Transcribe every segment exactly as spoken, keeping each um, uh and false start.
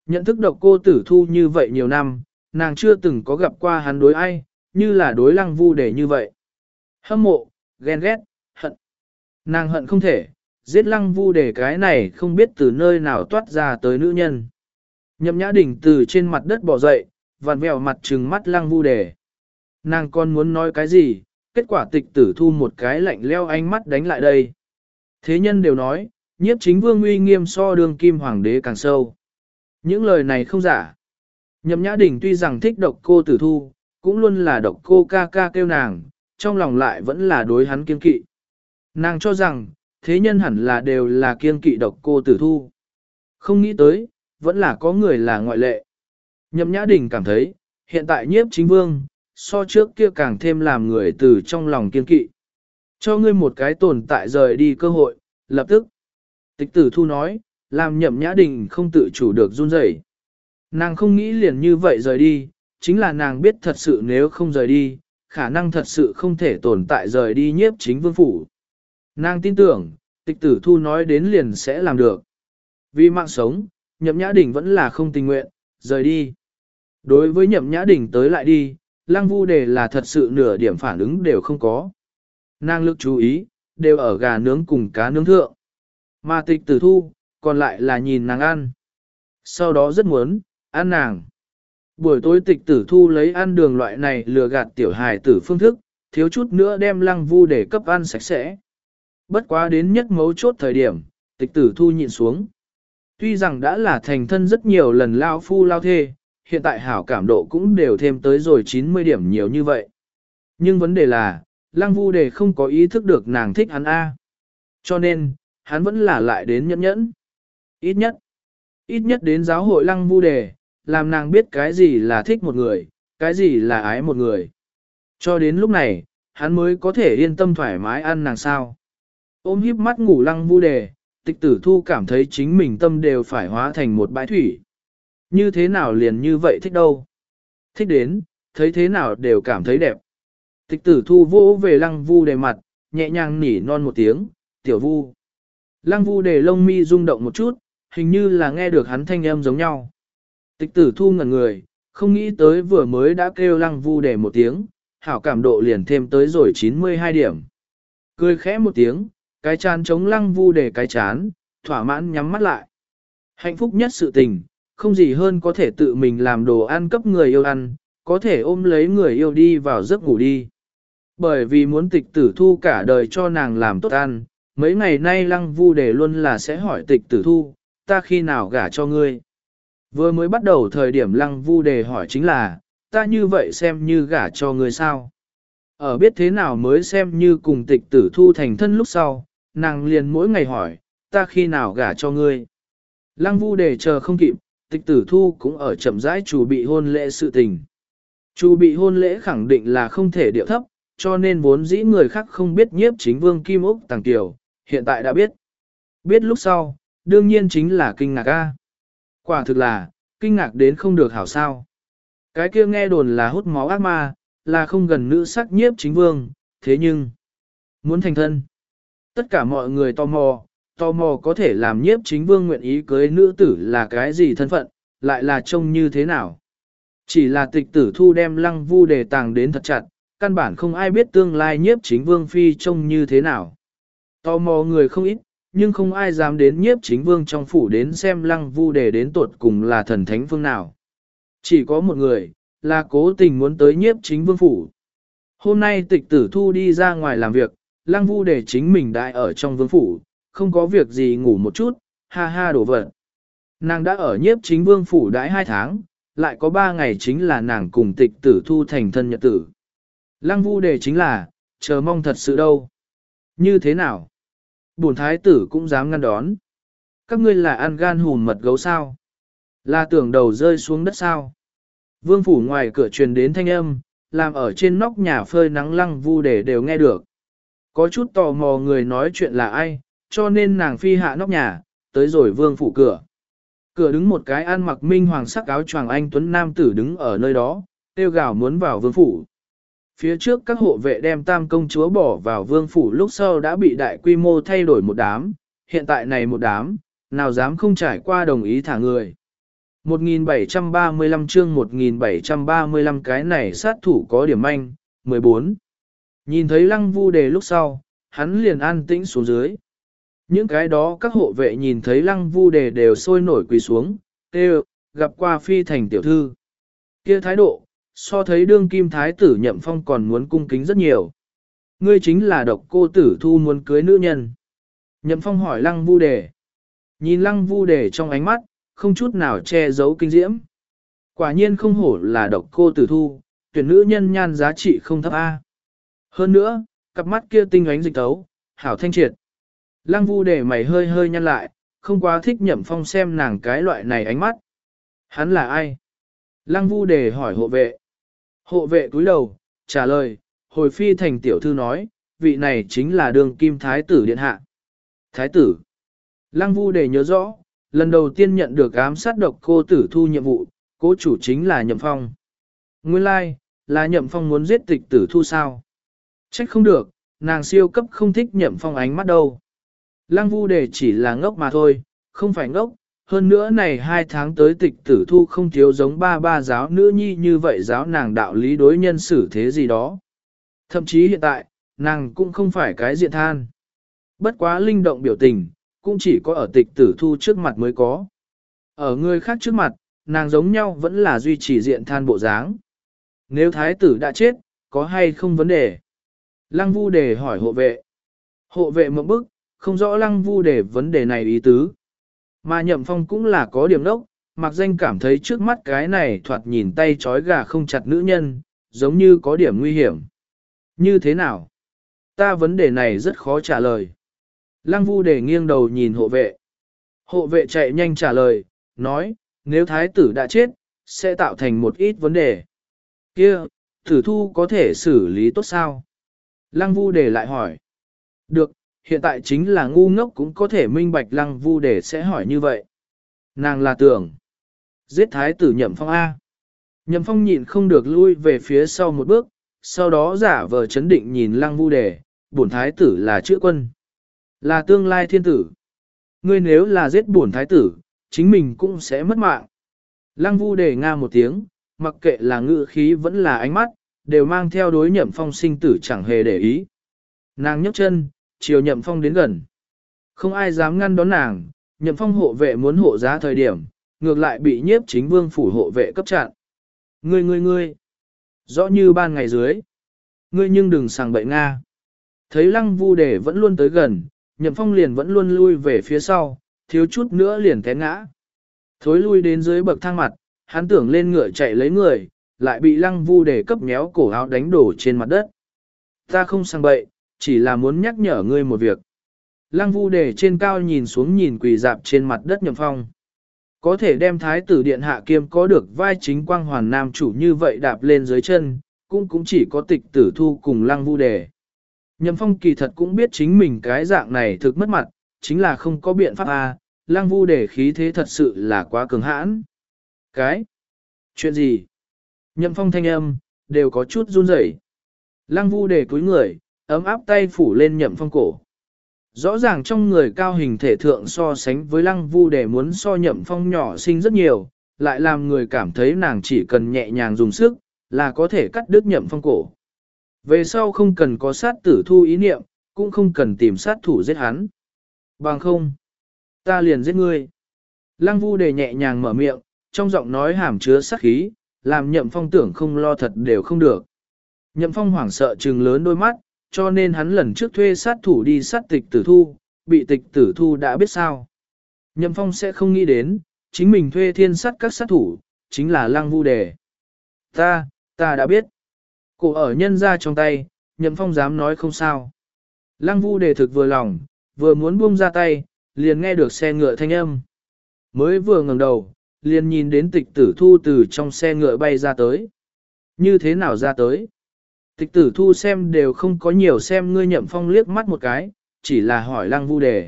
Nhận thức độc cô tử thu như vậy nhiều năm, nàng chưa từng có gặp qua hắn đối ai, như là đối lăng vu để như vậy. Hâm mộ, ghen ghét, hận. Nàng hận không thể, giết lăng vu để cái này không biết từ nơi nào toát ra tới nữ nhân. Nhậm Nhã Đình từ trên mặt đất bò dậy, vặn vẹo mặt trừng mắt lăng vu để. Nàng còn muốn nói cái gì, kết quả tịch tử thu một cái lạnh leo ánh mắt đánh lại đây. Thế nhân đều nói, nhiếp chính vương uy nghiêm so đương kim hoàng đế càng sâu. Những lời này không giả. Nhậm Nhã Đình tuy rằng thích độc cô tử thu, cũng luôn là độc cô ca ca kêu nàng, trong lòng lại vẫn là đối hắn kiên kỵ. Nàng cho rằng, thế nhân hẳn là đều là kiên kỵ độc cô tử thu. Không nghĩ tới, vẫn là có người là ngoại lệ. Nhậm Nhã Đình cảm thấy, hiện tại nhiếp chính vương, so trước kia càng thêm làm người từ trong lòng kiên kỵ. Cho ngươi một cái tồn tại rời đi cơ hội, lập tức. Tịch tử thu nói, làm Nhậm Nhã Đình không tự chủ được run rẩy. Nàng không nghĩ liền như vậy rời đi, chính là nàng biết thật sự nếu không rời đi, khả năng thật sự không thể tồn tại rời đi nhiếp chính vương phủ. Nàng tin tưởng, tịch tử thu nói đến liền sẽ làm được. Vì mạng sống, Nhậm Nhã Đình vẫn là không tình nguyện, rời đi. Đối với Nhậm Nhã Đình tới lại đi, Lăng Vu Đề là thật sự nửa điểm phản ứng đều không có. Nàng lực chú ý, đều ở gà nướng cùng cá nướng thượng. Mà tịch tử thu, còn lại là nhìn nàng ăn. Sau đó rất muốn, ăn nàng. Buổi tối tịch tử thu lấy ăn đường loại này lừa gạt tiểu hài tử phương thức, thiếu chút nữa đem Lăng Vu Đề cấp ăn sạch sẽ. Bất quá đến nhất mấu chốt thời điểm, tịch tử thu nhịn xuống. Tuy rằng đã là thành thân rất nhiều lần lao phu lao thê, hiện tại hảo cảm độ cũng đều thêm tới rồi chín mươi điểm nhiều như vậy. Nhưng vấn đề là, Lăng Vu Đề không có ý thức được nàng thích hắn A. Cho nên, hắn vẫn là lại đến nhẫn nhẫn. Ít nhất, ít nhất đến giáo hội Lăng Vu Đề, làm nàng biết cái gì là thích một người, cái gì là ái một người. Cho đến lúc này, hắn mới có thể yên tâm thoải mái ăn nàng sao. Ôm híp mắt ngủ Lăng Vu Đề, tịch tử thu cảm thấy chính mình tâm đều phải hóa thành một bãi thủy. Như thế nào liền như vậy thích đâu. Thích đến, thấy thế nào đều cảm thấy đẹp. Tịch tử thu vỗ về Lăng Vu Đề mặt, nhẹ nhàng nỉ non một tiếng, tiểu vu. Lăng Vu Đề lông mi rung động một chút, hình như là nghe được hắn thanh âm giống nhau. Tịch tử thu ngẩn người, không nghĩ tới vừa mới đã kêu Lăng Vu Đề một tiếng, hảo cảm độ liền thêm tới rồi chín mươi hai điểm. Cười khẽ một tiếng, cái chán chống Lăng Vu Đề cái chán, thỏa mãn nhắm mắt lại. Hạnh phúc nhất sự tình, không gì hơn có thể tự mình làm đồ ăn cấp người yêu ăn, có thể ôm lấy người yêu đi vào giấc ngủ đi. Bởi vì muốn tịch tử thu cả đời cho nàng làm tốt ăn, mấy ngày nay Lăng Vu Đề luôn là sẽ hỏi tịch tử thu, ta khi nào gả cho ngươi. Vừa mới bắt đầu thời điểm Lăng Vu Đề hỏi chính là, ta như vậy xem như gả cho ngươi sao. Ở biết thế nào mới xem như cùng tịch tử thu thành thân lúc sau, nàng liền mỗi ngày hỏi, ta khi nào gả cho ngươi. Lăng Vu Đề chờ không kịp, tịch tử thu cũng ở chậm rãi chủ bị hôn lễ sự tình. Chủ bị hôn lễ khẳng định là không thể điệu thấp, cho nên vốn dĩ người khác không biết nhiếp chính vương Kim Úc Tàng Kiều, hiện tại đã biết. Biết lúc sau, đương nhiên chính là kinh ngạc a. Quả thực là, kinh ngạc đến không được hảo sao. Cái kia nghe đồn là hút máu ác ma, là không gần nữ sắc nhiếp chính vương, thế nhưng, muốn thành thân. Tất cả mọi người tò mò, tò mò có thể làm nhiếp chính vương nguyện ý cưới nữ tử là cái gì thân phận, lại là trông như thế nào. Chỉ là tịch tử thu đem Lăng Vu Đề tàng đến thật chặt, căn bản không ai biết tương lai nhiếp chính vương phi trông như thế nào. Tò mò người không ít, nhưng không ai dám đến nhiếp chính vương trong phủ đến xem Lăng Vu Đề đến tuột cùng là thần thánh phương nào. Chỉ có một người, là cố tình muốn tới nhiếp chính vương phủ. Hôm nay tịch tử thu đi ra ngoài làm việc, Lăng Vu Đề chính mình đại ở trong vương phủ, không có việc gì ngủ một chút, ha ha đổ vật. Nàng đã ở nhiếp chính vương phủ đãi hai tháng, lại có ba ngày chính là nàng cùng tịch tử thu thành thân nhật tử. Lăng Vu Đề chính là, chờ mong thật sự đâu. Như thế nào? Bổn thái tử cũng dám ngăn đón. Các ngươi là ăn gan hùn mật gấu sao? Là tưởng đầu rơi xuống đất sao? Vương phủ ngoài cửa truyền đến thanh âm, làm ở trên nóc nhà phơi nắng Lăng Vu Đề đều nghe được. Có chút tò mò người nói chuyện là ai, cho nên nàng phi hạ nóc nhà, tới rồi vương phủ cửa. Cửa đứng một cái ăn mặc minh hoàng sắc áo choàng anh tuấn nam tử đứng ở nơi đó, tiêu gào muốn vào vương phủ. Phía trước các hộ vệ đem tam công chúa bỏ vào vương phủ lúc sau đã bị đại quy mô thay đổi một đám, hiện tại này một đám, nào dám không trải qua đồng ý thả người. một nghìn bảy trăm ba mươi lăm chương một nghìn bảy trăm ba mươi lăm cái này sát thủ có điểm manh, mười bốn. Nhìn thấy lăng vu đề lúc sau, hắn liền an tĩnh xuống dưới. Những cái đó các hộ vệ nhìn thấy lăng vu đề đều sôi nổi quỳ xuống, kêu, gặp qua phi thành tiểu thư. Kia thái độ, so thấy đương kim thái tử Nhậm Phong còn muốn cung kính rất nhiều. Ngươi chính là độc cô tử thu muốn cưới nữ nhân. Nhậm Phong hỏi lăng vu đề. Nhìn lăng vu đề trong ánh mắt, không chút nào che giấu kinh diễm. Quả nhiên không hổ là độc cô tử thu, tuyển nữ nhân nhan giá trị không thấp A. Hơn nữa, cặp mắt kia tinh ánh dịch tấu, hảo thanh triệt. Lăng vu đề mày hơi hơi nhăn lại, không quá thích Nhậm Phong xem nàng cái loại này ánh mắt. Hắn là ai? Lăng vu đề hỏi hộ vệ. Hộ vệ cúi đầu, trả lời, hồi phi thành tiểu thư nói, vị này chính là đường kim thái tử điện hạ. Thái tử. Lăng vu đề nhớ rõ, lần đầu tiên nhận được ám sát độc cô tử thu nhiệm vụ, cố chủ chính là Nhậm Phong. Nguyên lai, like, là Nhậm Phong muốn giết tịch tử thu sao? Trách không được, nàng siêu cấp không thích Nhậm Phong ánh mắt đâu. Lăng vu đề chỉ là ngốc mà thôi, không phải ngốc. Hơn nữa này hai tháng tới tịch tử thu không thiếu giống ba ba giáo nữ nhi như vậy giáo nàng đạo lý đối nhân xử thế gì đó. Thậm chí hiện tại, nàng cũng không phải cái diện than. Bất quá linh động biểu tình, cũng chỉ có ở tịch tử thu trước mặt mới có. Ở người khác trước mặt, nàng giống nhau vẫn là duy trì diện than bộ dáng. Nếu thái tử đã chết, có hay không vấn đề? Lăng vu đề hỏi hộ vệ. Hộ vệ mộng bức, không rõ lăng vu đề vấn đề này ý tứ. Mà Nhậm Phong cũng là có điểm đốc, mặc danh cảm thấy trước mắt cái này thoạt nhìn tay trói gà không chặt nữ nhân, giống như có điểm nguy hiểm. Như thế nào? Ta vấn đề này rất khó trả lời. Lăng vu đề nghiêng đầu nhìn hộ vệ. Hộ vệ chạy nhanh trả lời, nói, nếu thái tử đã chết, sẽ tạo thành một ít vấn đề. Kia, tử thu có thể xử lý tốt sao? Lăng vu đề lại hỏi. Được, hiện tại chính là ngu ngốc cũng có thể minh bạch lăng vu đề sẽ hỏi như vậy. Nàng là tưởng. Giết thái tử Nhậm Phong A. Nhậm Phong nhịn không được lui về phía sau một bước, sau đó giả vờ chấn định nhìn lăng vu đề, bổn thái tử là chữ quân. Là tương lai thiên tử. Ngươi nếu là giết bổn thái tử, chính mình cũng sẽ mất mạng. Lăng vu đề nga một tiếng, mặc kệ là ngữ khí vẫn là ánh mắt, đều mang theo đối Nhậm Phong sinh tử chẳng hề để ý. Nàng nhấc chân, chiều Nhậm Phong đến gần. Không ai dám ngăn đón nàng, Nhậm Phong hộ vệ muốn hộ giá thời điểm, ngược lại bị nhiếp chính vương phủ hộ vệ cấp chặn. Ngươi ngươi ngươi, rõ như ban ngày dưới. Ngươi nhưng đừng sàng bậy Nga. Thấy lăng vu đề vẫn luôn tới gần, Nhậm Phong liền vẫn luôn lui về phía sau, thiếu chút nữa liền té ngã. Thối lui đến dưới bậc thang mặt, hắn tưởng lên ngựa chạy lấy người, lại bị lăng vu đề cấp méo cổ áo đánh đổ trên mặt đất. Ta không sang bậy, chỉ là muốn nhắc nhở ngươi một việc. Lăng vu đề trên cao nhìn xuống nhìn quỳ dạp trên mặt đất Nhậm Phong. Có thể đem thái tử điện hạ kiêm có được vai chính quang hoàn nam chủ như vậy đạp lên dưới chân, cũng cũng chỉ có tịch tử thu cùng lăng vu đề. Nhậm Phong kỳ thật cũng biết chính mình cái dạng này thực mất mặt, chính là không có biện pháp à, lăng vu đề khí thế thật sự là quá cường hãn. Cái? Chuyện gì? Nhậm Phong thanh âm, đều có chút run rẩy. Lăng vu đề cúi người, ấm áp tay phủ lên Nhậm Phong cổ. Rõ ràng trong người cao hình thể thượng so sánh với lăng vu đề muốn so Nhậm Phong nhỏ xinh rất nhiều, lại làm người cảm thấy nàng chỉ cần nhẹ nhàng dùng sức, là có thể cắt đứt Nhậm Phong cổ. Về sau không cần có sát tử thu ý niệm, cũng không cần tìm sát thủ giết hắn. Bằng không, ta liền giết ngươi. Lăng vu đề nhẹ nhàng mở miệng, trong giọng nói hàm chứa sát khí, làm Nhậm Phong tưởng không lo thật đều không được. Nhậm Phong hoảng sợ trừng lớn đôi mắt, cho nên hắn lần trước thuê sát thủ đi sát tịch tử thu, bị tịch tử thu đã biết sao. Nhậm Phong sẽ không nghĩ đến, chính mình thuê thiên sát các sát thủ, chính là lăng vu đề. Ta, ta đã biết. Cổ ở nhân ra trong tay, Nhậm Phong dám nói không sao. Lăng vu đề thực vừa lòng, vừa muốn buông ra tay, liền nghe được xe ngựa thanh âm. Mới vừa ngẩng đầu, liền nhìn đến tịch tử thu từ trong xe ngựa bay ra tới. Như thế nào ra tới? Tịch tử thu xem đều không có nhiều xem ngươi Nhậm Phong liếc mắt một cái, chỉ là hỏi lăng vu đề.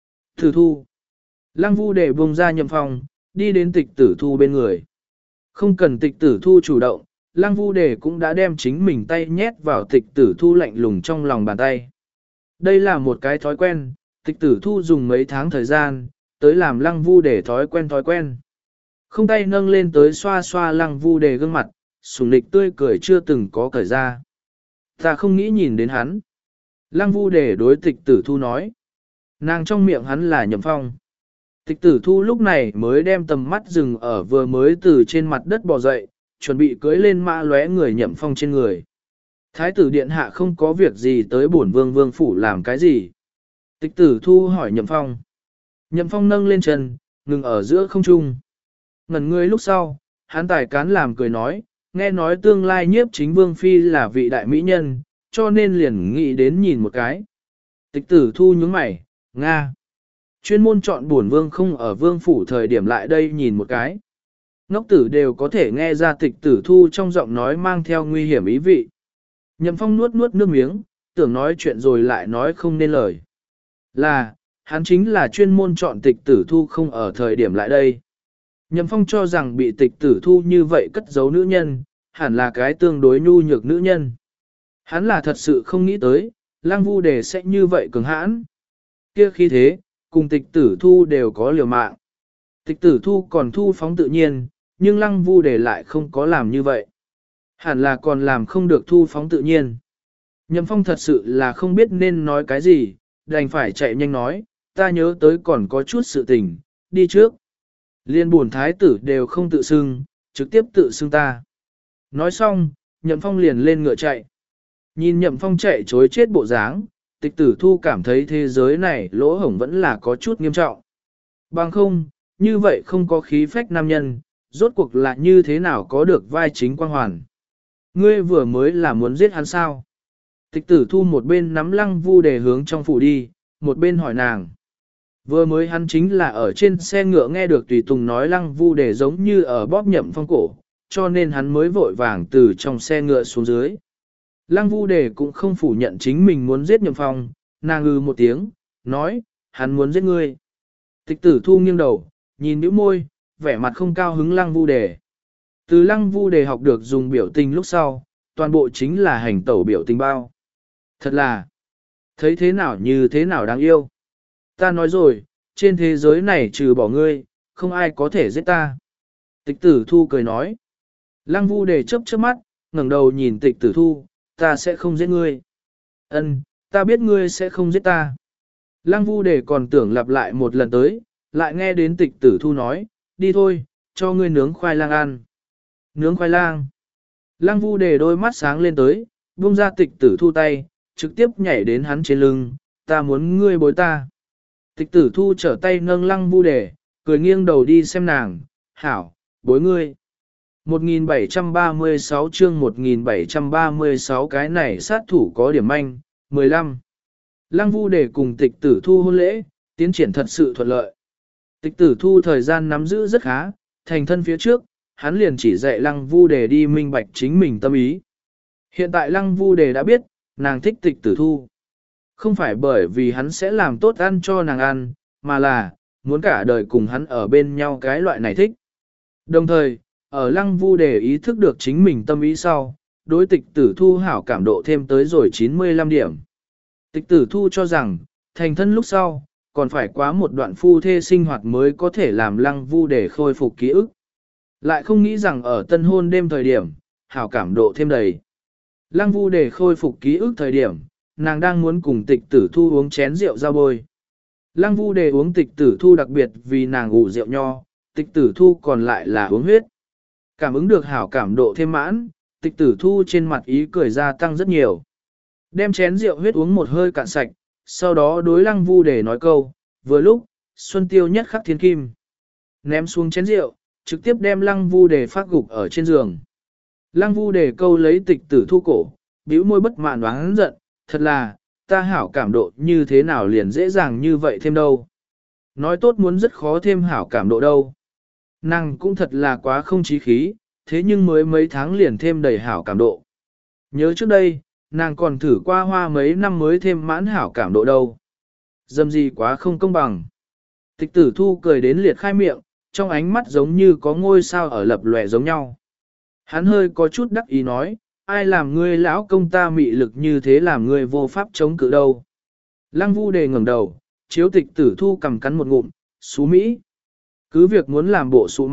Tử thu. Lăng vu đề buông ra Nhậm Phong, đi đến tịch tử thu bên người. Không cần tịch tử thu chủ động, lăng vu đề cũng đã đem chính mình tay nhét vào tịch tử thu lạnh lùng trong lòng bàn tay. Đây là một cái thói quen, tịch tử thu dùng mấy tháng thời gian, tới làm lăng vu đề thói quen thói quen. Không tay nâng lên tới xoa xoa lăng vu đề gương mặt, sủng nịch tươi cười chưa từng có cởi ra. Ta không nghĩ nhìn đến hắn. Lăng vu đề đối tịch tử thu nói. Nàng trong miệng hắn là Nhậm Phong. Tịch tử thu lúc này mới đem tầm mắt dừng ở vừa mới từ trên mặt đất bò dậy, chuẩn bị cưới lên mã lóe người Nhậm Phong trên người. Thái tử điện hạ không có việc gì tới bổn vương vương phủ làm cái gì. Tịch tử thu hỏi Nhậm Phong. Nhậm Phong nâng lên chân, ngừng ở giữa không trung. Ngẩn người lúc sau, hắn tài cán làm cười nói, nghe nói tương lai nhiếp chính vương phi là vị đại mỹ nhân, cho nên liền nghĩ đến nhìn một cái. Tịch tử thu nhướng mày, Nga. Chuyên môn chọn bổn vương không ở vương phủ thời điểm lại đây nhìn một cái. Ngốc tử đều có thể nghe ra tịch tử thu trong giọng nói mang theo nguy hiểm ý vị. Nhậm Phong nuốt nuốt nước miếng, tưởng nói chuyện rồi lại nói không nên lời. Là, hắn chính là chuyên môn chọn tịch tử thu không ở thời điểm lại đây. Nhậm Phong cho rằng bị tịch tử thu như vậy cất giấu nữ nhân, hẳn là cái tương đối nhu nhược nữ nhân. Hắn là thật sự không nghĩ tới, Lăng Vu Đề sẽ như vậy cường hãn. Kia khi thế, cùng tịch tử thu đều có liều mạng. Tịch tử thu còn thu phóng tự nhiên, nhưng Lăng Vu Đề lại không có làm như vậy. Hẳn là còn làm không được thu phóng tự nhiên. Nhậm Phong thật sự là không biết nên nói cái gì, đành phải chạy nhanh nói, ta nhớ tới còn có chút sự tình, đi trước. Liên buồn thái tử đều không tự xưng, trực tiếp tự xưng ta. Nói xong, Nhậm Phong liền lên ngựa chạy. Nhìn Nhậm Phong chạy chối chết bộ dáng, tịch tử thu cảm thấy thế giới này lỗ hổng vẫn là có chút nghiêm trọng. Bằng không, như vậy không có khí phách nam nhân, rốt cuộc là như thế nào có được vai chính quang hoàn. Ngươi vừa mới là muốn giết hắn sao? Tịch tử thu một bên nắm Lăng Vu Đề hướng trong phủ đi, một bên hỏi nàng. Vừa mới hắn chính là ở trên xe ngựa nghe được tùy tùng nói Lăng Vu Đề giống như ở bóp Nhậm Phong cổ, cho nên hắn mới vội vàng từ trong xe ngựa xuống dưới. Lăng Vu Đề cũng không phủ nhận chính mình muốn giết Nhậm Phong, nàng ngư một tiếng, nói, hắn muốn giết ngươi. Tịch tử thu nghiêng đầu, nhìn nhíu môi, vẻ mặt không cao hứng Lăng Vu Đề. Từ Lăng Vu Đề học được dùng biểu tình lúc sau, toàn bộ chính là hành tẩu biểu tình bao. Thật là, thấy thế nào như thế nào đáng yêu. Ta nói rồi, trên thế giới này trừ bỏ ngươi, không ai có thể giết ta. Tịch tử thu cười nói. Lăng Vu Đề chớp chớp mắt, ngẩng đầu nhìn tịch tử thu, ta sẽ không giết ngươi. Ân, ta biết ngươi sẽ không giết ta. Lăng Vu Đề còn tưởng lặp lại một lần tới, lại nghe đến tịch tử thu nói, đi thôi, cho ngươi nướng khoai lang ăn. Nướng khoai lang. Lăng Vu Đề đôi mắt sáng lên tới, buông ra tịch tử thu tay, trực tiếp nhảy đến hắn trên lưng, ta muốn ngươi bối ta. Tịch tử thu trở tay nâng Lăng Vu Đề, cười nghiêng đầu đi xem nàng, hảo, bối ngươi. một nghìn bảy trăm ba mươi sáu chương một nghìn bảy trăm ba mươi sáu cái này sát thủ có điểm manh, mười lăm. Lăng Vu Đề cùng tịch tử thu hôn lễ, tiến triển thật sự thuận lợi. Tịch tử thu thời gian nắm giữ rất khá, thành thân phía trước, hắn liền chỉ dạy Lăng Vu Đề đi minh bạch chính mình tâm ý. Hiện tại Lăng Vu Đề đã biết, nàng thích tịch tử thu. Không phải bởi vì hắn sẽ làm tốt ăn cho nàng ăn, mà là, muốn cả đời cùng hắn ở bên nhau cái loại này thích. Đồng thời, ở Lăng Vu Đề ý thức được chính mình tâm ý sau, đối tịch tử thu hảo cảm độ thêm tới rồi chín mươi lăm điểm. Tịch tử thu cho rằng, thành thân lúc sau, còn phải quá một đoạn phu thê sinh hoạt mới có thể làm Lăng Vu Đề khôi phục ký ức. Lại không nghĩ rằng ở tân hôn đêm thời điểm, hảo cảm độ thêm đầy. Lăng Vu Đề khôi phục ký ức thời điểm, nàng đang muốn cùng tịch tử thu uống chén rượu giao bôi. Lăng Vu Đề uống tịch tử thu đặc biệt vì nàng ủ rượu nho, tịch tử thu còn lại là uống huyết. Cảm ứng được hảo cảm độ thêm mãn, tịch tử thu trên mặt ý cười gia tăng rất nhiều. Đem chén rượu huyết uống một hơi cạn sạch, sau đó đối Lăng Vu Đề nói câu, vừa lúc, xuân tiêu nhất khắc thiên kim. Ném xuống chén rượu, trực tiếp đem Lăng Vu Đề phát gục ở trên giường. Lăng Vu Đề câu lấy tịch tử thu cổ, bĩu môi bất mãn oán giận, thật là, ta hảo cảm độ như thế nào liền dễ dàng như vậy thêm đâu. Nói tốt muốn rất khó thêm hảo cảm độ đâu. Nàng cũng thật là quá không chí khí, thế nhưng mới mấy tháng liền thêm đầy hảo cảm độ. Nhớ trước đây, nàng còn thử qua hoa mấy năm mới thêm mãn hảo cảm độ đâu. Dâm gì quá không công bằng. Tịch tử thu cười đến liệt khai miệng, trong ánh mắt giống như có ngôi sao ở lập lòe giống nhau. Hắn hơi có chút đắc ý nói, ai làm ngươi lão công ta mị lực như thế làm ngươi vô pháp chống cự đâu. Lăng Vu Đề ngẩng đầu, chiếu tịch tử thu cầm cắn một ngụm, xú Mỹ. Cứ việc muốn làm bộ sụ mặt,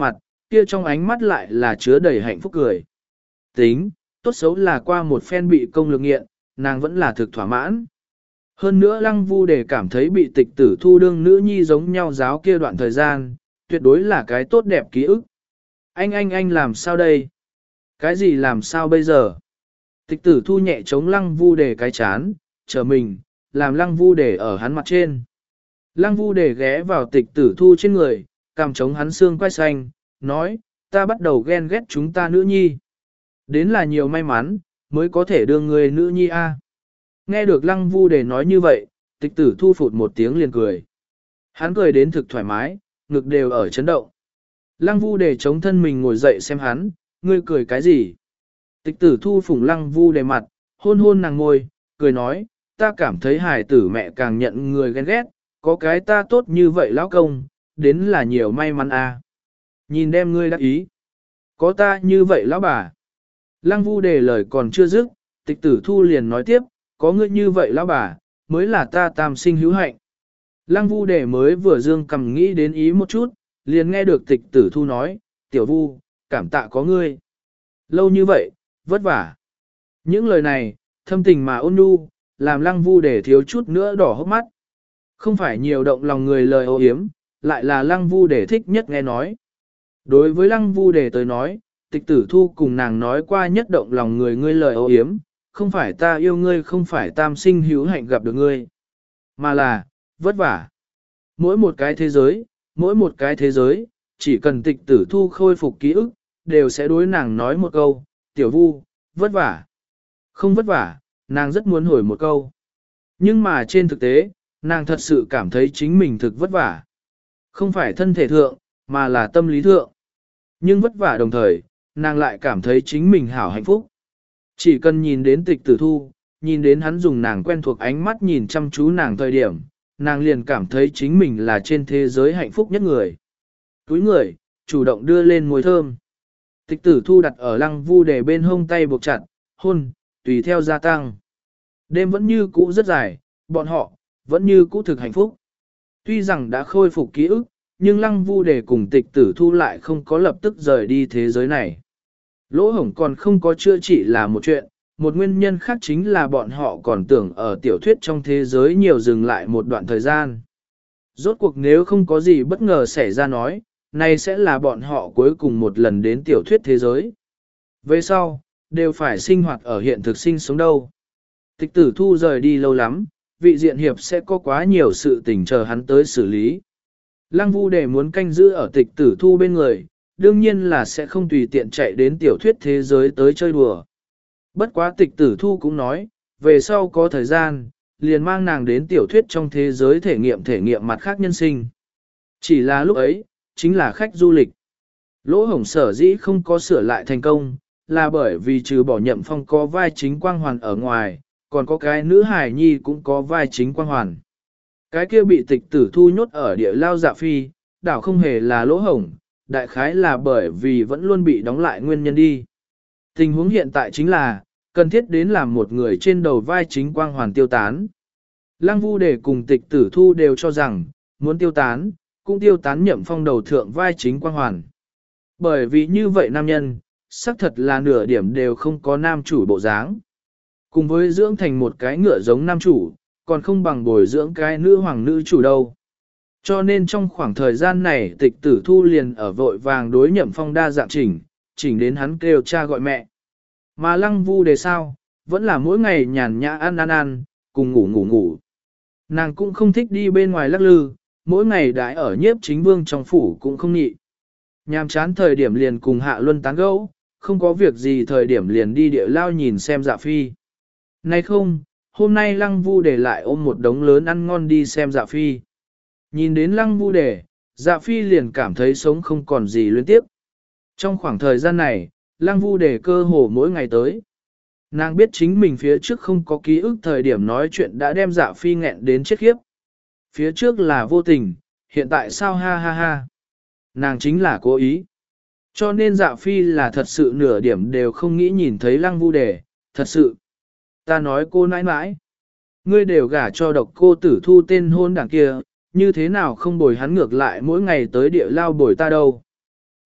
kia trong ánh mắt lại là chứa đầy hạnh phúc cười. Tính, tốt xấu là qua một phen bị công lực nghiện, nàng vẫn là thực thỏa mãn. Hơn nữa lăng vu để cảm thấy bị tịch tử thu đương nữ nhi giống nhau giáo kia đoạn thời gian, tuyệt đối là cái tốt đẹp ký ức. Anh anh anh làm sao đây? Cái gì làm sao bây giờ? Tịch tử thu nhẹ chống lăng vu để cái chán, chờ mình, làm lăng vu để ở hắn mặt trên. Lăng vu để ghé vào tịch tử thu trên người, cầm chống hắn xương quai xanh, nói, ta bắt đầu ghen ghét chúng ta nữ nhi. Đến là nhiều may mắn, mới có thể đưa người nữ nhi a. Nghe được lăng vu để nói như vậy, tịch tử thu phụt một tiếng liền cười. Hắn cười đến thực thoải mái, ngực đều ở chấn động. Lăng vu để chống thân mình ngồi dậy xem hắn, ngươi cười cái gì? Tịch tử thu phủng lăng vu để mặt, hôn hôn nàng ngồi, cười nói, ta cảm thấy hài tử mẹ càng nhận người ghen ghét, có cái ta tốt như vậy lão công, đến là nhiều may mắn a. Nhìn đem ngươi đắc ý. Có ta như vậy lão bà. Lăng vu để lời còn chưa dứt, tịch tử thu liền nói tiếp, có ngươi như vậy lão bà, mới là ta tam sinh hữu hạnh. Lăng vu để mới vừa dương cầm nghĩ đến ý một chút, liền nghe được tịch tử thu nói, tiểu vu, cảm tạ có ngươi. Lâu như vậy, vất vả. Những lời này, thâm tình mà ôn nhu, làm lăng vu để thiếu chút nữa đỏ hốc mắt. Không phải nhiều động lòng người lời ô yếm, lại là lăng vu để thích nhất nghe nói. Đối với lăng vu để tới nói, tịch tử thu cùng nàng nói qua nhất động lòng người ngươi lời ô yếm, không phải ta yêu ngươi không phải tam sinh hữu hạnh gặp được ngươi, mà là, vất vả. Mỗi một cái thế giới, mỗi một cái thế giới, chỉ cần tịch tử thu khôi phục ký ức, đều sẽ đối nàng nói một câu, tiểu vu, vất vả. Không vất vả, nàng rất muốn hồi một câu. Nhưng mà trên thực tế, nàng thật sự cảm thấy chính mình thực vất vả. Không phải thân thể thượng, mà là tâm lý thượng. Nhưng vất vả đồng thời, nàng lại cảm thấy chính mình hảo hạnh phúc. Chỉ cần nhìn đến tịch tử thu, nhìn đến hắn dùng nàng quen thuộc ánh mắt nhìn chăm chú nàng thời điểm, nàng liền cảm thấy chính mình là trên thế giới hạnh phúc nhất người. Túi người, chủ động đưa lên môi thơm. Tịch tử thu đặt ở lăng vu để bên hông tay buộc chặt, hôn, tùy theo gia tăng. Đêm vẫn như cũ rất dài, bọn họ, vẫn như cũ thực hạnh phúc. Tuy rằng đã khôi phục ký ức, nhưng lăng vu để cùng tịch tử thu lại không có lập tức rời đi thế giới này. Lỗ hổng còn không có chữa trị là một chuyện, một nguyên nhân khác chính là bọn họ còn tưởng ở tiểu thuyết trong thế giới nhiều dừng lại một đoạn thời gian. Rốt cuộc nếu không có gì bất ngờ xảy ra nói, này sẽ là bọn họ cuối cùng một lần đến tiểu thuyết thế giới. Về sau, đều phải sinh hoạt ở hiện thực sinh sống đâu. Tịch tử thu rời đi lâu lắm, vị diện hiệp sẽ có quá nhiều sự tình chờ hắn tới xử lý. Lăng vu để muốn canh giữ ở tịch tử thu bên người, đương nhiên là sẽ không tùy tiện chạy đến tiểu thuyết thế giới tới chơi đùa. Bất quá tịch tử thu cũng nói, về sau có thời gian, liền mang nàng đến tiểu thuyết trong thế giới thể nghiệm thể nghiệm mặt khác nhân sinh. Chỉ là lúc ấy, chính là khách du lịch. Lỗ hổng sở dĩ không có sửa lại thành công, là bởi vì trừ bỏ Nhậm Phong có vai chính quang hoàn ở ngoài, còn có cái nữ hài nhi cũng có vai chính quang hoàn. Cái kia bị tịch tử thu nhốt ở địa lao dạ phi, đảo không hề là lỗ hổng, đại khái là bởi vì vẫn luôn bị đóng lại nguyên nhân đi. Tình huống hiện tại chính là, cần thiết đến làm một người trên đầu vai chính quang hoàn tiêu tán. Lăng vu để cùng tịch tử thu đều cho rằng, muốn tiêu tán, cũng tiêu tán Nhậm Phong đầu thượng vai chính quang hoàn. Bởi vì như vậy nam nhân, xác thật là nửa điểm đều không có nam chủ bộ dáng. Cùng với dưỡng thành một cái ngựa giống nam chủ, còn không bằng bồi dưỡng cái nữ hoàng nữ chủ đâu. Cho nên trong khoảng thời gian này tịch tử thu liền ở vội vàng đối Nhậm Phong đa dạng chỉnh, chỉnh đến hắn kêu cha gọi mẹ. Mà lăng vu đề sao, vẫn là mỗi ngày nhàn nhã ăn ăn ăn, cùng ngủ ngủ ngủ. Nàng cũng không thích đi bên ngoài lắc lư, mỗi ngày đãi ở nhiếp chính vương trong phủ cũng không nhị. Nhàm chán thời điểm liền cùng Hạ Luân tán gẫu, không có việc gì thời điểm liền đi địa lao nhìn xem Dạ Phi. Nay không, hôm nay Lăng Vu để lại ôm một đống lớn ăn ngon đi xem Dạ Phi. Nhìn đến Lăng Vu để, Dạ Phi liền cảm thấy sống không còn gì luyến tiếp. Trong khoảng thời gian này, Lăng Vu để cơ hồ mỗi ngày tới. Nàng biết chính mình phía trước không có ký ức thời điểm nói chuyện đã đem Dạ Phi nghẹn đến chết khiếp. Phía trước là vô tình, hiện tại sao ha ha ha. Nàng chính là cố ý. Cho nên Dạ Phi là thật sự nửa điểm đều không nghĩ nhìn thấy Lăng Vu đề, thật sự. Ta nói cô nãi nãi, ngươi đều gả cho độc cô tử thu tên hôn đảng kia, như thế nào không bồi hắn ngược lại mỗi ngày tới địa lao bồi ta đâu.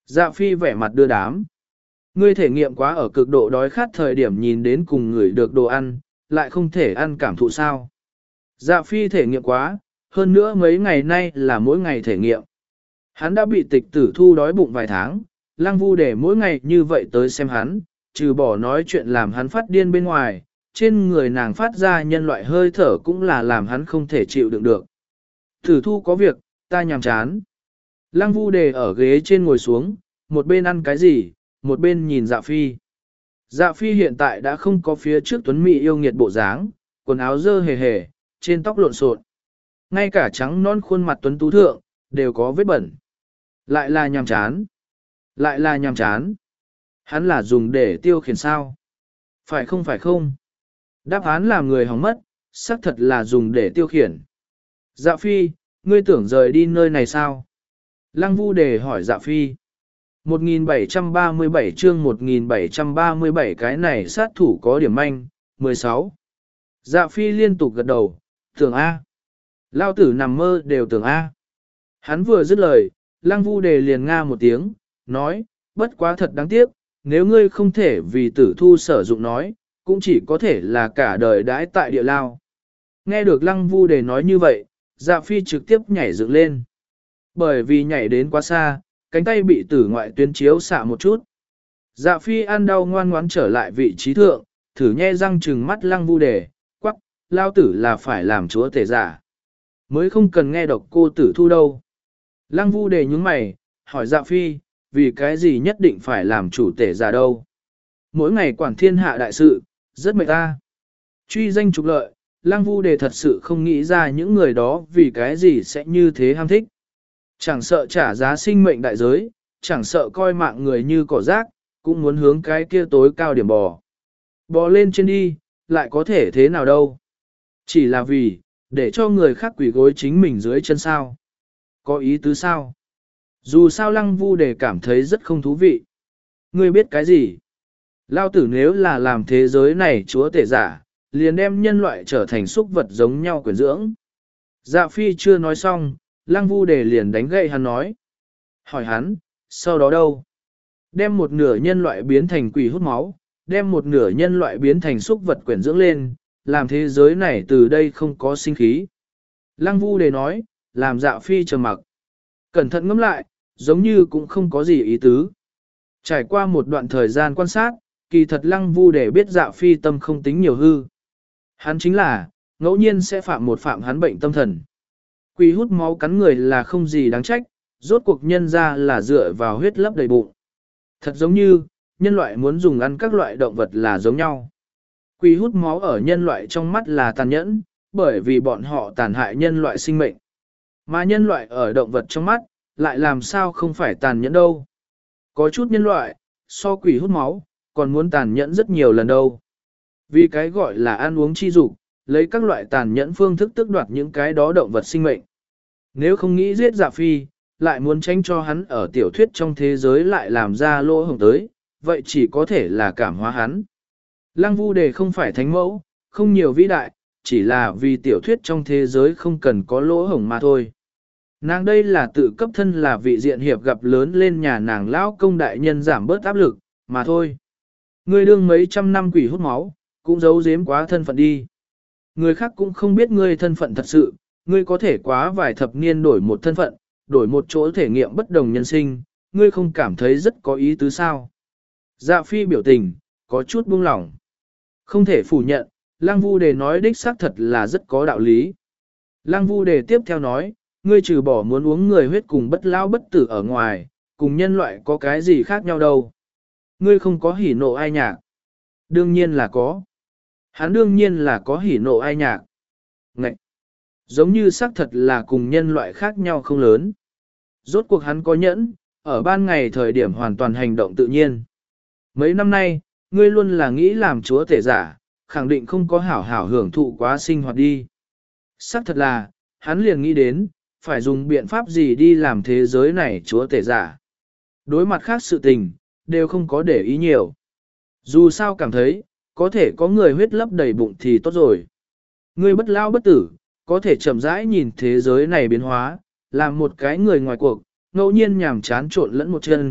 Dạ phi vẻ mặt đưa đám. Ngươi thể nghiệm quá ở cực độ đói khát thời điểm nhìn đến cùng người được đồ ăn, lại không thể ăn cảm thụ sao. Dạ phi thể nghiệm quá, hơn nữa mấy ngày nay là mỗi ngày thể nghiệm. Hắn đã bị tịch tử thu đói bụng vài tháng, Lăng Vu để mỗi ngày như vậy tới xem hắn, trừ bỏ nói chuyện làm hắn phát điên bên ngoài, trên người nàng phát ra nhân loại hơi thở cũng là làm hắn không thể chịu đựng được. Tử thu có việc, ta nhàm chán. Lăng Vu đề ở ghế trên ngồi xuống, một bên ăn cái gì, một bên nhìn Dạ Phi. Dạ Phi hiện tại đã không có phía trước tuấn mỹ yêu nghiệt bộ dáng, quần áo dơ hề hề, trên tóc lộn xộn. Ngay cả trắng non khuôn mặt tuấn tú thượng, đều có vết bẩn. Lại là nhàm chán. Lại là nhàm chán. Hắn là dùng để tiêu khiển sao? Phải không phải không? Đáp án làm người hỏng mất, xác thật là dùng để tiêu khiển. Dạ Phi, ngươi tưởng rời đi nơi này sao? Lăng Vu đề hỏi Dạ Phi. một nghìn bảy trăm ba mươi bảy chương một nghìn bảy trăm ba mươi bảy cái này sát thủ có điểm manh, mười sáu. Dạ Phi liên tục gật đầu, tưởng A. Lao tử nằm mơ đều tưởng A. Hắn vừa dứt lời, Lăng Vu đề liền nga một tiếng, nói, bất quá thật đáng tiếc, nếu ngươi không thể vì tử thu sử dụng nói, cũng chỉ có thể là cả đời đãi tại địa lao. Nghe được Lăng Vu đề nói như vậy, Dạ Phi trực tiếp nhảy dựng lên. Bởi vì nhảy đến quá xa, cánh tay bị tử ngoại tuyến chiếu xạ một chút. Dạ Phi ăn đau ngoan ngoãn trở lại vị trí thượng, thử nhe răng trừng mắt Lăng Vu đề, quắc, lao tử là phải làm chúa tể giả. Mới không cần nghe độc cô tử thu đâu. Lăng Vu đề nhúng mày, hỏi Dạ Phi, vì cái gì nhất định phải làm chủ tể giả đâu. Mỗi ngày quản thiên hạ đại sự, rất mệt ta. Truy danh trục lợi, Lăng Vu đề thật sự không nghĩ ra những người đó vì cái gì sẽ như thế ham thích. Chẳng sợ trả giá sinh mệnh đại giới, chẳng sợ coi mạng người như cỏ rác, cũng muốn hướng cái kia tối cao điểm bò. Bò lên trên đi, lại có thể thế nào đâu. Chỉ là vì, để cho người khác quỷ gối chính mình dưới chân sao. Có ý tứ sao? Dù sao Lăng Vu đề cảm thấy rất không thú vị. Ngươi biết cái gì? Lao tử nếu là làm thế giới này chúa tể giả, liền đem nhân loại trở thành súc vật giống nhau quyển dưỡng. Dạ Phi chưa nói xong, Lăng Vu đề liền đánh gậy hắn nói. Hỏi hắn, sau đó đâu? Đem một nửa nhân loại biến thành quỷ hút máu, đem một nửa nhân loại biến thành súc vật quyển dưỡng lên, làm thế giới này từ đây không có sinh khí. Lăng Vu đề nói, làm Dạ Phi trầm mặc. Cẩn thận ngẫm lại, giống như cũng không có gì ý tứ. Trải qua một đoạn thời gian quan sát, kỳ thật Lăng Vu đề biết Dạ Phi tâm không tính nhiều hư. Hắn chính là, ngẫu nhiên sẽ phạm một phạm hắn bệnh tâm thần. Quỷ hút máu cắn người là không gì đáng trách, rốt cuộc nhân ra là dựa vào huyết lấp đầy bụng. Thật giống như, nhân loại muốn dùng ăn các loại động vật là giống nhau. Quỷ hút máu ở nhân loại trong mắt là tàn nhẫn, bởi vì bọn họ tàn hại nhân loại sinh mệnh. Mà nhân loại ở động vật trong mắt, lại làm sao không phải tàn nhẫn đâu. Có chút nhân loại, so quỷ hút máu, còn muốn tàn nhẫn rất nhiều lần đâu. Vì cái gọi là ăn uống chi dục, lấy các loại tàn nhẫn phương thức tước đoạt những cái đó động vật sinh mệnh. Nếu không nghĩ giết Dạ Phi, lại muốn tránh cho hắn ở tiểu thuyết trong thế giới lại làm ra lỗ hổng tới, vậy chỉ có thể là cảm hóa hắn. Lăng Vu đề không phải thánh mẫu, không nhiều vĩ đại, chỉ là vì tiểu thuyết trong thế giới không cần có lỗ hổng mà thôi. Nàng đây là tự cấp thân là vị diện hiệp gặp lớn lên nhà nàng lão công đại nhân giảm bớt áp lực, mà thôi. Ngươi đương mấy trăm năm quỷ hút máu, cũng giấu giếm quá thân phận đi. Người khác cũng không biết ngươi thân phận thật sự, ngươi có thể quá vài thập niên đổi một thân phận, đổi một chỗ thể nghiệm bất đồng nhân sinh, ngươi không cảm thấy rất có ý tứ sao. Dạ Phi biểu tình, có chút buông lỏng. Không thể phủ nhận, Lăng Vu đề nói đích xác thật là rất có đạo lý. Lăng Vu đề tiếp theo nói, ngươi trừ bỏ muốn uống người huyết cùng bất lao bất tử ở ngoài, cùng nhân loại có cái gì khác nhau đâu. Ngươi không có hỉ nộ ai nhạc. Đương nhiên là có. Hắn đương nhiên là có hỉ nộ ai nhạc. Ngậy! Giống như xác thật là cùng nhân loại khác nhau không lớn. Rốt cuộc hắn có nhẫn, ở ban ngày thời điểm hoàn toàn hành động tự nhiên. Mấy năm nay, ngươi luôn là nghĩ làm chúa tể giả, khẳng định không có hảo hảo hưởng thụ quá sinh hoạt đi. Xác thật là, hắn liền nghĩ đến, phải dùng biện pháp gì đi làm thế giới này chúa tể giả. Đối mặt khác sự tình, đều không có để ý nhiều. Dù sao cảm thấy, có thể có người huyết lấp đầy bụng thì tốt rồi. Ngươi bất lao bất tử, có thể chậm rãi nhìn thế giới này biến hóa, làm một cái người ngoài cuộc, ngẫu nhiên nhảm chán trộn lẫn một chân,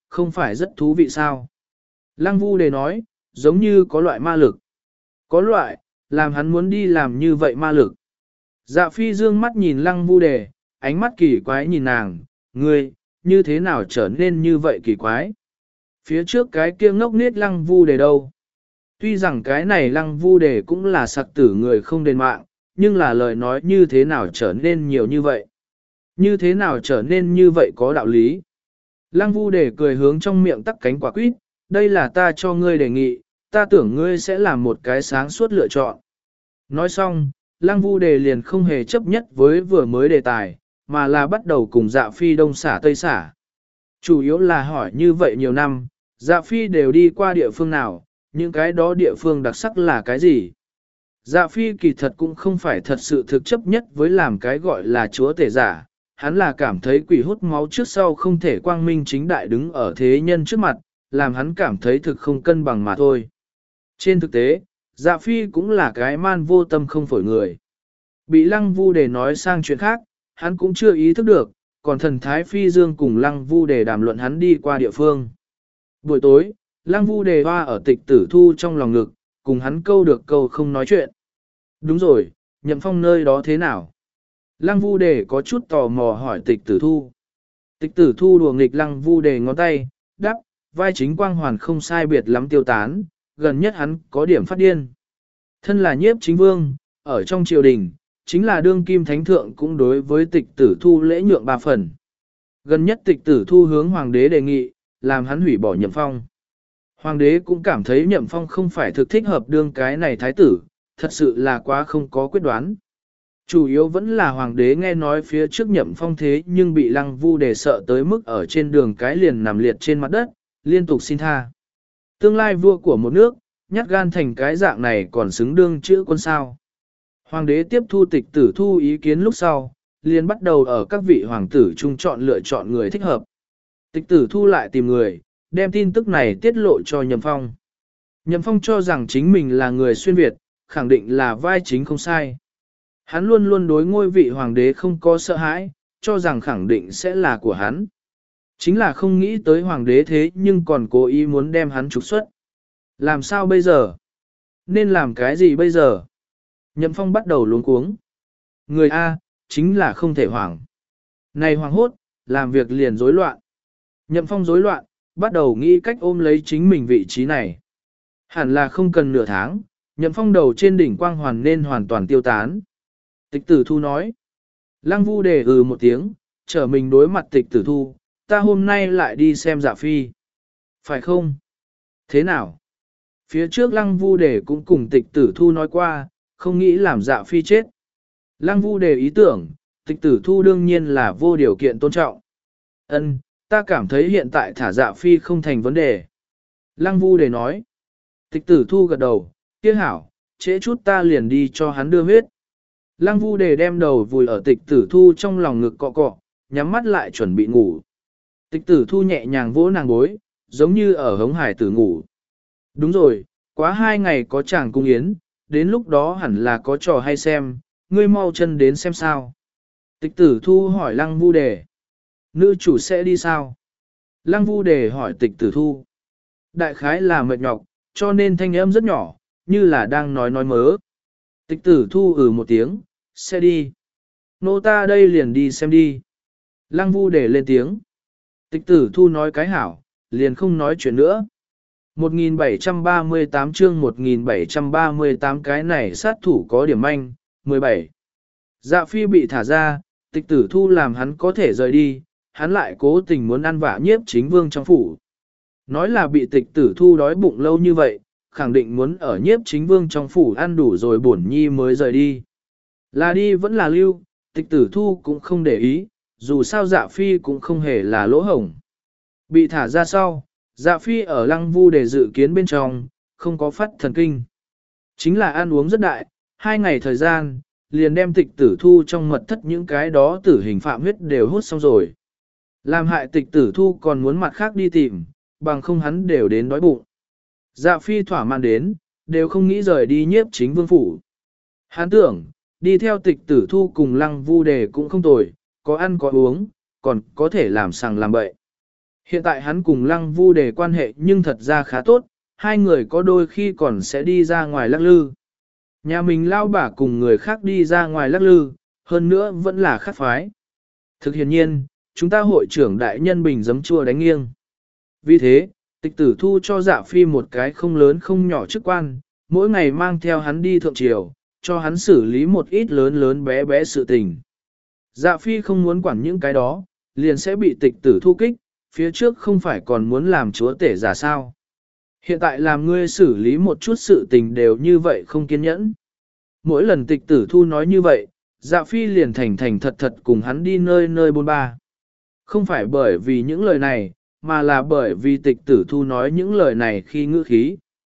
không phải rất thú vị sao? Lăng Vu Đề nói, giống như có loại ma lực. Có loại, làm hắn muốn đi làm như vậy ma lực. Dạ phi dương mắt nhìn Lăng Vu Đề, ánh mắt kỳ quái nhìn nàng, ngươi, như thế nào trở nên như vậy kỳ quái? Phía trước cái kia ngốc nết Lăng Vu Đề đâu? Tuy rằng cái này Lăng Vu Đề cũng là sặc tử người không đền mạng, nhưng là lời nói như thế nào trở nên nhiều như vậy? Như thế nào trở nên như vậy có đạo lý? Lăng Vu Đề cười hướng trong miệng tắc cánh quả quýt, đây là ta cho ngươi đề nghị, ta tưởng ngươi sẽ làm một cái sáng suốt lựa chọn. Nói xong, Lăng Vu Đề liền không hề chấp nhất với vừa mới đề tài, mà là bắt đầu cùng Dạ Phi đông xả tây xả. Chủ yếu là hỏi như vậy nhiều năm, Dạ Phi đều đi qua địa phương nào, những cái đó địa phương đặc sắc là cái gì? Dạ Phi kỳ thật cũng không phải thật sự thực chấp nhất với làm cái gọi là chúa tể giả, hắn là cảm thấy quỷ hút máu trước sau không thể quang minh chính đại đứng ở thế nhân trước mặt, làm hắn cảm thấy thực không cân bằng mà thôi. Trên thực tế, Dạ Phi cũng là cái man vô tâm không phổi người. Bị Lăng Vu Đề nói sang chuyện khác, hắn cũng chưa ý thức được, còn thần thái phi dương cùng Lăng Vu Đề đàm luận hắn đi qua địa phương. Buổi tối, Lăng Vu Đề hoa ở Tịch Tử Thu trong lòng ngực, cùng hắn câu được câu không nói chuyện. Đúng rồi, Nhậm Phong nơi đó thế nào? Lăng Vu Đề có chút tò mò hỏi Tịch Tử Thu. Tịch Tử Thu đùa nghịch Lăng Vu Đề ngón tay, đắp, vai chính quang hoàn không sai biệt lắm tiêu tán, gần nhất hắn có điểm phát điên. Thân là nhiếp chính vương, ở trong triều đình, chính là đương kim thánh thượng cũng đối với Tịch Tử Thu lễ nhượng ba phần. Gần nhất Tịch Tử Thu hướng hoàng đế đề nghị, làm hắn hủy bỏ Nhậm Phong. Hoàng đế cũng cảm thấy Nhậm Phong không phải thực thích hợp đương cái này thái tử, thật sự là quá không có quyết đoán. Chủ yếu vẫn là hoàng đế nghe nói phía trước Nhậm Phong thế nhưng bị Lăng Vu Đề sợ tới mức ở trên đường cái liền nằm liệt trên mặt đất, liên tục xin tha. Tương lai vua của một nước, nhát gan thành cái dạng này còn xứng đương chữ quân sao. Hoàng đế tiếp thu Tịch Tử Thu ý kiến lúc sau, liền bắt đầu ở các vị hoàng tử chung chọn lựa chọn người thích hợp. Tịch Tử Thu lại tìm người, đem tin tức này tiết lộ cho Nhậm Phong. Nhậm Phong cho rằng chính mình là người xuyên Việt, khẳng định là vai chính không sai. Hắn luôn luôn đối ngôi vị hoàng đế không có sợ hãi, cho rằng khẳng định sẽ là của hắn. Chính là không nghĩ tới hoàng đế thế nhưng còn cố ý muốn đem hắn trục xuất. Làm sao bây giờ? Nên làm cái gì bây giờ? Nhậm Phong bắt đầu luống cuống. Người A, chính là không thể hoảng. Này hoàng hốt, làm việc liền rối loạn. Nhậm Phong rối loạn, bắt đầu nghĩ cách ôm lấy chính mình vị trí này. Hẳn là không cần nửa tháng, Nhậm Phong đầu trên đỉnh quang hoàn nên hoàn toàn tiêu tán. Tịch Tử Thu nói. Lăng Vu Đề ừ một tiếng, trở mình đối mặt Tịch Tử Thu, ta hôm nay lại đi xem Dạ Phi. Phải không? Thế nào? Phía trước Lăng Vu Đề cũng cùng Tịch Tử Thu nói qua, không nghĩ làm Dạ Phi chết. Lăng Vu Đề ý tưởng, Tịch Tử Thu đương nhiên là vô điều kiện tôn trọng. Ân, ta cảm thấy hiện tại thả Dạ Phi không thành vấn đề. Lăng Vu Đề nói. Tịch Tử Thu gật đầu, kia hảo, trễ chút ta liền đi cho hắn đưa huyết. Lăng Vu Đề đem đầu vùi ở Tịch Tử Thu trong lòng ngực cọ cọ, nhắm mắt lại chuẩn bị ngủ. Tịch Tử Thu nhẹ nhàng vỗ nàng gối, giống như ở hống hải tử ngủ. Đúng rồi, quá hai ngày có chàng cung yến, đến lúc đó hẳn là có trò hay xem, ngươi mau chân đến xem sao. Tịch Tử Thu hỏi Lăng Vu Đề. Nữ chủ sẽ đi sao? Lăng Vu Đề hỏi Tịch Tử Thu. Đại khái là mệt nhọc, cho nên thanh âm rất nhỏ, như là đang nói nói mớ. Tịch Tử Thu ừ một tiếng, sẽ đi. Nô ta đây liền đi xem đi. Lăng Vu Đề lên tiếng. Tịch Tử Thu nói cái hảo, liền không nói chuyện nữa. một nghìn bảy trăm ba mươi tám chương một nghìn bảy trăm ba mươi tám cái này sát thủ có điểm manh, mười bảy. Dạ Phi bị thả ra, Tịch Tử Thu làm hắn có thể rời đi, hắn lại cố tình muốn ăn vạ nhiếp chính vương trong phủ. Nói là bị Tịch Tử Thu đói bụng lâu như vậy, khẳng định muốn ở nhiếp chính vương trong phủ ăn đủ rồi bổn nhi mới rời đi. Là đi vẫn là lưu, Tịch Tử Thu cũng không để ý, dù sao Dạ Phi cũng không hề là lỗ hổng. Bị thả ra sau, Dạ Phi ở Lăng Vu Đề dự kiến bên trong, không có phát thần kinh. Chính là ăn uống rất đại, hai ngày thời gian, liền đem Tịch Tử Thu trong mật thất những cái đó tử hình phạm huyết đều hút xong rồi. Làm hại Tịch Tử Thu còn muốn mặt khác đi tìm, bằng không hắn đều đến đói bụng. Dạ Phi thỏa mãn đến, đều không nghĩ rời đi nhiếp chính vương phủ. Hắn tưởng, đi theo Tịch Tử Thu cùng Lăng Vu Đề cũng không tồi, có ăn có uống, còn có thể làm sằng làm bậy. Hiện tại hắn cùng Lăng Vu Đề quan hệ nhưng thật ra khá tốt, hai người có đôi khi còn sẽ đi ra ngoài lắc lư. Nhà mình lao bà cùng người khác đi ra ngoài lắc lư, hơn nữa vẫn là khác phái. Thực hiện nhiên, chúng ta hội trưởng đại nhân bình giấm chua đánh nghiêng. Vì thế, tịch tử thu cho Dạ Phi một cái không lớn không nhỏ chức quan, mỗi ngày mang theo hắn đi thượng triều, cho hắn xử lý một ít lớn lớn bé bé sự tình. Dạ Phi không muốn quản những cái đó, liền sẽ bị tịch tử thu kích, phía trước không phải còn muốn làm chúa tể giả sao. Hiện tại làm ngươi xử lý một chút sự tình đều như vậy không kiên nhẫn. Mỗi lần tịch tử thu nói như vậy, Dạ Phi liền thành thành thật thật cùng hắn đi nơi nơi bôn ba. Không phải bởi vì những lời này, mà là bởi vì tịch tử thu nói những lời này khi ngữ khí.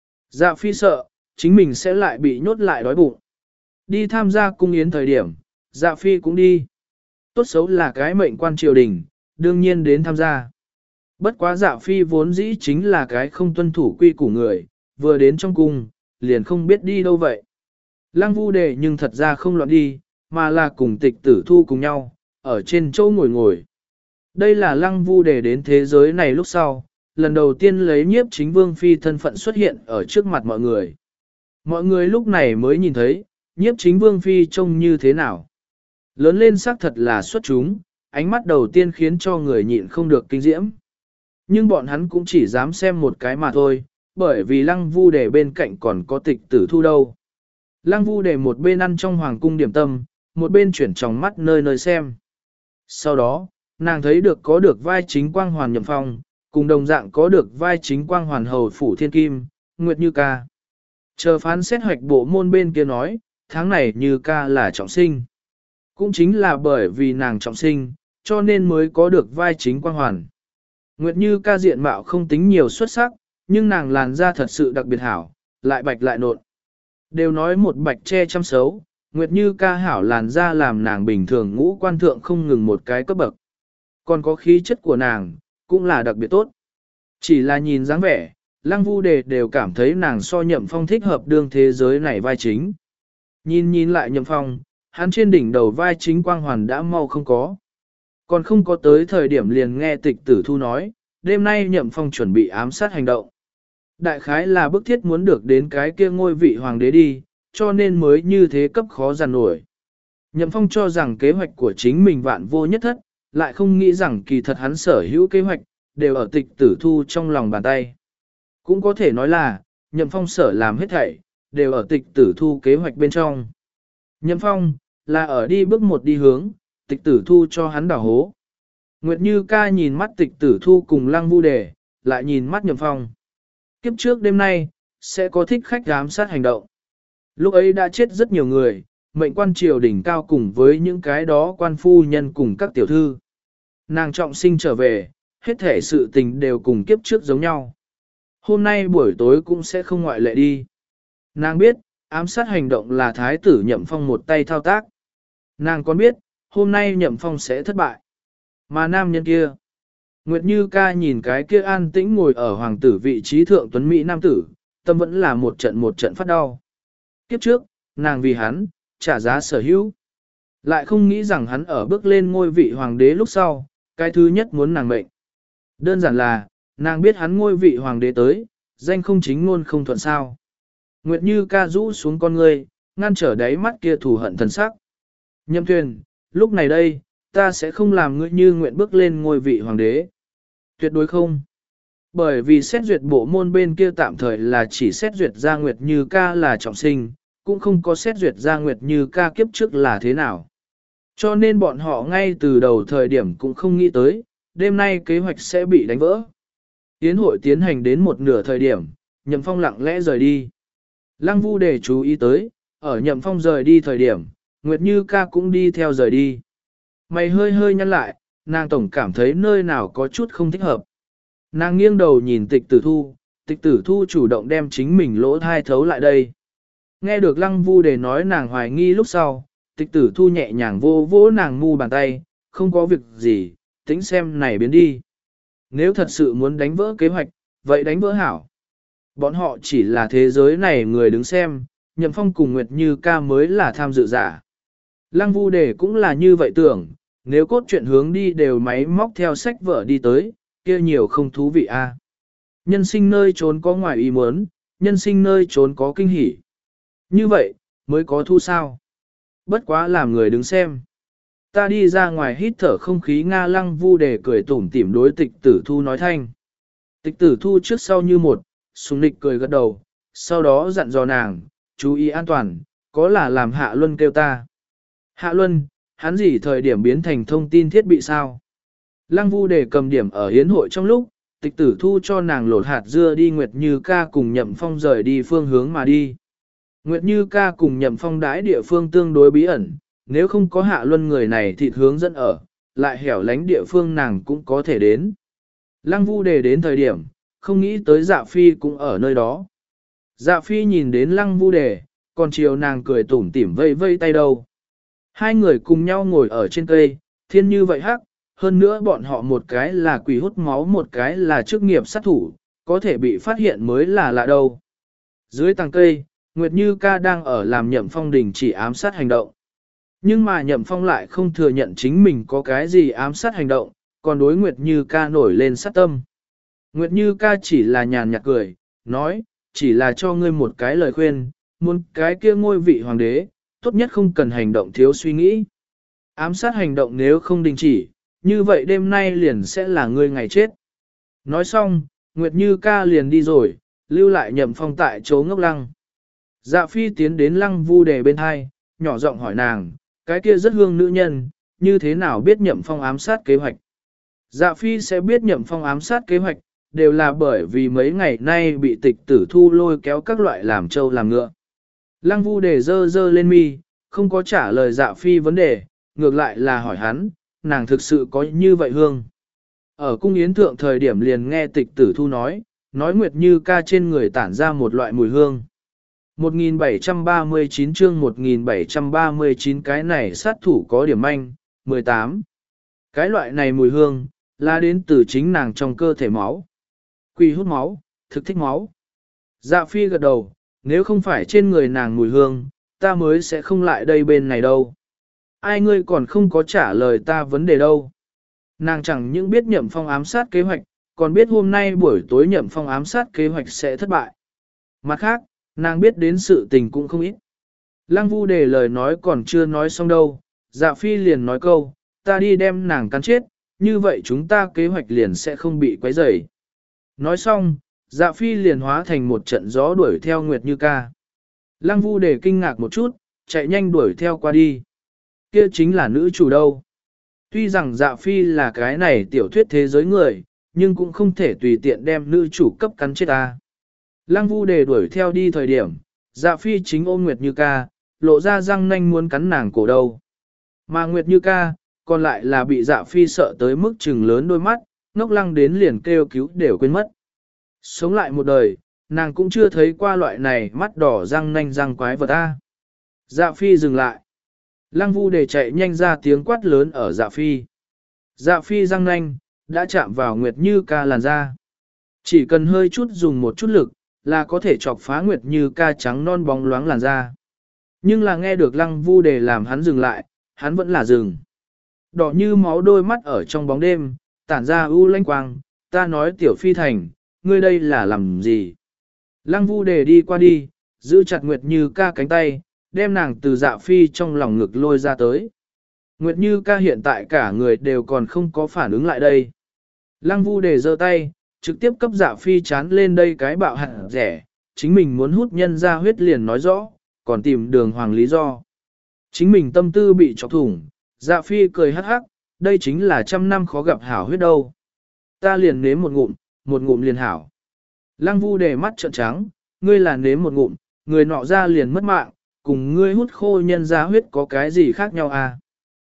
Dạ Phi sợ, chính mình sẽ lại bị nhốt lại đói bụng. Đi tham gia cung yến thời điểm, Dạ Phi cũng đi. Tốt xấu là cái mệnh quan triều đình, đương nhiên đến tham gia. Bất quá Dạ Phi vốn dĩ chính là cái không tuân thủ quy củ người, vừa đến trong cung, liền không biết đi đâu vậy. Lăng Vu Đề nhưng thật ra không loạn đi, mà là cùng tịch tử thu cùng nhau, ở trên chỗ ngồi ngồi. Đây là Lăng Vu Đề đến thế giới này lúc sau, lần đầu tiên lấy nhiếp chính vương phi thân phận xuất hiện ở trước mặt mọi người. Mọi người lúc này mới nhìn thấy, nhiếp chính vương phi trông như thế nào. Lớn lên xác thật là xuất chúng, ánh mắt đầu tiên khiến cho người nhịn không được kinh diễm. Nhưng bọn hắn cũng chỉ dám xem một cái mà thôi, bởi vì Lăng Vu Đề bên cạnh còn có tịch tử thu đâu. Lăng Vu Đề một bên ăn trong hoàng cung điểm tâm, một bên chuyển tròng mắt nơi nơi xem. Sau đó, nàng thấy được có được vai chính quang hoàn Nhậm Phong, cùng đồng dạng có được vai chính quang hoàn hầu phủ thiên kim, Nguyệt Như Ca. Chờ phán xét hoạch bộ môn bên kia nói, tháng này Như Ca là trọng sinh. Cũng chính là bởi vì nàng trọng sinh, cho nên mới có được vai chính quang hoàn. Nguyệt Như Ca diện mạo không tính nhiều xuất sắc, nhưng nàng làn da thật sự đặc biệt hảo, lại bạch lại nộn. Đều nói một bạch che chăm xấu, Nguyệt Như Ca hảo làn da làm nàng bình thường ngũ quan thượng không ngừng một cái cấp bậc. Còn có khí chất của nàng, cũng là đặc biệt tốt. Chỉ là nhìn dáng vẻ, Lăng Vu Đề đều cảm thấy nàng so Nhậm Phong thích hợp đương thế giới này vai chính. Nhìn nhìn lại Nhậm Phong, hắn trên đỉnh đầu vai chính quang hoàn đã mau không có. Còn không có tới thời điểm liền nghe tịch tử thu nói, đêm nay Nhậm Phong chuẩn bị ám sát hành động. Đại khái là bức thiết muốn được đến cái kia ngôi vị hoàng đế đi, cho nên mới như thế cấp khó giàn nổi. Nhậm Phong cho rằng kế hoạch của chính mình vạn vô nhất thất, lại không nghĩ rằng kỳ thật hắn sở hữu kế hoạch, đều ở tịch tử thu trong lòng bàn tay. Cũng có thể nói là, Nhậm Phong sở làm hết thảy, đều ở tịch tử thu kế hoạch bên trong. Nhậm Phong, là ở đi bước một đi hướng, tịch tử thu cho hắn đảo hố. Nguyệt Như Ca nhìn mắt tịch tử thu cùng Lăng Vu Đề, lại nhìn mắt Nhậm Phong. Kiếp trước đêm nay, sẽ có thích khách ám sát hành động. Lúc ấy đã chết rất nhiều người, mệnh quan triều đỉnh cao cùng với những cái đó quan phu nhân cùng các tiểu thư. Nàng trọng sinh trở về, hết thể sự tình đều cùng kiếp trước giống nhau. Hôm nay buổi tối cũng sẽ không ngoại lệ đi. Nàng biết, ám sát hành động là thái tử Nhậm Phong một tay thao tác. Nàng còn biết, hôm nay Nhậm Phong sẽ thất bại. Mà nam nhân kia, Nguyệt Như Ca nhìn cái kia an tĩnh ngồi ở hoàng tử vị trí thượng tuấn Mỹ nam tử, tâm vẫn là một trận một trận phát đau. Kiếp trước, nàng vì hắn, trả giá sở hữu. Lại không nghĩ rằng hắn ở bước lên ngôi vị hoàng đế lúc sau, cái thứ nhất muốn nàng mệnh. Đơn giản là, nàng biết hắn ngôi vị hoàng đế tới, danh không chính ngôn không thuận sao. Nguyệt Như Ca rũ xuống con ngươi, ngăn trở đáy mắt kia thù hận thần sắc. Nhậm Thuyền, lúc này đây, ta sẽ không làm ngươi như nguyện bước lên ngôi vị hoàng đế. Tuyệt đối không. Bởi vì xét duyệt bộ môn bên kia tạm thời là chỉ xét duyệt ra Nguyệt Như Ca là trọng sinh, cũng không có xét duyệt ra Nguyệt Như Ca kiếp trước là thế nào. Cho nên bọn họ ngay từ đầu thời điểm cũng không nghĩ tới, đêm nay kế hoạch sẽ bị đánh vỡ. Yến hội tiến hành đến một nửa thời điểm, Nhậm Phong lặng lẽ rời đi. Lăng Vu Đề chú ý tới, ở Nhậm Phong rời đi thời điểm, Nguyệt Như Ca cũng đi theo rời đi. Mày hơi hơi nhăn lại, nàng tổng cảm thấy nơi nào có chút không thích hợp. Nàng nghiêng đầu nhìn tịch tử thu, tịch tử thu chủ động đem chính mình lỗ thai thấu lại đây. Nghe được Lăng Vu Đề nói nàng hoài nghi lúc sau, tịch tử thu nhẹ nhàng vô vỗ nàng mu bàn tay, không có việc gì, tính xem này biến đi. Nếu thật sự muốn đánh vỡ kế hoạch, vậy đánh vỡ hảo. Bọn họ chỉ là thế giới này người đứng xem, Nhậm Phong cùng Nguyệt Như Ca mới là tham dự giả. Lăng Vu Đề cũng là như vậy tưởng, nếu cốt truyện hướng đi đều máy móc theo sách vở đi tới, kia nhiều không thú vị a. Nhân sinh nơi trốn có ngoài ý muốn, nhân sinh nơi trốn có kinh hỉ. Như vậy, mới có thu sao. Bất quá làm người đứng xem. Ta đi ra ngoài hít thở không khí Nga Lăng Vu Đề cười tủm tỉm đối tịch tử thu nói thanh. Tịch tử thu trước sau như một, sùng nịch cười gật đầu, sau đó dặn dò nàng, chú ý an toàn, có là làm Hạ Luân kêu ta. Hạ Luân, hắn gì thời điểm biến thành thông tin thiết bị sao? Lăng Vu Đề cầm điểm ở hiến hội trong lúc, tịch tử thu cho nàng lột hạt dưa đi Nguyệt Như ca cùng Nhậm Phong rời đi phương hướng mà đi. Nguyệt Như ca cùng Nhậm Phong đãi địa phương tương đối bí ẩn, nếu không có Hạ Luân người này thịt hướng dẫn ở, lại hẻo lánh địa phương nàng cũng có thể đến. Lăng Vu Đề đến thời điểm, không nghĩ tới Dạ Phi cũng ở nơi đó. Dạ Phi nhìn đến Lăng Vu Đề, còn chiều nàng cười tủm tỉm vây vây tay đâu. Hai người cùng nhau ngồi ở trên cây, thiên như vậy hắc, hơn nữa bọn họ một cái là quỷ hút máu một cái là chức nghiệp sát thủ, có thể bị phát hiện mới là lạ đâu. Dưới tàng cây, Nguyệt Như ca đang ở làm Nhậm Phong đình chỉ ám sát hành động. Nhưng mà Nhậm Phong lại không thừa nhận chính mình có cái gì ám sát hành động, còn đối Nguyệt Như ca nổi lên sát tâm. Nguyệt Như ca chỉ là nhàn nhạt cười, nói, chỉ là cho ngươi một cái lời khuyên, muốn cái kia ngôi vị hoàng đế, tốt nhất không cần hành động thiếu suy nghĩ. Ám sát hành động nếu không đình chỉ, như vậy đêm nay liền sẽ là ngươi ngày chết. Nói xong, Nguyệt Như ca liền đi rồi, lưu lại Nhậm Phong tại chỗ ngốc lăng. Dạ Phi tiến đến Lăng Vu Đề bên hai, nhỏ giọng hỏi nàng, cái kia rất hương nữ nhân, như thế nào biết Nhậm Phong ám sát kế hoạch. Dạ Phi sẽ biết Nhậm Phong ám sát kế hoạch, đều là bởi vì mấy ngày nay bị tịch tử thu lôi kéo các loại làm trâu làm ngựa. Lăng Vu Đề dơ dơ lên mi, không có trả lời Dạ Phi vấn đề, ngược lại là hỏi hắn, nàng thực sự có như vậy hương. Ở cung yến thượng thời điểm liền nghe tịch tử thu nói, nói Nguyệt Như ca trên người tản ra một loại mùi hương. một nghìn bảy trăm ba mươi chín chương một nghìn bảy trăm ba mươi chín cái này sát thủ có điểm manh, mười tám. Cái loại này mùi hương, là đến từ chính nàng trong cơ thể máu. Quỷ hút máu, thực thích máu. Dạ Phi gật đầu, nếu không phải trên người nàng mùi hương, ta mới sẽ không lại đây bên này đâu. Ai ngươi còn không có trả lời ta vấn đề đâu. Nàng chẳng những biết Nhậm Phong ám sát kế hoạch, còn biết hôm nay buổi tối Nhậm Phong ám sát kế hoạch sẽ thất bại. Mặt khác, nàng biết đến sự tình cũng không ít. Lăng Vu Đề lời nói còn chưa nói xong đâu, Dạ Phi liền nói câu, ta đi đem nàng cắn chết, như vậy chúng ta kế hoạch liền sẽ không bị quấy rầy. Nói xong, Dạ Phi liền hóa thành một trận gió đuổi theo Nguyệt Như ca. Lăng Vu Đề kinh ngạc một chút, chạy nhanh đuổi theo qua đi. Kia chính là nữ chủ đâu. Tuy rằng Dạ Phi là cái này tiểu thuyết thế giới người, nhưng cũng không thể tùy tiện đem nữ chủ cấp cắn chết ta. Lăng Vu Đề đuổi theo đi thời điểm, Dạ Phi chính ôm Nguyệt Như ca, lộ ra răng nanh muốn cắn nàng cổ đầu. Mà Nguyệt Như ca, còn lại là bị Dạ Phi sợ tới mức trừng lớn đôi mắt, ngốc lăng đến liền kêu cứu đều quên mất. Sống lại một đời, nàng cũng chưa thấy qua loại này mắt đỏ răng nanh răng quái vật ta. Dạ Phi dừng lại. Lăng Vu Đề chạy nhanh ra tiếng quát lớn ở Dạ Phi. Dạ Phi răng nanh, đã chạm vào Nguyệt Như ca làn da. Chỉ cần hơi chút dùng một chút lực, là có thể chọc phá Nguyệt Như ca trắng non bóng loáng làn da. Nhưng là nghe được Lăng Vu Đề làm hắn dừng lại, hắn vẫn là dừng. Đỏ như máu đôi mắt ở trong bóng đêm, tản ra u lanh quang, ta nói Tiểu Phi Thành, ngươi đây là làm gì? Lăng Vu Đề đi qua đi, giữ chặt Nguyệt Như ca cánh tay, đem nàng từ Dạ Phi trong lòng ngực lôi ra tới. Nguyệt Như ca hiện tại cả người đều còn không có phản ứng lại đây. Lăng Vu Đề giơ tay, trực tiếp cấp Dạ Phi chán lên đây cái bạo hẳn rẻ, chính mình muốn hút nhân ra huyết liền nói rõ, còn tìm đường hoàng lý do. Chính mình tâm tư bị chọc thủng, Dạ Phi cười hắc hắc, đây chính là trăm năm khó gặp hảo huyết đâu. Ta liền nếm một ngụm, một ngụm liền hảo. Lăng Vu Đề mắt trợn trắng, ngươi là nếm một ngụm, người nọ ra liền mất mạng, cùng ngươi hút khô nhân ra huyết có cái gì khác nhau à?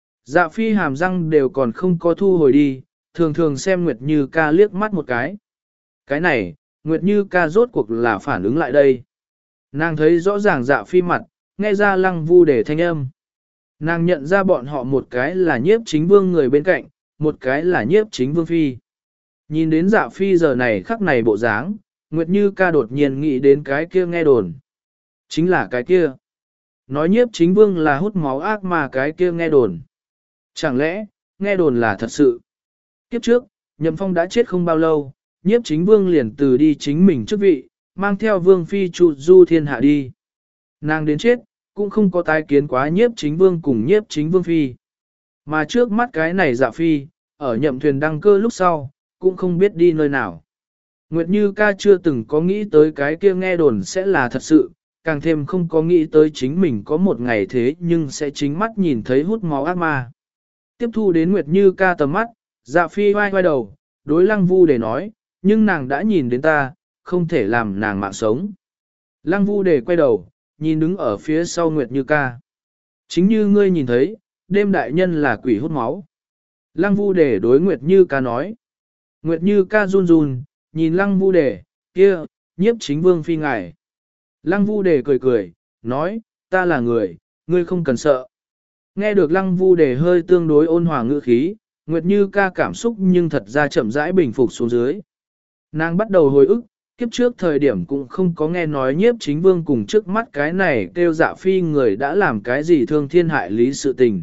Dạ Phi hàm răng đều còn không có thu hồi đi, thường thường xem Nguyệt Như ca liếc mắt một cái. Cái này, Nguyệt Như ca rốt cuộc là phản ứng lại đây. Nàng thấy rõ ràng Dạ Phi mặt, nghe ra Lăng Vu Đề thanh âm. Nàng nhận ra bọn họ một cái là nhiếp chính vương người bên cạnh, một cái là nhiếp chính vương phi. Nhìn đến Dạ Phi giờ này khắc này bộ dáng, Nguyệt Như ca đột nhiên nghĩ đến cái kia nghe đồn. Chính là cái kia. Nói nhiếp chính vương là hút máu ác mà cái kia nghe đồn. Chẳng lẽ, nghe đồn là thật sự? Kiếp trước, Nhậm Phong đã chết không bao lâu, nhiếp chính vương liền từ đi chính mình chức vị, mang theo vương phi trụ du thiên hạ đi. Nàng đến chết, cũng không có tái kiến quá nhiếp chính vương cùng nhiếp chính vương phi. Mà trước mắt cái này Dạ phi, ở nhậm thuyền đăng cơ lúc sau, cũng không biết đi nơi nào. Nguyệt Như ca chưa từng có nghĩ tới cái kia nghe đồn sẽ là thật sự, càng thêm không có nghĩ tới chính mình có một ngày thế nhưng sẽ chính mắt nhìn thấy hút máu ác ma. Tiếp thu đến Nguyệt Như ca tầm mắt, Dạ phi vai vai đầu, đối Lăng Vu để nói, nhưng nàng đã nhìn đến ta, không thể làm nàng mạng sống. Lăng Vu để quay đầu, nhìn đứng ở phía sau Nguyệt Như ca. Chính như ngươi nhìn thấy, đêm đại nhân là quỷ hút máu. Lăng Vu để đối Nguyệt Như ca nói. Nguyệt Như ca run run, nhìn Lăng Vu để, kia, nhiếp chính vương phi ngài. Lăng Vu để cười cười, nói, ta là người, ngươi không cần sợ. Nghe được Lăng Vu để hơi tương đối ôn hòa ngữ khí, Nguyệt Như ca cảm xúc nhưng thật ra chậm rãi bình phục xuống dưới. Nàng bắt đầu hồi ức, kiếp trước thời điểm cũng không có nghe nói nhiếp chính vương cùng trước mắt cái này kêu Dạ phi người đã làm cái gì thương thiên hại lý sự tình.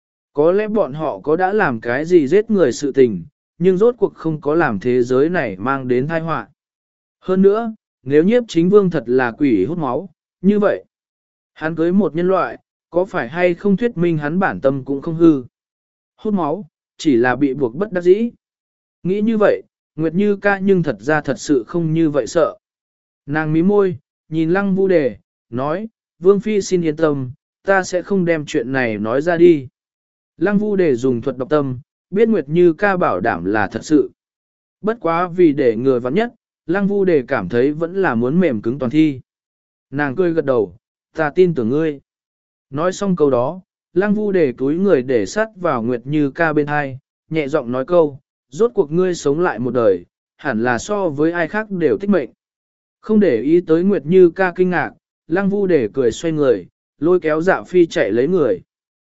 Có lẽ bọn họ có đã làm cái gì giết người sự tình, nhưng rốt cuộc không có làm thế giới này mang đến tai họa. Hơn nữa, nếu nhiếp chính vương thật là quỷ hút máu, như vậy, hắn cưới một nhân loại, có phải hay không thuyết minh hắn bản tâm cũng không hư. Hút máu, chỉ là bị buộc bất đắc dĩ. Nghĩ như vậy, Nguyệt Như ca nhưng thật ra thật sự không như vậy sợ. Nàng mí môi, nhìn Lăng Vu đề, nói, Vương Phi xin yên tâm, ta sẽ không đem chuyện này nói ra đi. Lăng Vu đề dùng thuật độc tâm, biết Nguyệt Như ca bảo đảm là thật sự. Bất quá vì để người vắng nhất, Lăng Vu đề cảm thấy vẫn là muốn mềm cứng toàn thi. Nàng cười gật đầu, ta tin tưởng ngươi. Nói xong câu đó, Lăng Vu đề túi người để sắt vào Nguyệt Như ca bên hai, nhẹ giọng nói câu, rốt cuộc ngươi sống lại một đời, hẳn là so với ai khác đều tích mệnh. Không để ý tới Nguyệt Như ca kinh ngạc, Lăng Vu để cười xoay người, lôi kéo Dạ phi chạy lấy người.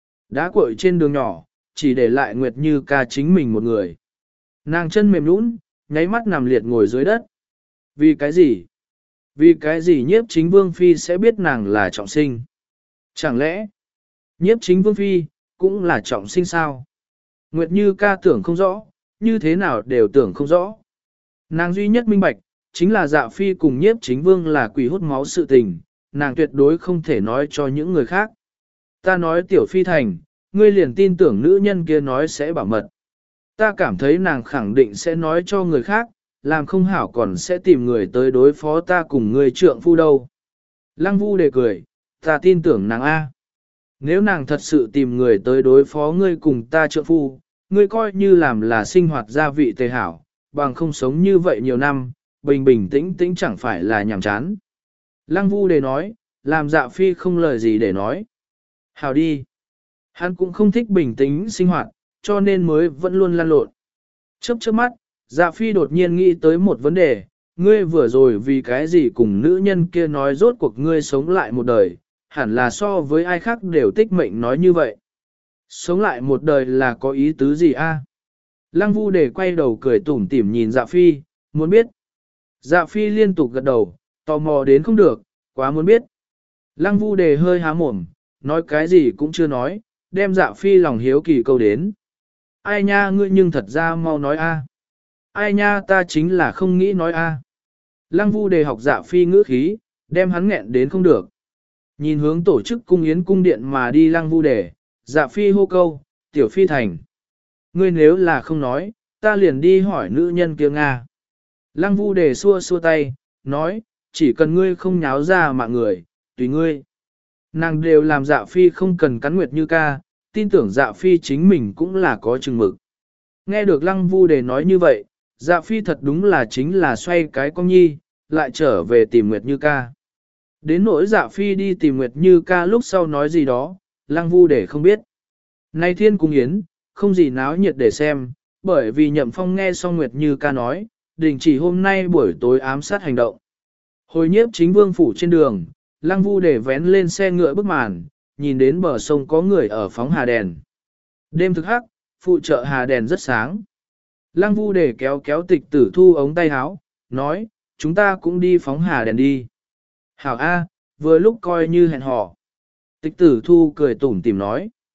Đá cội trên đường nhỏ, chỉ để lại Nguyệt Như ca chính mình một người. Nàng chân mềm nhũn, nháy mắt nằm liệt ngồi dưới đất. Vì cái gì? Vì cái gì nhiếp chính vương phi sẽ biết nàng là trọng sinh? Chẳng lẽ, nhiếp chính vương phi, cũng là trọng sinh sao? Nguyệt Như ca tưởng không rõ, như thế nào đều tưởng không rõ. Nàng duy nhất minh bạch, chính là Dạ phi cùng nhiếp chính vương là quỷ hút máu sự tình, nàng tuyệt đối không thể nói cho những người khác. Ta nói tiểu phi thành, ngươi liền tin tưởng nữ nhân kia nói sẽ bảo mật. Ta cảm thấy nàng khẳng định sẽ nói cho người khác, làm không hảo còn sẽ tìm người tới đối phó ta cùng người trượng phu đâu. Lăng Vu đề cười, ta tin tưởng nàng A. Nếu nàng thật sự tìm người tới đối phó ngươi cùng ta trượng phu, ngươi coi như làm là sinh hoạt gia vị tề hảo, bằng không sống như vậy nhiều năm, bình bình tĩnh tĩnh chẳng phải là nhàm chán. Lăng Vu đề nói, làm Dạ phi không lời gì để nói. Hảo đi. Hắn cũng không thích bình tĩnh sinh hoạt, cho nên mới vẫn luôn lăn lộn. Chớp chớp mắt, Dạ phi đột nhiên nghĩ tới một vấn đề, ngươi vừa rồi vì cái gì cùng nữ nhân kia nói rốt cuộc ngươi sống lại một đời, hẳn là so với ai khác đều tích mệnh nói như vậy. Sống lại một đời là có ý tứ gì a? Lăng Vu để quay đầu cười tủm tỉm nhìn Dạ phi, muốn biết. Dạ phi liên tục gật đầu, tò mò đến không được, quá muốn biết. Lăng Vu đề hơi há mồm, nói cái gì cũng chưa nói, đem Dạ phi lòng hiếu kỳ câu đến. Ai nha ngươi nhưng thật ra mau nói a. Ai nha ta chính là không nghĩ nói a. Lăng Vu đề học Dạ phi ngữ khí, đem hắn nghẹn đến không được. Nhìn hướng tổ chức cung yến cung điện mà đi Lăng Vu đề, Dạ phi hô câu, tiểu phi thành. Ngươi nếu là không nói, ta liền đi hỏi nữ nhân kia Nga. Lăng Vu đề xua xua tay, nói, chỉ cần ngươi không nháo ra mạng người, tùy ngươi. Nàng đều làm Dạ phi không cần cắn Nguyệt Như ca, tin tưởng Dạ phi chính mình cũng là có chừng mực. Nghe được Lăng Vu đề nói như vậy, Dạ phi thật đúng là chính là xoay cái con nhi, lại trở về tìm Nguyệt Như ca. Đến nỗi Dạ phi đi tìm Nguyệt Như ca lúc sau nói gì đó, Lăng Vu đề không biết. Nay thiên cung yến, không gì náo nhiệt để xem, bởi vì Nhậm Phong nghe xong Nguyệt Như ca nói, đình chỉ hôm nay buổi tối ám sát hành động. Hồi nhiếp chính vương phủ trên đường, Lăng Vu để vén lên xe ngựa bức màn, nhìn đến bờ sông có người ở phóng hà đèn. Đêm thực hắc, phụ trợ hà đèn rất sáng. Lăng Vu để kéo kéo tịch tử thu ống tay áo, nói, chúng ta cũng đi phóng hà đèn đi. Hảo A, vừa lúc coi như hẹn hò. Tịch tử thu cười tủm tìm nói.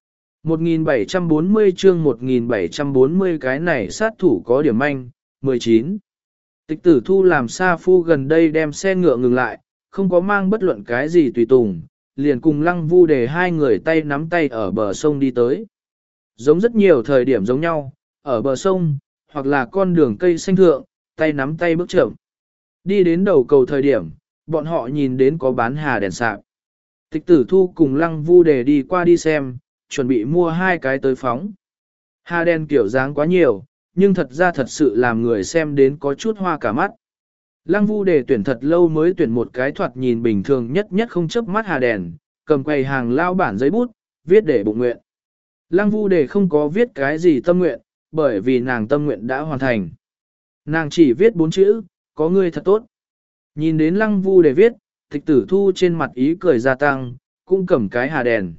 một nghìn bảy trăm bốn mươi chương một nghìn bảy trăm bốn mươi cái này sát thủ có điểm manh, mười chín. Tịch tử thu làm sa phu gần đây đem xe ngựa ngừng lại, không có mang bất luận cái gì tùy tùng, liền cùng lăng vu để hai người tay nắm tay ở bờ sông đi tới. Giống rất nhiều thời điểm giống nhau, ở bờ sông, hoặc là con đường cây xanh thượng, tay nắm tay bước chậm. Đi đến đầu cầu thời điểm, bọn họ nhìn đến có bán hà đèn sạc. Tịch tử thu cùng lăng vu để đi qua đi xem, chuẩn bị mua hai cái tới phóng. Hà đèn kiểu dáng quá nhiều, nhưng thật ra thật sự làm người xem đến có chút hoa cả mắt. Lăng vu để tuyển thật lâu mới tuyển một cái thoạt nhìn bình thường nhất nhất không chớp mắt hà đèn, cầm quầy hàng lao bản giấy bút, viết để bụng nguyện. Lăng vu để không có viết cái gì tâm nguyện, bởi vì nàng tâm nguyện đã hoàn thành. Nàng chỉ viết bốn chữ, có ngươi thật tốt. Nhìn đến lăng vu để viết, tịch tử thu trên mặt ý cười gia tăng, cũng cầm cái hà đèn.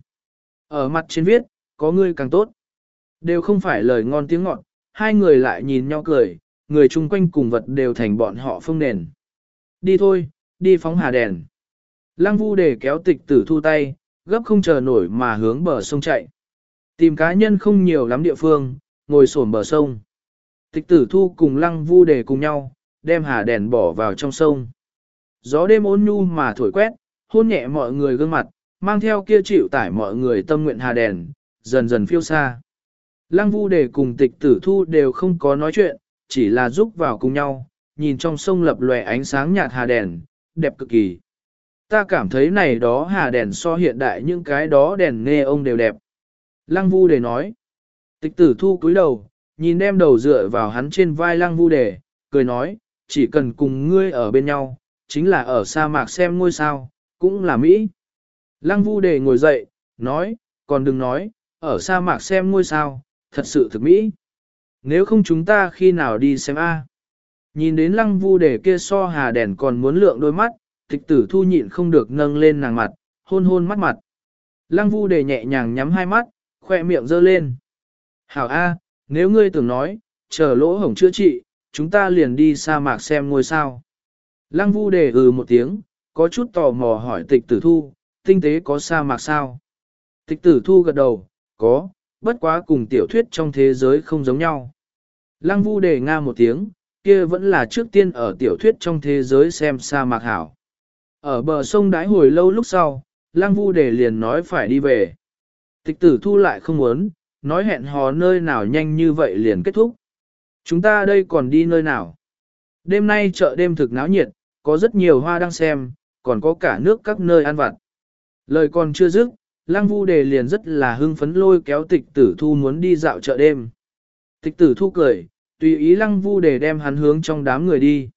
Ở mặt trên viết, có ngươi càng tốt. Đều không phải lời ngon tiếng ngọt, hai người lại nhìn nhau cười, người chung quanh cùng vật đều thành bọn họ phương nền. Đi thôi, đi phóng hà đèn. Lăng vu để kéo tịch tử thu tay, gấp không chờ nổi mà hướng bờ sông chạy. Tìm cá nhân không nhiều lắm địa phương, ngồi xổm bờ sông. Tịch tử thu cùng lăng vu để cùng nhau, đem hà đèn bỏ vào trong sông. Gió đêm ôn nhu mà thổi quét, hôn nhẹ mọi người gương mặt, mang theo kia chịu tải mọi người tâm nguyện hà đèn, dần dần phiêu xa. Lăng vu để cùng tịch tử thu đều không có nói chuyện, chỉ là giúp vào cùng nhau, nhìn trong sông lập lòe ánh sáng nhạt hà đèn, đẹp cực kỳ. Ta cảm thấy này đó hà đèn so hiện đại những cái đó đèn nghe ông đều đẹp. Lăng vu để nói. Tịch tử thu cúi đầu, nhìn đem đầu dựa vào hắn trên vai lăng vu để, cười nói, chỉ cần cùng ngươi ở bên nhau, chính là ở sa mạc xem ngôi sao, cũng là Mỹ. Lăng vu để ngồi dậy, nói, còn đừng nói, ở sa mạc xem ngôi sao, thật sự thực Mỹ. Nếu không chúng ta khi nào đi xem A. Nhìn đến lăng vu để kia so hà đèn còn muốn lượng đôi mắt, tịch tử thu nhịn không được nâng lên nàng mặt, hôn hôn mắt mặt. Lăng vu để nhẹ nhàng nhắm hai mắt, khoe miệng giơ lên. Hảo A, nếu ngươi tưởng nói, chờ lỗ hổng chữa trị, chúng ta liền đi sa mạc xem ngôi sao. Lăng vu để ừ một tiếng, có chút tò mò hỏi tịch tử thu, tinh tế có sa mạc sao? Tịch tử thu gật đầu, có, bất quá cùng tiểu thuyết trong thế giới không giống nhau. Lăng vu để nga một tiếng, kia vẫn là trước tiên ở tiểu thuyết trong thế giới xem sa mạc hảo. Ở bờ sông đái hồi lâu lúc sau, lăng vu để liền nói phải đi về. Tịch tử thu lại không muốn, nói hẹn hò nơi nào nhanh như vậy liền kết thúc. Chúng ta đây còn đi nơi nào? Đêm nay chợ đêm thực náo nhiệt, có rất nhiều hoa đang xem, còn có cả nước các nơi ăn vặt. Lời còn chưa dứt, Lăng vu đề liền rất là hưng phấn lôi kéo tịch tử thu muốn đi dạo chợ đêm. Tịch tử thu cười, tùy ý lăng vu đề đem hắn hướng trong đám người đi.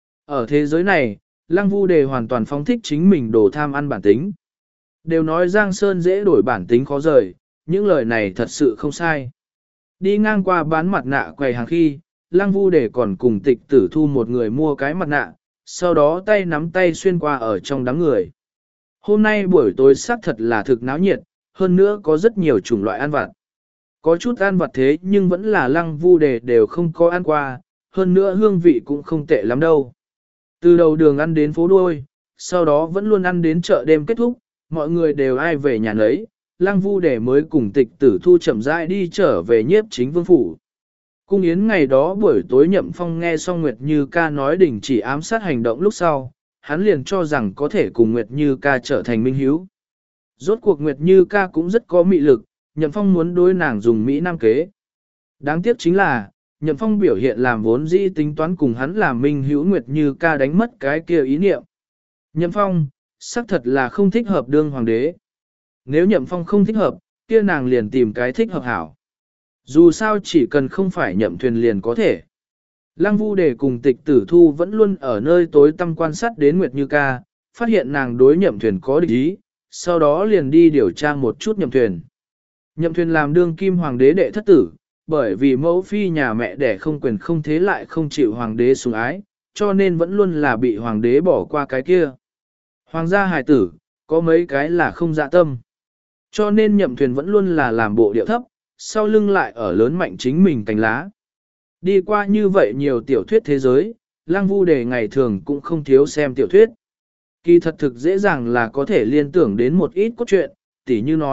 Ở thế giới này, lăng vu đề hoàn toàn phóng thích chính mình đồ tham ăn bản tính. Đều nói Giang Sơn dễ đổi bản tính khó rời, những lời này thật sự không sai. Đi ngang qua bán mặt nạ quầy hàng khi, lăng vu đề còn cùng tịch tử thu một người mua cái mặt nạ, sau đó tay nắm tay xuyên qua ở trong đám người. Hôm nay buổi tối xác thật là thực náo nhiệt, hơn nữa có rất nhiều chủng loại ăn vặt. Có chút ăn vặt thế nhưng vẫn là lăng vu đề đều không có ăn qua, hơn nữa hương vị cũng không tệ lắm đâu. Từ đầu đường ăn đến phố đuôi, sau đó vẫn luôn ăn đến chợ đêm kết thúc, mọi người đều ai về nhà nấy, lăng vu đề mới cùng tịch tử thu chậm rãi đi trở về nhiếp chính vương phủ. Cung yến ngày đó buổi tối Nhậm Phong nghe xong Nguyệt Như ca nói đình chỉ ám sát hành động lúc sau, hắn liền cho rằng có thể cùng Nguyệt Như ca trở thành minh hiếu. Rốt cuộc Nguyệt Như ca cũng rất có mị lực, Nhậm Phong muốn đối nàng dùng Mỹ Nam kế. Đáng tiếc chính là, Nhậm Phong biểu hiện làm vốn dĩ tính toán cùng hắn làm minh hữu Nguyệt Như ca đánh mất cái kia ý niệm. Nhậm Phong, xác thật là không thích hợp đương hoàng đế. Nếu Nhậm Phong không thích hợp, kia nàng liền tìm cái thích hợp hảo. Dù sao chỉ cần không phải Nhậm Thuyền liền có thể. Lăng Vu Đề cùng tịch tử thu vẫn luôn ở nơi tối tăm quan sát đến Nguyệt Như ca, phát hiện nàng đối Nhậm Thuyền có địch ý, sau đó liền đi điều tra một chút Nhậm Thuyền. Nhậm Thuyền làm đương kim hoàng đế đệ thất tử, bởi vì mẫu phi nhà mẹ đẻ không quyền không thế lại không chịu hoàng đế sủng ái, cho nên vẫn luôn là bị hoàng đế bỏ qua cái kia. Hoàng gia hài tử, có mấy cái là không dạ tâm. Cho nên Nhậm Thuyền vẫn luôn là làm bộ điệu thấp, sau lưng lại ở lớn mạnh chính mình cánh lá. Đi qua như vậy nhiều tiểu thuyết thế giới, Lăng Vu Đề ngày thường cũng không thiếu xem tiểu thuyết. Kỳ thật thực dễ dàng là có thể liên tưởng đến một ít cốt truyện, tỉ như nói,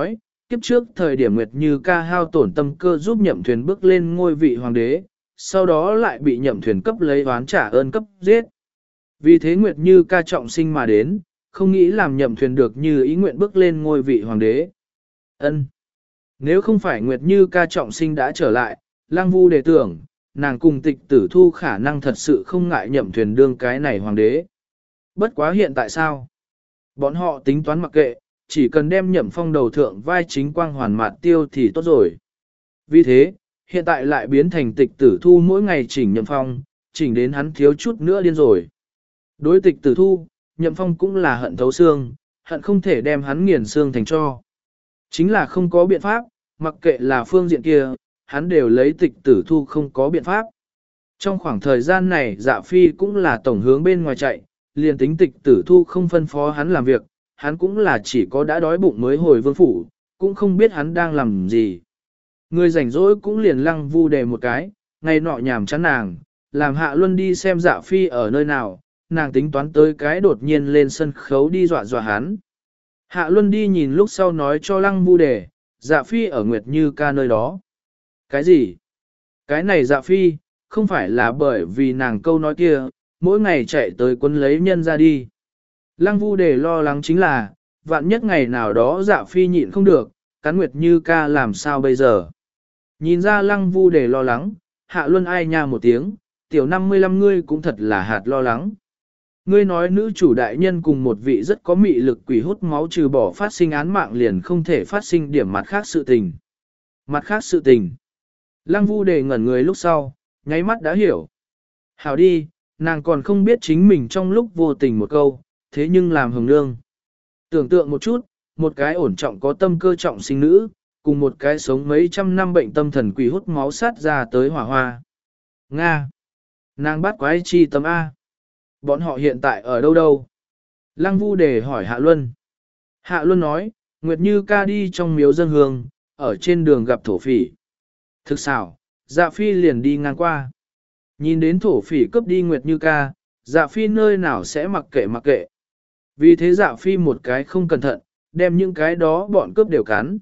Kiếp trước thời điểm Nguyệt Như ca hao tổn tâm cơ giúp nhậm thuyền bước lên ngôi vị hoàng đế, sau đó lại bị nhậm thuyền cấp lấy oán trả ơn cấp giết. Vì thế Nguyệt Như ca trọng sinh mà đến, không nghĩ làm nhậm thuyền được như ý nguyện bước lên ngôi vị hoàng đế. Ân. Nếu không phải Nguyệt Như ca trọng sinh đã trở lại, Lăng Vu đề tưởng, nàng cùng tịch tử thu khả năng thật sự không ngại nhậm thuyền đương cái này hoàng đế. Bất quá hiện tại sao? Bọn họ tính toán mặc kệ, chỉ cần đem nhậm phong đầu thượng vai chính quang hoàn mạt tiêu thì tốt rồi. Vì thế, hiện tại lại biến thành tịch tử thu mỗi ngày chỉnh nhậm phong, chỉnh đến hắn thiếu chút nữa điên rồi. Đối tịch tử thu, nhậm phong cũng là hận thấu xương, hận không thể đem hắn nghiền xương thành cho. Chính là không có biện pháp, mặc kệ là phương diện kia, hắn đều lấy tịch tử thu không có biện pháp. Trong khoảng thời gian này dạ phi cũng là tổng hướng bên ngoài chạy, liền tính tịch tử thu không phân phó hắn làm việc, hắn cũng là chỉ có đã đói bụng mới hồi vương phủ, cũng không biết hắn đang làm gì. Người rảnh rỗi cũng liền Lăng Vu đề một cái, ngày nọ nhảm chán nàng, làm Hạ Luân đi xem dạ phi ở nơi nào, nàng tính toán tới cái đột nhiên lên sân khấu đi dọa dọa hắn. Hạ Luân đi nhìn lúc sau nói cho Lăng Vu đề, dạ phi ở Nguyệt Như ca nơi đó. Cái gì? Cái này dạ phi, không phải là bởi vì nàng câu nói kia, mỗi ngày chạy tới quân lấy nhân ra đi. Lăng Vu đề lo lắng chính là, vạn nhất ngày nào đó dạ phi nhịn không được, cắn Nguyệt Như ca làm sao bây giờ. Nhìn ra Lăng Vu đề lo lắng, Hạ Luân ai nha một tiếng, tiểu năm mươi lăm ngươi cũng thật là hạt lo lắng. Ngươi nói nữ chủ đại nhân cùng một vị rất có mị lực quỷ hút máu trừ bỏ phát sinh án mạng liền không thể phát sinh điểm mặt khác sự tình. Mặt khác sự tình. Lăng Vu đề ngẩn người lúc sau, nháy mắt đã hiểu. Hảo đi, nàng còn không biết chính mình trong lúc vô tình một câu, thế nhưng làm hồng nương. Tưởng tượng một chút, một cái ổn trọng có tâm cơ trọng sinh nữ, cùng một cái sống mấy trăm năm bệnh tâm thần quỷ hút máu sát ra tới hỏa hoa. Nga! Nàng bắt quái chi tâm A. Bọn họ hiện tại ở đâu đâu? Lăng Vu đề hỏi Hạ Luân. Hạ Luân nói, Nguyệt Như ca đi trong miếu dân hương, ở trên đường gặp thổ phỉ. Thực xảo, dạ phi liền đi ngang qua. Nhìn đến thổ phỉ cướp đi Nguyệt Như ca, dạ phi nơi nào sẽ mặc kệ mặc kệ. Vì thế dạ phi một cái không cẩn thận, đem những cái đó bọn cướp đều cắn.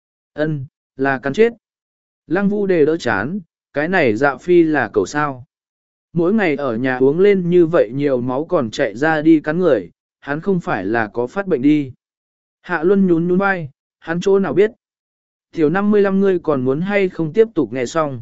Ân, là cắn chết. Lăng Vu đề đỡ chán, cái này dạ phi là cầu sao. Mỗi ngày ở nhà uống lên như vậy nhiều máu còn chạy ra đi cắn người, hắn không phải là có phát bệnh đi. Hạ Luân nhún nhún vai, hắn chỗ nào biết. Tiểu năm mươi lăm ngươi còn muốn hay không tiếp tục nghe xong.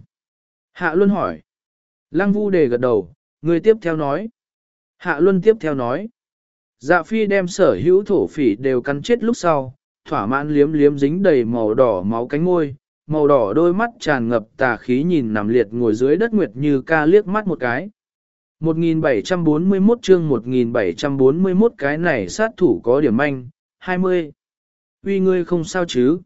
Hạ Luân hỏi. Lăng Vu đề gật đầu, ngươi tiếp theo nói. Hạ Luân tiếp theo nói. Dạ phi đem sở hữu thổ phỉ đều cắn chết lúc sau, thỏa mãn liếm liếm dính đầy màu đỏ máu cánh môi, màu đỏ đôi mắt tràn ngập tà khí nhìn nằm liệt ngồi dưới đất Nguyệt Như ca liếc mắt một cái. một nghìn bảy trăm bốn mươi mốt chương một nghìn bảy trăm bốn mươi mốt cái này sát thủ có điểm manh, hai mươi. Uy ngươi không sao chứ?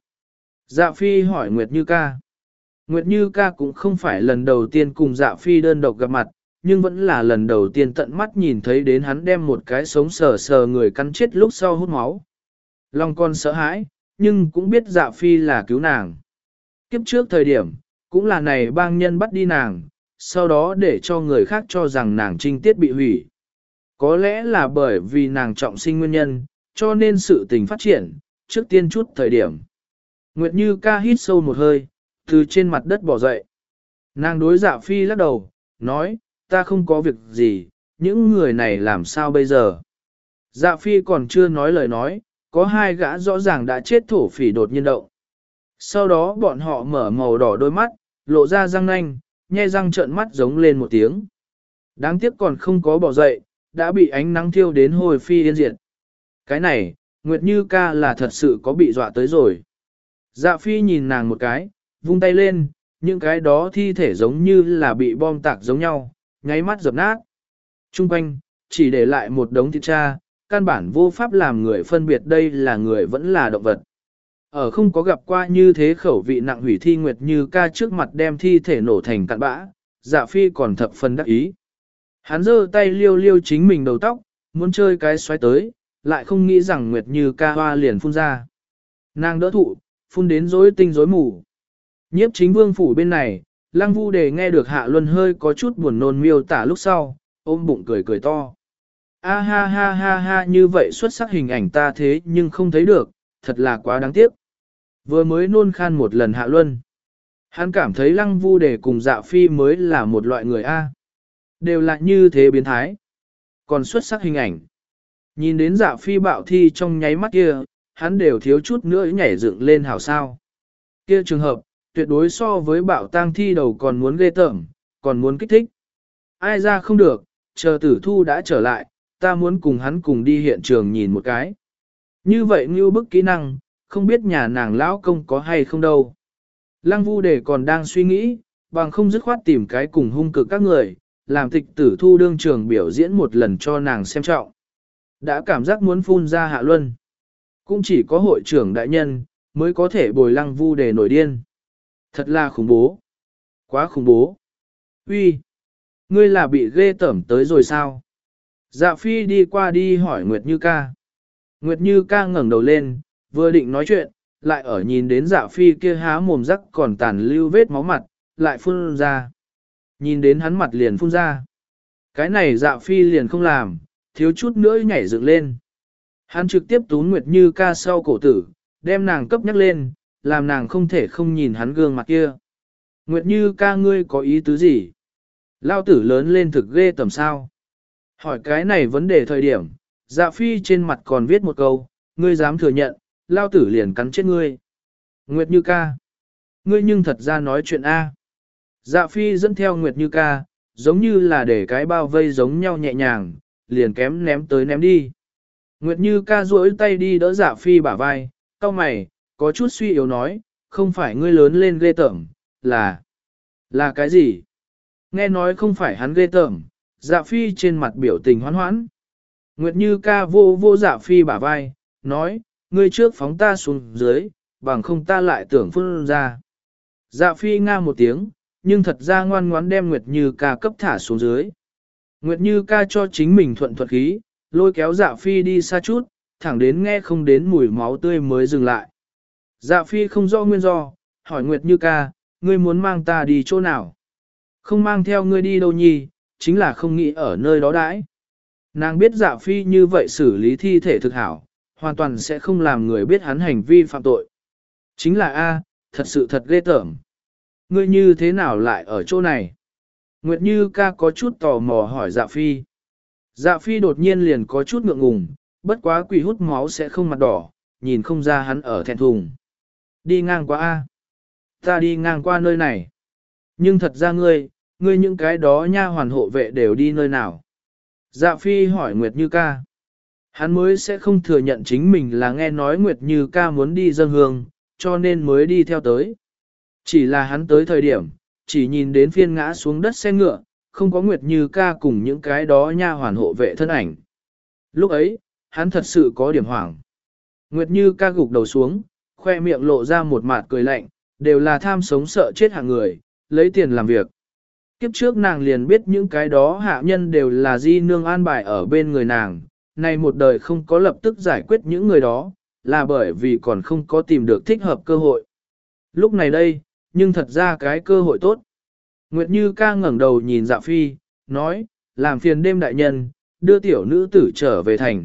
Dạ phi hỏi Nguyệt Như ca. Nguyệt Như ca cũng không phải lần đầu tiên cùng dạ phi đơn độc gặp mặt, nhưng vẫn là lần đầu tiên tận mắt nhìn thấy đến hắn đem một cái sống sờ sờ người cắn chết lúc sau hút máu. Lòng con sợ hãi, nhưng cũng biết dạ phi là cứu nàng. Kiếp trước thời điểm, cũng là này bang nhân bắt đi nàng, sau đó để cho người khác cho rằng nàng trinh tiết bị hủy. Có lẽ là bởi vì nàng trọng sinh nguyên nhân, cho nên sự tình phát triển, trước tiên chút thời điểm. Nguyệt Như ca hít sâu một hơi, từ trên mặt đất bỏ dậy. Nàng đối dạ phi lắc đầu, nói, ta không có việc gì, những người này làm sao bây giờ. Dạ phi còn chưa nói lời nói, có hai gã rõ ràng đã chết thổ phỉ đột nhiên động. Sau đó bọn họ mở màu đỏ đôi mắt, lộ ra răng nanh, nhe răng trợn mắt giống lên một tiếng. Đáng tiếc còn không có bỏ dậy, đã bị ánh nắng thiêu đến hồi phi yên diệt. Cái này, Nguyệt Như ca là thật sự có bị dọa tới rồi. Dạ phi nhìn nàng một cái, vung tay lên, những cái đó thi thể giống như là bị bom tạc giống nhau, nháy mắt dập nát. Trung quanh, chỉ để lại một đống thịt cha, căn bản vô pháp làm người phân biệt đây là người vẫn là động vật. Ở không có gặp qua như thế khẩu vị nặng hủy thi Nguyệt Như ca trước mặt đem thi thể nổ thành cặn bã, dạ phi còn thập phần đắc ý. Hắn giơ tay liêu liêu chính mình đầu tóc, muốn chơi cái xoáy tới, lại không nghĩ rằng Nguyệt Như ca hoa liền phun ra. Nàng đỡ thụ, phun đến rối tinh rối mù. Nhiếp chính vương phủ bên này, Lăng Vu đề nghe được Hạ Luân hơi có chút buồn nôn miêu tả lúc sau, ôm bụng cười cười to. A ha ha ha ha như vậy xuất sắc hình ảnh ta thế nhưng không thấy được, thật là quá đáng tiếc. Vừa mới nôn khan một lần Hạ Luân. Hắn cảm thấy Lăng Vu Đề cùng Dạ Phi mới là một loại người A. Đều là như thế biến thái. Còn xuất sắc hình ảnh. Nhìn đến Dạ Phi bạo thi trong nháy mắt kia, hắn đều thiếu chút nữa nhảy dựng lên hảo sao. Kia trường hợp, tuyệt đối so với bạo tang thi đầu còn muốn ghê tởm, còn muốn kích thích. Ai ra không được, chờ tử thu đã trở lại, ta muốn cùng hắn cùng đi hiện trường nhìn một cái. Như vậy như bức kỹ năng, không biết nhà nàng lão công có hay không đâu. Lăng Vu Đề còn đang suy nghĩ, bằng không dứt khoát tìm cái cùng hung cực các người, làm tịch tử thu đương trường biểu diễn một lần cho nàng xem trọng. Đã cảm giác muốn phun ra Hạ Luân. Cũng chỉ có hội trưởng đại nhân, mới có thể bồi Lăng Vu Đề nổi điên. Thật là khủng bố. Quá khủng bố. Uy, ngươi là bị ghê tởm tới rồi sao? Dạ Phi đi qua đi hỏi Nguyệt Như ca. Nguyệt Như ca ngẩng đầu lên, vừa định nói chuyện, lại ở nhìn đến Dạ Phi kia há mồm rắc còn tàn lưu vết máu mặt, lại phun ra. Nhìn đến hắn mặt liền phun ra. Cái này Dạ Phi liền không làm, thiếu chút nữa nhảy dựng lên. Hắn trực tiếp túm Nguyệt Như ca sau cổ tử, đem nàng cấp nhắc lên, làm nàng không thể không nhìn hắn gương mặt kia. Nguyệt Như ca ngươi có ý tứ gì? Lao tử lớn lên thực ghê tầm sao? Hỏi cái này vấn đề thời điểm, Dạ Phi trên mặt còn viết một câu, ngươi dám thừa nhận, Lao tử liền cắn chết ngươi. Nguyệt Như ca, ngươi nhưng thật ra nói chuyện A. Dạ Phi dẫn theo Nguyệt Như ca, giống như là để cái bao vây giống nhau nhẹ nhàng, liền kém ném tới ném đi. Nguyệt Như ca duỗi tay đi đỡ Dạ Phi bả vai, cau mày, có chút suy yếu nói, không phải ngươi lớn lên ghê tởm, là... là cái gì? Nghe nói không phải hắn ghê tởm, Dạ Phi trên mặt biểu tình hoán hoãn. Nguyệt Như ca vô vô Dạ Phi bả vai, nói, ngươi trước phóng ta xuống dưới, bằng không ta lại tưởng phun ra. Dạ Phi nga một tiếng, nhưng thật ra ngoan ngoãn đem Nguyệt Như ca cấp thả xuống dưới. Nguyệt Như ca cho chính mình thuận thuật khí, lôi kéo Dạ Phi đi xa chút, thẳng đến nghe không đến mùi máu tươi mới dừng lại. Dạ Phi không rõ nguyên do, hỏi Nguyệt Như ca, ngươi muốn mang ta đi chỗ nào? Không mang theo ngươi đi đâu nhi, chính là không nghĩ ở nơi đó đãi. Nàng biết Dạ Phi như vậy xử lý thi thể thực hảo, hoàn toàn sẽ không làm người biết hắn hành vi phạm tội. Chính là A, thật sự thật ghê tởm. Ngươi như thế nào lại ở chỗ này? Nguyệt Như ca có chút tò mò hỏi Dạ Phi. Dạ Phi đột nhiên liền có chút ngượng ngùng, bất quá quỷ hút máu sẽ không mặt đỏ, nhìn không ra hắn ở thẹn thùng. Đi ngang qua A. Ta đi ngang qua nơi này. Nhưng thật ra ngươi, ngươi những cái đó nha hoàn hộ vệ đều đi nơi nào? Dạ Phi hỏi Nguyệt Như ca. Hắn mới sẽ không thừa nhận chính mình là nghe nói Nguyệt Như ca muốn đi dâng hương, cho nên mới đi theo tới. Chỉ là hắn tới thời điểm, chỉ nhìn đến phiên ngã xuống đất xe ngựa, không có Nguyệt Như ca cùng những cái đó nha hoàn hộ vệ thân ảnh. Lúc ấy, hắn thật sự có điểm hoảng. Nguyệt Như ca gục đầu xuống, khoe miệng lộ ra một mặt cười lạnh, đều là tham sống sợ chết hạng người, lấy tiền làm việc. Kiếp trước nàng liền biết những cái đó hạ nhân đều là di nương an bài ở bên người nàng, nay một đời không có lập tức giải quyết những người đó, là bởi vì còn không có tìm được thích hợp cơ hội. Lúc này đây, nhưng thật ra cái cơ hội tốt. Nguyệt Như ca ngẩng đầu nhìn Dạ Phi, nói, làm phiền đêm đại nhân, đưa tiểu nữ tử trở về thành.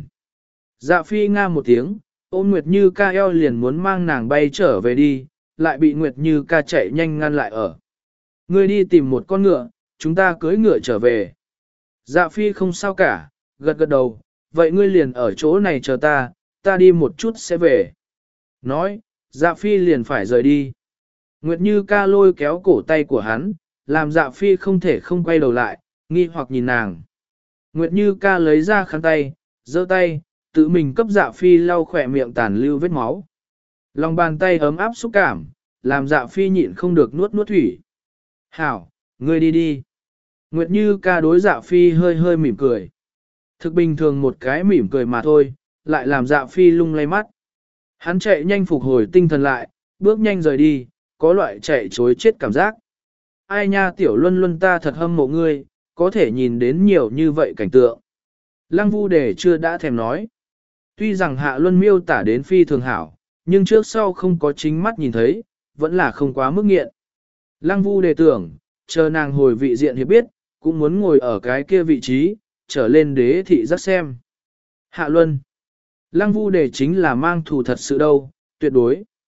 Dạ Phi nga một tiếng, ôm Nguyệt Như ca eo liền muốn mang nàng bay trở về đi, lại bị Nguyệt Như ca chạy nhanh ngăn lại ở. Ngươi đi tìm một con ngựa, chúng ta cưỡi ngựa trở về. Dạ Phi không sao cả, gật gật đầu, vậy ngươi liền ở chỗ này chờ ta, ta đi một chút sẽ về. Nói, Dạ Phi liền phải rời đi. Nguyệt Như ca lôi kéo cổ tay của hắn, làm Dạ Phi không thể không quay đầu lại, nghi hoặc nhìn nàng. Nguyệt Như ca lấy ra khăn tay, giơ tay, tự mình cấp Dạ Phi lau khỏe miệng tàn lưu vết máu. Lòng bàn tay ấm áp xúc cảm, làm Dạ Phi nhịn không được nuốt nuốt thủy. Hảo, ngươi đi đi. Nguyệt Như ca đối Dạ Phi hơi hơi mỉm cười. Thực bình thường một cái mỉm cười mà thôi, lại làm Dạ Phi lung lay mắt. Hắn chạy nhanh phục hồi tinh thần lại, bước nhanh rời đi, có loại chạy chối chết cảm giác. Ai nha tiểu luân luân ta thật hâm mộ ngươi, có thể nhìn đến nhiều như vậy cảnh tượng. Lăng Vu Đề chưa đã thèm nói. Tuy rằng Hạ Luân miêu tả đến phi thường hảo, nhưng trước sau không có chính mắt nhìn thấy, vẫn là không quá mức nghiện. Lăng Vu Đề tưởng, chờ nàng hồi vị diện hiệp biết, cũng muốn ngồi ở cái kia vị trí, trở lên đế thị giác xem. Hạ Luân. Lăng Vu Đề chính là mang thù thật sự đâu, tuyệt đối.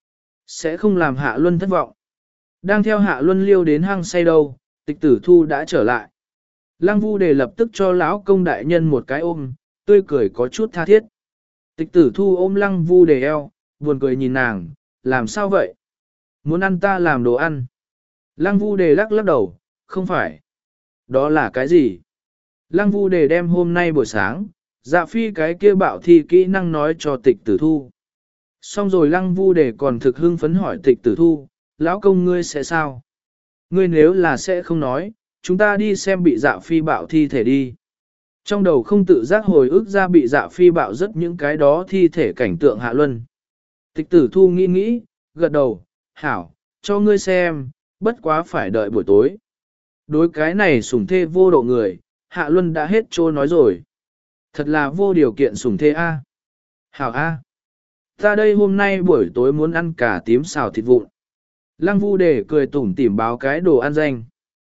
Sẽ không làm Hạ Luân thất vọng. Đang theo Hạ Luân liêu đến hang say đâu, Tịch Tử Thu đã trở lại. Lăng Vu Đề lập tức cho lão công đại nhân một cái ôm, tươi cười có chút tha thiết. Tịch Tử Thu ôm Lăng Vu Đề eo, buồn cười nhìn nàng, làm sao vậy? Muốn ăn ta làm đồ ăn. Lăng Vu Đề lắc lắc đầu, không phải. Đó là cái gì? Lăng Vu Đề đem hôm nay buổi sáng, Dạ Phi cái kia bạo thi kỹ năng nói cho Tịch Tử Thu. Xong rồi Lăng Vu Đề còn thực hưng phấn hỏi Tịch Tử Thu, lão công ngươi sẽ sao? Ngươi nếu là sẽ không nói, chúng ta đi xem bị Dạ Phi bạo thi thể đi. Trong đầu không tự giác hồi ức ra bị Dạ Phi bạo rất những cái đó thi thể cảnh tượng Hạ Luân. Tịch Tử Thu nghĩ nghĩ, gật đầu, hảo, cho ngươi xem, bất quá phải đợi buổi tối. Đối cái này sủng thê vô độ người, Hạ Luân đã hết trô nói rồi. Thật là vô điều kiện sủng thê A. Hảo A. Ta đây hôm nay buổi tối muốn ăn cả tím xào thịt vụn. Lăng Vu Đề cười tủm tỉm báo cái đồ ăn danh.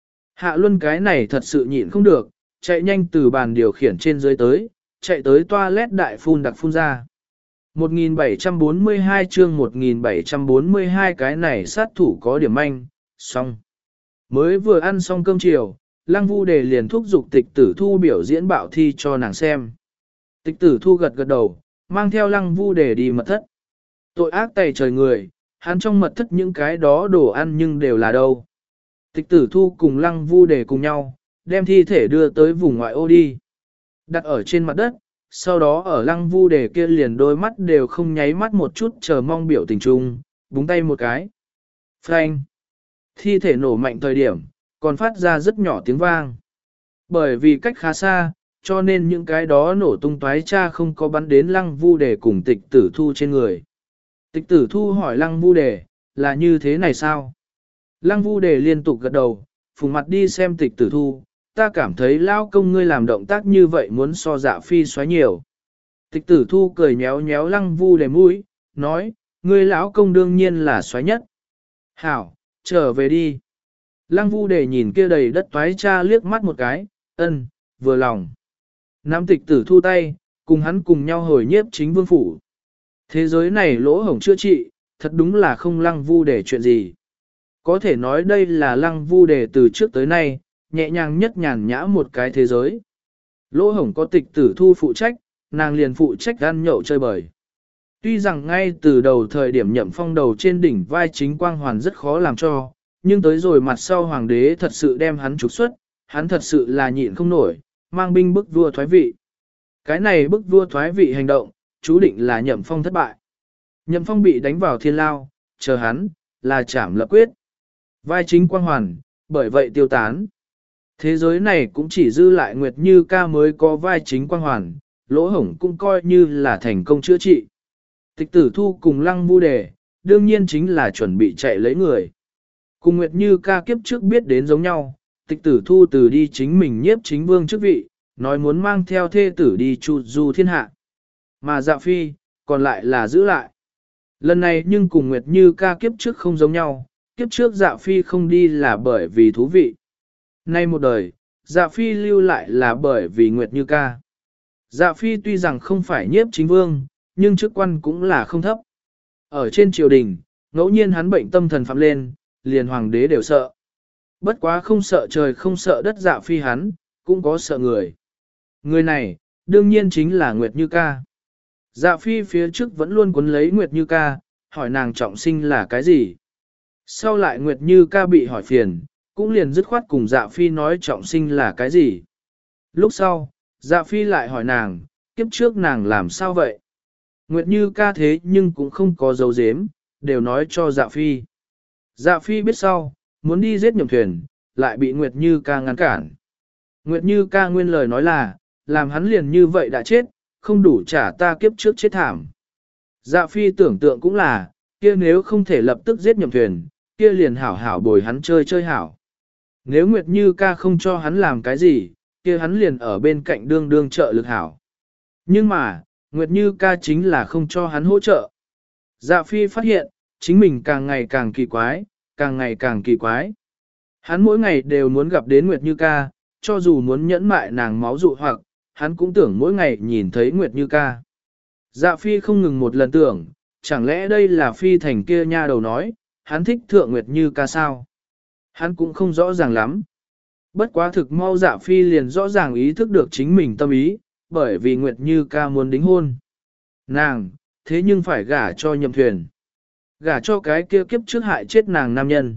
Hạ Luân cái này thật sự nhịn không được, chạy nhanh từ bàn điều khiển trên dưới tới, chạy tới toilet đại phun đặc phun ra. một nghìn bảy trăm bốn mươi hai chương một nghìn bảy trăm bốn mươi hai cái này sát thủ có điểm manh, xong. Mới vừa ăn xong cơm chiều, Lăng Vu Đề liền thúc giục Tịch Tử Thu biểu diễn bạo thi cho nàng xem. Tịch Tử Thu gật gật đầu, mang theo Lăng Vu Đề đi mật thất. Tội ác tày trời người, hắn trong mật thất những cái đó đồ ăn nhưng đều là đâu. Tịch Tử Thu cùng Lăng Vu Đề cùng nhau, đem thi thể đưa tới vùng ngoại ô đi. Đặt ở trên mặt đất, sau đó ở Lăng Vu Đề kia liền đôi mắt đều không nháy mắt một chút chờ mong biểu tình chung, búng tay một cái. Phanh! Thi thể nổ mạnh thời điểm, còn phát ra rất nhỏ tiếng vang. Bởi vì cách khá xa, cho nên những cái đó nổ tung toái cha không có bắn đến Lăng Vu Đề cùng Tịch Tử Thu trên người. Tịch Tử Thu hỏi Lăng Vu Đề, là như thế này sao? Lăng Vu Đề liên tục gật đầu, phùng mặt đi xem Tịch Tử Thu, ta cảm thấy lao công ngươi làm động tác như vậy muốn so Dạ Phi xoáy nhiều. Tịch Tử Thu cười nhéo nhéo Lăng Vu Đề mũi, nói, ngươi lão công đương nhiên là xoáy nhất. Hảo, trở về đi. Lăng Vu Đề nhìn kia đầy đất toái cha liếc mắt một cái, ân, vừa lòng. Nắm Tịch Tử Thu tay, cùng hắn cùng nhau hồi nhiếp chính vương phủ. Thế giới này lỗ hổng chữa trị, thật đúng là không Lăng Vu Đề chuyện gì. Có thể nói đây là Lăng Vu Đề từ trước tới nay, nhẹ nhàng nhất nhàn nhã một cái thế giới. Lỗ hổng có Tịch Tử Thu phụ trách, nàng liền phụ trách ăn nhậu chơi bời. Tuy rằng ngay từ đầu thời điểm Nhậm Phong đầu trên đỉnh vai chính quang hoàn rất khó làm cho, nhưng tới rồi mặt sau hoàng đế thật sự đem hắn trục xuất, hắn thật sự là nhịn không nổi, mang binh bức vua thoái vị. Cái này bức vua thoái vị hành động, chú định là Nhậm Phong thất bại. Nhậm Phong bị đánh vào thiên lao, chờ hắn, là trảm lập quyết. Vai chính quang hoàn, bởi vậy tiêu tán. Thế giới này cũng chỉ dư lại Nguyệt Như Ca mới có vai chính quang hoàn, lỗ hổng cũng coi như là thành công chữa trị. Tịch Tử Thu cùng Lăng Vu Đề, đương nhiên chính là chuẩn bị chạy lấy người. Cùng Nguyệt Như Ca kiếp trước biết đến giống nhau, Tịch Tử Thu từ đi chính mình nhiếp chính vương chức vị, nói muốn mang theo thê tử đi chu du thiên hạ. Mà Dạ Phi, còn lại là giữ lại. Lần này nhưng cùng Nguyệt Như Ca kiếp trước không giống nhau, kiếp trước Dạ Phi không đi là bởi vì thú vị. Nay một đời, Dạ Phi lưu lại là bởi vì Nguyệt Như Ca. Dạ Phi tuy rằng không phải nhiếp chính vương, nhưng chức quan cũng là không thấp. Ở trên triều đình, ngẫu nhiên hắn bệnh tâm thần phạm lên, liền hoàng đế đều sợ. Bất quá không sợ trời không sợ đất Dạ Phi hắn, cũng có sợ người. Người này, đương nhiên chính là Nguyệt Như Ca. Dạ Phi phía trước vẫn luôn cuốn lấy Nguyệt Như Ca, hỏi nàng trọng sinh là cái gì. Sau lại Nguyệt Như Ca bị hỏi phiền, cũng liền dứt khoát cùng Dạ Phi nói trọng sinh là cái gì. Lúc sau, Dạ Phi lại hỏi nàng, kiếp trước nàng làm sao vậy? Nguyệt Như Ca thế nhưng cũng không có dấu dếm, đều nói cho Dạ Phi. Dạ Phi biết sau, muốn đi giết Nhậm Thuyền, lại bị Nguyệt Như Ca ngăn cản. Nguyệt Như Ca nguyên lời nói là, làm hắn liền như vậy đã chết, không đủ trả ta kiếp trước chết thảm. Dạ Phi tưởng tượng cũng là, kia nếu không thể lập tức giết Nhậm Thuyền, kia liền hảo hảo bồi hắn chơi chơi hảo. Nếu Nguyệt Như Ca không cho hắn làm cái gì, kia hắn liền ở bên cạnh đương đương trợ lực hảo. Nhưng mà, Nguyệt Như Ca chính là không cho hắn hỗ trợ. Dạ Phi phát hiện, chính mình càng ngày càng kỳ quái, càng ngày càng kỳ quái. Hắn mỗi ngày đều muốn gặp đến Nguyệt Như Ca, cho dù muốn nhẫn mại nàng máu dụ hoặc, hắn cũng tưởng mỗi ngày nhìn thấy Nguyệt Như Ca. Dạ Phi không ngừng một lần tưởng, chẳng lẽ đây là phi thành kia nha đầu nói, hắn thích thượng Nguyệt Như ca sao? Hắn cũng không rõ ràng lắm. Bất quá thực mau Dạ Phi liền rõ ràng ý thức được chính mình tâm ý, bởi vì Nguyệt Như ca muốn đính hôn. Nàng, thế nhưng phải gả cho Nhậm Thuyền. Gả cho cái kia kiếp trước hại chết nàng nam nhân.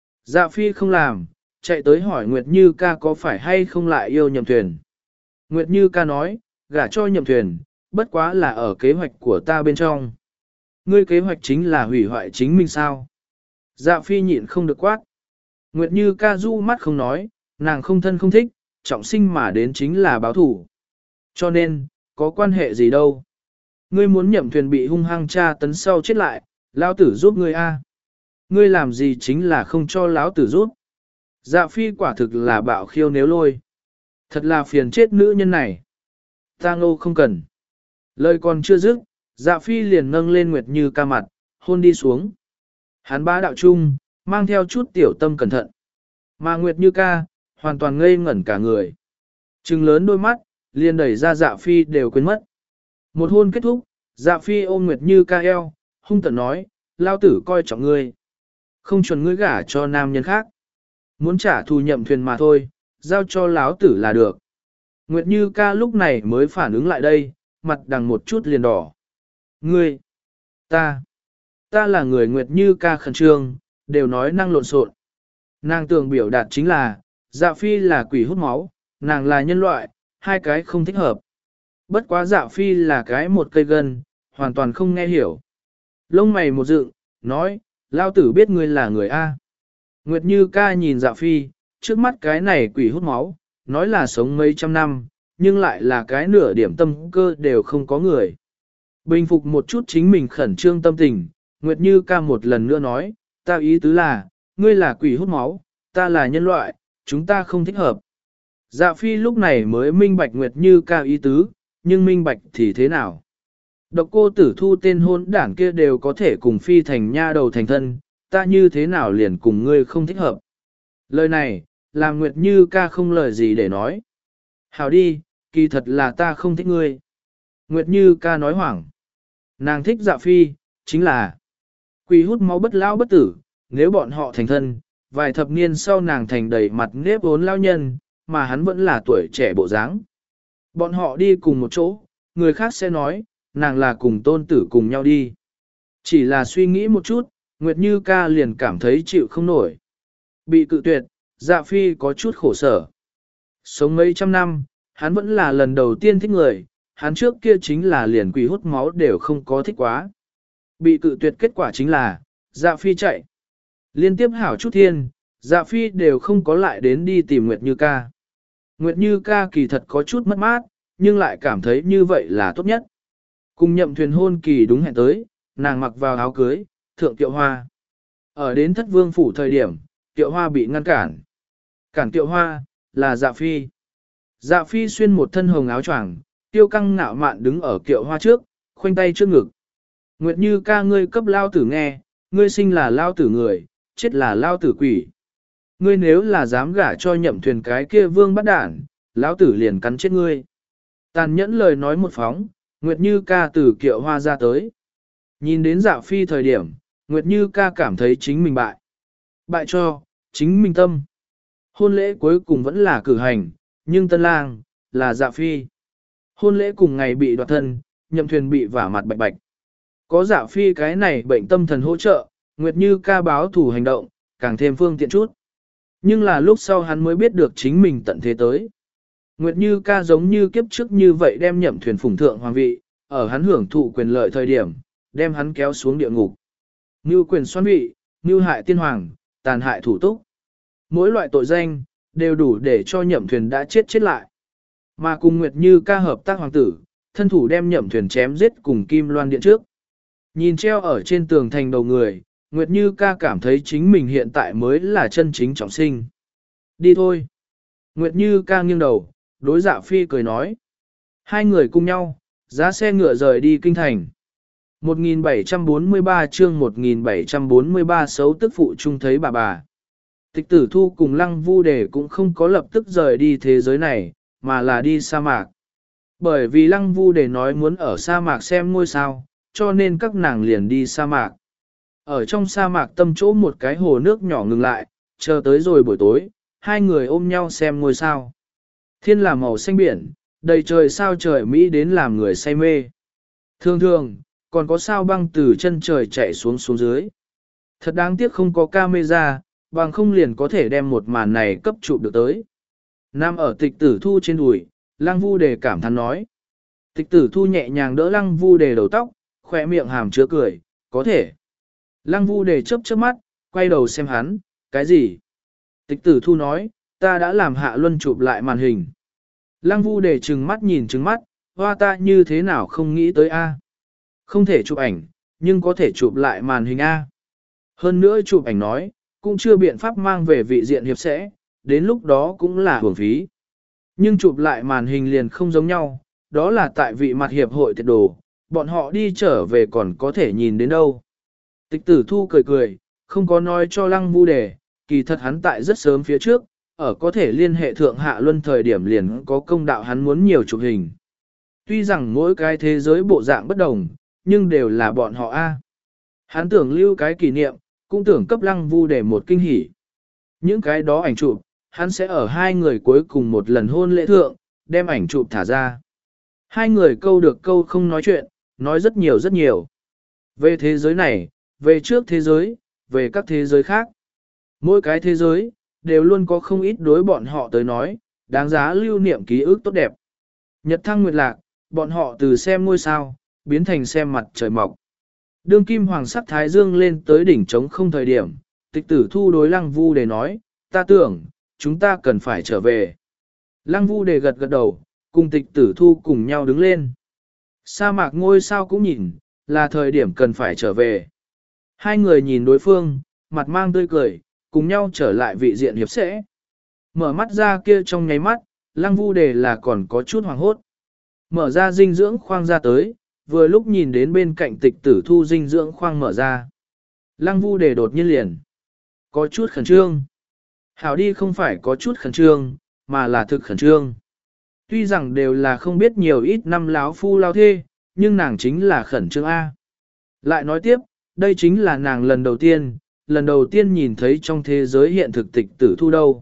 Dạ Phi không làm, chạy tới hỏi Nguyệt Như ca có phải hay không lại yêu Nhậm Thuyền. Nguyệt Như ca nói, gả cho Nhậm Thuyền, bất quá là ở kế hoạch của ta bên trong. Ngươi kế hoạch chính là hủy hoại chính mình sao? Dạ Phi nhịn không được quát. Nguyệt Như ca du mắt không nói, nàng không thân không thích, trọng sinh mà đến chính là báo thủ. Cho nên, có quan hệ gì đâu. Ngươi muốn Nhậm Thuyền bị hung hăng tra tấn sau chết lại, lão tử giúp ngươi a. Ngươi làm gì chính là không cho lão tử giúp. Dạ Phi quả thực là bạo khiêu nếu lôi. Thật là phiền chết nữ nhân này. Ta ngô không cần. Lời còn chưa dứt, Dạ Phi liền nâng lên Nguyệt Như ca mặt, hôn đi xuống. Hắn bá đạo chung, mang theo chút tiểu tâm cẩn thận. Mà Nguyệt Như ca, hoàn toàn ngây ngẩn cả người. Trừng lớn đôi mắt, liền đẩy ra Dạ Phi đều quên mất. Một hôn kết thúc, Dạ Phi ôm Nguyệt Như ca eo, hung tợn nói, lao tử coi trọng ngươi. Không chuẩn ngươi gả cho nam nhân khác. Muốn trả thù Nhậm Thuyền mà thôi, giao cho lão tử là được. Nguyệt Như ca lúc này mới phản ứng lại đây, mặt đằng một chút liền đỏ. Ngươi, ta, ta là người Nguyệt Như ca khẩn trương, đều nói năng lộn xộn. Nàng tưởng biểu đạt chính là, Dạ Phi là quỷ hút máu, nàng là nhân loại, hai cái không thích hợp. Bất quá Dạ Phi là cái một cây gân, hoàn toàn không nghe hiểu. Lông mày một dựng, nói, lao tử biết ngươi là người A. Nguyệt Như ca nhìn Dạ Phi, trước mắt cái này quỷ hút máu, nói là sống mấy trăm năm, nhưng lại là cái nửa điểm tâm cơ đều không có người. Bình phục một chút chính mình khẩn trương tâm tình, Nguyệt Như ca một lần nữa nói, ta ý tứ là, ngươi là quỷ hút máu, ta là nhân loại, chúng ta không thích hợp. Dạ Phi lúc này mới minh bạch Nguyệt Như ca ý tứ, nhưng minh bạch thì thế nào? Độc cô tử thu tên hôn đảng kia đều có thể cùng Phi thành nha đầu thành thân, ta như thế nào liền cùng ngươi không thích hợp? Lời này, làm Nguyệt Như ca không lời gì để nói. Hảo đi, kỳ thật là ta không thích ngươi. Nguyệt Như ca nói hoảng. Nàng thích Dạ Phi, chính là quỷ hút máu bất lão bất tử, nếu bọn họ thành thân, vài thập niên sau nàng thành đầy mặt nếp vốn lao nhân, mà hắn vẫn là tuổi trẻ bộ dáng. Bọn họ đi cùng một chỗ, người khác sẽ nói, nàng là cùng tôn tử cùng nhau đi. Chỉ là suy nghĩ một chút, Nguyệt Như ca liền cảm thấy chịu không nổi. Bị cự tuyệt, Dạ Phi có chút khổ sở. Sống mấy trăm năm, hắn vẫn là lần đầu tiên thích người, hắn trước kia chính là liền quỷ hút máu đều không có thích quá. Bị cự tuyệt kết quả chính là, Dạ Phi chạy. Liên tiếp hảo chút thiên, Dạ Phi đều không có lại đến đi tìm Nguyệt Như ca. Nguyệt Như ca kỳ thật có chút mất mát, nhưng lại cảm thấy như vậy là tốt nhất. Cùng Nhậm Thuyền hôn kỳ đúng hẹn tới, nàng mặc vào áo cưới, thượng Kiệu Hoa. Ở đến Thất Vương phủ thời điểm, Kiệu Hoa bị ngăn cản. Cản Kiệu Hoa, là Dạ Phi. Dạ Phi xuyên một thân hồng áo choàng, tiêu căng ngạo mạn đứng ở Kiệu Hoa trước, khoanh tay trước ngực. Nguyệt Như ca ngươi cấp lao tử nghe, ngươi sinh là lao tử người, chết là lao tử quỷ. Ngươi nếu là dám gả cho Nhậm Thuyền cái kia vương bắt đản, lão tử liền cắn chết ngươi. Tàn nhẫn lời nói một phóng, Nguyệt Như ca từ Kiệu Hoa ra tới. Nhìn đến Dạ Phi thời điểm, Nguyệt Như ca cảm thấy chính mình bại. Bại cho, chính mình tâm. Hôn lễ cuối cùng vẫn là cử hành, nhưng tân lang, là Dạ Phi. Hôn lễ cùng ngày bị đoạt thân, Nhậm Thuyền bị vả mặt bạch bạch. Có Dạ Phi cái này bệnh tâm thần hỗ trợ, Nguyệt Như ca báo thủ hành động, càng thêm phương tiện chút. Nhưng là lúc sau hắn mới biết được chính mình tận thế tới. Nguyệt Như ca giống như kiếp trước như vậy đem Nhậm Thuyền phủng thượng hoàng vị, ở hắn hưởng thụ quyền lợi thời điểm, đem hắn kéo xuống địa ngục. Như quyền xoan vị, như hại tiên hoàng, tàn hại thủ túc. Mỗi loại tội danh, đều đủ để cho Nhậm Thuyền đã chết chết lại. Mà cùng Nguyệt Như ca hợp tác hoàng tử, thân thủ đem Nhậm Thuyền chém giết cùng Kim Loan Điện trước. Nhìn treo ở trên tường thành đầu người, Nguyệt Như ca cảm thấy chính mình hiện tại mới là chân chính trọng sinh. Đi thôi. Nguyệt Như ca nghiêng đầu, đối Dạ Phi cười nói. Hai người cùng nhau, giá xe ngựa rời đi kinh thành. một nghìn bảy trăm bốn mươi ba chương một nghìn bảy trăm bốn mươi ba xấu tức phụ chung thấy bà bà. Tịch Tử Thu cùng Lăng Vu Đề cũng không có lập tức rời đi thế giới này, mà là đi sa mạc. Bởi vì Lăng Vu Đề nói muốn ở sa mạc xem ngôi sao, cho nên các nàng liền đi sa mạc. Ở trong sa mạc tâm chỗ một cái hồ nước nhỏ ngừng lại, chờ tới rồi buổi tối, hai người ôm nhau xem ngôi sao. Thiên là màu xanh biển, đầy trời sao trời Mỹ đến làm người say mê. Thường thường, còn có sao băng từ chân trời chạy xuống xuống dưới. Thật đáng tiếc không có camera, bằng không liền có thể đem một màn này cấp chụp được tới. Nam ở tịch tử thu trên đùi, Lăng Vu Đề cảm thán nói. Tịch tử thu nhẹ nhàng đỡ Lăng Vu Đề đầu tóc, khỏe miệng hàm chứa cười, có thể. Lăng Vu Đề chớp chớp mắt, quay đầu xem hắn, cái gì? Tịch tử thu nói, ta đã làm Hạ Luân chụp lại màn hình. Lăng Vu Đề trừng mắt nhìn trừng mắt, hoa ta như thế nào không nghĩ tới A. Không thể chụp ảnh, nhưng có thể chụp lại màn hình A. Hơn nữa chụp ảnh nói, cũng chưa biện pháp mang về vị diện hiệp sẽ, đến lúc đó cũng là hưởng phí. Nhưng chụp lại màn hình liền không giống nhau, đó là tại vị mặt hiệp hội tiệt đồ, bọn họ đi trở về còn có thể nhìn đến đâu. Tịch tử thu cười cười, không có nói cho Lăng Vu Đề, kỳ thật hắn tại rất sớm phía trước, ở có thể liên hệ thượng Hạ Luân thời điểm liền có công đạo hắn muốn nhiều chụp hình. Tuy rằng mỗi cái thế giới bộ dạng bất đồng, nhưng đều là bọn họ A. Hắn tưởng lưu cái kỷ niệm, cũng tưởng cấp Lăng Vu Đề một kinh hỉ. Những cái đó ảnh chụp, hắn sẽ ở hai người cuối cùng một lần hôn lễ thượng, đem ảnh chụp thả ra. Hai người câu được câu không nói chuyện, nói rất nhiều rất nhiều. Về thế giới này, về trước thế giới, về các thế giới khác. Mỗi cái thế giới, đều luôn có không ít đối bọn họ tới nói, đáng giá lưu niệm ký ức tốt đẹp. Nhật thăng nguyệt lạc, bọn họ từ xem ngôi sao, biến thành xem mặt trời mọc. Đương kim hoàng sắc thái dương lên tới đỉnh trống không thời điểm, tịch tử thu đối Lăng Vu Đề nói, ta tưởng, chúng ta cần phải trở về. Lăng Vu Đề gật gật đầu, cùng tịch tử thu cùng nhau đứng lên. Sa mạc ngôi sao cũng nhìn, là thời điểm cần phải trở về. Hai người nhìn đối phương, mặt mang tươi cười, cùng nhau trở lại vị diện hiệp sẽ. Mở mắt ra kia trong nháy mắt, Lăng Vu Đề là còn có chút hoàng hốt. Mở ra dinh dưỡng khoang ra tới, vừa lúc nhìn đến bên cạnh tịch tử thu dinh dưỡng khoang mở ra. Lăng Vu Đề đột nhiên liền. Có chút khẩn trương. Hảo đi không phải có chút khẩn trương, mà là thực khẩn trương. Tuy rằng đều là không biết nhiều ít năm láo phu lao thê, nhưng nàng chính là khẩn trương A. Lại nói tiếp, đây chính là nàng lần đầu tiên, lần đầu tiên nhìn thấy trong thế giới hiện thực tịch tử thu đâu.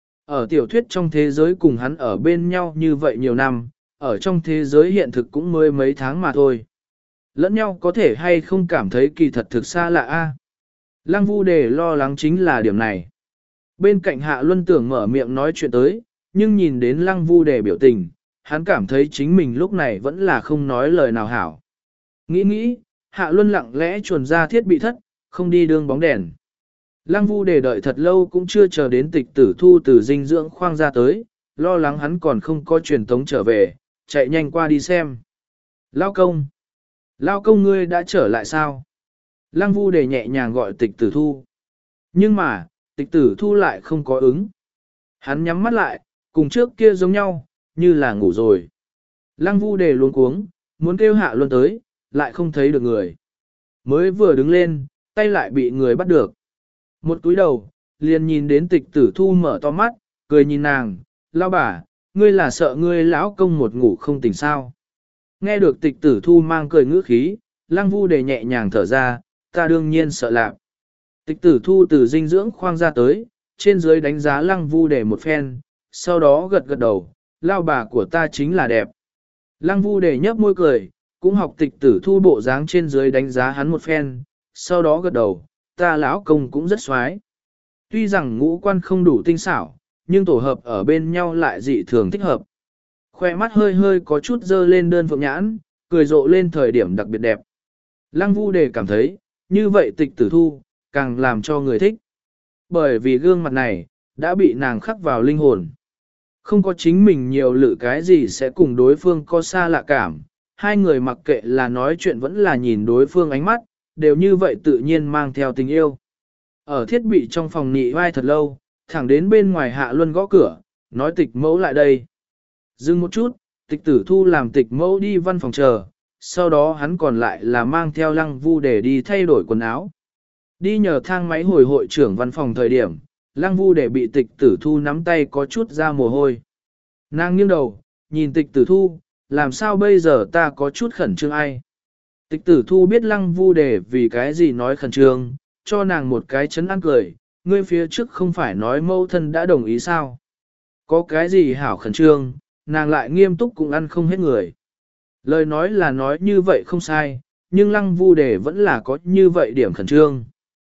Ở tiểu thuyết trong thế giới cùng hắn ở bên nhau như vậy nhiều năm, ở trong thế giới hiện thực cũng mới mấy tháng mà thôi. Lẫn nhau có thể hay không cảm thấy kỳ thật thực xa lạ A. Lăng Vu Đề lo lắng chính là điểm này. Bên cạnh Hạ Luân tưởng mở miệng nói chuyện tới, nhưng nhìn đến Lăng Vu Đề biểu tình, hắn cảm thấy chính mình lúc này vẫn là không nói lời nào hảo. Nghĩ nghĩ, Hạ Luân lặng lẽ chuồn ra thiết bị thất, không đi đường bóng đèn. Lăng Vu Đề đợi thật lâu cũng chưa chờ đến tịch tử thu từ dinh dưỡng khoang ra tới, lo lắng hắn còn không có truyền tống trở về, chạy nhanh qua đi xem. Lao công! Lao công ngươi đã trở lại sao? Lăng Vu Đề nhẹ nhàng gọi tịch tử thu. Nhưng mà, tịch tử thu lại không có ứng. Hắn nhắm mắt lại, cùng trước kia giống nhau, như là ngủ rồi. Lăng Vu Đề luống cuống, muốn kêu Hạ Luân tới, lại không thấy được người. Mới vừa đứng lên, tay lại bị người bắt được. Một túi đầu, liền nhìn đến tịch tử thu mở to mắt, cười nhìn nàng, lao bà, ngươi là sợ ngươi lão công một ngủ không tỉnh sao. Nghe được tịch tử thu mang cười ngữ khí, Lăng Vu Đề nhẹ nhàng thở ra, ta đương nhiên sợ lạc. Tịch tử thu từ dinh dưỡng khoang ra tới, trên dưới đánh giá Lăng Vu Đề một phen, sau đó gật gật đầu, lao bà của ta chính là đẹp. Lăng Vu Đề nhấp môi cười, cũng học tịch tử thu bộ dáng trên dưới đánh giá hắn một phen, sau đó gật đầu, ta lão công cũng rất xoái. Tuy rằng ngũ quan không đủ tinh xảo, nhưng tổ hợp ở bên nhau lại dị thường thích hợp. Khoe mắt hơi hơi có chút dơ lên đơn phượng nhãn, cười rộ lên thời điểm đặc biệt đẹp. Lăng Vu Đề cảm thấy, như vậy tịch tử thu, càng làm cho người thích. Bởi vì gương mặt này, đã bị nàng khắc vào linh hồn. Không có chính mình nhiều lự cái gì sẽ cùng đối phương có xa lạ cảm. Hai người mặc kệ là nói chuyện vẫn là nhìn đối phương ánh mắt, đều như vậy tự nhiên mang theo tình yêu. Ở thiết bị trong phòng nị vai thật lâu, thẳng đến bên ngoài Hạ Luân gõ cửa, nói tịch mẫu lại đây. Dừng một chút, tịch tử thu làm tịch mẫu đi văn phòng chờ, sau đó hắn còn lại là mang theo Lăng Vu để đi thay đổi quần áo. Đi nhờ thang máy hồi hội trưởng văn phòng thời điểm, Lăng Vu để bị tịch tử thu nắm tay có chút ra mồ hôi. Nàng nghiêng đầu, nhìn tịch tử thu, làm sao bây giờ ta có chút khẩn trương ai. Tịch tử thu biết lăng vu đề vì cái gì nói khẩn trương, cho nàng một cái chấn an cười, ngươi phía trước không phải nói mẫu thân đã đồng ý sao. Có cái gì hảo khẩn trương, nàng lại nghiêm túc cũng ăn không hết người. Lời nói là nói như vậy không sai, nhưng lăng vu đề vẫn là có như vậy điểm khẩn trương.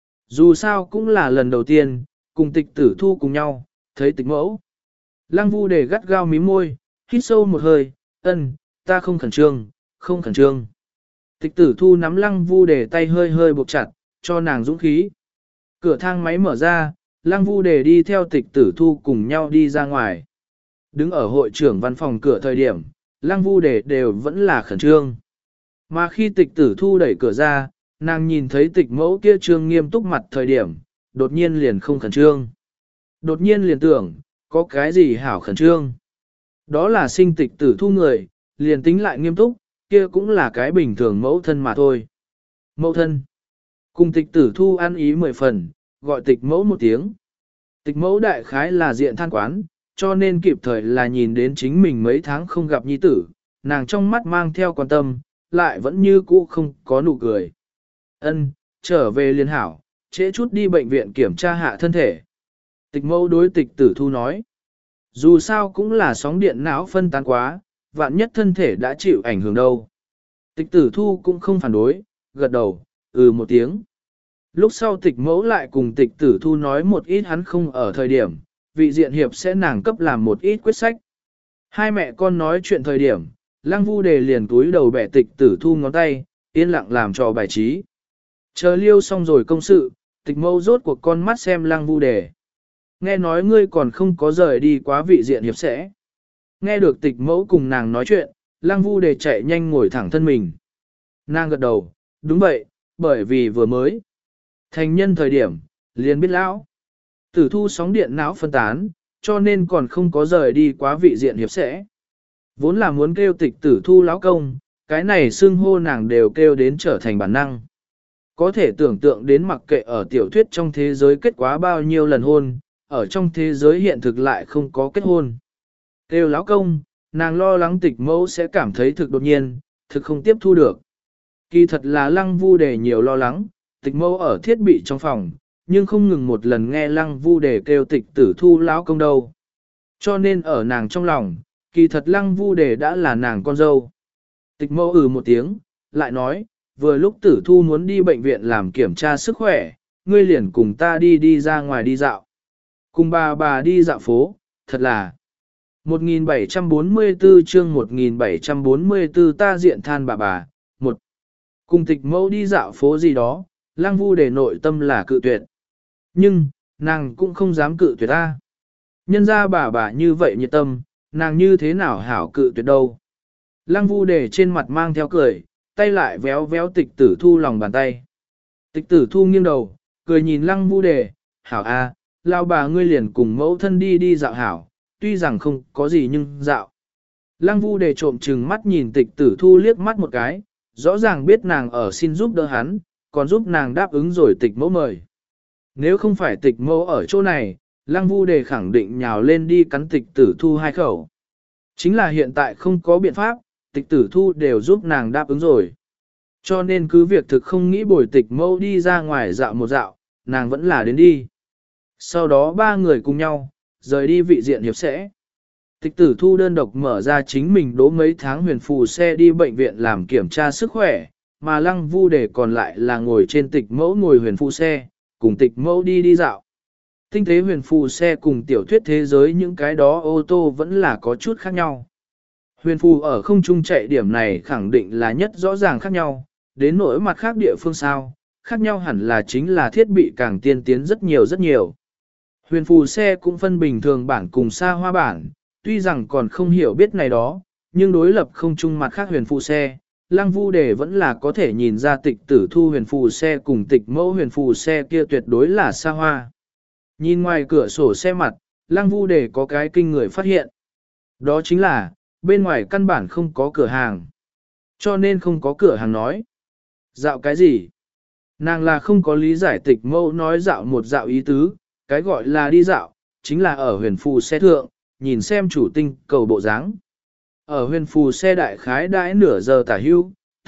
Dù sao cũng là lần đầu tiên, cùng tịch tử thu cùng nhau, thấy tịch mẫu. Lăng vu đề gắt gao mím môi, hít sâu một hơi, ân, ta không khẩn trương, không khẩn trương. Tịch tử thu nắm lăng vu đề tay hơi hơi buộc chặt, cho nàng dũng khí. Cửa thang máy mở ra, lăng vu đề đi theo tịch tử thu cùng nhau đi ra ngoài. Đứng ở hội trưởng văn phòng cửa thời điểm, lăng vu đề đều vẫn là khẩn trương. Mà khi tịch tử thu đẩy cửa ra, nàng nhìn thấy tịch mẫu kia trương nghiêm túc mặt thời điểm, đột nhiên liền không khẩn trương. Đột nhiên liền tưởng, có cái gì hảo khẩn trương. Đó là sinh tịch tử thu người, liền tính lại nghiêm túc, kia cũng là cái bình thường mẫu thân mà thôi. Mẫu thân. Cùng tịch tử thu ăn ý mười phần, gọi tịch mẫu một tiếng. Tịch mẫu đại khái là diện than quán, cho nên kịp thời là nhìn đến chính mình mấy tháng không gặp nhi tử, nàng trong mắt mang theo quan tâm, lại vẫn như cũ không có nụ cười. Ân, trở về liên hảo, trễ chút đi bệnh viện kiểm tra hạ thân thể. Tịch mẫu đối tịch tử thu nói. Dù sao cũng là sóng điện não phân tán quá, vạn nhất thân thể đã chịu ảnh hưởng đâu. Tịch tử thu cũng không phản đối, gật đầu, ừ một tiếng. Lúc sau tịch mẫu lại cùng tịch tử thu nói một ít hắn không ở thời điểm, vị diện hiệp sẽ nàng cấp làm một ít quyết sách. Hai mẹ con nói chuyện thời điểm, lăng vu đề liền túi đầu bẻ tịch tử thu ngón tay, yên lặng làm trò bài trí. Chờ liêu xong rồi công sự, tịch mẫu rốt cuộc con mắt xem lăng vu đề. Nghe nói ngươi còn không có rời đi quá vị diện hiệp sẽ. Nghe được tịch mẫu cùng nàng nói chuyện, lăng vu đề chạy nhanh ngồi thẳng thân mình. Nàng gật đầu, đúng vậy, bởi vì vừa mới. Thành nhân thời điểm, liền biết lão. Tử thu sóng điện não phân tán, cho nên còn không có rời đi quá vị diện hiệp sẽ. Vốn là muốn kêu tịch tử thu lão công, cái này xưng hô nàng đều kêu đến trở thành bản năng. Có thể tưởng tượng đến mặc kệ ở tiểu thuyết trong thế giới kết quá bao nhiêu lần hôn, ở trong thế giới hiện thực lại không có kết hôn. Kêu lão công, nàng lo lắng tịch mẫu sẽ cảm thấy thực đột nhiên, thực không tiếp thu được. Kỳ thật là lăng vu đề nhiều lo lắng, tịch mẫu ở thiết bị trong phòng, nhưng không ngừng một lần nghe lăng vu đề kêu tịch tử thu lão công đâu. Cho nên ở nàng trong lòng, kỳ thật lăng vu đề đã là nàng con dâu. Tịch mẫu ừ một tiếng, lại nói, vừa lúc tử thu muốn đi bệnh viện làm kiểm tra sức khỏe, ngươi liền cùng ta đi đi ra ngoài đi dạo. Cùng bà bà đi dạo phố, thật là. một nghìn bảy trăm bốn mươi tư chương một nghìn bảy trăm bốn mươi tư ta diện than bà bà, một. Cùng tịch mẫu đi dạo phố gì đó, lăng vu đề nội tâm là cự tuyệt. Nhưng, nàng cũng không dám cự tuyệt ta. Nhân ra bà bà như vậy nhiệt tâm, nàng như thế nào hảo cự tuyệt đâu. Lăng vu đề trên mặt mang theo cười, tay lại véo véo tịch tử thu lòng bàn tay. Tịch tử thu nghiêng đầu, cười nhìn lăng vu đề, hảo a, lao bà ngươi liền cùng mẫu thân đi đi dạo hảo, tuy rằng không có gì nhưng dạo. Lăng vu đề trộm chừng mắt nhìn tịch tử thu liếc mắt một cái, rõ ràng biết nàng ở xin giúp đỡ hắn, còn giúp nàng đáp ứng rồi tịch mẫu mời. Nếu không phải tịch mẫu ở chỗ này, lăng vu đề khẳng định nhào lên đi cắn tịch tử thu hai khẩu. Chính là hiện tại không có biện pháp, tịch tử thu đều giúp nàng đáp ứng rồi. Cho nên cứ việc thực không nghĩ bồi tịch mẫu đi ra ngoài dạo một dạo, nàng vẫn là đến đi. Sau đó ba người cùng nhau, rời đi vị diện hiệp sẽ. Tịch tử thu đơn độc mở ra chính mình đỗ mấy tháng huyền phù xe đi bệnh viện làm kiểm tra sức khỏe, mà lăng vu đề còn lại là ngồi trên tịch mẫu ngồi huyền phù xe, cùng tịch mẫu đi đi dạo. Tinh tế huyền phù xe cùng tiểu thuyết thế giới những cái đó ô tô vẫn là có chút khác nhau. Huyền phù ở không trung chạy điểm này khẳng định là nhất rõ ràng khác nhau, đến nỗi mặt khác địa phương sao, khác nhau hẳn là chính là thiết bị càng tiên tiến rất nhiều rất nhiều. Huyền phù xe cũng phân bình thường bản cùng xa hoa bản, tuy rằng còn không hiểu biết này đó, nhưng đối lập không chung mặt khác huyền phù xe, lăng vu đề vẫn là có thể nhìn ra tịch tử thu huyền phù xe cùng tịch mẫu huyền phù xe kia tuyệt đối là xa hoa. Nhìn ngoài cửa sổ xe mặt, lăng vu đề có cái kinh người phát hiện. Đó chính là, bên ngoài căn bản không có cửa hàng. Cho nên không có cửa hàng nói. Dạo cái gì? Nàng là không có lý giải tịch mẫu nói dạo một dạo ý tứ, cái gọi là đi dạo, chính là ở huyền phù xe thượng, nhìn xem chủ tinh cầu bộ dáng. Ở huyền phù xe đại khái đãi nửa giờ tả hưu,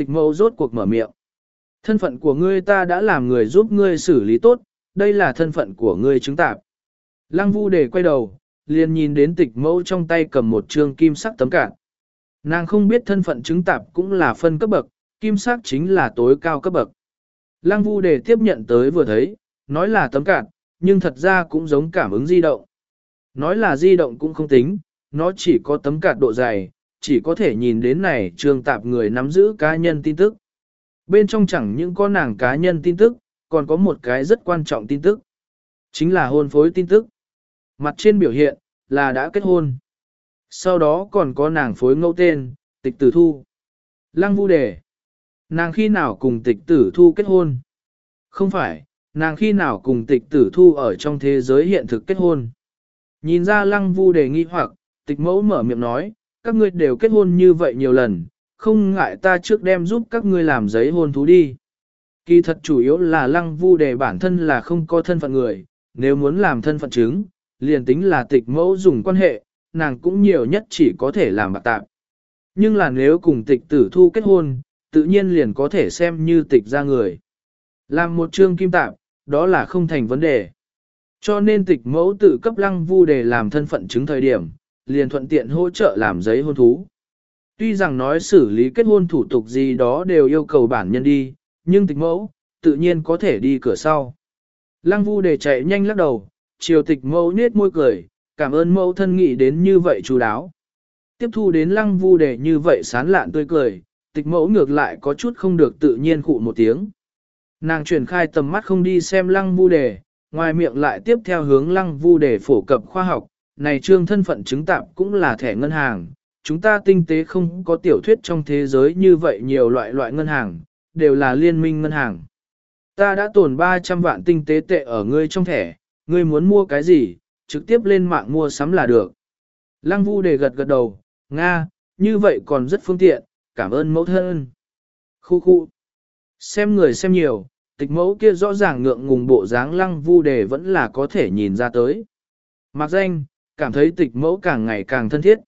tịch mẫu rốt cuộc mở miệng. Thân phận của ngươi ta đã làm người giúp ngươi xử lý tốt, đây là thân phận của ngươi chứng tạp. Lăng Vu Đề quay đầu, liền nhìn đến tịch mẫu trong tay cầm một trương kim sắc tấm cản. Nàng không biết thân phận chứng tạp cũng là phân cấp bậc, kim sắc chính là tối cao cấp bậc. Lăng Vu Đề tiếp nhận tới vừa thấy, nói là tấm cản, nhưng thật ra cũng giống cảm ứng di động. Nói là di động cũng không tính, nó chỉ có tấm cản độ dày, chỉ có thể nhìn đến này trương tạp người nắm giữ cá nhân tin tức. Bên trong chẳng những có nàng cá nhân tin tức, còn có một cái rất quan trọng tin tức. Chính là hôn phối tin tức. Mặt trên biểu hiện, là đã kết hôn. Sau đó còn có nàng phối ngẫu tên, tịch tử thu. Lăng Vu Đề. Nàng khi nào cùng tịch tử thu kết hôn? Không phải, nàng khi nào cùng tịch tử thu ở trong thế giới hiện thực kết hôn? Nhìn ra Lăng Vu Đề nghi hoặc, tịch mẫu mở miệng nói, các ngươi đều kết hôn như vậy nhiều lần, không ngại ta trước đem giúp các ngươi làm giấy hôn thú đi. Kỳ thật chủ yếu là Lăng Vu Đề bản thân là không có thân phận người, nếu muốn làm thân phận chứng, liền tính là tịch mẫu dùng quan hệ, nàng cũng nhiều nhất chỉ có thể làm bạc tạp. Nhưng là nếu cùng tịch tử thu kết hôn, tự nhiên liền có thể xem như tịch ra người. Làm một chương kim tạp, đó là không thành vấn đề. Cho nên tịch mẫu tự cấp Lăng Vu Đề làm thân phận chứng thời điểm, liền thuận tiện hỗ trợ làm giấy hôn thú. Tuy rằng nói xử lý kết hôn thủ tục gì đó đều yêu cầu bản nhân đi, nhưng tịch mẫu, tự nhiên có thể đi cửa sau. Lăng Vu Đề chạy nhanh lắc đầu, chiều tịch mẫu nết môi cười, cảm ơn mẫu thân nghĩ đến như vậy chú đáo. Tiếp thu đến Lăng Vu Đề như vậy sán lạn tươi cười, tịch mẫu ngược lại có chút không được tự nhiên khụ một tiếng. Nàng chuyển khai tầm mắt không đi xem Lăng Vu Đề, ngoài miệng lại tiếp theo hướng Lăng Vu Đề phổ cập khoa học, này trương thân phận chứng tạp cũng là thẻ ngân hàng. Chúng ta tinh tế không có tiểu thuyết trong thế giới như vậy nhiều loại loại ngân hàng, đều là liên minh ngân hàng. Ta đã tồn ba trăm vạn tinh tế tệ ở ngươi trong thẻ, ngươi muốn mua cái gì, trực tiếp lên mạng mua sắm là được. Lăng Vu Đề gật gật đầu, Nga, như vậy còn rất phương tiện, cảm ơn mẫu thân. Khu khu. Xem người xem nhiều, tịch mẫu kia rõ ràng ngượng ngùng bộ dáng Lăng Vu Đề vẫn là có thể nhìn ra tới. Mặc danh, cảm thấy tịch mẫu càng ngày càng thân thiết.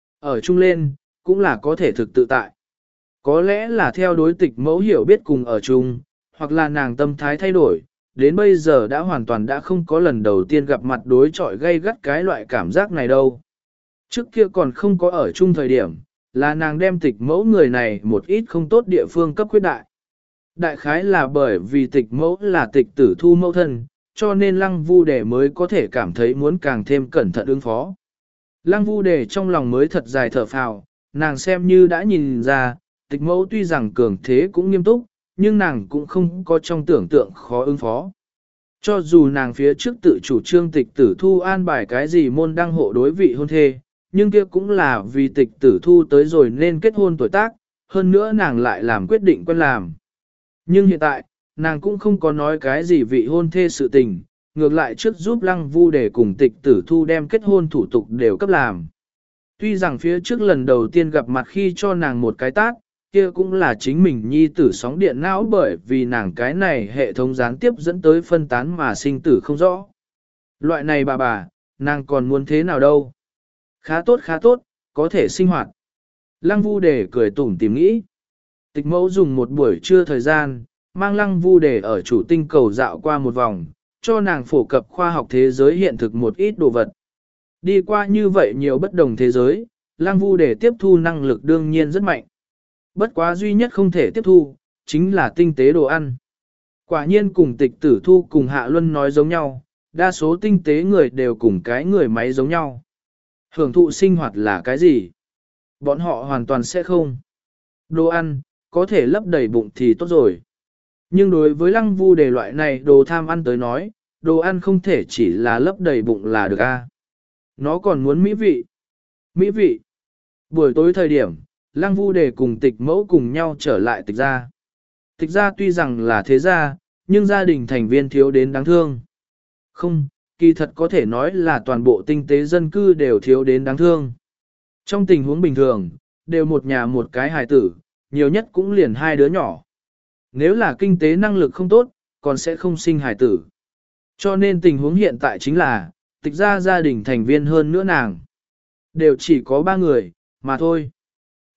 Ở chung lên, cũng là có thể thực tự tại. Có lẽ là theo đối tịch mẫu hiểu biết cùng ở chung, hoặc là nàng tâm thái thay đổi, đến bây giờ đã hoàn toàn đã không có lần đầu tiên gặp mặt đối chọi gây gắt cái loại cảm giác này đâu. Trước kia còn không có ở chung thời điểm, là nàng đem tịch mẫu người này một ít không tốt địa phương cấp quyết đại. Đại khái là bởi vì tịch mẫu là tịch tử thu mẫu thân, cho nên Lăng Vu Đề mới có thể cảm thấy muốn càng thêm cẩn thận ứng phó. Lăng Vu Đề trong lòng mới thật dài thở phào, nàng xem như đã nhìn ra, tịch mẫu tuy rằng cường thế cũng nghiêm túc, nhưng nàng cũng không có trong tưởng tượng khó ứng phó. Cho dù nàng phía trước tự chủ trương tịch tử thu an bài cái gì môn đăng hộ đối vị hôn thê, nhưng kia cũng là vì tịch tử thu tới rồi nên kết hôn tuổi tác, hơn nữa nàng lại làm quyết định quen làm. Nhưng hiện tại, nàng cũng không có nói cái gì vị hôn thê sự tình, ngược lại trước giúp Lăng Vu Đề cùng tịch tử thu đem kết hôn thủ tục đều cấp làm. Tuy rằng phía trước lần đầu tiên gặp mặt khi cho nàng một cái tát, kia cũng là chính mình nhi tử sóng điện não bởi vì nàng cái này hệ thống gián tiếp dẫn tới phân tán mà sinh tử không rõ. Loại này bà bà, nàng còn muốn thế nào đâu. Khá tốt khá tốt, có thể sinh hoạt. Lăng Vu Đề cười tủm tìm nghĩ. Tịch mẫu dùng một buổi trưa thời gian, mang Lăng Vu Đề ở chủ tinh cầu dạo qua một vòng, cho nàng phổ cập khoa học thế giới hiện thực một ít đồ vật. Đi qua như vậy nhiều bất đồng thế giới, Lăng Vu Đề tiếp thu năng lực đương nhiên rất mạnh. Bất quá duy nhất không thể tiếp thu, chính là tinh tế đồ ăn. Quả nhiên cùng tịch tử thu cùng Hạ Luân nói giống nhau, đa số tinh tế người đều cùng cái người máy giống nhau. Hưởng thụ sinh hoạt là cái gì? Bọn họ hoàn toàn sẽ không. Đồ ăn, có thể lấp đầy bụng thì tốt rồi. Nhưng đối với Lăng Vu Đề loại này đồ tham ăn tới nói, đồ ăn không thể chỉ là lấp đầy bụng là được a. Nó còn muốn mỹ vị. Mỹ vị. Buổi tối thời điểm, Lăng Vu Đề cùng tịch mẫu cùng nhau trở lại tịch gia. Tịch gia tuy rằng là thế gia, nhưng gia đình thành viên thiếu đến đáng thương. Không, kỳ thật có thể nói là toàn bộ tinh tế dân cư đều thiếu đến đáng thương. Trong tình huống bình thường, đều một nhà một cái hài tử, nhiều nhất cũng liền hai đứa nhỏ. Nếu là kinh tế năng lực không tốt, còn sẽ không sinh hài tử. Cho nên tình huống hiện tại chính là, tịch gia gia đình thành viên hơn nữa nàng. Đều chỉ có ba người, mà thôi.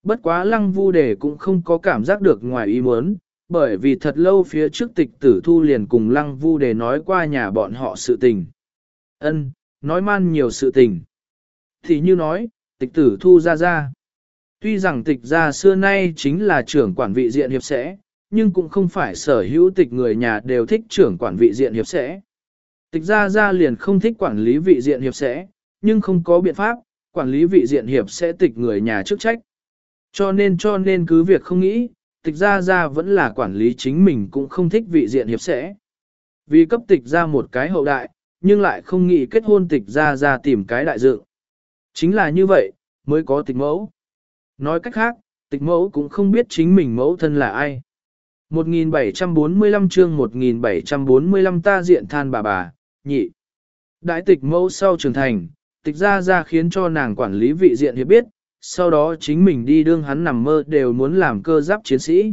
Bất quá lăng vu đề cũng không có cảm giác được ngoài ý muốn, bởi vì thật lâu phía trước tịch tử thu liền cùng lăng vu đề nói qua nhà bọn họ sự tình. Ân, nói man nhiều sự tình. Thì như nói, tịch tử thu ra ra. Tuy rằng tịch gia xưa nay chính là trưởng quản vị diện hiệp sẽ, nhưng cũng không phải sở hữu tịch người nhà đều thích trưởng quản vị diện hiệp sẽ. Tịch gia gia liền không thích quản lý vị diện hiệp sẽ, nhưng không có biện pháp, quản lý vị diện hiệp sẽ tịch người nhà chức trách. Cho nên cho nên cứ việc không nghĩ, tịch gia gia vẫn là quản lý chính mình cũng không thích vị diện hiệp sẽ. Vì cấp tịch ra một cái hậu đại, nhưng lại không nghĩ kết hôn tịch gia gia tìm cái đại dự. Chính là như vậy, mới có tịch mẫu. Nói cách khác, tịch mẫu cũng không biết chính mình mẫu thân là ai. một nghìn bảy trăm bốn mươi lăm chương một nghìn bảy trăm bốn mươi lăm ta diện than bà bà, nhị. Đại tịch mẫu sau trưởng thành, tịch gia gia khiến cho nàng quản lý vị diện hiệp biết, sau đó chính mình đi đương hắn nằm mơ đều muốn làm cơ giáp chiến sĩ.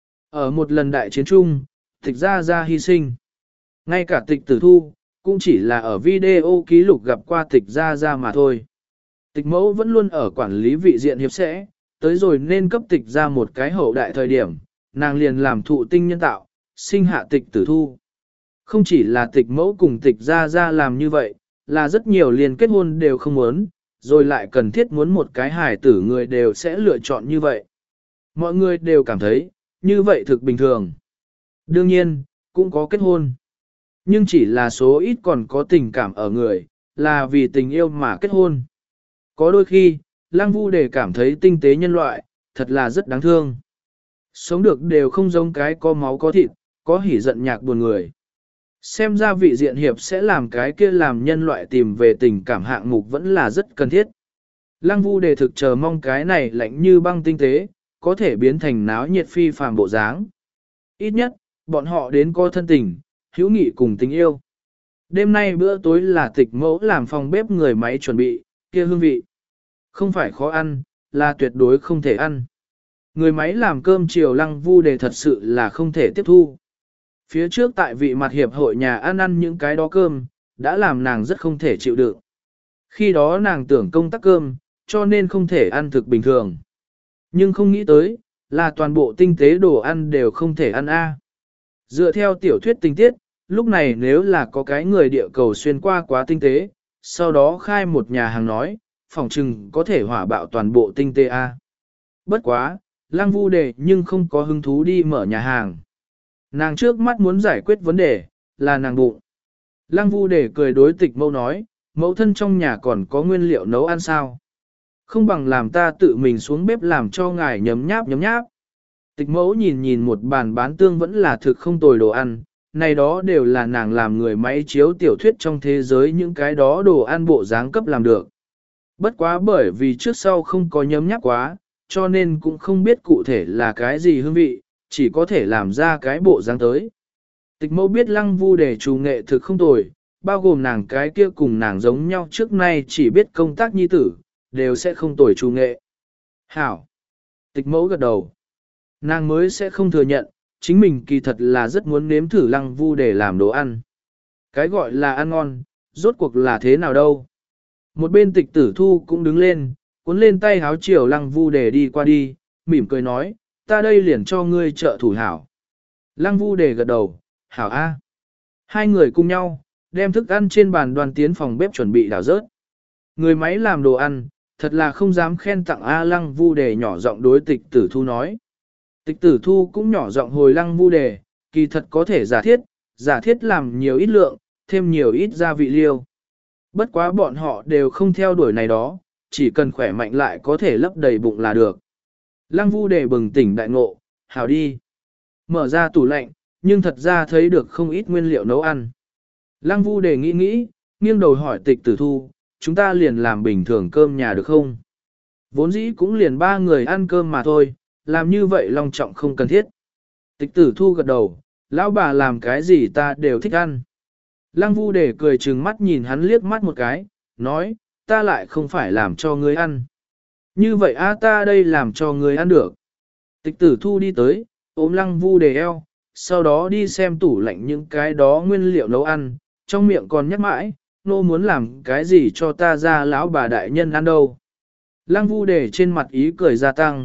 Ở một lần đại chiến chung, tịch gia gia hy sinh. Ngay cả tịch tử thu, cũng chỉ là ở video ký lục gặp qua tịch gia gia mà thôi. Tịch mẫu vẫn luôn ở quản lý vị diện hiệp sẽ, tới rồi nên cấp tịch ra một cái hậu đại thời điểm, nàng liền làm thụ tinh nhân tạo, sinh hạ tịch tử thu. Không chỉ là tịch mẫu cùng tịch ra ra làm như vậy, là rất nhiều liền kết hôn đều không muốn, rồi lại cần thiết muốn một cái hài tử người đều sẽ lựa chọn như vậy. Mọi người đều cảm thấy, như vậy thực bình thường. Đương nhiên, cũng có kết hôn. Nhưng chỉ là số ít còn có tình cảm ở người, là vì tình yêu mà kết hôn. Có đôi khi, Lăng Vu Đề cảm thấy tinh tế nhân loại, thật là rất đáng thương. Sống được đều không giống cái có máu có thịt, có hỉ giận nhạc buồn người. Xem ra vị diện hiệp sẽ làm cái kia làm nhân loại tìm về tình cảm hạng mục vẫn là rất cần thiết. Lăng Vu Đề thực chờ mong cái này lạnh như băng tinh tế, có thể biến thành náo nhiệt phi phàm bộ dáng. Ít nhất, bọn họ đến có thân tình, hữu nghị cùng tình yêu. Đêm nay bữa tối là tịch mẫu làm phòng bếp người máy chuẩn bị, kia hương vị. Không phải khó ăn, là tuyệt đối không thể ăn. Người máy làm cơm chiều Lăng Vu Đề thật sự là không thể tiếp thu. Phía trước tại vị mặt hiệp hội nhà ăn ăn những cái đó cơm, đã làm nàng rất không thể chịu đựng. Khi đó nàng tưởng công tác cơm, cho nên không thể ăn thực bình thường. Nhưng không nghĩ tới, là toàn bộ tinh tế đồ ăn đều không thể ăn a. Dựa theo tiểu thuyết tình tiết, lúc này nếu là có cái người địa cầu xuyên qua quá tinh tế, sau đó khai một nhà hàng nói, phòng trừng có thể hỏa bạo toàn bộ tinh tế A. Bất quá, Lăng Vu Đề nhưng không có hứng thú đi mở nhà hàng. Nàng trước mắt muốn giải quyết vấn đề, là nàng bụng. Lăng Vu Đề cười đối tịch mẫu nói, mẫu thân trong nhà còn có nguyên liệu nấu ăn sao. Không bằng làm ta tự mình xuống bếp làm cho ngài nhấm nháp nhấm nháp. Tịch mẫu nhìn nhìn một bàn bán tương vẫn là thực không tồi đồ ăn, này đó đều là nàng làm người máy chiếu tiểu thuyết trong thế giới những cái đó đồ ăn bộ dáng cấp làm được. Bất quá bởi vì trước sau không có nhấm nháp quá, cho nên cũng không biết cụ thể là cái gì hương vị, chỉ có thể làm ra cái bộ dáng tới. Tịch mẫu biết Lăng Vu Đề chủ nghệ thực không tồi, bao gồm nàng cái kia cùng nàng giống nhau trước nay chỉ biết công tác nhi tử, đều sẽ không tồi chủ nghệ. Hảo! Tịch mẫu gật đầu. Nàng mới sẽ không thừa nhận, chính mình kỳ thật là rất muốn nếm thử Lăng Vu Đề làm đồ ăn. Cái gọi là ăn ngon, rốt cuộc là thế nào đâu. Một bên tịch tử thu cũng đứng lên, cuốn lên tay háo chiều Lăng Vu Đề đi qua đi, mỉm cười nói, ta đây liền cho ngươi trợ thủ hảo. Lăng Vu Đề gật đầu, hảo A. Hai người cùng nhau, đem thức ăn trên bàn đoàn tiến phòng bếp chuẩn bị đảo rớt. Người máy làm đồ ăn, thật là không dám khen tặng A. Lăng Vu Đề nhỏ giọng đối tịch tử thu nói. Tịch tử thu cũng nhỏ giọng hồi Lăng Vu Đề, kỳ thật có thể giả thiết, giả thiết làm nhiều ít lượng, thêm nhiều ít gia vị liêu. Bất quá bọn họ đều không theo đuổi này đó, chỉ cần khỏe mạnh lại có thể lấp đầy bụng là được. Lăng Vu Đề bừng tỉnh đại ngộ, hảo đi. Mở ra tủ lạnh, nhưng thật ra thấy được không ít nguyên liệu nấu ăn. Lăng Vu Đề nghĩ nghĩ, nghiêng đầu hỏi tịch tử thu, chúng ta liền làm bình thường cơm nhà được không? Vốn dĩ cũng liền ba người ăn cơm mà thôi, làm như vậy long trọng không cần thiết. Tịch tử thu gật đầu, lão bà làm cái gì ta đều thích ăn. Lăng Vu Đề cười trừng mắt nhìn hắn liếc mắt một cái, nói, ta lại không phải làm cho ngươi ăn. Như vậy a ta đây làm cho ngươi ăn được. Tịch tử thu đi tới, ôm Lăng Vu Đề eo, sau đó đi xem tủ lạnh những cái đó nguyên liệu nấu ăn, trong miệng còn nhắc mãi, nô muốn làm cái gì cho ta ra lão bà đại nhân ăn đâu. Lăng Vu Đề trên mặt ý cười gia tăng,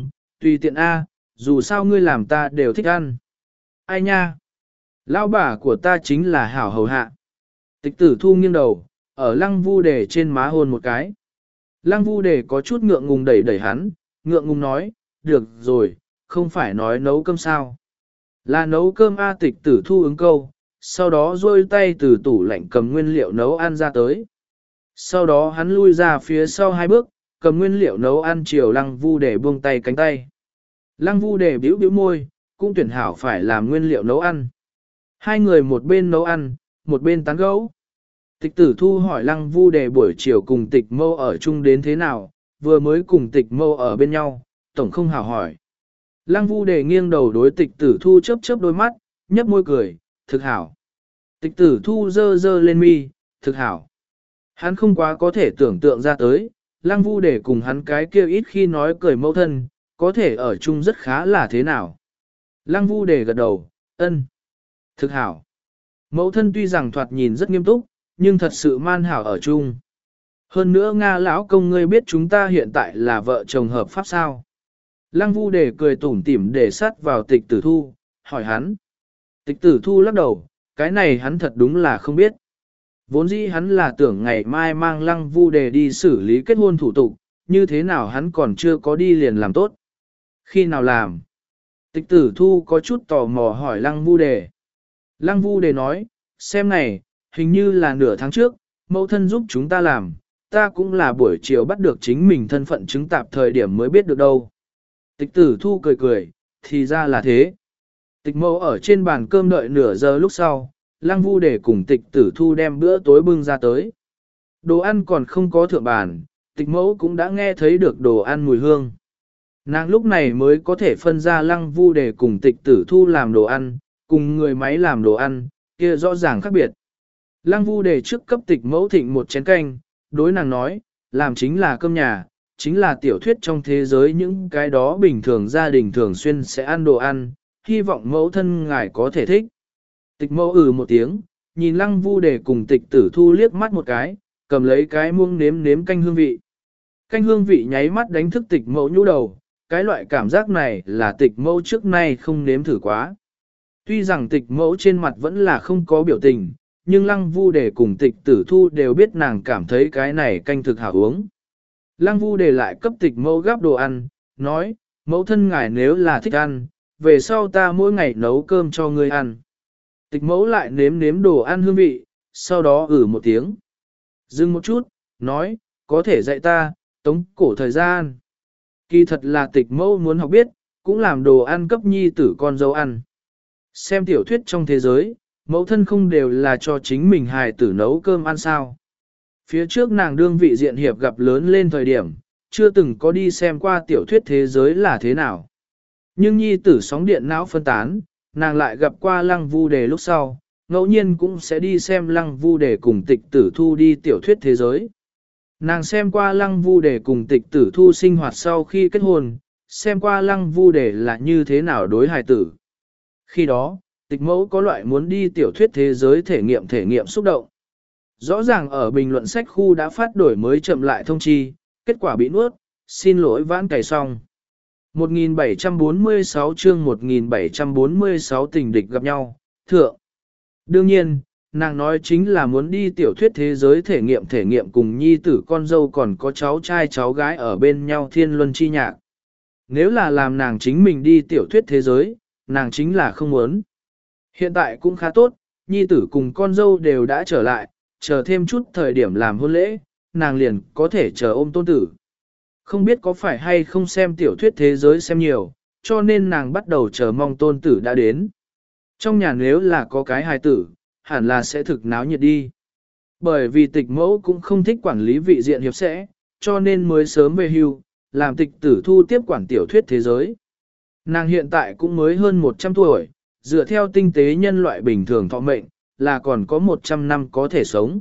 Tùy tiện A, dù sao ngươi làm ta đều thích ăn. Ai nha? Lão bà của ta chính là hảo hầu hạ. Tịch tử thu nghiêng đầu, ở lăng vu đề trên má hôn một cái. Lăng vu đề có chút ngượng ngùng đẩy đẩy hắn, ngượng ngùng nói, được rồi, không phải nói nấu cơm sao. Là nấu cơm A, tịch tử thu ứng câu, sau đó duỗi tay từ tủ lạnh cầm nguyên liệu nấu ăn ra tới. Sau đó hắn lui ra phía sau hai bước, cầm nguyên liệu nấu ăn chiều lăng vu để buông tay cánh tay. Lăng vu để bĩu bĩu môi, cũng tuyển hảo phải làm nguyên liệu nấu ăn. Hai người một bên nấu ăn, một bên tán gẫu. Tịch tử thu hỏi lăng vu để buổi chiều cùng tịch mâu ở chung đến thế nào, vừa mới cùng tịch mâu ở bên nhau, tổng không hảo hỏi. Lăng vu để nghiêng đầu đối tịch tử thu chớp chớp đôi mắt, nhấp môi cười, thực hảo. Tịch tử thu dơ dơ lên mi, thực hảo. Hắn không quá có thể tưởng tượng ra tới, lăng vu để cùng hắn cái kia ít khi nói cười mẫu thân, có thể ở chung rất khá là thế nào. Lăng vu để gật đầu, ân, thực hảo. Mẫu thân tuy rằng thoạt nhìn rất nghiêm túc, nhưng thật sự man hảo ở chung. Hơn nữa Nga lão công ngươi biết chúng ta hiện tại là vợ chồng hợp pháp sao. Lăng vu để cười tủm tỉm để sát vào tịch tử thu, hỏi hắn. Tịch tử thu lắc đầu, cái này hắn thật đúng là không biết. Vốn dĩ hắn là tưởng ngày mai mang lăng vu đề đi xử lý kết hôn thủ tục, như thế nào hắn còn chưa có đi liền làm tốt. Khi nào làm? Tịch tử thu có chút tò mò hỏi lăng vu đề. Lăng vu đề nói, xem này, hình như là nửa tháng trước, mẫu thân giúp chúng ta làm, ta cũng là buổi chiều bắt được chính mình thân phận chứng tạp thời điểm mới biết được đâu. Tịch tử thu cười cười, thì ra là thế. Tịch mẫu ở trên bàn cơm đợi nửa giờ lúc sau, lăng vu để cùng tịch tử thu đem bữa tối bưng ra tới. Đồ ăn còn không có thượng bàn, tịch mẫu cũng đã nghe thấy được đồ ăn mùi hương. Nàng lúc này mới có thể phân ra lăng vu để cùng tịch tử thu làm đồ ăn, cùng người máy làm đồ ăn, kia rõ ràng khác biệt. Lăng vu để trước cấp tịch mẫu thịnh một chén canh, đối nàng nói, làm chính là cơm nhà, chính là tiểu thuyết trong thế giới những cái đó bình thường gia đình thường xuyên sẽ ăn đồ ăn, hy vọng mẫu thân ngài có thể thích. Tịch mẫu ừ một tiếng, nhìn lăng vu để cùng tịch tử thu liếc mắt một cái, cầm lấy cái muông nếm nếm canh hương vị. Canh hương vị nháy mắt đánh thức tịch mẫu nhũ đầu, cái loại cảm giác này là tịch mẫu trước nay không nếm thử quá. Tuy rằng tịch mẫu trên mặt vẫn là không có biểu tình, nhưng lăng vu để cùng tịch tử thu đều biết nàng cảm thấy cái này canh thực hảo uống. Lăng vu để lại cấp tịch mẫu gắp đồ ăn, nói, mẫu thân ngài nếu là thích ăn, về sau ta mỗi ngày nấu cơm cho ngươi ăn. Tịch mẫu lại nếm nếm đồ ăn hương vị, sau đó ử một tiếng. Dừng một chút, nói, có thể dạy ta, tống cổ thời gian. Kỳ thật là tịch mẫu muốn học biết, cũng làm đồ ăn cấp nhi tử con dâu ăn. Xem tiểu thuyết trong thế giới, mẫu thân không đều là cho chính mình hài tử nấu cơm ăn sao. Phía trước nàng đương vị diện hiệp gặp lớn lên thời điểm, chưa từng có đi xem qua tiểu thuyết thế giới là thế nào. Nhưng nhi tử sóng điện não phân tán, nàng lại gặp qua lăng vu đề lúc sau, ngẫu nhiên cũng sẽ đi xem lăng vu đề cùng tịch tử thu đi tiểu thuyết thế giới. Nàng xem qua lăng vu đề cùng tịch tử thu sinh hoạt sau khi kết hôn, xem qua lăng vu đề là như thế nào đối hài tử. Khi đó, tịch mẫu có loại muốn đi tiểu thuyết thế giới thể nghiệm thể nghiệm xúc động. Rõ ràng ở bình luận sách khu đã phát đổi mới chậm lại thông chi, kết quả bị nuốt, xin lỗi vãn cày xong. một nghìn bảy trăm bốn mươi sáu chương một nghìn bảy trăm bốn mươi sáu tình địch gặp nhau, thượng. Đương nhiên, nàng nói chính là muốn đi tiểu thuyết thế giới thể nghiệm thể nghiệm cùng nhi tử con dâu còn có cháu trai cháu gái ở bên nhau thiên luân chi nhạc. Nếu là làm nàng chính mình đi tiểu thuyết thế giới, nàng chính là không muốn. Hiện tại cũng khá tốt, nhi tử cùng con dâu đều đã trở lại, chờ thêm chút thời điểm làm hôn lễ, nàng liền có thể chờ ôm tôn tử. Không biết có phải hay không xem tiểu thuyết thế giới xem nhiều, cho nên nàng bắt đầu chờ mong tôn tử đã đến. Trong nhà nếu là có cái hài tử, hẳn là sẽ thực náo nhiệt đi. Bởi vì tịch mẫu cũng không thích quản lý vị diện hiệp sẽ, cho nên mới sớm về hưu, làm tịch tử thu tiếp quản tiểu thuyết thế giới. Nàng hiện tại cũng mới hơn một trăm tuổi, dựa theo tinh tế nhân loại bình thường thọ mệnh, là còn có một trăm năm có thể sống.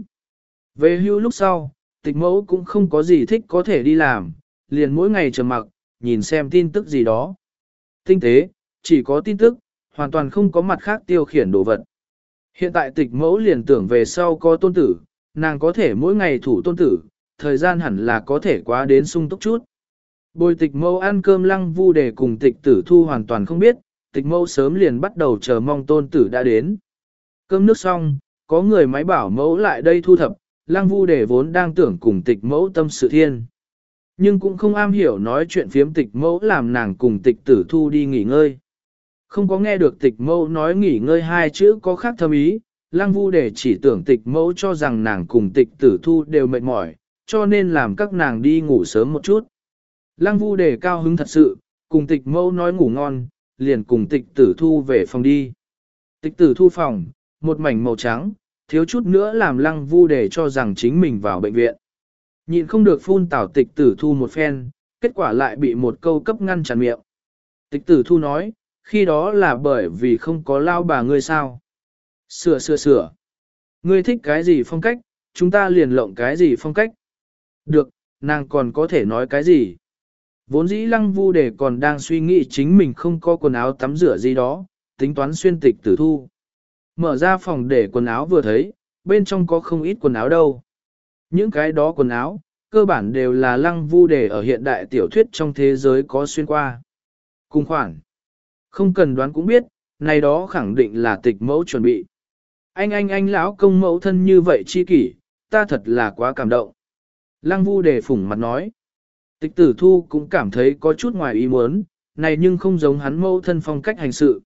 Về hưu lúc sau, tịch mẫu cũng không có gì thích có thể đi làm, liền mỗi ngày trầm mặc, nhìn xem tin tức gì đó. Tinh tế, chỉ có tin tức, hoàn toàn không có mặt khác tiêu khiển đồ vật. Hiện tại tịch mẫu liền tưởng về sau có tôn tử, nàng có thể mỗi ngày thủ tôn tử, thời gian hẳn là có thể quá đến sung túc chút. Bồi tịch mâu ăn cơm Lăng Vu Đề cùng tịch tử thu hoàn toàn không biết, tịch mâu sớm liền bắt đầu chờ mong tôn tử đã đến. Cơm nước xong, có người máy bảo mẫu lại đây thu thập, Lăng Vu Đề vốn đang tưởng cùng tịch mẫu tâm sự thiên. Nhưng cũng không am hiểu nói chuyện phiếm tịch mẫu làm nàng cùng tịch tử thu đi nghỉ ngơi. Không có nghe được tịch mẫu nói nghỉ ngơi hai chữ có khác thâm ý, Lăng Vu Đề chỉ tưởng tịch mẫu cho rằng nàng cùng tịch tử thu đều mệt mỏi, cho nên làm các nàng đi ngủ sớm một chút. Lăng Vu Đề cao hứng thật sự, cùng tịch mẫu nói ngủ ngon, liền cùng tịch tử thu về phòng đi. Tịch tử thu phòng, một mảnh màu trắng, thiếu chút nữa làm Lăng Vu Đề cho rằng chính mình vào bệnh viện. Nhịn không được phun tảo tịch tử thu một phen, kết quả lại bị một câu cấp ngăn chặn miệng. Tịch tử thu nói, khi đó là bởi vì không có lao bà ngươi sao. Sửa sửa sửa. Ngươi thích cái gì phong cách, chúng ta liền lộng cái gì phong cách. Được, nàng còn có thể nói cái gì. Vốn dĩ Lăng Vu Đề còn đang suy nghĩ chính mình không có quần áo tắm rửa gì đó, tính toán xuyên tịch tử thu. Mở ra phòng để quần áo vừa thấy, bên trong có không ít quần áo đâu. Những cái đó quần áo, cơ bản đều là Lăng Vu Đề ở hiện đại tiểu thuyết trong thế giới có xuyên qua. Cùng khoản. Không cần đoán cũng biết, này đó khẳng định là tịch mẫu chuẩn bị. Anh anh anh lão công mẫu thân như vậy chi kỷ, ta thật là quá cảm động. Lăng Vu Đề phủng mặt nói. Tịch tử thu cũng cảm thấy có chút ngoài ý muốn, này nhưng không giống hắn mẫu thân phong cách hành sự.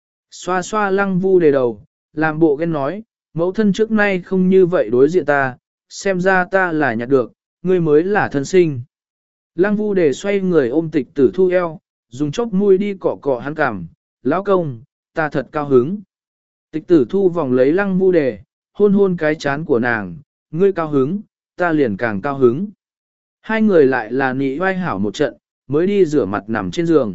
Xoa xoa Lăng Vu Đề đầu, làm bộ ghen nói, mẫu thân trước nay không như vậy đối diện ta, xem ra ta là nhặt được, ngươi mới là thân sinh. Lăng Vu Đề xoay người ôm tịch tử thu eo, dùng chốc mũi đi cọ cọ hắn cằm, lão công, ta thật cao hứng. Tịch tử thu vòng lấy Lăng Vu Đề, hôn hôn cái chán của nàng, ngươi cao hứng, ta liền càng cao hứng. Hai người lại là nị vai hảo một trận, mới đi rửa mặt nằm trên giường.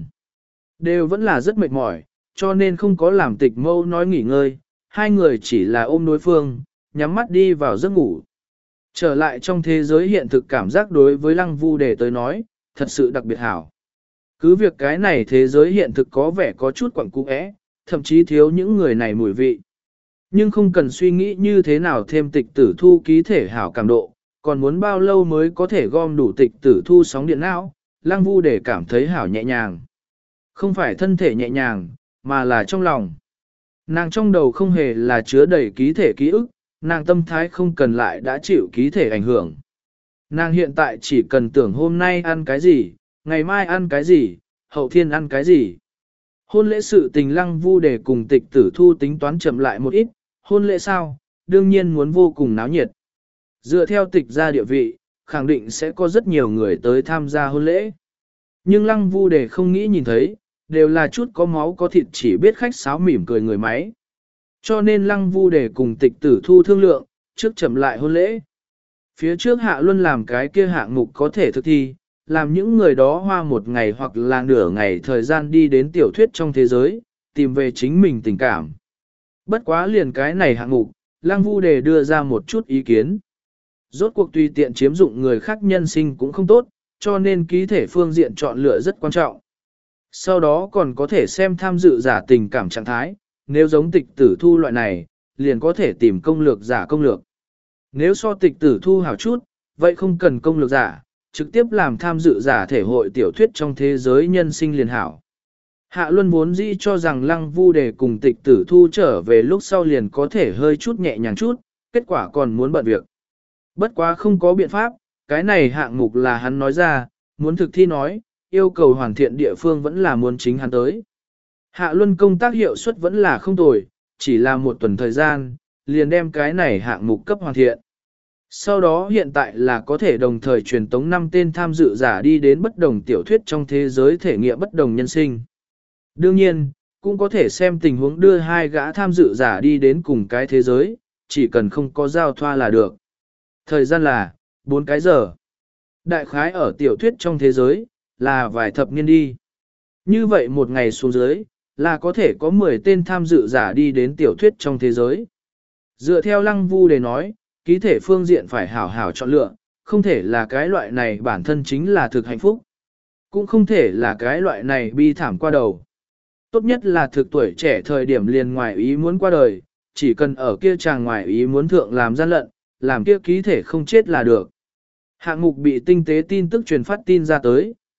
Đều vẫn là rất mệt mỏi, cho nên không có làm tịch mâu nói nghỉ ngơi, hai người chỉ là ôm đối phương, nhắm mắt đi vào giấc ngủ. Trở lại trong thế giới hiện thực cảm giác đối với Lăng Vu Đề tới nói, thật sự đặc biệt hảo. Cứ việc cái này thế giới hiện thực có vẻ có chút quẩn cung ẽ, thậm chí thiếu những người này mùi vị. Nhưng không cần suy nghĩ như thế nào thêm tịch tử thu ký thể hảo cảm độ, còn muốn bao lâu mới có thể gom đủ tịch tử thu sóng điện não, Lăng Vu Đề cảm thấy hảo nhẹ nhàng. Không phải thân thể nhẹ nhàng, mà là trong lòng. Nàng trong đầu không hề là chứa đầy ký thể ký ức, nàng tâm thái không cần lại đã chịu ký thể ảnh hưởng. Nàng hiện tại chỉ cần tưởng hôm nay ăn cái gì, ngày mai ăn cái gì, hậu thiên ăn cái gì. Hôn lễ sự tình Lăng Vu Đề cùng tịch tử thu tính toán chậm lại một ít, hôn lễ sao, đương nhiên muốn vô cùng náo nhiệt. Dựa theo tịch gia địa vị, khẳng định sẽ có rất nhiều người tới tham gia hôn lễ. Nhưng Lăng Vu Đề không nghĩ nhìn thấy, đều là chút có máu có thịt chỉ biết khách sáo mỉm cười người máy. Cho nên Lăng Vu Đề cùng tịch tử thu thương lượng, trước chậm lại hôn lễ. Phía trước Hạ Luân làm cái kia hạng mục có thể thực thi, làm những người đó hoa một ngày hoặc là nửa ngày thời gian đi đến tiểu thuyết trong thế giới, tìm về chính mình tình cảm. Bất quá liền cái này hạng mục, Lăng Vu Đề đưa ra một chút ý kiến. Rốt cuộc tùy tiện chiếm dụng người khác nhân sinh cũng không tốt, cho nên ký thể phương diện chọn lựa rất quan trọng. Sau đó còn có thể xem tham dự giả tình cảm trạng thái, nếu giống tịch tử thu loại này, liền có thể tìm công lược giả công lược. Nếu so tịch tử thu hảo chút, vậy không cần công lược giả, trực tiếp làm tham dự giả thể hội tiểu thuyết trong thế giới nhân sinh liền hảo. Hạ Luân vốn dĩ cho rằng Lăng Vu Đề cùng tịch tử thu trở về lúc sau liền có thể hơi chút nhẹ nhàng chút, kết quả còn muốn bận việc. Bất quá không có biện pháp, cái này hạng mục là hắn nói ra, muốn thực thi nói, yêu cầu hoàn thiện địa phương vẫn là muốn chính hắn tới. Hạ Luân công tác hiệu suất vẫn là không tồi, chỉ là một tuần thời gian, liền đem cái này hạng mục cấp hoàn thiện. Sau đó hiện tại là có thể đồng thời truyền tống năm tên tham dự giả đi đến bất đồng tiểu thuyết trong thế giới thể nghiệm bất đồng nhân sinh. Đương nhiên, cũng có thể xem tình huống đưa hai gã tham dự giả đi đến cùng cái thế giới, chỉ cần không có giao thoa là được. Thời gian là bốn cái giờ. Đại khái ở tiểu thuyết trong thế giới, là vài thập niên đi. Như vậy một ngày xuống dưới, là có thể có mười tên tham dự giả đi đến tiểu thuyết trong thế giới. Dựa theo Lăng Vu Đề nói, ký thể phương diện phải hảo hảo chọn lựa, không thể là cái loại này bản thân chính là thực hạnh phúc. Cũng không thể là cái loại này bi thảm qua đầu. Tốt nhất là thực tuổi trẻ thời điểm liền ngoài ý muốn qua đời, chỉ cần ở kia chàng ngoài ý muốn thượng làm gian lận, làm kia ký thể không chết là được. Hạng mục bị tinh tế tin tức truyền phát tin ra tới,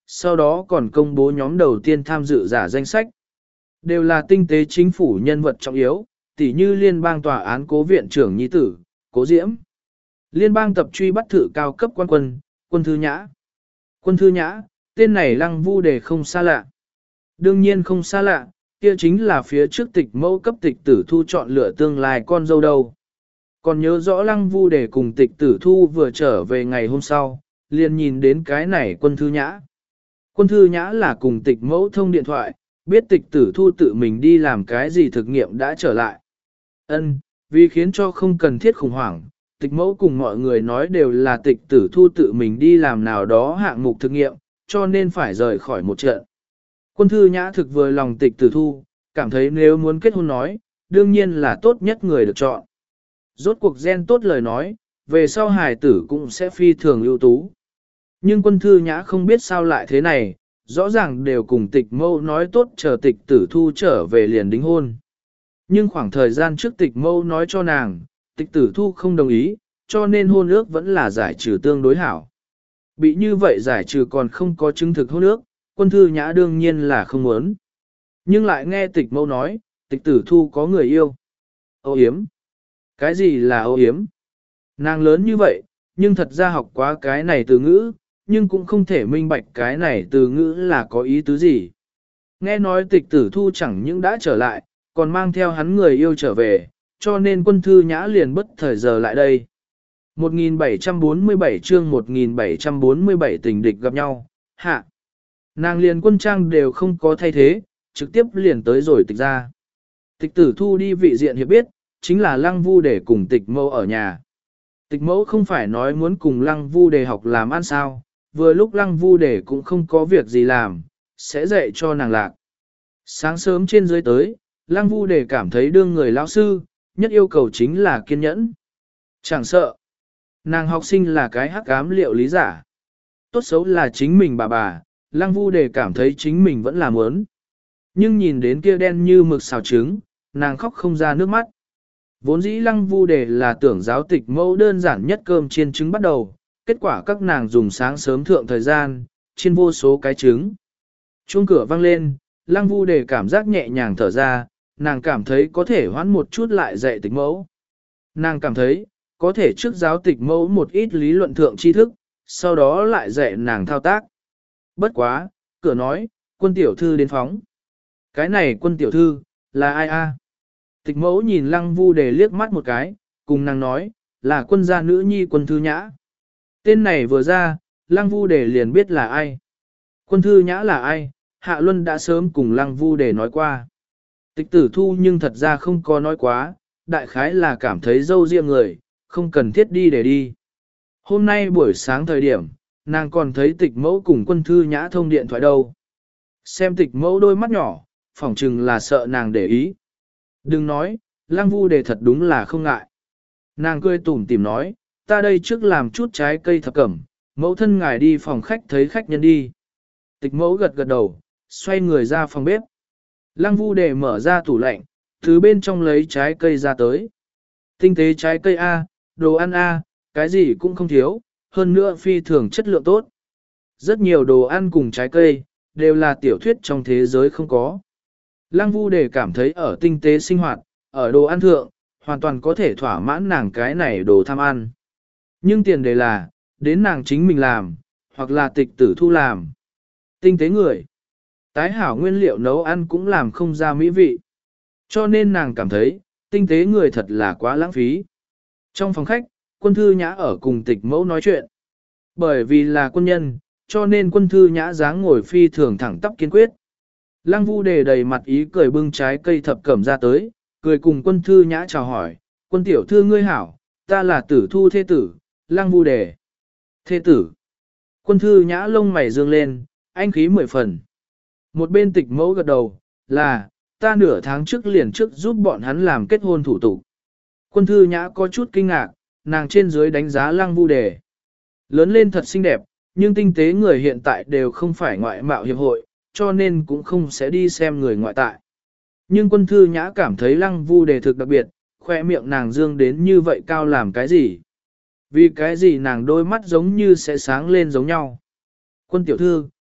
sau đó còn công bố nhóm đầu tiên tham dự giả danh sách. Đều là tinh tế chính phủ nhân vật trọng yếu, tỉ như liên bang tòa án cố viện trưởng nhi tử, cố diễm. Liên bang tập truy bắt thử cao cấp quan quân, quân thư nhã. Quân thư nhã, tên này Lăng Vu Đề không xa lạ. Đương nhiên không xa lạ, kia chính là phía trước tịch mẫu cấp tịch tử thu chọn lựa tương lai con dâu đâu. Còn nhớ rõ Lăng Vu Đề cùng tịch tử thu vừa trở về ngày hôm sau, liền nhìn đến cái này quân thư nhã. Quân thư nhã là cùng tịch mẫu thông điện thoại, biết tịch tử thu tự mình đi làm cái gì thực nghiệm đã trở lại. Ân, vì khiến cho không cần thiết khủng hoảng, tịch mẫu cùng mọi người nói đều là tịch tử thu tự mình đi làm nào đó hạng mục thực nghiệm, cho nên phải rời khỏi một trận. Quân thư nhã thực vừa lòng tịch tử thu, cảm thấy nếu muốn kết hôn nói, đương nhiên là tốt nhất người được chọn. Rốt cuộc gen tốt lời nói, về sau hài tử cũng sẽ phi thường ưu tú. Nhưng quân thư nhã không biết sao lại thế này, rõ ràng đều cùng tịch mâu nói tốt chờ tịch tử thu trở về liền đính hôn. Nhưng khoảng thời gian trước tịch mâu nói cho nàng, tịch tử thu không đồng ý, cho nên hôn ước vẫn là giải trừ tương đối hảo. Bị như vậy giải trừ còn không có chứng thực hôn ước, quân thư nhã đương nhiên là không muốn. Nhưng lại nghe tịch mâu nói, tịch tử thu có người yêu. Âu yếm. Cái gì là âu yếm? Nàng lớn như vậy, nhưng thật ra học quá cái này từ ngữ, nhưng cũng không thể minh bạch cái này từ ngữ là có ý tứ gì. Nghe nói tịch tử thu chẳng những đã trở lại, còn mang theo hắn người yêu trở về, cho nên quân thư nhã liền bất thời giờ lại đây. một nghìn bảy trăm bốn mươi bảy chương một nghìn bảy trăm bốn mươi bảy tình địch gặp nhau, hạ. Nàng liền quân trang đều không có thay thế, trực tiếp liền tới rồi tịch ra. Tịch tử thu đi vị diện hiệp biết, chính là Lăng Vu để cùng tịch mẫu ở nhà. Tịch mẫu không phải nói muốn cùng Lăng Vu để học làm ăn sao, vừa lúc Lăng Vu để cũng không có việc gì làm, sẽ dạy cho nàng lạc. Sáng sớm trên dưới tới, Lăng Vu để cảm thấy đương người lão sư, nhất yêu cầu chính là kiên nhẫn. Chẳng sợ, nàng học sinh là cái hắc ám liệu lý giả. Tốt xấu là chính mình bà bà, Lăng Vu để cảm thấy chính mình vẫn là muốn. Nhưng nhìn đến kia đen như mực xào trứng, nàng khóc không ra nước mắt. Vốn dĩ Lăng Vu đề là tưởng giáo tịch mẫu đơn giản nhất cơm chiên trứng bắt đầu, kết quả các nàng dùng sáng sớm thượng thời gian, chiên vô số cái trứng. Chuông cửa vang lên, Lăng Vu đề cảm giác nhẹ nhàng thở ra, nàng cảm thấy có thể hoãn một chút lại dạy tịch mẫu. Nàng cảm thấy, có thể trước giáo tịch mẫu một ít lý luận thượng tri thức, sau đó lại dạy nàng thao tác. Bất quá, cửa nói, quân tiểu thư đến phóng. Cái này quân tiểu thư, là ai a? Tịch mẫu nhìn Lăng Vu đề liếc mắt một cái, cùng nàng nói, là quân gia nữ nhi quân thư nhã. Tên này vừa ra, Lăng Vu đề liền biết là ai. Quân thư nhã là ai, Hạ Luân đã sớm cùng Lăng Vu đề nói qua. Tịch tử thu nhưng thật ra không có nói quá, đại khái là cảm thấy dâu riêng người, không cần thiết đi để đi. Hôm nay buổi sáng thời điểm, nàng còn thấy tịch mẫu cùng quân thư nhã thông điện thoại đâu. Xem tịch mẫu đôi mắt nhỏ, phỏng chừng là sợ nàng để ý. Đừng nói, Lăng Vu đề thật đúng là không ngại. Nàng cười tủm tỉm nói, ta đây trước làm chút trái cây thập cẩm, mẫu thân ngài đi phòng khách thấy khách nhân đi. Tịch mẫu gật gật đầu, xoay người ra phòng bếp. Lăng Vu đề mở ra tủ lạnh, từ bên trong lấy trái cây ra tới. Tinh tế trái cây A, đồ ăn A, cái gì cũng không thiếu, hơn nữa phi thường chất lượng tốt. Rất nhiều đồ ăn cùng trái cây, đều là tiểu thuyết trong thế giới không có. Lăng Vu đề cảm thấy ở tinh tế sinh hoạt, ở đồ ăn thượng, hoàn toàn có thể thỏa mãn nàng cái này đồ tham ăn. Nhưng tiền đề là, đến nàng chính mình làm, hoặc là tịch tử thu làm. Tinh tế người, tái hảo nguyên liệu nấu ăn cũng làm không ra mỹ vị. Cho nên nàng cảm thấy, tinh tế người thật là quá lãng phí. Trong phòng khách, quân thư nhã ở cùng tịch mẫu nói chuyện. Bởi vì là quân nhân, cho nên quân thư nhã dáng ngồi phi thường thẳng tắp kiên quyết. Lăng Vu đề đầy mặt ý cười bưng trái cây thập cẩm ra tới, cười cùng quân thư nhã chào hỏi, quân tiểu thư ngươi hảo, ta là tử thu thế tử, Lăng Vu đề. Thế tử. Quân thư nhã lông mày dương lên, anh khí mười phần. Một bên tịch mẫu gật đầu, là, ta nửa tháng trước liền trước giúp bọn hắn làm kết hôn thủ tục. Quân thư nhã có chút kinh ngạc, nàng trên dưới đánh giá Lăng Vu đề. Lớn lên thật xinh đẹp, nhưng tinh tế người hiện tại đều không phải ngoại mạo hiệp hội, cho nên cũng không sẽ đi xem người ngoại tại. Nhưng quân thư nhã cảm thấy Lăng Vu đề thực đặc biệt, khoe miệng nàng dương đến như vậy cao làm cái gì? Vì cái gì nàng đôi mắt giống như sẽ sáng lên giống nhau? Quân tiểu thư,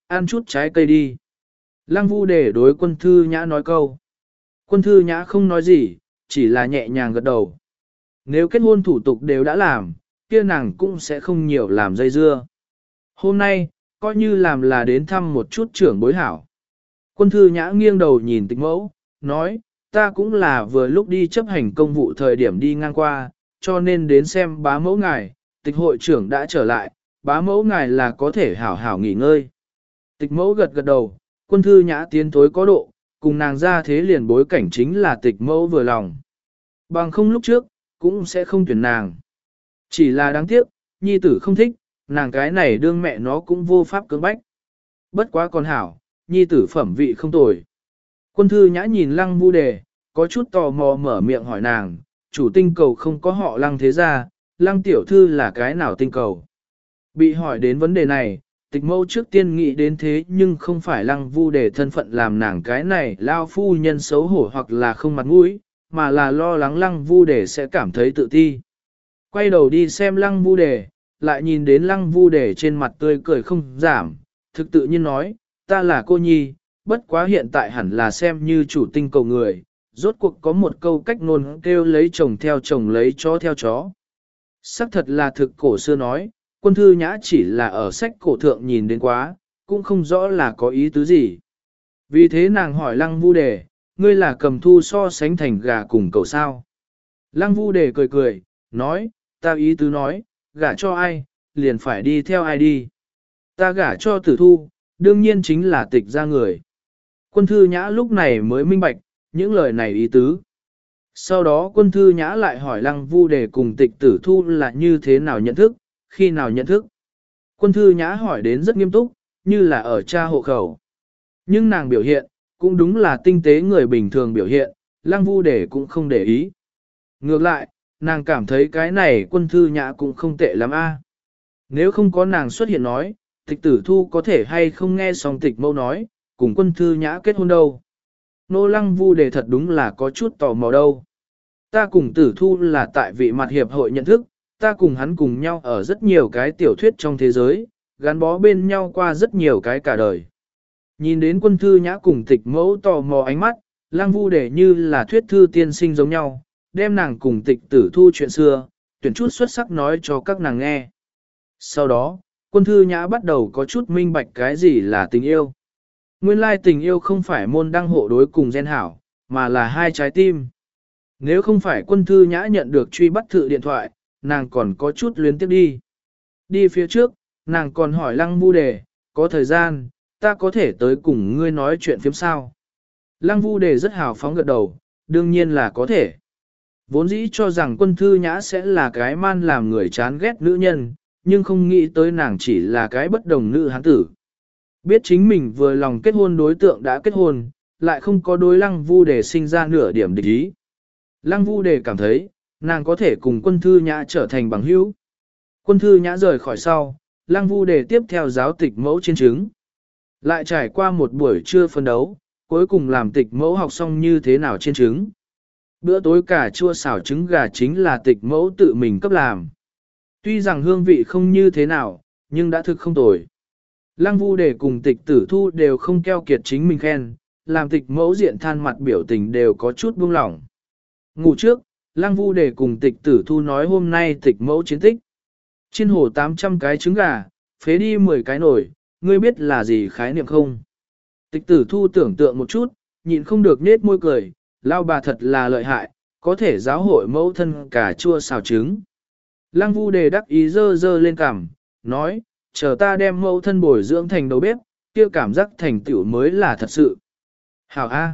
ăn chút trái cây đi. Lăng Vu Đề đối Quân Thư Nhã nói câu. Quân Thư Nhã không nói gì, chỉ là nhẹ nhàng gật đầu. Nếu kết hôn thủ tục đều đã làm, kia nàng cũng sẽ không nhiều làm dây dưa. Hôm nay, coi như làm là đến thăm một chút trưởng bối hảo. Quân Thư Nhã nghiêng đầu nhìn Tịch Mẫu, nói, ta cũng là vừa lúc đi chấp hành công vụ thời điểm đi ngang qua, cho nên đến xem bá mẫu ngài, Tịch hội trưởng đã trở lại, bá mẫu ngài là có thể hảo hảo nghỉ ngơi. Tịch Mẫu gật gật đầu, Quân Thư Nhã tiến tối có độ, cùng nàng ra thế liền bối cảnh chính là Tịch Mẫu vừa lòng. Bằng không lúc trước, cũng sẽ không tuyển nàng. Chỉ là đáng tiếc, nhi tử không thích, nàng cái này đương mẹ nó cũng vô pháp cưỡng bách. Bất quá còn hảo, nhi tử phẩm vị không tồi. Quân Thư Nhã nhìn Lăng Vu Đề, có chút tò mò mở miệng hỏi nàng, chủ tinh cầu không có họ Lăng thế ra, Lăng tiểu thư là cái nào tinh cầu? Bị hỏi đến vấn đề này, Tịch Mẫu trước tiên nghĩ đến thế nhưng không phải Lăng Vu Đề thân phận làm nàng cái này lao phu nhân xấu hổ hoặc là không mặt mũi, mà là lo lắng Lăng Vu Đề sẽ cảm thấy tự ti. Quay đầu đi xem Lăng Vu Đề, lại nhìn đến Lăng Vu Đề trên mặt tươi cười không giảm, thực tự nhiên nói, ta là cô nhi, bất quá hiện tại hẳn là xem như chủ tinh cầu người, rốt cuộc có một câu cách ngôn kêu lấy chồng theo chồng lấy chó theo chó. Sắc thật là thực cổ xưa nói, Quân Thư Nhã chỉ là ở sách cổ thượng nhìn đến quá, cũng không rõ là có ý tứ gì. Vì thế nàng hỏi Lăng Vu Đề, ngươi là cầm thu so sánh thành gà cùng cậu sao? Lăng Vu Đề cười cười, nói, ta ý tứ nói, gả cho ai, liền phải đi theo ai đi. Ta gả cho Tử Thu, đương nhiên chính là Tịch ra người. Quân Thư Nhã lúc này mới minh bạch, những lời này ý tứ. Sau đó Quân Thư Nhã lại hỏi Lăng Vu Đề cùng Tịch Tử Thu là như thế nào nhận thức, khi nào nhận thức. Quân Thư Nhã hỏi đến rất nghiêm túc, như là ở tra hộ khẩu. Nhưng nàng biểu hiện, cũng đúng là tinh tế người bình thường biểu hiện, Lăng Vu Đề cũng không để ý. Ngược lại, nàng cảm thấy cái này Quân Thư Nhã cũng không tệ lắm a. Nếu không có nàng xuất hiện nói, Tịch Tử Thu có thể hay không nghe xong Tịch Mẫu nói, cùng Quân Thư Nhã kết hôn đâu. Nô Lăng Vu Đề thật đúng là có chút tò mò đâu. Ta cùng Tử Thu là tại vị mặt hiệp hội nhận thức, ta cùng hắn cùng nhau ở rất nhiều cái tiểu thuyết trong thế giới, gắn bó bên nhau qua rất nhiều cái cả đời. Nhìn đến Quân Thư Nhã cùng Tịch Mẫu tò mò ánh mắt, Lăng Vu Đề như là thuyết thư tiên sinh giống nhau, đem nàng cùng Tịch Tử Thu chuyện xưa, tuyển chút xuất sắc nói cho các nàng nghe. Sau đó, Quân Thư Nhã bắt đầu có chút minh bạch cái gì là tình yêu. Nguyên lai tình yêu không phải môn đăng hộ đối cùng gen hảo, mà là hai trái tim. Nếu không phải Quân Thư Nhã nhận được truy bắt thự điện thoại, nàng còn có chút luyến tiếp đi. Đi phía trước, nàng còn hỏi Lăng Vu Đề, có thời gian, ta có thể tới cùng ngươi nói chuyện phiếm sao. Lăng Vu Đề rất hào phóng gật đầu, đương nhiên là có thể. Vốn dĩ cho rằng Quân Thư Nhã sẽ là cái man làm người chán ghét nữ nhân, nhưng không nghĩ tới nàng chỉ là cái bất đồng nữ hán tử. Biết chính mình vừa lòng kết hôn đối tượng đã kết hôn, lại không có đối Lăng Vu Đề sinh ra nửa điểm địch ý. Lăng Vu Đề cảm thấy, nàng có thể cùng Quân Thư Nhã trở thành bằng hữu. Quân Thư Nhã rời khỏi sau, Lăng Vu Đề tiếp theo giáo Tịch Mẫu chiên trứng. Lại trải qua một buổi trưa phân đấu, cuối cùng làm Tịch Mẫu học xong như thế nào chiên trứng. Bữa tối cà chua xào trứng gà chính là Tịch Mẫu tự mình cấp làm. Tuy rằng hương vị không như thế nào, nhưng đã thực không tồi. Lăng Vu Đề cùng Tịch Tử Thu đều không keo kiệt chính mình khen, làm Tịch Mẫu diện than mặt biểu tình đều có chút buông lỏng. Ngủ trước, Lăng Vu Đề cùng Tịch Tử Thu nói hôm nay Tịch Mẫu chiến tích. Chiên hổ tám trăm cái trứng gà, phế đi mười cái nồi, ngươi biết là gì khái niệm không? Tịch Tử Thu tưởng tượng một chút, nhịn không được nết môi cười, lao bà thật là lợi hại, có thể giáo hội mẫu thân cà chua xào trứng. Lăng Vu Đề đắc ý dơ dơ lên cằm, nói, chờ ta đem mẫu thân bồi dưỡng thành đầu bếp, kia cảm giác thành tựu mới là thật sự. Hảo A.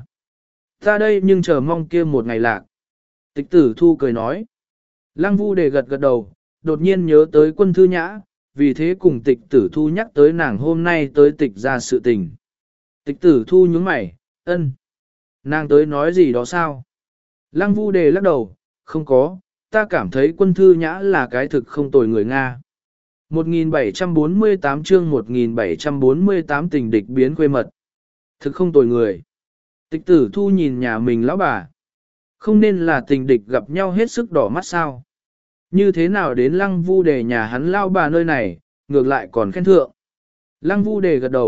Ta đây nhưng chờ mong kia một ngày lạc. Tịch Tử Thu cười nói. Lăng Vu Đề gật gật đầu, đột nhiên nhớ tới Quân Thư Nhã, vì thế cùng Tịch Tử Thu nhắc tới nàng hôm nay tới tịch ra sự tình. Tịch Tử Thu nhướng mày, ân. Nàng tới nói gì đó sao? Lăng Vu Đề lắc đầu, không có, ta cảm thấy Quân Thư Nhã là cái thực không tồi người Nga. một nghìn bảy trăm bốn mươi tám chương một nghìn bảy trăm bốn mươi tám tình địch biến quê mật. Thực không tồi người. Tịch Tử Thu nhìn nhà mình lão bà. Không nên là tình địch gặp nhau hết sức đỏ mắt sao. Như thế nào đến Lăng Vu Đề nhà hắn lao bà nơi này, ngược lại còn khen thượng. Lăng Vu Đề gật đầu,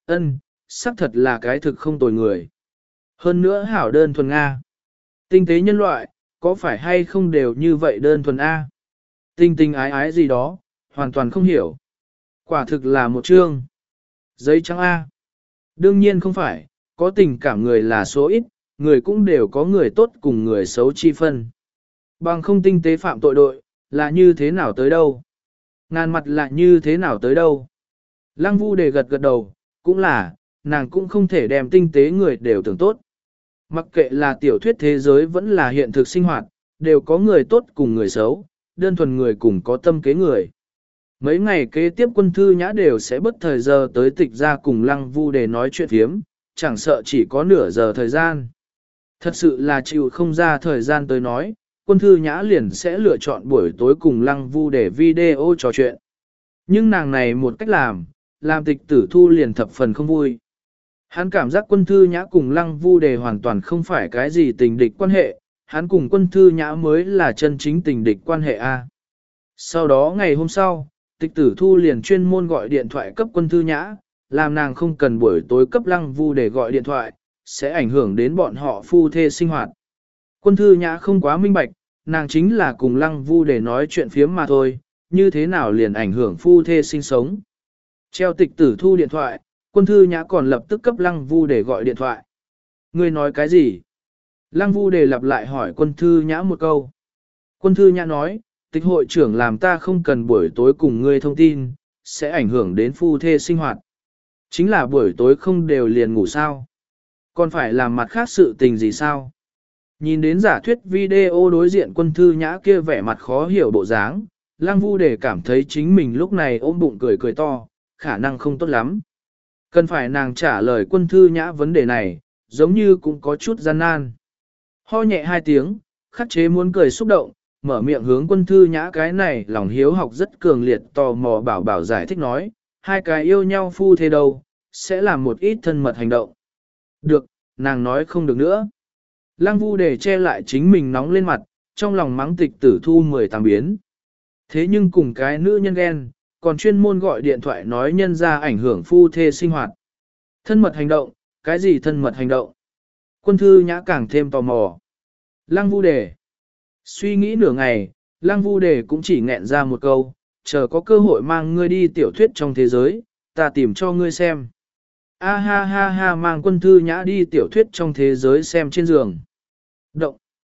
Ân, xác thật là cái thực không tồi người. Hơn nữa hảo đơn thuần A. Tinh tế nhân loại, có phải hay không đều như vậy đơn thuần A? Tinh tinh ái ái gì đó, hoàn toàn không hiểu. Quả thực là một chương. Giấy trắng A. Đương nhiên không phải, có tình cảm người là số ít, người cũng đều có người tốt cùng người xấu chi phân. Bằng không tinh tế phạm tội đội, là như thế nào tới đâu? Ngàn mặt là như thế nào tới đâu? Lăng Vu Đề gật gật đầu, cũng là, nàng cũng không thể đem tinh tế người đều tưởng tốt. Mặc kệ là tiểu thuyết thế giới vẫn là hiện thực sinh hoạt, đều có người tốt cùng người xấu, đơn thuần người cùng có tâm kế người. Mấy ngày kế tiếp Quân Thư Nhã đều sẽ bất thời giờ tới tịch ra cùng Lăng Vu Đề nói chuyện phiếm, chẳng sợ chỉ có nửa giờ thời gian. Thật sự là chịu không ra thời gian tới nói, Quân Thư Nhã liền sẽ lựa chọn buổi tối cùng Lăng Vu để video trò chuyện. Nhưng nàng này một cách làm, làm tịch tử thu liền thập phần không vui. Hắn cảm giác Quân Thư Nhã cùng Lăng Vu Đề hoàn toàn không phải cái gì tình địch quan hệ, hắn cùng Quân Thư Nhã mới là chân chính tình địch quan hệ A. Sau đó ngày hôm sau, tịch tử thu liền chuyên môn gọi điện thoại cấp Quân Thư Nhã, làm nàng không cần buổi tối cấp Lăng Vu để gọi điện thoại, sẽ ảnh hưởng đến bọn họ phu thê sinh hoạt. Quân Thư Nhã không quá minh bạch, nàng chính là cùng Lăng Vu để nói chuyện phiếm mà thôi, như thế nào liền ảnh hưởng phu thê sinh sống. Treo tịch tử thu điện thoại, Quân Thư Nhã còn lập tức cấp Lăng Vu để gọi điện thoại. Ngươi nói cái gì? Lăng Vu để lặp lại hỏi Quân Thư Nhã một câu. Quân Thư Nhã nói, tịch hội trưởng làm ta không cần buổi tối cùng ngươi thông tin, sẽ ảnh hưởng đến phu thê sinh hoạt. Chính là buổi tối không đều liền ngủ sao? Còn phải làm mặt khác sự tình gì sao? Nhìn đến giả thuyết video đối diện Quân Thư Nhã kia vẻ mặt khó hiểu bộ dáng, Lăng Vu để cảm thấy chính mình lúc này ôm bụng cười cười to, khả năng không tốt lắm. Cần phải nàng trả lời Quân Thư Nhã vấn đề này, giống như cũng có chút gian nan. Ho nhẹ hai tiếng, khắc chế muốn cười xúc động, mở miệng hướng Quân Thư Nhã cái này lòng hiếu học rất cường liệt tò mò bảo bảo giải thích nói, hai cái yêu nhau phu thế đâu, sẽ làm một ít thân mật hành động. Được, nàng nói không được nữa. Lăng Vu để che lại chính mình nóng lên mặt, trong lòng mắng tịch tử thu mười tám biến. Thế nhưng cùng cái nữ nhân ghen, còn chuyên môn gọi điện thoại nói nhân ra ảnh hưởng phu thê sinh hoạt. Thân mật hành động, cái gì thân mật hành động? Quân Thư Nhã càng thêm tò mò. Lăng Vu đề. Suy nghĩ nửa ngày, Lăng Vu đề cũng chỉ nghẹn ra một câu, chờ có cơ hội mang ngươi đi tiểu thuyết trong thế giới, ta tìm cho ngươi xem. A ha ha ha mang Quân Thư Nhã đi tiểu thuyết trong thế giới xem trên giường. Động.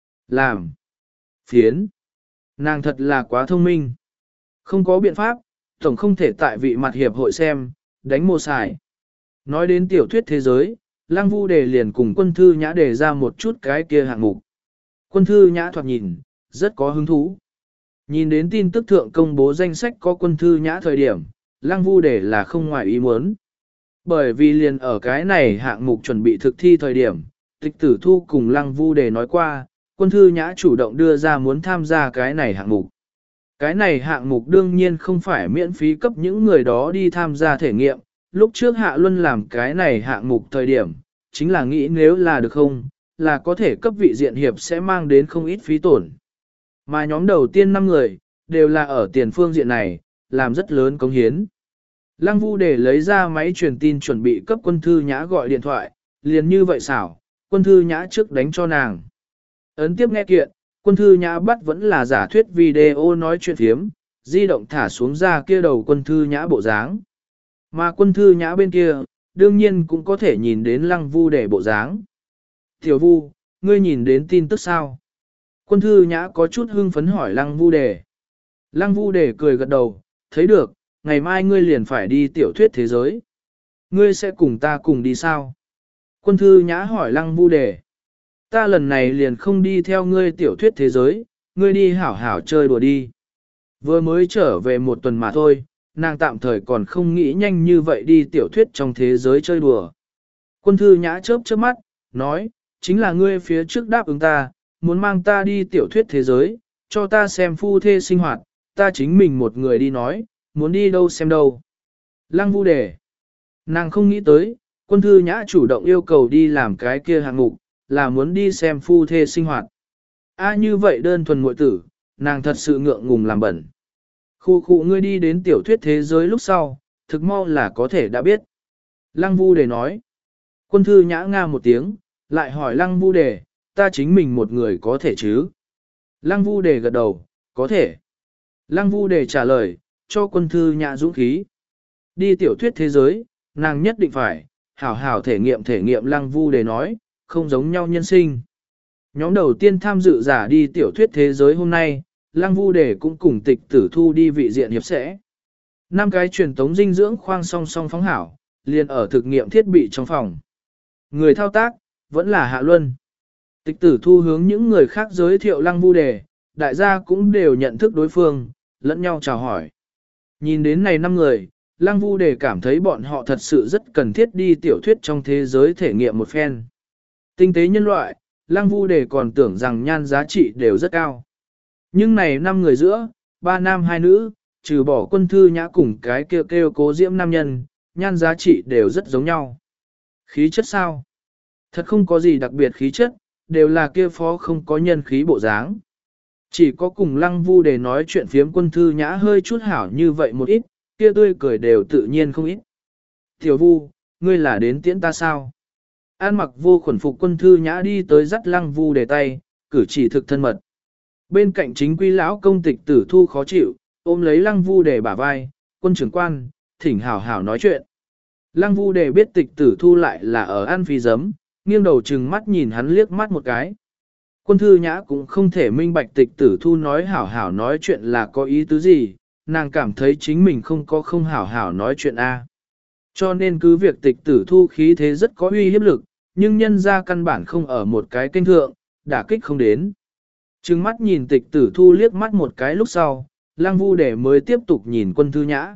Làm. Phiến. Nàng thật là quá thông minh. Không có biện pháp, tổng không thể tại vị mặt hiệp hội xem, đánh mô xài. Nói đến tiểu thuyết thế giới, Lăng Vu đề liền cùng Quân Thư Nhã đề ra một chút cái kia hạng mục. Quân Thư Nhã thoạt nhìn, rất có hứng thú. Nhìn đến tin tức thượng công bố danh sách có Quân Thư Nhã thời điểm, Lăng Vu đề là không ngoài ý muốn. Bởi vì liền ở cái này hạng mục chuẩn bị thực thi thời điểm, tịch tử thu cùng Lăng Vu đề nói qua, Quân Thư Nhã chủ động đưa ra muốn tham gia cái này hạng mục. Cái này hạng mục đương nhiên không phải miễn phí cấp những người đó đi tham gia thể nghiệm, lúc trước Hạ Luân làm cái này hạng mục thời điểm, chính là nghĩ nếu là được không, là có thể cấp vị diện hiệp sẽ mang đến không ít phí tổn. Mà nhóm đầu tiên năm người, đều là ở tiền phương diện này, làm rất lớn cống hiến. Lăng Vu để lấy ra máy truyền tin chuẩn bị cấp Quân Thư Nhã gọi điện thoại, liền như vậy xảo, Quân Thư Nhã trước đánh cho nàng. Ấn tiếp nghe kiện, Quân Thư Nhã bắt vẫn là giả thuyết video nói chuyện thiếm, di động thả xuống ra kia đầu Quân Thư Nhã bộ dáng. Mà Quân Thư Nhã bên kia, đương nhiên cũng có thể nhìn đến Lăng Vu để bộ dáng. Tiểu Vu, ngươi nhìn đến tin tức sao? Quân Thư Nhã có chút hưng phấn hỏi Lăng Vu đề. Lăng Vu đề cười gật đầu, thấy được, ngày mai ngươi liền phải đi tiểu thuyết thế giới. Ngươi sẽ cùng ta cùng đi sao? Quân Thư Nhã hỏi Lăng Vu đề. Ta lần này liền không đi theo ngươi tiểu thuyết thế giới, ngươi đi hảo hảo chơi đùa đi. Vừa mới trở về một tuần mà thôi, nàng tạm thời còn không nghĩ nhanh như vậy đi tiểu thuyết trong thế giới chơi đùa. Quân Thư Nhã chớp chớp mắt, nói, chính là ngươi phía trước đáp ứng ta, muốn mang ta đi tiểu thuyết thế giới, cho ta xem phu thê sinh hoạt, ta chính mình một người đi nói, muốn đi đâu xem đâu. Lăng Vu đề. Nàng không nghĩ tới, Quân Thư Nhã chủ động yêu cầu đi làm cái kia hạng mục, là muốn đi xem phu thê sinh hoạt. A như vậy đơn thuần muội tử, nàng thật sự ngượng ngùng làm bẩn. Khu khu ngươi đi đến tiểu thuyết thế giới lúc sau, thực mau là có thể đã biết. Lăng Vu Đề nói. Quân thư nhã nga một tiếng, lại hỏi Lăng Vu Đề, ta chính mình một người có thể chứ? Lăng Vu Đề gật đầu, có thể. Lăng Vu Đề trả lời, cho quân thư nhã dũng khí. Đi tiểu thuyết thế giới, nàng nhất định phải, hảo hảo thể nghiệm thể nghiệm Lăng Vu Đề nói, không giống nhau nhân sinh. Nhóm đầu tiên tham dự giả đi tiểu thuyết thế giới hôm nay, Lăng Vu Đề cũng cùng Tịch Tử Thu đi vị diện hiệp sẽ. Năm cái truyền tống dinh dưỡng khoang song song phóng hảo, liền ở thực nghiệm thiết bị trong phòng. Người thao tác, vẫn là Hạ Luân. Tịch Tử Thu hướng những người khác giới thiệu Lăng Vu Đề, đại gia cũng đều nhận thức đối phương, lẫn nhau chào hỏi. Nhìn đến này năm người, Lăng Vu Đề cảm thấy bọn họ thật sự rất cần thiết đi tiểu thuyết trong thế giới thể nghiệm một phen. Tinh tế nhân loại, Lăng Vu Đề còn tưởng rằng nhan giá trị đều rất cao. Nhưng này năm người giữa, ba nam hai nữ, trừ bỏ quân thư nhã cùng cái kêu kêu cố diễm nam nhân, nhan giá trị đều rất giống nhau. Khí chất sao? Thật không có gì đặc biệt khí chất, đều là kia phó không có nhân khí bộ dáng. Chỉ có cùng Lăng Vu Đề nói chuyện phiếm quân thư nhã hơi chút hảo như vậy một ít, kia tươi cười đều tự nhiên không ít. Tiểu Vu, ngươi là đến tiễn ta sao? An mặc vô khuẩn phục quân thư nhã đi tới dắt Lăng Vu Đề tay, cử chỉ thực thân mật. Bên cạnh chính quy lão công Tịch Tử Thu khó chịu, ôm lấy Lăng Vu Đề bả vai, quân trưởng quan, thỉnh hảo hảo nói chuyện. Lăng Vu Đề biết Tịch Tử Thu lại là ở ăn phi giấm, nghiêng đầu trừng mắt nhìn hắn liếc mắt một cái. Quân thư nhã cũng không thể minh bạch Tịch Tử Thu nói hảo hảo nói chuyện là có ý tứ gì, nàng cảm thấy chính mình không có không hảo hảo nói chuyện a. Cho nên cứ việc Tịch Tử Thu khí thế rất có uy hiếp lực, nhưng nhân ra căn bản không ở một cái kênh thượng, đả kích không đến. Trừng mắt nhìn Tịch Tử Thu liếc mắt một cái lúc sau, Lăng Vu Đề mới tiếp tục nhìn quân thư nhã.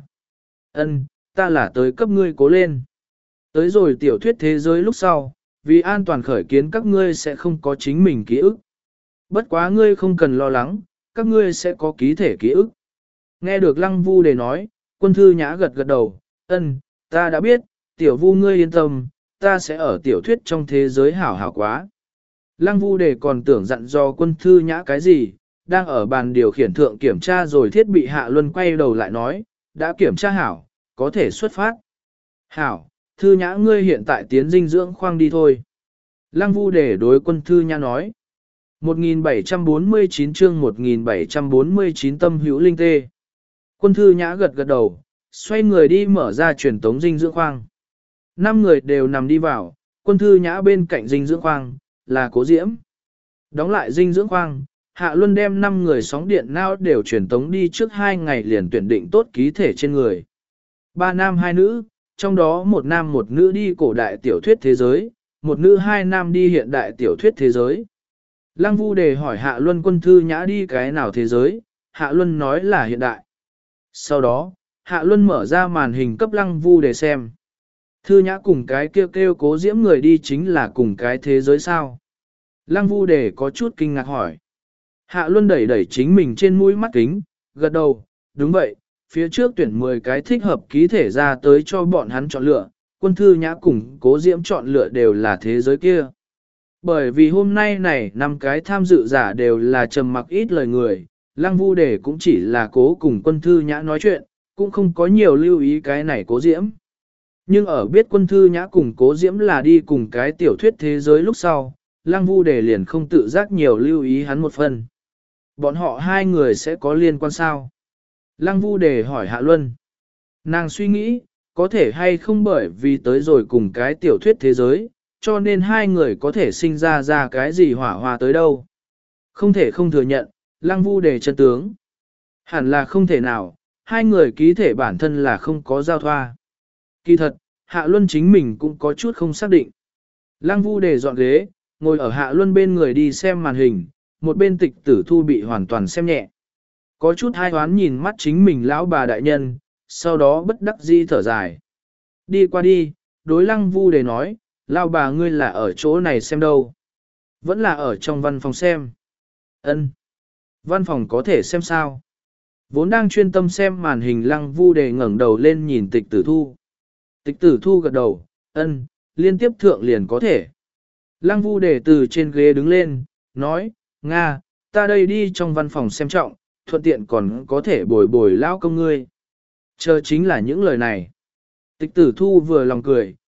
Ân, ta là tới cấp ngươi cố lên. Tới rồi tiểu thuyết thế giới lúc sau, vì an toàn khởi kiến các ngươi sẽ không có chính mình ký ức. Bất quá ngươi không cần lo lắng, các ngươi sẽ có ký thể ký ức. Nghe được Lăng Vu Đề nói, quân thư nhã gật gật đầu, ân, ta đã biết, tiểu Vu ngươi yên tâm, ta sẽ ở tiểu thuyết trong thế giới hảo hảo quá. Lăng Vu Đề còn tưởng dặn do quân thư nhã cái gì, đang ở bàn điều khiển thượng kiểm tra rồi thiết bị Hạ Luân quay đầu lại nói, đã kiểm tra hảo, có thể xuất phát. Hảo, thư nhã ngươi hiện tại tiến dinh dưỡng khoang đi thôi. Lăng Vu Đề đối quân thư nhã nói. một nghìn bảy trăm bốn mươi chín chương một nghìn bảy trăm bốn mươi chín tâm hữu linh tê. Quân thư nhã gật gật đầu, xoay người đi mở ra truyền tống dinh dưỡng khoang. Năm người đều nằm đi vào, quân thư nhã bên cạnh dinh dưỡng khoang, là Cố Diễm. Đóng lại dinh dưỡng khoang, Hạ Luân đem năm người sóng điện não đều truyền tống đi trước hai ngày liền tuyển định tốt ký thể trên người. Ba nam hai nữ, trong đó một nam một nữ đi cổ đại tiểu thuyết thế giới, một nữ hai nam đi hiện đại tiểu thuyết thế giới. Lăng Vu Đề hỏi Hạ Luân quân thư nhã đi cái nào thế giới, Hạ Luân nói là hiện đại. Sau đó, Hạ Luân mở ra màn hình cấp Lăng Vu Đề xem. Thư nhã cùng cái kêu kêu Cố Diễm người đi chính là cùng cái thế giới sao. Lăng Vu Đề có chút kinh ngạc hỏi. Hạ Luân đẩy đẩy chính mình trên mũi mắt kính, gật đầu, đúng vậy, phía trước tuyển mười cái thích hợp ký thể ra tới cho bọn hắn chọn lựa, quân thư nhã cùng Cố Diễm chọn lựa đều là thế giới kia. Bởi vì hôm nay này năm cái tham dự giả đều là trầm mặc ít lời người, Lăng Vu Đề cũng chỉ là cố cùng quân thư nhã nói chuyện, cũng không có nhiều lưu ý cái này Cố Diễm. Nhưng ở biết quân thư nhã cùng Cố Diễm là đi cùng cái tiểu thuyết thế giới lúc sau, Lăng Vu Đề liền không tự giác nhiều lưu ý hắn một phần. Bọn họ hai người sẽ có liên quan sao? Lăng Vu Đề hỏi Hạ Luân. Nàng suy nghĩ, có thể hay không bởi vì tới rồi cùng cái tiểu thuyết thế giới, cho nên hai người có thể sinh ra ra cái gì hỏa hòa tới đâu. Không thể không thừa nhận, Lăng Vu Đề chân tướng. Hẳn là không thể nào, hai người ký thể bản thân là không có giao thoa. Kỳ thật, Hạ Luân chính mình cũng có chút không xác định. Lăng Vu Đề dọn ghế, ngồi ở Hạ Luân bên người đi xem màn hình, một bên Tịch Tử Thu bị hoàn toàn xem nhẹ. Có chút hai hoán nhìn mắt chính mình lão bà đại nhân, sau đó bất đắc dĩ thở dài. Đi qua đi, đối Lăng Vu Đề nói, lão bà ngươi là ở chỗ này xem đâu. Vẫn là ở trong văn phòng xem. Ân, văn phòng có thể xem sao. Vốn đang chuyên tâm xem màn hình Lăng Vu Đề ngẩng đầu lên nhìn Tịch Tử Thu. Tịch Tử Thu gật đầu, ân, liên tiếp thượng liền có thể. Lăng Vu Đề từ trên ghế đứng lên, nói, Nga, ta đây đi trong văn phòng xem trọng, thuận tiện còn có thể bồi bồi lão công ngươi. Chờ chính là những lời này. Tịch Tử Thu vừa lòng cười,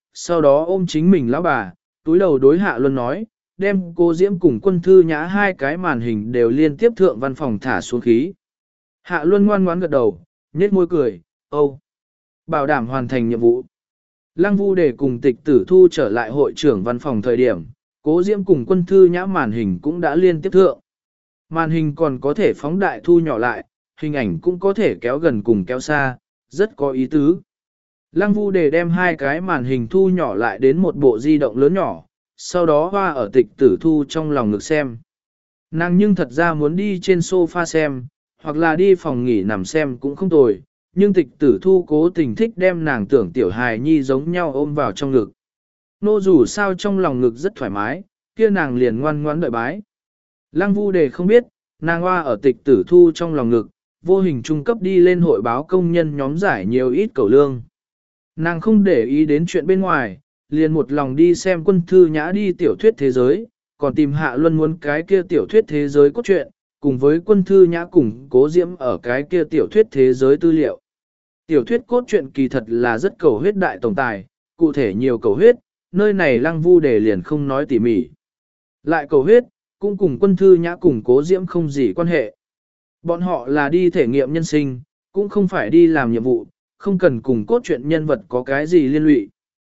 sau đó ôm chính mình lão bà, túi đầu đối Hạ Luân nói, đem cô Diễm cùng Quân Thư Nhã hai cái màn hình đều liên tiếp thượng văn phòng thả xuống khí. Hạ Luân ngoan ngoãn gật đầu, nhếch môi cười, âu, bảo đảm hoàn thành nhiệm vụ. Lăng Vu Đề cùng Tịch Tử Thu trở lại hội trưởng văn phòng thời điểm, Cố Diễm cùng Quân Thư Nhã màn hình cũng đã liên tiếp thượng. Màn hình còn có thể phóng đại thu nhỏ lại, hình ảnh cũng có thể kéo gần cùng kéo xa, rất có ý tứ. Lăng Vu Đề đem hai cái màn hình thu nhỏ lại đến một bộ di động lớn nhỏ, sau đó hoa ở Tịch Tử Thu trong lòng ngực xem. Nàng nhưng thật ra muốn đi trên sofa xem, hoặc là đi phòng nghỉ nằm xem cũng không tồi, nhưng Tịch Tử Thu cố tình thích đem nàng tưởng tiểu hài nhi giống nhau ôm vào trong ngực. Nô dù sao trong lòng ngực rất thoải mái, kia nàng liền ngoan ngoãn đợi bái. Lăng Vu Đề không biết, nàng hoa ở Tịch Tử Thu trong lòng ngực, vô hình trung cấp đi lên hội báo công nhân nhóm giải nhiều ít cẩu lương. Nàng không để ý đến chuyện bên ngoài, liền một lòng đi xem Quân Thư Nhã đi tiểu thuyết thế giới, còn tìm Hạ Luân muốn cái kia tiểu thuyết thế giới cốt truyện, cùng với Quân Thư Nhã cùng Cố Diễm ở cái kia tiểu thuyết thế giới tư liệu. Tiểu thuyết cốt truyện kỳ thật là rất cầu huyết đại tổng tài, cụ thể nhiều cầu huyết, nơi này Lăng Vu Đề liền không nói tỉ mỉ. Lại cầu huyết, cũng cùng Quân Thư Nhã cùng Cố Diễm không gì quan hệ. Bọn họ là đi thể nghiệm nhân sinh, cũng không phải đi làm nhiệm vụ, không cần cùng cốt truyện nhân vật có cái gì liên lụy.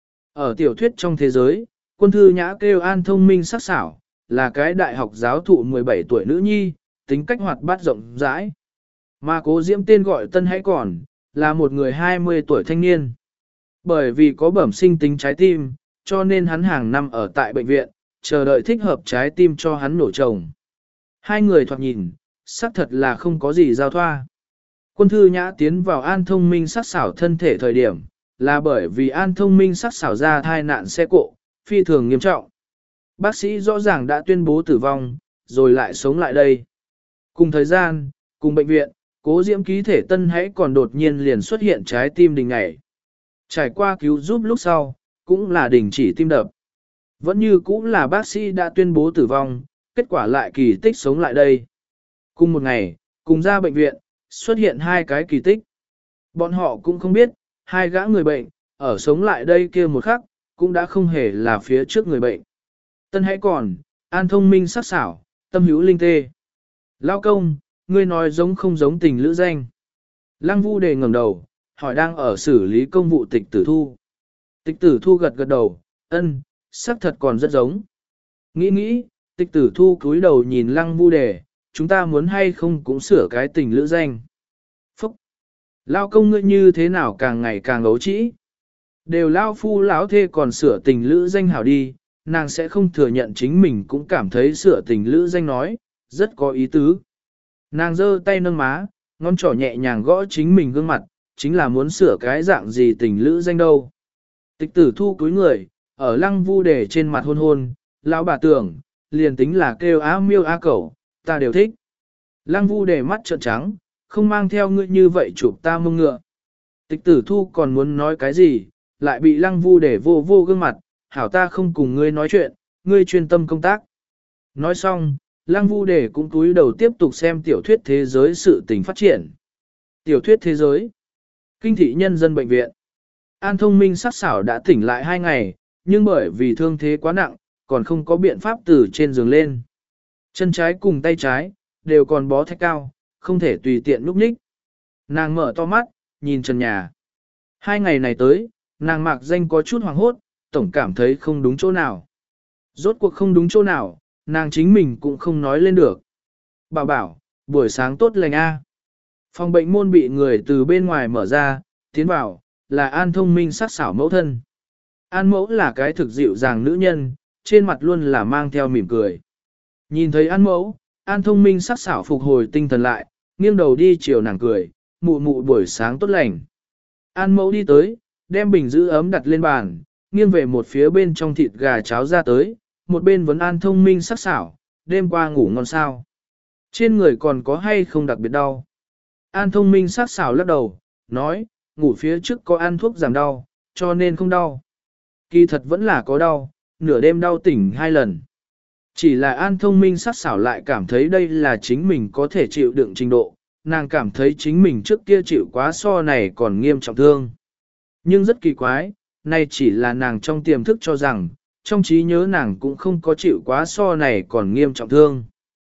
Ở tiểu thuyết trong thế giới, Quân Thư Nhã kêu An thông minh sắc sảo, là cái đại học giáo thụ mười bảy tuổi nữ nhi, tính cách hoạt bát rộng rãi. Mà Cố Diễm tên gọi Tân Hãy Còn, là một người hai mươi tuổi thanh niên. Bởi vì có bẩm sinh tính trái tim, cho nên hắn hàng năm ở tại bệnh viện, chờ đợi thích hợp trái tim cho hắn nổ trồng. Hai người thoạt nhìn, xác thật là không có gì giao thoa. Quân Thư Nhã tiến vào An thông minh sắc xảo thân thể thời điểm, là bởi vì An thông minh sắc xảo ra thai nạn xe cộ, phi thường nghiêm trọng. Bác sĩ rõ ràng đã tuyên bố tử vong, rồi lại sống lại đây. Cùng thời gian, cùng bệnh viện, Cố Diễm ký thể Tân Hãy Còn đột nhiên liền xuất hiện trái tim đình ngảy. Trải qua cứu giúp lúc sau, cũng là đình chỉ tim đập. Vẫn như cũng là bác sĩ đã tuyên bố tử vong, kết quả lại kỳ tích sống lại đây. Cùng một ngày, cùng ra bệnh viện, xuất hiện hai cái kỳ tích. Bọn họ cũng không biết, hai gã người bệnh, ở sống lại đây kia một khắc, cũng đã không hề là phía trước người bệnh. Tân Hãy Còn, An thông minh sắc sảo, tâm hữu linh tê. Lao công, ngươi nói giống không giống tình lữ danh. Lăng Vu Đề ngẩng đầu, hỏi đang ở xử lý công vụ Tịch Tử Thu. Tịch Tử Thu gật gật đầu, ân, sắc thật còn rất giống. Nghĩ nghĩ, Tịch Tử Thu cúi đầu nhìn Lăng Vu Đề, chúng ta muốn hay không cũng sửa cái tình lữ danh. Phúc! Lao công ngươi như thế nào càng ngày càng ấu trĩ. Đều Lao phu lão thê còn sửa tình lữ danh hảo đi, nàng sẽ không thừa nhận chính mình cũng cảm thấy sửa tình lữ danh nói, rất có ý tứ. Nàng giơ tay nâng má, ngón trỏ nhẹ nhàng gõ chính mình gương mặt, chính là muốn sửa cái dạng gì tình lữ danh đâu. Tịch Tử Thu cúi người, ở Lăng Vu Đề trên mặt hôn hôn, lão bà tưởng, liền tính là kêu á miêu á cẩu, ta đều thích. Lăng Vu Đề mắt trợn trắng, không mang theo ngươi như vậy chụp ta mông ngựa. Tịch Tử Thu còn muốn nói cái gì, lại bị Lăng Vu Đề vô vô gương mặt, hảo ta không cùng ngươi nói chuyện, ngươi chuyên tâm công tác. Nói xong, Lăng Vu Đề cũng cúi đầu tiếp tục xem tiểu thuyết thế giới sự tình phát triển. Tiểu thuyết thế giới, Kinh thị nhân dân bệnh viện. An thông minh sắc sảo đã tỉnh lại hai ngày, nhưng bởi vì thương thế quá nặng, còn không có biện pháp từ trên giường lên. Chân trái cùng tay trái, đều còn bó thạch cao, không thể tùy tiện lúc nhích. Nàng mở to mắt, nhìn trần nhà. Hai ngày này tới, nàng mạc danh có chút hoàng hốt, tổng cảm thấy không đúng chỗ nào. Rốt cuộc không đúng chỗ nào, nàng chính mình cũng không nói lên được. Bảo bảo, buổi sáng tốt lành a. Phòng bệnh môn bị người từ bên ngoài mở ra, tiến vào, là An thông minh sắc sảo mẫu thân. An mẫu là cái thực dịu dàng nữ nhân, trên mặt luôn là mang theo mỉm cười. Nhìn thấy An mẫu, An thông minh sắc sảo phục hồi tinh thần lại, nghiêng đầu đi chiều nàng cười, mụ mụ buổi sáng tốt lành. An mẫu đi tới, đem bình giữ ấm đặt lên bàn, nghiêng về một phía bên trong thịt gà cháo ra tới, một bên vấn An thông minh sắc sảo, đêm qua ngủ ngon sao. Trên người còn có hay không đặc biệt đau. An thông minh sắc sảo lắc đầu, nói, ngủ phía trước có ăn thuốc giảm đau, cho nên không đau. Kỳ thật vẫn là có đau, nửa đêm đau tỉnh hai lần. Chỉ là An thông minh sắc sảo lại cảm thấy đây là chính mình có thể chịu đựng trình độ, nàng cảm thấy chính mình trước kia chịu quá so này còn nghiêm trọng thương. Nhưng rất kỳ quái, nay chỉ là nàng trong tiềm thức cho rằng, trong trí nhớ nàng cũng không có chịu quá so này còn nghiêm trọng thương.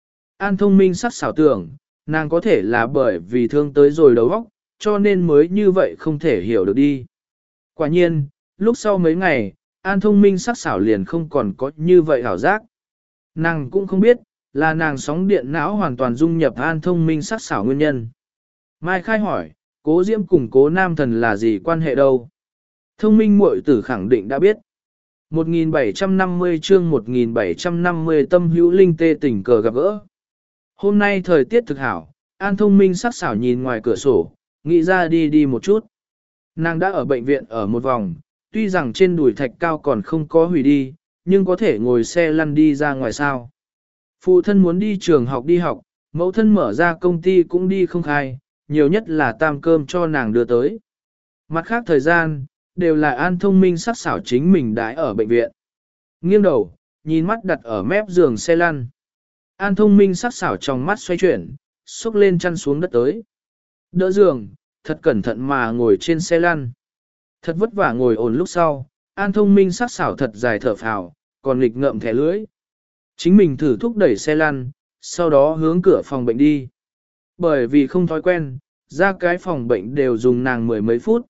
An thông minh sắc xảo tưởng, nàng có thể là bởi vì thương tới rồi đầu óc, cho nên mới như vậy không thể hiểu được đi. Quả nhiên, lúc sau mấy ngày, An thông minh sắc xảo liền không còn có như vậy hảo giác. Nàng cũng không biết, là nàng sóng điện não hoàn toàn dung nhập An thông minh sắc xảo nguyên nhân. Mai Khai hỏi, Cố Diễm cùng Cố Nam Thần là gì quan hệ đâu? Thông minh muội tử khẳng định đã biết. một nghìn bảy trăm năm mươi chương một nghìn bảy trăm năm mươi tâm hữu linh tê tình cờ gặp gỡ. Hôm nay thời tiết thực hảo, An thông minh sắc xảo nhìn ngoài cửa sổ, nghĩ ra đi đi một chút. Nàng đã ở bệnh viện ở một vòng, tuy rằng trên đùi thạch cao còn không có hủy đi, nhưng có thể ngồi xe lăn đi ra ngoài sao. Phụ thân muốn đi trường học đi học, mẫu thân mở ra công ty cũng đi không khai, nhiều nhất là tam cơm cho nàng đưa tới. Mặt khác thời gian, đều là An thông minh sắc xảo chính mình đãi ở bệnh viện. Nghiêng đầu, nhìn mắt đặt ở mép giường xe lăn. An thông minh sắc xảo trong mắt xoay chuyển, xúc lên chăn xuống đất tới. Đỡ giường, thật cẩn thận mà ngồi trên xe lăn. Thật vất vả ngồi ổn lúc sau, An thông minh sắc xảo thật dài thở phào, còn nghịch ngợm thẻ lưỡi. Chính mình thử thúc đẩy xe lăn, sau đó hướng cửa phòng bệnh đi. Bởi vì không thói quen, ra cái phòng bệnh đều dùng nàng mười mấy phút.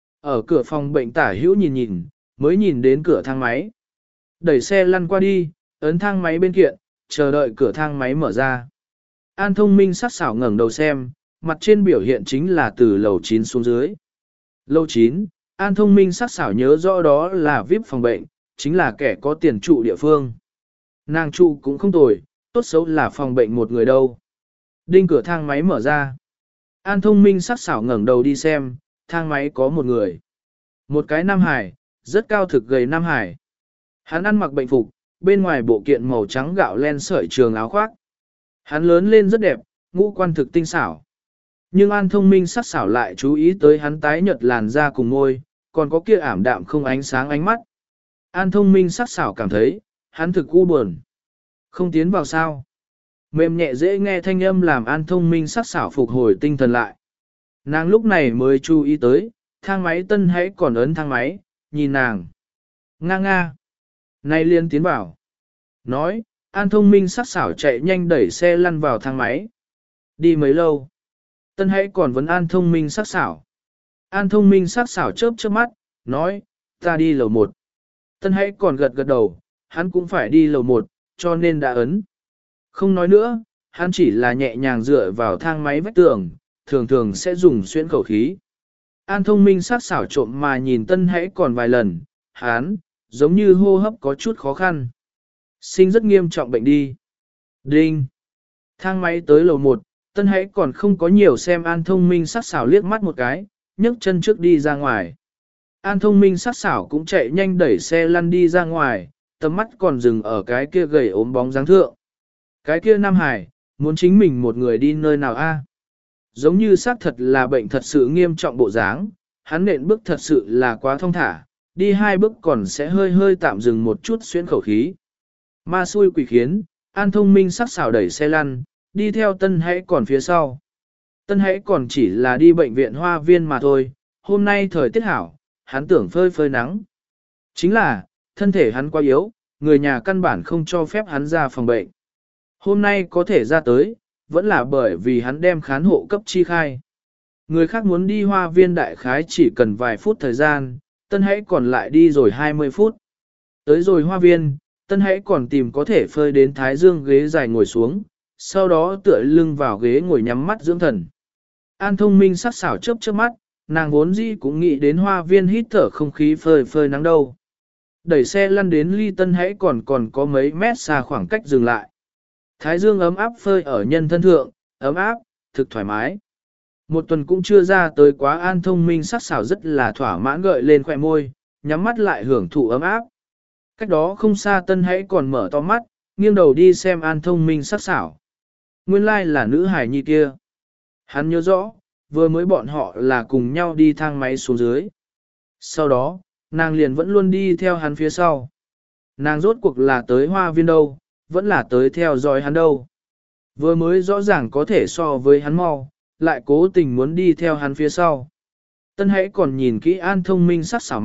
Ở cửa phòng bệnh tả hữu nhìn nhìn, mới nhìn đến cửa thang máy. Đẩy xe lăn qua đi, ấn thang máy bên kiện, chờ đợi cửa thang máy mở ra. An thông minh sắc xảo ngẩng đầu xem, mặt trên biểu hiện chính là từ lầu chín xuống dưới. Lầu chín, An thông minh sắc xảo nhớ rõ đó là vi ai pi phòng bệnh, chính là kẻ có tiền trụ địa phương. Nàng trụ cũng không tồi, tốt xấu là phòng bệnh một người đâu. Đinh cửa thang máy mở ra. An thông minh sắc xảo ngẩng đầu đi xem, thang máy có một người. Một cái nam hải, rất cao thực gầy nam hải. Hắn ăn mặc bệnh phục, bên ngoài bộ kiện màu trắng gạo len sợi trường áo khoác. Hắn lớn lên rất đẹp, ngũ quan thực tinh xảo. Nhưng An thông minh sắc xảo lại chú ý tới hắn tái nhợt làn da cùng môi, còn có kia ảm đạm không ánh sáng ánh mắt. An thông minh sắc xảo cảm thấy, hắn thực u buồn. Không tiến vào sao. Mềm nhẹ dễ nghe thanh âm làm An thông minh sắc xảo phục hồi tinh thần lại. Nàng lúc này mới chú ý tới, thang máy tân hãy còn ấn thang máy, nhìn nàng. Nga nga. Này liên tiến vào. Nói, An thông minh sắc xảo chạy nhanh đẩy xe lăn vào thang máy. Đi mấy lâu. Tân hãy còn vấn An thông minh sắc xảo. An thông minh sắc xảo chớp chớp mắt, nói, ta đi lầu một. Tân hãy còn gật gật đầu, hắn cũng phải đi lầu một, cho nên đã ấn. Không nói nữa, hắn chỉ là nhẹ nhàng dựa vào thang máy vách tường, thường thường sẽ dùng xuyên khẩu khí. An thông minh sắc xảo trộm mà nhìn tân hãy còn vài lần, hắn, giống như hô hấp có chút khó khăn. Sinh rất nghiêm trọng bệnh đi. Đinh. Thang máy tới lầu một, tân hãy còn không có nhiều xem An thông minh sắc xảo liếc mắt một cái, nhấc chân trước đi ra ngoài. An thông minh sắc xảo cũng chạy nhanh đẩy xe lăn đi ra ngoài, tầm mắt còn dừng ở cái kia gầy ốm bóng dáng thượng. Cái kia Nam Hải, muốn chính mình một người đi nơi nào a? Giống như xác thật là bệnh thật sự nghiêm trọng bộ dáng, hắn nện bước thật sự là quá thông thả, đi hai bước còn sẽ hơi hơi tạm dừng một chút xuyên khẩu khí. Ma xui quỷ khiến, An thông minh sắc xảo đẩy xe lăn, đi theo Tân Hãy còn phía sau. Tân Hãy còn chỉ là đi bệnh viện Hoa Viên mà thôi, hôm nay thời tiết hảo, hắn tưởng phơi phơi nắng. Chính là, thân thể hắn quá yếu, người nhà căn bản không cho phép hắn ra phòng bệnh. Hôm nay có thể ra tới, vẫn là bởi vì hắn đem khán hộ cấp chi khai. Người khác muốn đi Hoa Viên đại khái chỉ cần vài phút thời gian, Tân Hãy còn lại đi rồi hai mươi phút. Tới rồi Hoa Viên, Tân Hãy còn tìm có thể phơi đến thái dương ghế dài ngồi xuống, sau đó tựa lưng vào ghế ngồi nhắm mắt dưỡng thần. An thông minh sắc xảo chớp chớp mắt, nàng vốn dĩ cũng nghĩ đến Hoa Viên hít thở không khí phơi phơi nắng đâu. Đẩy xe lăn đến ly Tân Hãy còn còn có mấy mét xa khoảng cách dừng lại. Thái dương ấm áp phơi ở nhân thân thượng, ấm áp, thực thoải mái. Một tuần cũng chưa ra tới quá An thông minh sắc xảo rất là thỏa mãn gợi lên khỏe môi, nhắm mắt lại hưởng thụ ấm áp. Cách đó không xa Tân Hãy còn mở to mắt, nghiêng đầu đi xem An thông minh sắc xảo. Nguyên lai là nữ hải nhi kia. Hắn nhớ rõ, vừa mới bọn họ là cùng nhau đi thang máy xuống dưới. Sau đó, nàng liền vẫn luôn đi theo hắn phía sau. Nàng rốt cuộc là tới Hoa Viên đâu, vẫn là tới theo dõi hắn đâu. Vừa mới rõ ràng có thể so với hắn mau, lại cố tình muốn đi theo hắn phía sau. Tân Hãy còn nhìn kỹ An thông minh sắc xảo mặt,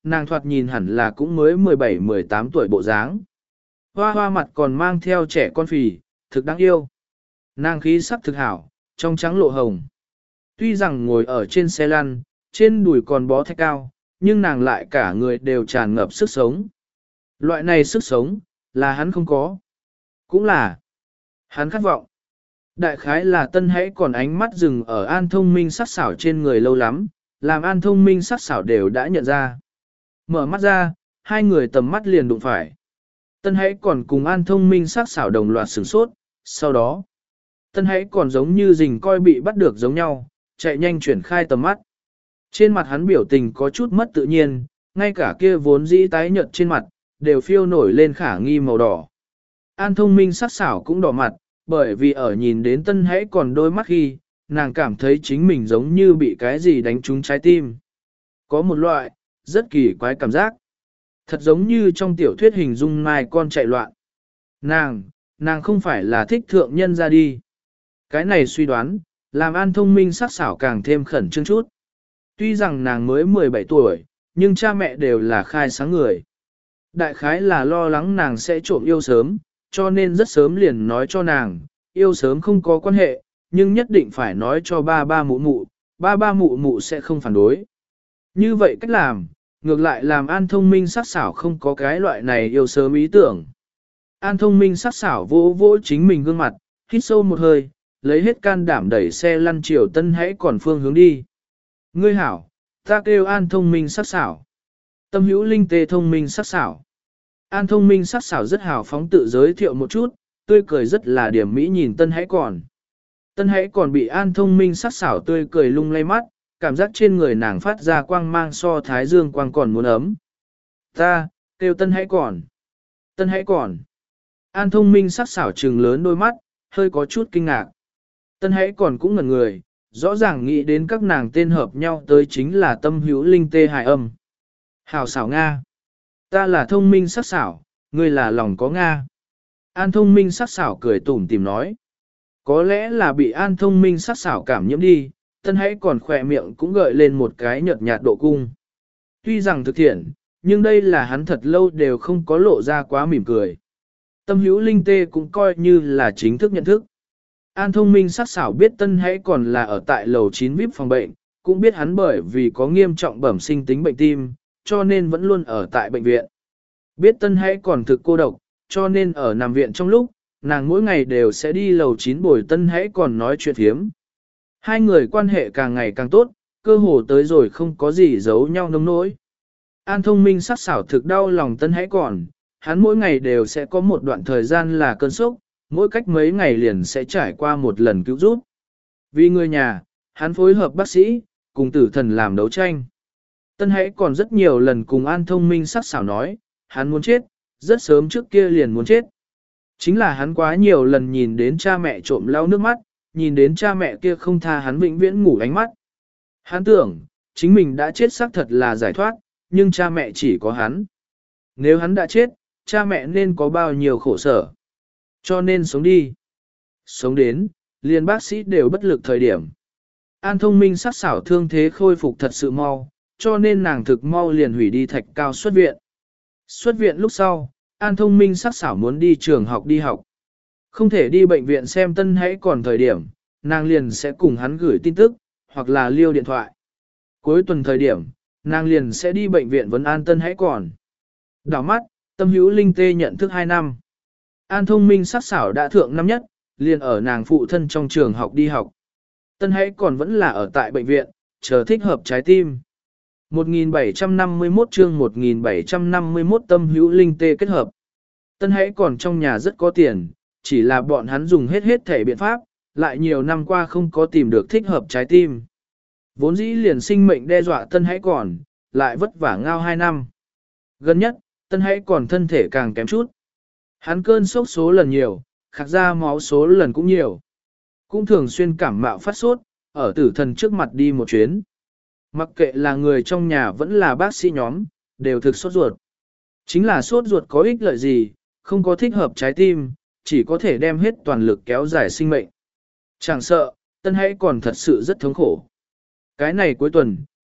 nàng thoạt nhìn hẳn là cũng mới mười bảy mười tám tuổi bộ dáng. Hoa hoa mặt còn mang theo trẻ con phì, thực đáng yêu. Nàng khí sắc thực hảo, trong trắng lộ hồng. Tuy rằng ngồi ở trên xe lăn, trên đùi còn bó thạch cao, nhưng nàng lại cả người đều tràn ngập sức sống. Loại này sức sống, là hắn không có. Cũng là, hắn khát vọng. Đại khái là tân hãy còn ánh mắt dừng ở An Thông Minh sắc xảo trên người lâu lắm, làm An Thông Minh sắc xảo đều đã nhận ra. Mở mắt ra, hai người tầm mắt liền đụng phải. Tân hãy còn cùng An Thông Minh sắc xảo đồng loạt sửng sốt, sau đó. Tân hãy còn giống như rình coi bị bắt được giống nhau, chạy nhanh chuyển khai tầm mắt. Trên mặt hắn biểu tình có chút mất tự nhiên, ngay cả kia vốn dĩ tái nhợt trên mặt, đều phiêu nổi lên khả nghi màu đỏ. An Thông Minh sắc xảo cũng đỏ mặt, bởi vì ở nhìn đến tân hãy còn đôi mắt khi, nàng cảm thấy chính mình giống như bị cái gì đánh trúng trái tim. Có một loại, rất kỳ quái cảm giác. Thật giống như trong tiểu thuyết hình dung mai con chạy loạn. Nàng, nàng không phải là thích thượng nhân ra đi. Cái này suy đoán, làm An Thông Minh sắc xảo càng thêm khẩn trương chút. Tuy rằng nàng mới mười bảy tuổi, nhưng cha mẹ đều là khai sáng người. Đại khái là lo lắng nàng sẽ trộm yêu sớm, cho nên rất sớm liền nói cho nàng, yêu sớm không có quan hệ, nhưng nhất định phải nói cho ba ba mụ mụ, ba ba mụ mụ sẽ không phản đối. Như vậy cách làm, ngược lại làm An Thông Minh sắc xảo không có cái loại này yêu sớm ý tưởng. An Thông Minh sắc xảo vỗ vỗ chính mình gương mặt, hít sâu một hơi, lấy hết can đảm đẩy xe lăn chiều tân hãy còn phương hướng đi. Ngươi hảo, ta kêu An Thông Minh sắc xảo. Tâm hữu linh tê thông minh sắc xảo. An Thông Minh sắc xảo rất hào phóng tự giới thiệu một chút, tươi cười rất là điểm mỹ nhìn tân hãy còn. Tân hãy còn bị An Thông Minh sắc xảo tươi cười lung lay mắt, cảm giác trên người nàng phát ra quang mang so thái dương quang còn muốn ấm. Ta, kêu tân hãy còn. Tân hãy còn. An Thông Minh sắc xảo trừng lớn đôi mắt, hơi có chút kinh ngạc. Tân hãy còn cũng ngẩn người, rõ ràng nghĩ đến các nàng tên hợp nhau tới chính là tâm hữu linh tê hài âm. Hảo xảo Nga. Ta là Thông Minh sắc xảo, ngươi là lòng có Nga. An Thông Minh sắc xảo cười tủm tìm nói. Có lẽ là bị An Thông Minh sắc xảo cảm nhiễm đi, tân hãy còn khỏe miệng cũng gợi lên một cái nhợt nhạt độ cung. Tuy rằng thực thiện, nhưng đây là hắn thật lâu đều không có lộ ra quá mỉm cười. Tâm hữu linh tê cũng coi như là chính thức nhận thức. An Thông Minh sắc xảo biết tân hãy còn là ở tại lầu chín vi ai pi phòng bệnh, cũng biết hắn bởi vì có nghiêm trọng bẩm sinh tính bệnh tim, cho nên vẫn luôn ở tại bệnh viện. Biết tân hãy còn thực cô độc, cho nên ở nằm viện trong lúc, nàng mỗi ngày đều sẽ đi lầu chín bồi tân hãy còn nói chuyện thiếm. Hai người quan hệ càng ngày càng tốt, cơ hồ tới rồi không có gì giấu nhau nông nỗi. An Thông Minh sắc xảo thực đau lòng tân hãy còn, hắn mỗi ngày đều sẽ có một đoạn thời gian là cơn sốc, mỗi cách mấy ngày liền sẽ trải qua một lần cứu giúp. Vì người nhà, hắn phối hợp bác sĩ, cùng tử thần làm đấu tranh. Tân hãy còn rất nhiều lần cùng An Thông Minh sắc xảo nói, hắn muốn chết, rất sớm trước kia liền muốn chết. Chính là hắn quá nhiều lần nhìn đến cha mẹ trộm lau nước mắt, nhìn đến cha mẹ kia không tha hắn vĩnh viễn ngủ ánh mắt. Hắn tưởng, chính mình đã chết xác thật là giải thoát, nhưng cha mẹ chỉ có hắn. Nếu hắn đã chết, cha mẹ nên có bao nhiêu khổ sở. Cho nên sống đi. Sống đến, liền bác sĩ đều bất lực thời điểm. An Thông Minh sắc xảo thương thế khôi phục thật sự mau, cho nên nàng thực mau liền hủy đi thạch cao xuất viện. Xuất viện lúc sau, An Thông Minh sắc xảo muốn đi trường học đi học. Không thể đi bệnh viện xem tân hãy còn thời điểm, nàng liền sẽ cùng hắn gửi tin tức, hoặc là liêu điện thoại. Cuối tuần thời điểm, nàng liền sẽ đi bệnh viện vấn an tân hãy còn. Đảo mắt, tâm hữu linh tê nhận thức hai năm. An Thông Minh sắc xảo đã thượng năm nhất, liền ở nàng phụ thân trong trường học đi học. Tân hãy còn vẫn là ở tại bệnh viện, chờ thích hợp trái tim. một nghìn bảy trăm năm mươi mốt chương một nghìn bảy trăm năm mươi mốt tâm hữu linh tê kết hợp. Tân hãy còn trong nhà rất có tiền, chỉ là bọn hắn dùng hết hết thể biện pháp, lại nhiều năm qua không có tìm được thích hợp trái tim. Vốn dĩ liền sinh mệnh đe dọa tân hãy còn, lại vất vả ngao hai năm. Gần nhất, tân hãy còn thân thể càng kém chút. Hắn cơn sốc số lần nhiều, khạc ra máu số lần cũng nhiều. Cũng thường xuyên cảm mạo phát sốt, ở tử thần trước mặt đi một chuyến. Mặc kệ là người trong nhà vẫn là bác sĩ nhóm, đều thực sốt ruột. Chính là sốt ruột có ích lợi gì, không có thích hợp trái tim, chỉ có thể đem hết toàn lực kéo dài sinh mệnh. Chẳng sợ, tân hãy còn thật sự rất thống khổ. Cái này cuối tuần,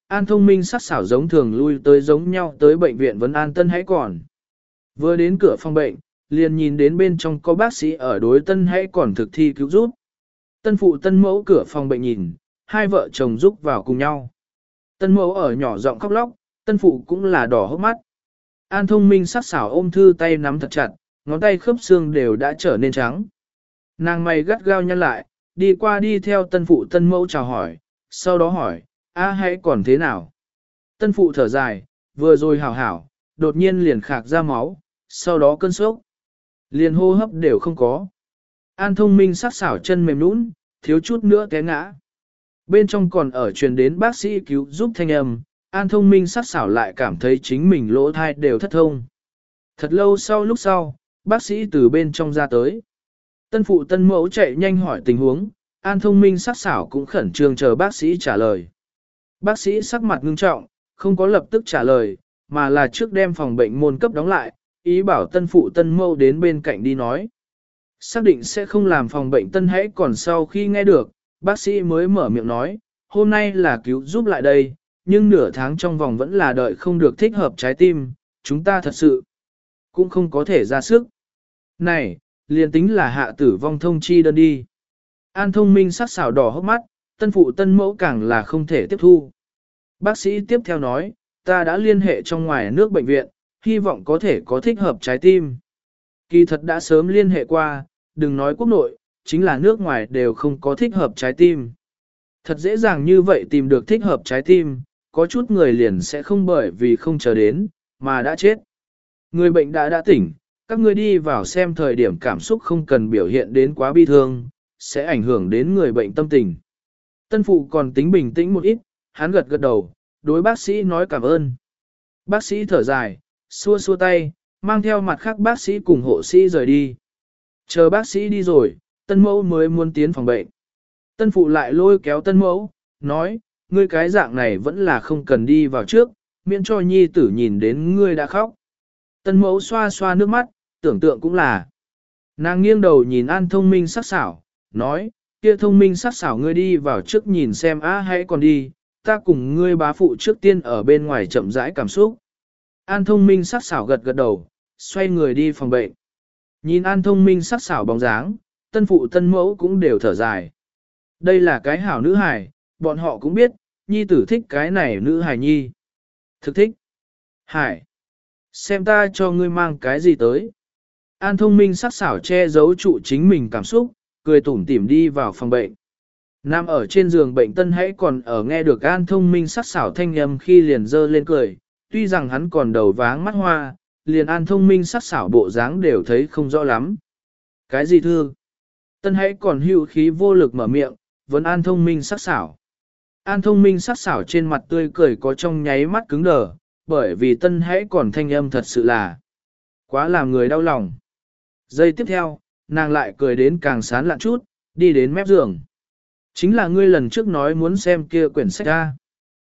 An Thông Minh sắc xảo giống thường lui tới giống nhau tới bệnh viện vấn an Tân Hãy Còn. Vừa đến cửa phòng bệnh, liền nhìn đến bên trong có bác sĩ ở đối Tân Hãy Còn thực thi cứu giúp. Tân phụ tân mẫu cửa phòng bệnh nhìn, hai vợ chồng giúp vào cùng nhau. Tân mẫu ở nhỏ giọng khóc lóc, tân phụ cũng là đỏ hốc mắt. An Thông Minh sắc xảo ôm thư tay nắm thật chặt, ngón tay khớp xương đều đã trở nên trắng. Nàng mày gắt gao nhăn lại, đi qua đi theo tân phụ tân mẫu chào hỏi, sau đó hỏi, a hãy còn thế nào? Tân phụ thở dài, vừa rồi hảo hảo, đột nhiên liền khạc ra máu, sau đó cơn sốc. Liền hô hấp đều không có. An Thông Minh sắc xảo chân mềm nũng, thiếu chút nữa té ngã. Bên trong còn ở truyền đến bác sĩ cứu giúp thanh âm, An Thông Minh sắc xảo lại cảm thấy chính mình lỗ thai đều thất thông. Thật lâu sau lúc sau, bác sĩ từ bên trong ra tới. Tân phụ tân mẫu chạy nhanh hỏi tình huống, An Thông Minh sắc xảo cũng khẩn trương chờ bác sĩ trả lời. Bác sĩ sắc mặt ngưng trọng, không có lập tức trả lời, mà là trước đem phòng bệnh môn cấp đóng lại, ý bảo tân phụ tân mẫu đến bên cạnh đi nói. Xác định sẽ không làm phòng bệnh tân hãy còn sau khi nghe được, bác sĩ mới mở miệng nói, hôm nay là cứu giúp lại đây, nhưng nửa tháng trong vòng vẫn là đợi không được thích hợp trái tim, chúng ta thật sự cũng không có thể ra sức. Này, liền tính là hạ tử vong thông chi đơn đi. An Thông Minh sắc xảo đỏ hốc mắt, tân phụ tân mẫu càng là không thể tiếp thu. Bác sĩ tiếp theo nói, ta đã liên hệ trong ngoài nước bệnh viện, hy vọng có thể có thích hợp trái tim. Kỳ thật đã sớm liên hệ qua, đừng nói quốc nội, chính là nước ngoài đều không có thích hợp trái tim. Thật dễ dàng như vậy tìm được thích hợp trái tim, có chút người liền sẽ không bởi vì không chờ đến, mà đã chết. Người bệnh đã đã tỉnh, các ngươi đi vào xem thời điểm cảm xúc không cần biểu hiện đến quá bi thương, sẽ ảnh hưởng đến người bệnh tâm tình. Tân phụ còn tính bình tĩnh một ít, hắn gật gật đầu, đối bác sĩ nói cảm ơn. Bác sĩ thở dài, xua xua tay, mang theo mặt khác bác sĩ cùng hộ sĩ rời đi. Chờ bác sĩ đi rồi, tân mẫu mới muốn tiến phòng bệnh. Tân phụ lại lôi kéo tân mẫu, nói, ngươi cái dạng này vẫn là không cần đi vào trước, miễn cho nhi tử nhìn đến ngươi đã khóc. Tân mẫu xoa xoa nước mắt, tưởng tượng cũng là. Nàng nghiêng đầu nhìn An Thông Minh sắc xảo, nói, kia Thông Minh sắc xảo ngươi đi vào trước nhìn xem á hãy còn đi, ta cùng ngươi bá phụ trước tiên ở bên ngoài chậm rãi cảm xúc. An Thông Minh sắc xảo gật gật đầu, xoay người đi phòng bệnh. Nhìn An Thông Minh sắc xảo bóng dáng, tân phụ tân mẫu cũng đều thở dài. Đây là cái hảo nữ hài, bọn họ cũng biết, nhi tử thích cái này nữ hài nhi. Thực thích. Hải. Xem ta cho ngươi mang cái gì tới. An Thông Minh sắc xảo che giấu trụ chính mình cảm xúc, cười tủm tỉm đi vào phòng bệnh. Nằm ở trên giường bệnh tân hãy còn ở nghe được An Thông Minh sắc xảo thanh âm khi liền dơ lên cười, tuy rằng hắn còn đầu váng mắt hoa, liền An Thông Minh sắc xảo bộ dáng đều thấy không rõ lắm. Cái gì thưa? Tân hãy còn hữu khí vô lực mở miệng, vẫn An Thông Minh sắc xảo. An Thông Minh sắc xảo trên mặt tươi cười có trong nháy mắt cứng đờ, bởi vì tân hãy còn thanh âm thật sự là quá làm người đau lòng. Giây tiếp theo, nàng lại cười đến càng sán lạn chút, đi đến mép giường. Chính là ngươi lần trước nói muốn xem kia quyển sách ra.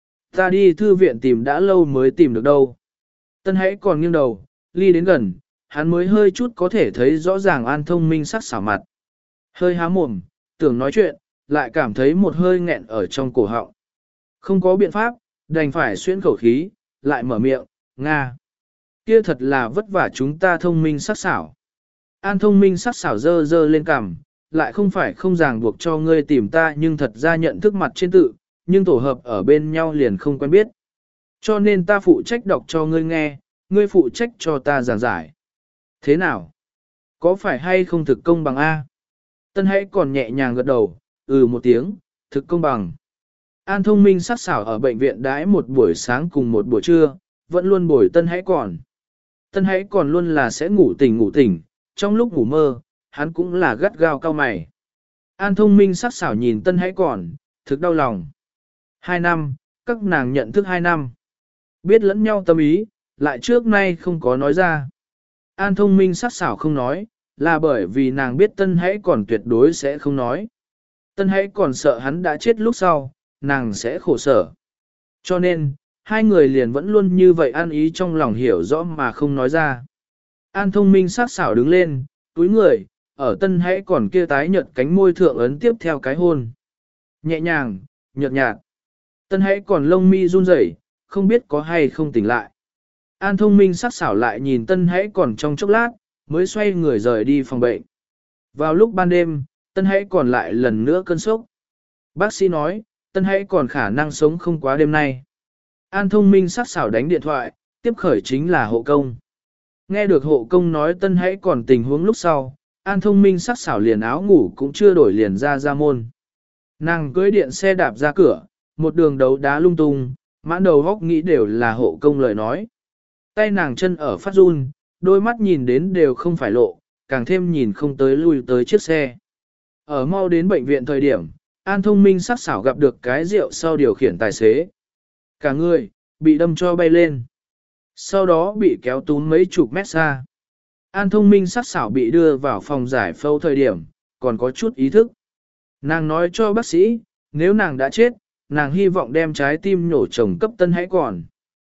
Ta đi thư viện tìm đã lâu mới tìm được đâu. Tân hãy còn nghiêng đầu, ly đến gần, hắn mới hơi chút có thể thấy rõ ràng An Thông Minh sắc xảo mặt. Hơi há mồm, tưởng nói chuyện, lại cảm thấy một hơi nghẹn ở trong cổ họng. Không có biện pháp, đành phải xuyên khẩu khí, lại mở miệng, Nga. Kia thật là vất vả chúng ta Thông Minh sắc xảo. An Thông Minh sắc xảo dơ dơ lên cằm, lại không phải không ràng buộc cho ngươi tìm ta nhưng thật ra nhận thức mặt trên tự, nhưng tổ hợp ở bên nhau liền không quen biết. Cho nên ta phụ trách đọc cho ngươi nghe, ngươi phụ trách cho ta giảng giải. Thế nào? Có phải hay không thực công bằng A? Tân hãy còn nhẹ nhàng gật đầu, ừ một tiếng, thực công bằng. An Thông Minh sắc xảo ở bệnh viện đãi một buổi sáng cùng một buổi trưa, vẫn luôn bồi Tân hãy còn. Tân hãy còn luôn là sẽ ngủ tỉnh ngủ tỉnh, trong lúc ngủ mơ, hắn cũng là gắt gao cao mày. An Thông Minh sắc xảo nhìn Tân hãy còn, thực đau lòng. Hai năm, các nàng nhận thức hai năm. Biết lẫn nhau tâm ý, lại trước nay không có nói ra. An Thông Minh sắc xảo không nói, là bởi vì nàng biết Tân hãy còn tuyệt đối sẽ không nói. Tân hãy còn sợ hắn đã chết lúc sau, nàng sẽ khổ sở. Cho nên, hai người liền vẫn luôn như vậy an ý trong lòng hiểu rõ mà không nói ra. An Thông Minh sắc xảo đứng lên, túi người, ở Tân hãy còn kia tái nhợt cánh môi thượng ấn tiếp theo cái hôn. Nhẹ nhàng, nhợt nhạt. Tân hãy còn lông mi run rẩy, không biết có hay không tỉnh lại. An Thông Minh sắc sảo lại nhìn Tân hãy còn trong chốc lát, mới xoay người rời đi phòng bệnh. Vào lúc ban đêm, Tân hãy còn lại lần nữa cơn sốc. Bác sĩ nói, Tân hãy còn khả năng sống không quá đêm nay. An Thông Minh sắc sảo đánh điện thoại, tiếp khởi chính là hộ công. Nghe được hộ công nói Tân hãy còn tình huống lúc sau, An Thông Minh sắc sảo liền áo ngủ cũng chưa đổi liền ra ra môn. Nàng cưỡi điện xe đạp ra cửa, một đường đấu đá lung tung, mãn đầu góc nghĩ đều là hộ công lời nói. Tay nàng chân ở phát run, đôi mắt nhìn đến đều không phải lộ, càng thêm nhìn không tới lui tới chiếc xe. Ở mau đến bệnh viện thời điểm, An Thông Minh sắc sảo gặp được cái rượu sau điều khiển tài xế. Cả người, bị đâm cho bay lên. Sau đó bị kéo túm mấy chục mét xa. An Thông Minh sắc sảo bị đưa vào phòng giải phẫu thời điểm, còn có chút ý thức. Nàng nói cho bác sĩ, nếu nàng đã chết, nàng hy vọng đem trái tim nhổ chồng cấp Tân hãy còn.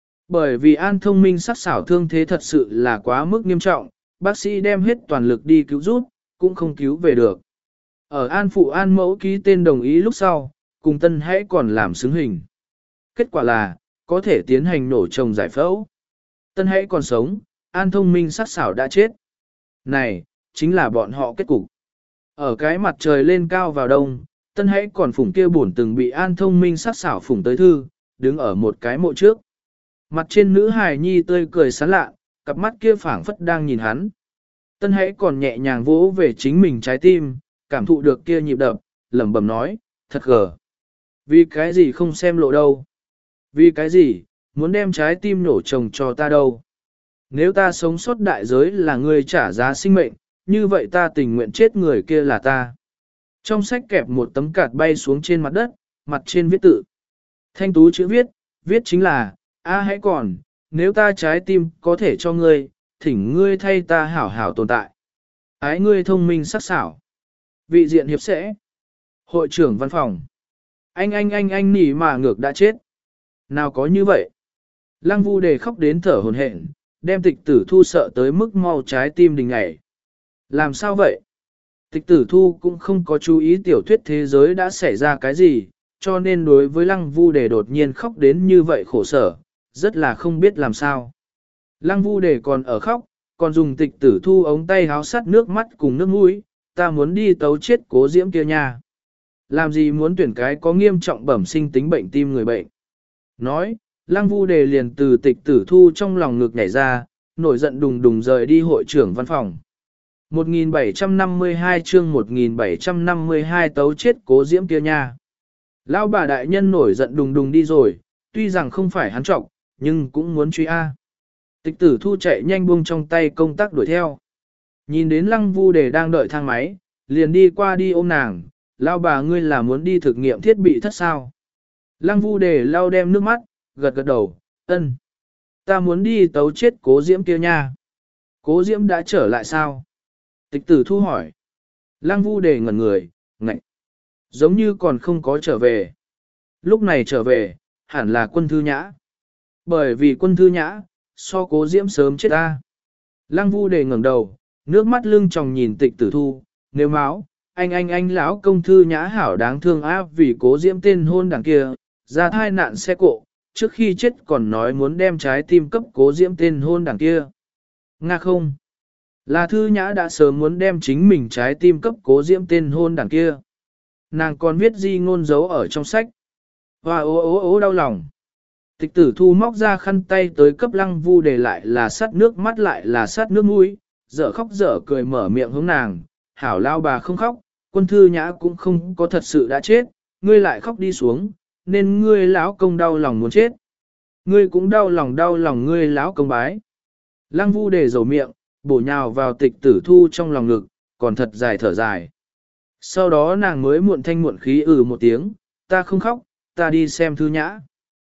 Bởi vì An Thông Minh sắc sảo thương thế thật sự là quá mức nghiêm trọng, bác sĩ đem hết toàn lực đi cứu giúp, cũng không cứu về được. Ở An Phụ An Mẫu ký tên đồng ý lúc sau, cùng Tân hãy còn làm xứng hình. Kết quả là, có thể tiến hành nổ chồng giải phẫu. Tân hãy còn sống, An Thông Minh sắc sảo đã chết. Này, chính là bọn họ kết cục. Ở cái mặt trời lên cao vào đông, Tân hãy còn phủng kia buồn từng bị An Thông Minh sắc sảo phủng tới thư, đứng ở một cái mộ trước. Mặt trên nữ hài nhi tươi cười sán lạ, cặp mắt kia phảng phất đang nhìn hắn. Tân hãy còn nhẹ nhàng vỗ về chính mình trái tim, cảm thụ được kia nhịp đập, lẩm bẩm nói, thật gờ. Vì cái gì không xem lộ đâu? Vì cái gì, muốn đem trái tim nổ chồng cho ta đâu? Nếu ta sống sót đại giới là người trả giá sinh mệnh, như vậy ta tình nguyện chết người kia là ta. Trong sách kẹp một tấm card bay xuống trên mặt đất, mặt trên viết tự. Thanh tú chữ viết, viết chính là, a hãy còn, nếu ta trái tim có thể cho ngươi, thỉnh ngươi thay ta hảo hảo tồn tại. Ái ngươi thông minh sắc sảo. Vị diện hiệp sẽ. Hội trưởng văn phòng. Anh anh anh anh nỉ mà ngược đã chết. Nào có như vậy. Lăng Vu Đề khóc đến thở hổn hển, đem Tịch Tử Thu sợ tới mức mau trái tim đình ngảy. Làm sao vậy? Tịch Tử Thu cũng không có chú ý tiểu thuyết thế giới đã xảy ra cái gì, cho nên đối với Lăng Vu Đề đột nhiên khóc đến như vậy khổ sở, rất là không biết làm sao. Lăng Vu Đề còn ở khóc, còn dùng Tịch Tử Thu ống tay háo sắt nước mắt cùng nước mũi, ta muốn đi tấu chết Cố Diễm kia nha. Làm gì muốn tuyển cái có nghiêm trọng bẩm sinh tính bệnh tim người bệnh. Nói, Lăng Vu Đề liền từ Tịch Tử Thu trong lòng ngực nhảy ra, nổi giận đùng đùng rời đi hội trưởng văn phòng. một nghìn bảy trăm năm mươi hai chương một nghìn bảy trăm năm mươi hai tấu chết Cố Diễm kia nha. Lão bà đại nhân nổi giận đùng đùng đi rồi, tuy rằng không phải hắn trọng, nhưng cũng muốn truy A. Tịch Tử Thu chạy nhanh buông trong tay công tác đuổi theo. Nhìn đến Lăng Vu Đề đang đợi thang máy, liền đi qua đi ôm nàng, lão bà ngươi là muốn đi thực nghiệm thiết bị thất sao. Lăng Vu Đề lau đem nước mắt, gật gật đầu, ân. Ta muốn đi tấu chết Cố Diễm kia nha. Cố Diễm đã trở lại sao? Tịch Tử Thu hỏi. Lăng Vu Đề ngẩn người, ngạch. Giống như còn không có trở về. Lúc này trở về, hẳn là Quân Thư Nhã. Bởi vì Quân Thư Nhã, so Cố Diễm sớm chết ta. Lăng Vu Đề ngẩng đầu, nước mắt lưng tròng nhìn Tịch Tử Thu, nếu máu, anh anh anh lão công Thư Nhã hảo đáng thương áp vì Cố Diễm tên hôn đằng kia, ra thai nạn xe cộ, trước khi chết còn nói muốn đem trái tim cấp Cố Diễm tên hôn đằng kia. Nga không? Là Thư Nhã đã sớm muốn đem chính mình trái tim cấp Cố Diễm tên hôn đằng kia. Nàng còn viết di ngôn dấu ở trong sách. Hoa ố ố ố đau lòng. Tịch Tử Thu móc ra khăn tay tới cấp Lăng Vu Đề lại là sát nước mắt lại là sát nước mũi, dở khóc dở cười mở miệng hướng nàng, hảo lao bà không khóc, Quân Thư Nhã cũng không có thật sự đã chết, ngươi lại khóc đi xuống, nên ngươi lão công đau lòng muốn chết. Ngươi cũng đau lòng đau lòng ngươi lão công bái. Lăng Vu Đề dầu miệng, bổ nhào vào Tịch Tử Thu trong lòng ngực, còn thật dài thở dài. Sau đó nàng mới muộn thanh muộn khí ừ một tiếng, ta không khóc, ta đi xem Thư Nhã.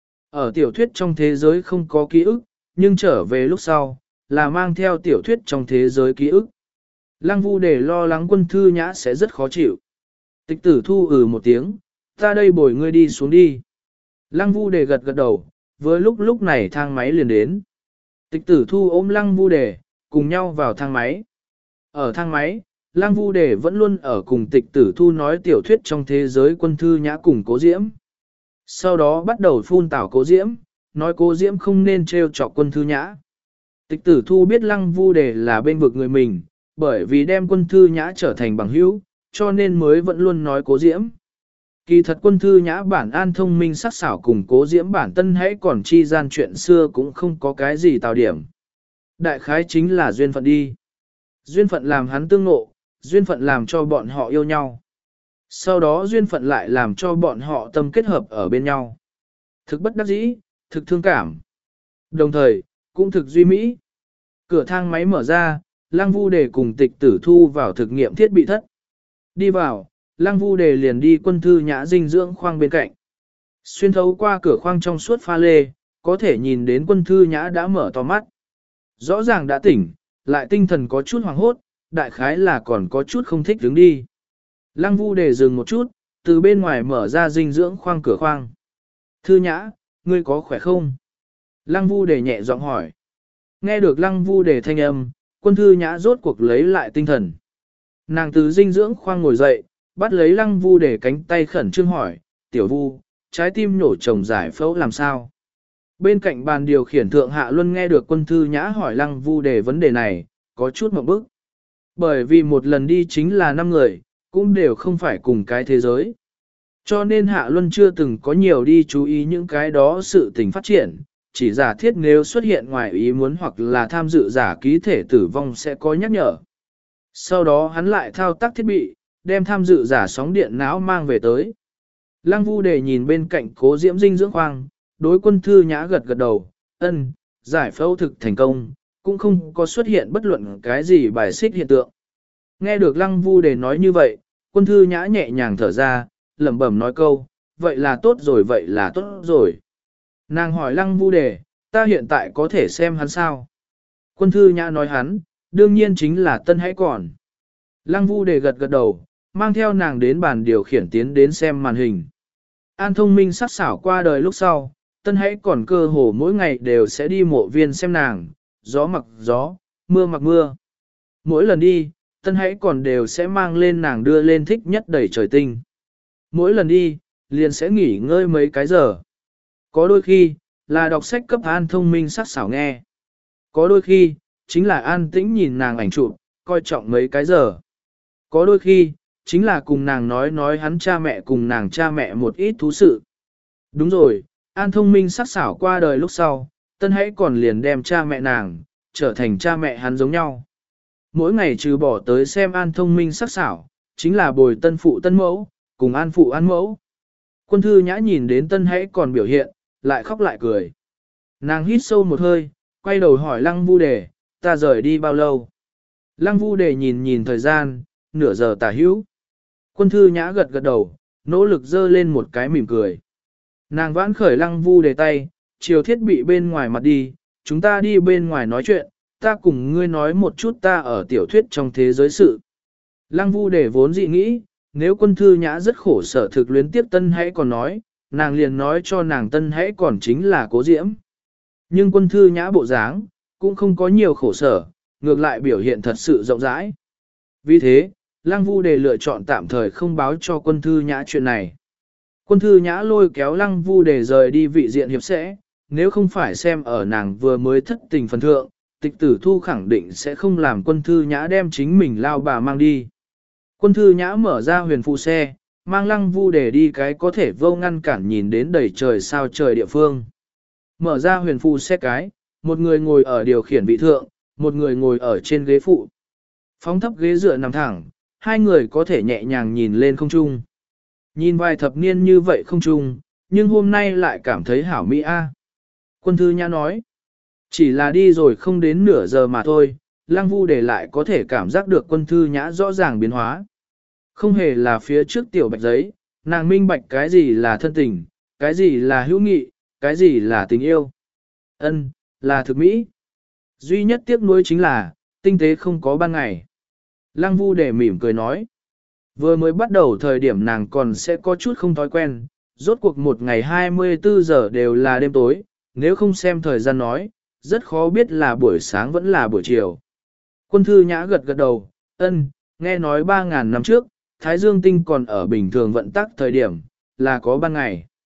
Ở tiểu thuyết trong thế giới không có ký ức, nhưng trở về lúc sau, là mang theo tiểu thuyết trong thế giới ký ức. Lăng Vu Đề lo lắng Quân Thư Nhã sẽ rất khó chịu. Tịch Tử Thu ừ một tiếng, ta đây bồi ngươi đi xuống đi. Lăng Vu Đề gật gật đầu, với lúc lúc này thang máy liền đến. Tịch Tử Thu ôm Lăng Vu Đề, cùng nhau vào thang máy. Ở thang máy, Lăng Vu Đề vẫn luôn ở cùng Tịch Tử Thu nói tiểu thuyết trong thế giới Quân Thư Nhã cùng Cố Diễm. Sau đó bắt đầu phun tảo Cố Diễm, nói Cố Diễm không nên trêu chọc Quân Thư Nhã. Tịch Tử Thu biết Lăng Vu Đề là bên vực người mình, bởi vì đem Quân Thư Nhã trở thành bằng hữu, cho nên mới vẫn luôn nói Cố Diễm. Kỳ thật Quân Thư Nhã bản an thông minh sắc sảo cùng Cố Diễm bản tân hãy còn chi gian chuyện xưa cũng không có cái gì tào điểm. Đại khái chính là duyên phận đi. Duyên phận làm hắn tương ngộ, duyên phận làm cho bọn họ yêu nhau. Sau đó duyên phận lại làm cho bọn họ tâm kết hợp ở bên nhau. Thực bất đắc dĩ, thực thương cảm. Đồng thời, cũng thực duy mỹ. Cửa thang máy mở ra, Lăng Vu Đề cùng Tịch Tử Thu vào thực nghiệm thiết bị thất. Đi vào, Lăng Vu Đề liền đi Quân Thư Nhã dinh dưỡng khoang bên cạnh. Xuyên thấu qua cửa khoang trong suốt pha lê, có thể nhìn đến Quân Thư Nhã đã mở to mắt. Rõ ràng đã tỉnh, lại tinh thần có chút hoảng hốt, đại khái là còn có chút không thích đứng đi. Lăng Vu Đề dừng một chút, từ bên ngoài mở ra dinh dưỡng khoang cửa khoang. Thư Nhã, ngươi có khỏe không? Lăng Vu Đề nhẹ giọng hỏi. Nghe được Lăng Vu Đề thanh âm, Quân Thư Nhã rốt cuộc lấy lại tinh thần. Nàng từ dinh dưỡng khoang ngồi dậy, bắt lấy Lăng Vu Đề cánh tay khẩn trương hỏi, tiểu Vu, trái tim nổ chồng giải phẫu làm sao? Bên cạnh bàn điều khiển thượng Hạ Luân nghe được Quân Thư Nhã hỏi Lăng Vu Đề vấn đề này, có chút ngượng bức. Bởi vì một lần đi chính là năm người, cũng đều không phải cùng cái thế giới. Cho nên Hạ Luân chưa từng có nhiều đi chú ý những cái đó sự tình phát triển, chỉ giả thiết nếu xuất hiện ngoài ý muốn hoặc là tham dự giả ký thể tử vong sẽ có nhắc nhở. Sau đó hắn lại thao tác thiết bị, đem tham dự giả sóng điện não mang về tới. Lăng Vu Đề nhìn bên cạnh Cố Diễm dinh dưỡng khoang, đối Quân Thư Nhã gật gật đầu, ân, giải phẫu thực thành công, cũng không có xuất hiện bất luận cái gì bài xích hiện tượng. Nghe được Lăng Vu Đề nói như vậy, Quân Thư Nhã nhẹ nhàng thở ra, lẩm bẩm nói câu, vậy là tốt rồi vậy là tốt rồi. Nàng hỏi Lăng Vu Đề, ta hiện tại có thể xem hắn sao? Quân Thư Nhã nói hắn, đương nhiên chính là Tân Hãy Còn. Lăng Vu Đề gật gật đầu, mang theo nàng đến bàn điều khiển tiến đến xem màn hình. An thông minh sắc sảo qua đời lúc sau, Tân Hãy Còn cơ hồ mỗi ngày đều sẽ đi mộ viên xem nàng, gió mặc gió, mưa mặc mưa. Mỗi lần đi, Tân Hãy Còn đều sẽ mang lên nàng đưa lên thích nhất đầy trời tinh. Mỗi lần đi, liền sẽ nghỉ ngơi mấy cái giờ. Có đôi khi, là đọc sách cấp An thông minh sắc sảo nghe. Có đôi khi, chính là an tĩnh nhìn nàng ảnh chụp, coi trọng mấy cái giờ. Có đôi khi, chính là cùng nàng nói nói hắn cha mẹ cùng nàng cha mẹ một ít thú sự. Đúng rồi, An thông minh sắc sảo qua đời lúc sau, Tân Hãy Còn liền đem cha mẹ nàng, trở thành cha mẹ hắn giống nhau. Mỗi ngày trừ bỏ tới xem An thông minh sắc sảo, chính là bồi tân phụ tân mẫu, cùng An phụ An mẫu. Quân Thư Nhã nhìn đến Tân Hãy Còn biểu hiện, lại khóc lại cười. Nàng hít sâu một hơi, quay đầu hỏi Lăng Vu Đề, ta rời đi bao lâu? Lăng Vu Đề nhìn nhìn thời gian, nửa giờ tả hữu. Quân Thư Nhã gật gật đầu, nỗ lực dơ lên một cái mỉm cười. Nàng vãn khởi Lăng Vu Đề tay, chiều thiết bị bên ngoài mặt đi, chúng ta đi bên ngoài nói chuyện, ta cùng ngươi nói một chút ta ở tiểu thuyết trong thế giới sự. Lăng Vu Đề vốn dị nghĩ, nếu Quân Thư Nhã rất khổ sở thực luyến tiếp Tân Hãy Còn nói, nàng liền nói cho nàng Tân Hãy Còn chính là Cố Diễm. Nhưng Quân Thư Nhã bộ dáng, cũng không có nhiều khổ sở, ngược lại biểu hiện thật sự rộng rãi. Vì thế, Lăng Vu Đề lựa chọn tạm thời không báo cho Quân Thư Nhã chuyện này. Quân Thư Nhã lôi kéo Lăng Vu Đề rời đi vị diện hiệp sẽ, nếu không phải xem ở nàng vừa mới thất tình phần thượng, Tịch Tử Thu khẳng định sẽ không làm Quân Thư Nhã đem chính mình lao bà mang đi. Quân Thư Nhã mở ra huyền phù xe, mang Lăng Vu Đề đi cái có thể vô ngăn cản nhìn đến đầy trời sao trời địa phương. Mở ra huyền phù xe cái, một người ngồi ở điều khiển vị thượng, một người ngồi ở trên ghế phụ. Phóng thấp ghế dựa nằm thẳng, hai người có thể nhẹ nhàng nhìn lên không trung. Nhìn vài thập niên như vậy không trung, nhưng hôm nay lại cảm thấy hảo mỹ a. Quân Thư Nhã nói, chỉ là đi rồi không đến nửa giờ mà thôi, Lăng Vu Đề lại có thể cảm giác được Quân Thư Nhã rõ ràng biến hóa. Không hề là phía trước tiểu bạch giấy, nàng minh bạch cái gì là thân tình, cái gì là hữu nghị, cái gì là tình yêu. Ân, là thực mỹ. Duy nhất tiếc nuối chính là, tinh tế không có ban ngày. Lăng Vu Đề mỉm cười nói. Vừa mới bắt đầu thời điểm nàng còn sẽ có chút không thói quen, rốt cuộc một ngày hai mươi tư giờ đều là đêm tối, nếu không xem thời gian nói, rất khó biết là buổi sáng vẫn là buổi chiều. Quân Thư Nhã gật gật đầu, ân, nghe nói ba ngàn năm trước, Thái Dương tinh còn ở bình thường vận tắc thời điểm, là có ban ngày.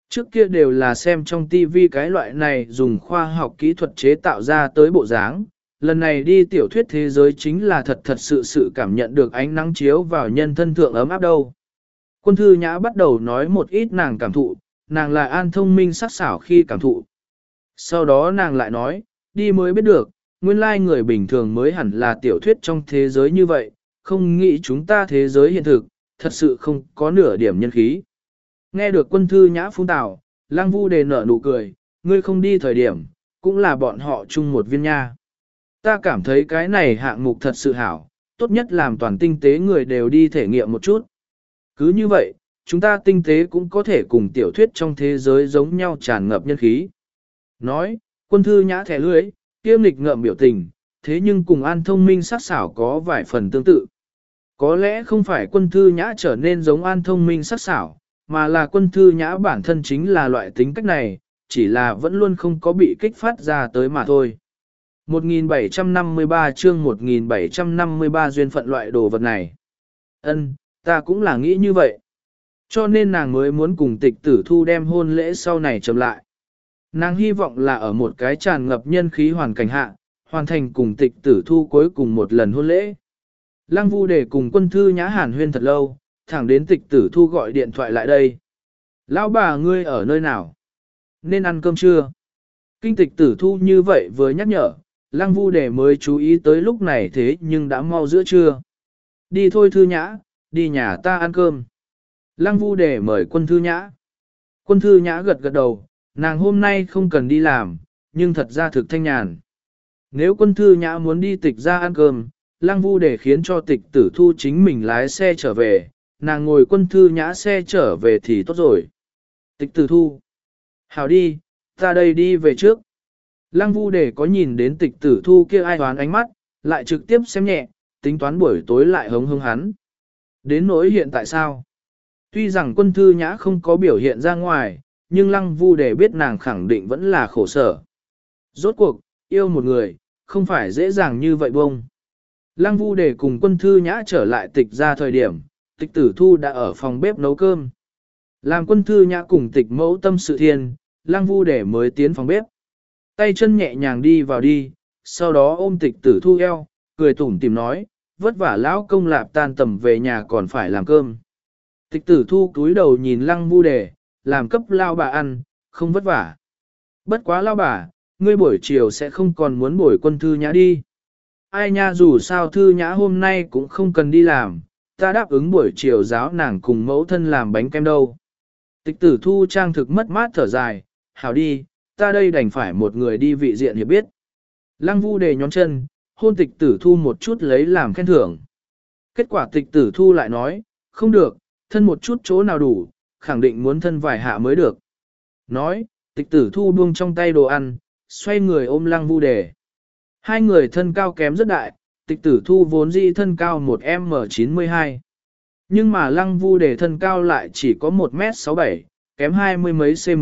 Trước kia đều là xem trong tivi cái loại này dùng khoa học kỹ thuật chế tạo ra tới bộ dáng, lần này đi tiểu thuyết thế giới chính là thật thật sự sự cảm nhận được ánh nắng chiếu vào nhân thân thượng ấm áp đâu. Quân thư nhã bắt đầu nói một ít nàng cảm thụ, nàng là An thông minh sắc sảo khi cảm thụ. Sau đó nàng lại nói, đi mới biết được, nguyên lai người bình thường mới hẳn là tiểu thuyết trong thế giới như vậy, không nghĩ chúng ta thế giới hiện thực, thật sự không có nửa điểm nhân khí. Nghe được quân thư nhã phun tào, Lăng Vu Đề nở nụ cười, ngươi không đi thời điểm, cũng là bọn họ chung một viên nha. Ta cảm thấy cái này hạng mục thật sự hảo, tốt nhất làm toàn tinh tế người đều đi thể nghiệm một chút. Cứ như vậy, chúng ta tinh tế cũng có thể cùng tiểu thuyết trong thế giới giống nhau tràn ngập nhân khí. Nói, quân thư nhã thẻ lưới, kiêm lịch ngợm biểu tình, thế nhưng cùng An thông minh sắc sảo có vài phần tương tự. Có lẽ không phải quân thư nhã trở nên giống An thông minh sắc sảo, mà là quân thư nhã bản thân chính là loại tính cách này, chỉ là vẫn luôn không có bị kích phát ra tới mà thôi. một nghìn bảy trăm năm mươi ba chương một nghìn bảy trăm năm mươi ba duyên phận loại đồ vật này. Ân, ta cũng là nghĩ như vậy. Cho nên nàng mới muốn cùng tịch tử thu đem hôn lễ sau này chậm lại. Nàng hy vọng là ở một cái tràn ngập nhân khí hoàn cảnh hạ, hoàn thành cùng tịch tử thu cuối cùng một lần hôn lễ. Lăng Vu Đề cùng quân thư nhã hàn huyên thật lâu, thẳng đến tịch tử thu gọi điện thoại lại đây. Lão bà ngươi ở nơi nào? Nên ăn cơm chưa? Kinh tịch tử thu như vậy vừa nhắc nhở, Lăng Vu Đề mới chú ý tới lúc này thế nhưng đã mau giữa trưa. Đi thôi thư nhã, đi nhà ta ăn cơm. Lăng Vu Đề mời quân thư nhã. Quân thư nhã gật gật đầu, nàng hôm nay không cần đi làm, nhưng thật ra thực thanh nhàn. Nếu quân thư nhã muốn đi tịch ra ăn cơm, Lăng Vu Đề khiến cho tịch tử thu chính mình lái xe trở về, nàng ngồi quân thư nhã xe trở về thì tốt rồi. Tịch tử thu. Hảo đi, ta đây đi về trước. Lăng Vu Đề có nhìn đến tịch tử thu kia ai toán ánh mắt, lại trực tiếp xem nhẹ, tính toán buổi tối lại hống hống hắn. Đến nỗi hiện tại sao? Tuy rằng quân thư nhã không có biểu hiện ra ngoài, nhưng Lăng Vu Đề biết nàng khẳng định vẫn là khổ sở. Rốt cuộc, yêu một người, không phải dễ dàng như vậy bông. Lăng Vu Đề cùng quân thư nhã trở lại tịch ra thời điểm, tịch tử thu đã ở phòng bếp nấu cơm. Làm quân thư nhã cùng tịch mẫu tâm sự thiên, Lăng Vu Đề mới tiến phòng bếp. Tay chân nhẹ nhàng đi vào đi, sau đó ôm tịch tử thu eo, cười tủm tìm nói, vất vả lão công lạp tan tầm về nhà còn phải làm cơm. Tịch tử thu cúi đầu nhìn Lăng Vu Đề, làm cấp lao bà ăn, không vất vả. Bất quá lao bà, ngươi buổi chiều sẽ không còn muốn bổi quân thư nhã đi. Ai nha, dù sao thư nhã hôm nay cũng không cần đi làm, ta đáp ứng buổi chiều giáo nàng cùng mẫu thân làm bánh kem đâu. Tịch tử thu trang thực mất mát thở dài, hảo đi, ta đây đành phải một người đi vị diện hiệp biết. Lăng Vu Đề nhón chân, hôn tịch tử thu một chút lấy làm khen thưởng. Kết quả tịch tử thu lại nói, không được, thân một chút chỗ nào đủ, khẳng định muốn thân vài hạ mới được. Nói, tịch tử thu buông trong tay đồ ăn, xoay người ôm Lăng Vu Đề. Hai người thân cao kém rất đại, tịch tử thu vốn dĩ thân cao một M chín mươi hai. Nhưng mà Lăng Vu Đề thân cao lại chỉ có một mét sáu bảy, kém hai mươi mấy cm.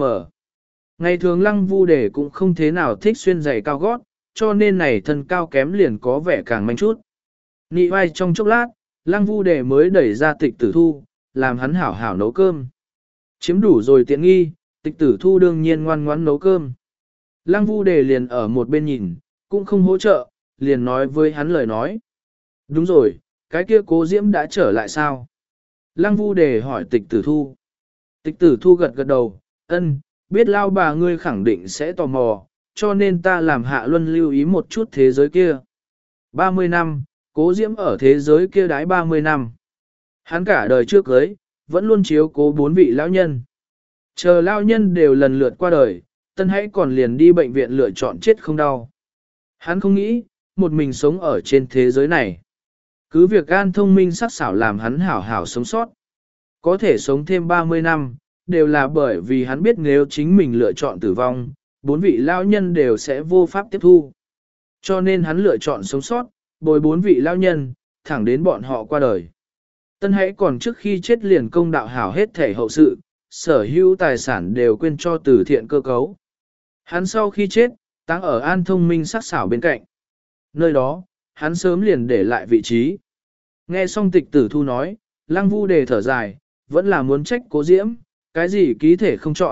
Ngày thường Lăng Vu Đề cũng không thế nào thích xuyên giày cao gót, cho nên này thân cao kém liền có vẻ càng manh chút. Nị vai trong chốc lát, Lăng Vu Đề mới đẩy ra tịch tử thu, làm hắn hảo hảo nấu cơm. Chiếm đủ rồi tiện nghi, tịch tử thu đương nhiên ngoan ngoãn nấu cơm. Lăng Vu Đề liền ở một bên nhìn, cũng không hỗ trợ, liền nói với hắn lời nói. Đúng rồi, cái kia Cố Diễm đã trở lại sao? Lăng Vu Đề hỏi tịch tử thu. Tịch tử thu gật gật đầu, ân, biết lao bà ngươi khẳng định sẽ tò mò, cho nên ta làm Hạ Luân lưu ý một chút thế giới kia. ba mươi năm, Cố Diễm ở thế giới kia đái ba mươi năm. Hắn cả đời trước cưới, vẫn luôn chiếu cố bốn vị lão nhân. Chờ lão nhân đều lần lượt qua đời, tân hãy còn liền đi bệnh viện lựa chọn chết không đau. Hắn không nghĩ, một mình sống ở trên thế giới này. Cứ việc An thông minh sắc sảo làm hắn hảo hảo sống sót. Có thể sống thêm ba mươi năm, đều là bởi vì hắn biết nếu chính mình lựa chọn tử vong, bốn vị lão nhân đều sẽ vô pháp tiếp thu. Cho nên hắn lựa chọn sống sót, bồi bốn vị lão nhân, thẳng đến bọn họ qua đời. Tân hãy còn trước khi chết liền công đạo hảo hết thể hậu sự, sở hữu tài sản đều quên cho từ thiện cơ cấu. Hắn sau khi chết, táng ở An thông minh sắc sảo bên cạnh. Nơi đó, hắn sớm liền để lại vị trí. Nghe xong tịch tử thu nói, Lăng Vu Đề thở dài, vẫn là muốn trách Cố Diễm, cái gì ký thể không chọn,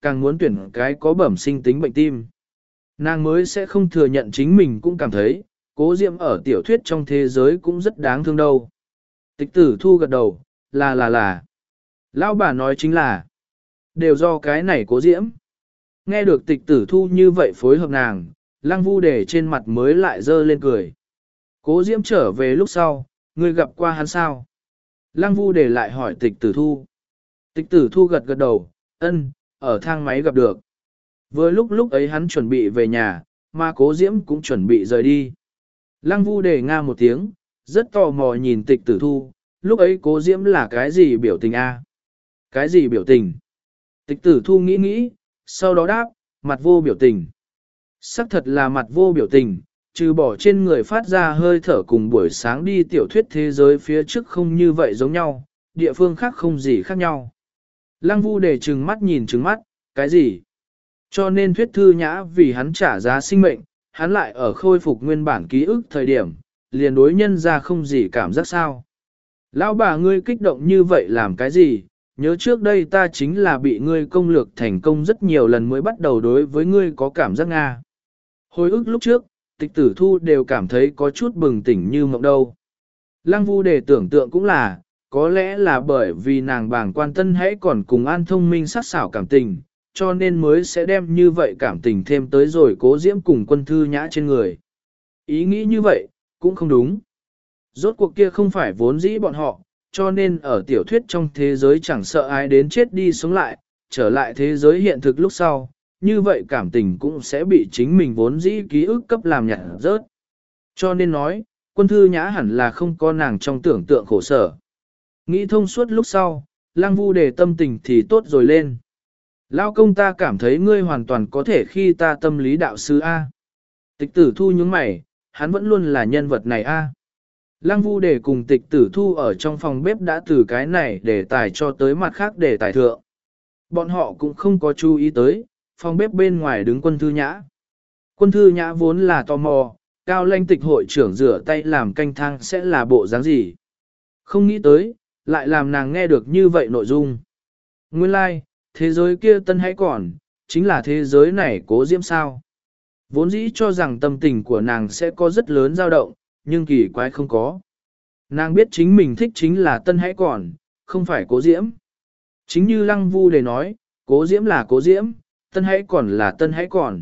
càng muốn tuyển cái có bẩm sinh tính bệnh tim. Nàng mới sẽ không thừa nhận chính mình cũng cảm thấy, Cố Diễm ở tiểu thuyết trong thế giới cũng rất đáng thương đâu. Tịch Tử Thu gật đầu, là là là. Lão bà nói chính là, đều do cái này Cố Diễm. Nghe được Tịch Tử Thu như vậy phối hợp nàng, Lăng Vu Đề trên mặt mới lại dơ lên cười. Cố Diễm trở về lúc sau, ngươi gặp qua hắn sao? Lăng Vu Đề lại hỏi Tịch Tử Thu. Tịch Tử Thu gật gật đầu, ân, ở thang máy gặp được. Vừa lúc lúc ấy hắn chuẩn bị về nhà, mà Cố Diễm cũng chuẩn bị rời đi. Lăng Vu Đề nga một tiếng, rất tò mò nhìn Tịch Tử Thu, lúc ấy Cố Diễm là cái gì biểu tình a? Cái gì biểu tình? Tịch Tử Thu nghĩ nghĩ, sau đó đáp, mặt vô biểu tình. Sắc thật là mặt vô biểu tình, trừ bỏ trên người phát ra hơi thở cùng buổi sáng đi tiểu thuyết thế giới phía trước không như vậy giống nhau, địa phương khác không gì khác nhau. Lăng Vu Đề trừng mắt nhìn trừng mắt, cái gì? Cho nên thuyết thư nhã vì hắn trả giá sinh mệnh, hắn lại ở khôi phục nguyên bản ký ức thời điểm, liền đối nhân ra không gì cảm giác sao. Lão bà ngươi kích động như vậy làm cái gì? Nhớ trước đây ta chính là bị ngươi công lược thành công rất nhiều lần mới bắt đầu đối với ngươi có cảm giác Nga. Hồi ức lúc trước, Tịch Tử Thu đều cảm thấy có chút bừng tỉnh như mộng đâu. Lăng Vu Đề tưởng tượng cũng là, có lẽ là bởi vì nàng bàng quan tân hãy còn cùng An Thông Minh sát xảo cảm tình, cho nên mới sẽ đem như vậy cảm tình thêm tới rồi Cố Diễm cùng Quân Thư Nhã trên người. Ý nghĩ như vậy, cũng không đúng. Rốt cuộc kia không phải vốn dĩ bọn họ, cho nên ở tiểu thuyết trong thế giới chẳng sợ ai đến chết đi sống lại, trở lại thế giới hiện thực lúc sau, như vậy cảm tình cũng sẽ bị chính mình vốn dĩ ký ức cấp làm nhạt rớt. Cho nên nói, Quân Thư Nhã hẳn là không có nàng trong tưởng tượng khổ sở. Nghĩ thông suốt lúc sau, Lăng Vu Đề tâm tình thì tốt rồi lên. Lao công ta cảm thấy ngươi hoàn toàn có thể khi ta tâm lý đạo sư A. Tịch Tử Thu nhướng mày, hắn vẫn luôn là nhân vật này A. Lăng Vu Đề cùng Tịch Tử Thu ở trong phòng bếp đã từ cái này để tài cho tới mặt khác để tài thượng. Bọn họ cũng không có chú ý tới, phòng bếp bên ngoài đứng Quân Thư Nhã. Quân Thư Nhã vốn là tò mò, Cao Lanh Tịch hội trưởng rửa tay làm canh thang sẽ là bộ dáng gì. Không nghĩ tới, lại làm nàng nghe được như vậy nội dung. Nguyên lai, like, thế giới kia tân hãy còn, chính là thế giới này Cố Diễm sao. Vốn dĩ cho rằng tâm tình của nàng sẽ có rất lớn dao động, nhưng kỳ quái không có. Nàng biết chính mình thích chính là tân hãy còn, không phải Cố Diễm. Chính như Lăng Vu Đề nói, Cố Diễm là Cố Diễm, tân hãy còn là tân hãy còn.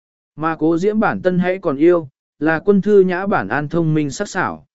Mà Cố Diễm bản tân hãy còn yêu, là Quân Thư Nhã bản An Thông Minh sắc sảo.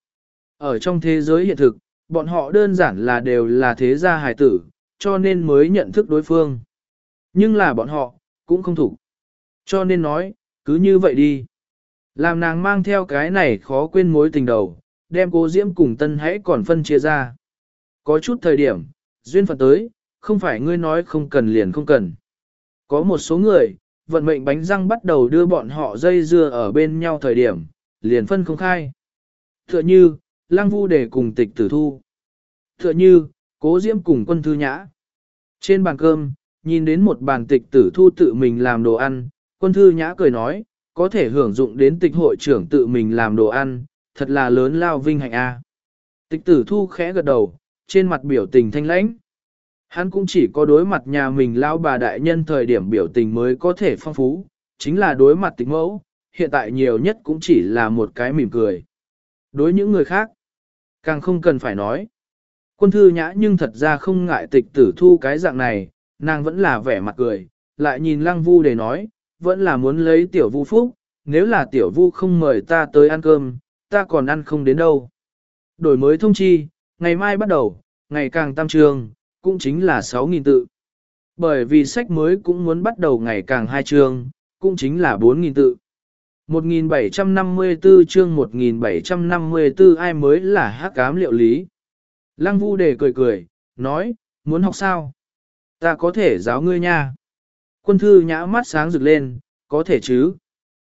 Ở trong thế giới hiện thực, bọn họ đơn giản là đều là thế gia hài tử, cho nên mới nhận thức đối phương. Nhưng là bọn họ, cũng không thủ. Cho nên nói, cứ như vậy đi. Làm nàng mang theo cái này khó quên mối tình đầu, đem Cố Diễm cùng tân hãy còn phân chia ra. Có chút thời điểm, duyên phận tới, không phải ngươi nói không cần liền không cần. Có một số người, vận mệnh bánh răng bắt đầu đưa bọn họ dây dưa ở bên nhau thời điểm, liền phân không khai. Tựa như, Lăng Vu Đề cùng Tịch Tử Thu. Tựa như, Cố Diễm cùng Quân Thư Nhã. Trên bàn cơm, nhìn đến một bàn Tịch Tử Thu tự mình làm đồ ăn, Quân Thư Nhã cười nói, có thể hưởng dụng đến Tịch hội trưởng tự mình làm đồ ăn, thật là lớn lao vinh hạnh a. Tịch Tử Thu khẽ gật đầu, trên mặt biểu tình thanh lãnh. Hắn cũng chỉ có đối mặt nhà mình lao bà đại nhân thời điểm biểu tình mới có thể phong phú, chính là đối mặt Tịch mẫu, hiện tại nhiều nhất cũng chỉ là một cái mỉm cười. Đối những người khác, càng không cần phải nói. Quân Thư Nhã nhưng thật ra không ngại Tịch Tử Thu cái dạng này, nàng vẫn là vẻ mặt cười, lại nhìn Lăng Vu để nói, vẫn là muốn lấy tiểu Vu phúc, nếu là tiểu Vu không mời ta tới ăn cơm, ta còn ăn không đến đâu. Đổi mới thông chi, ngày mai bắt đầu, ngày càng tam trường, cũng chính là sáu nghìn tự. Bởi vì sách mới cũng muốn bắt đầu ngày càng hai chương, cũng chính là bốn nghìn tự. một nghìn bảy trăm năm mươi tư chương một nghìn bảy trăm năm mươi tư ai mới là hắc ám liệu lý. Lăng Vu Đề cười cười, nói, muốn học sao? Ta có thể giáo ngươi nha. Quân Thư Nhã mắt sáng rực lên, có thể chứ?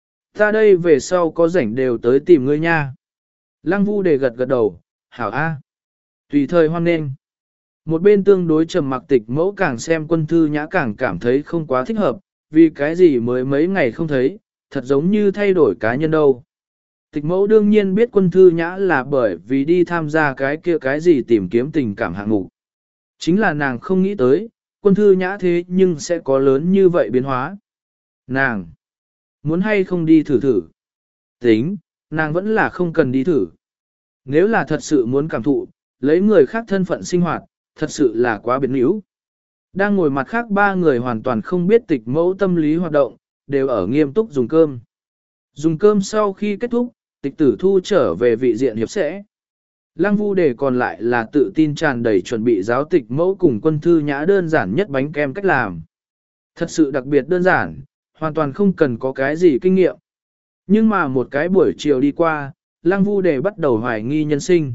Ta đây về sau có rảnh đều tới tìm ngươi nha. Lăng Vu Đề gật gật đầu, hảo a. Tùy thời hoan nghênh. Một bên tương đối trầm mặc Tịch mẫu càng xem Quân Thư Nhã càng cảm thấy không quá thích hợp, vì cái gì mới mấy ngày không thấy, thật giống như thay đổi cá nhân đâu. Tịch mẫu đương nhiên biết Quân Thư Nhã là bởi vì đi tham gia cái kia cái gì tìm kiếm tình cảm hạng mục. Chính là nàng không nghĩ tới, quân thư nhã thế nhưng sẽ có lớn như vậy biến hóa. Nàng, muốn hay không đi thử thử? Tính, nàng vẫn là không cần đi thử. Nếu là thật sự muốn cảm thụ, lấy người khác thân phận sinh hoạt, thật sự là quá biến yếu. Đang ngồi mặt khác ba người hoàn toàn không biết tịch mẫu tâm lý hoạt động, đều ở nghiêm túc dùng cơm. Dùng cơm sau khi kết thúc, tịch tử thu trở về vị diện hiệp sẽ. Lăng Vu Đề còn lại là tự tin tràn đầy chuẩn bị giáo tịch mẫu cùng quân thư nhã đơn giản nhất bánh kem cách làm. Thật sự đặc biệt đơn giản, hoàn toàn không cần có cái gì kinh nghiệm. Nhưng mà một cái buổi chiều đi qua, Lăng Vu Đề bắt đầu hoài nghi nhân sinh.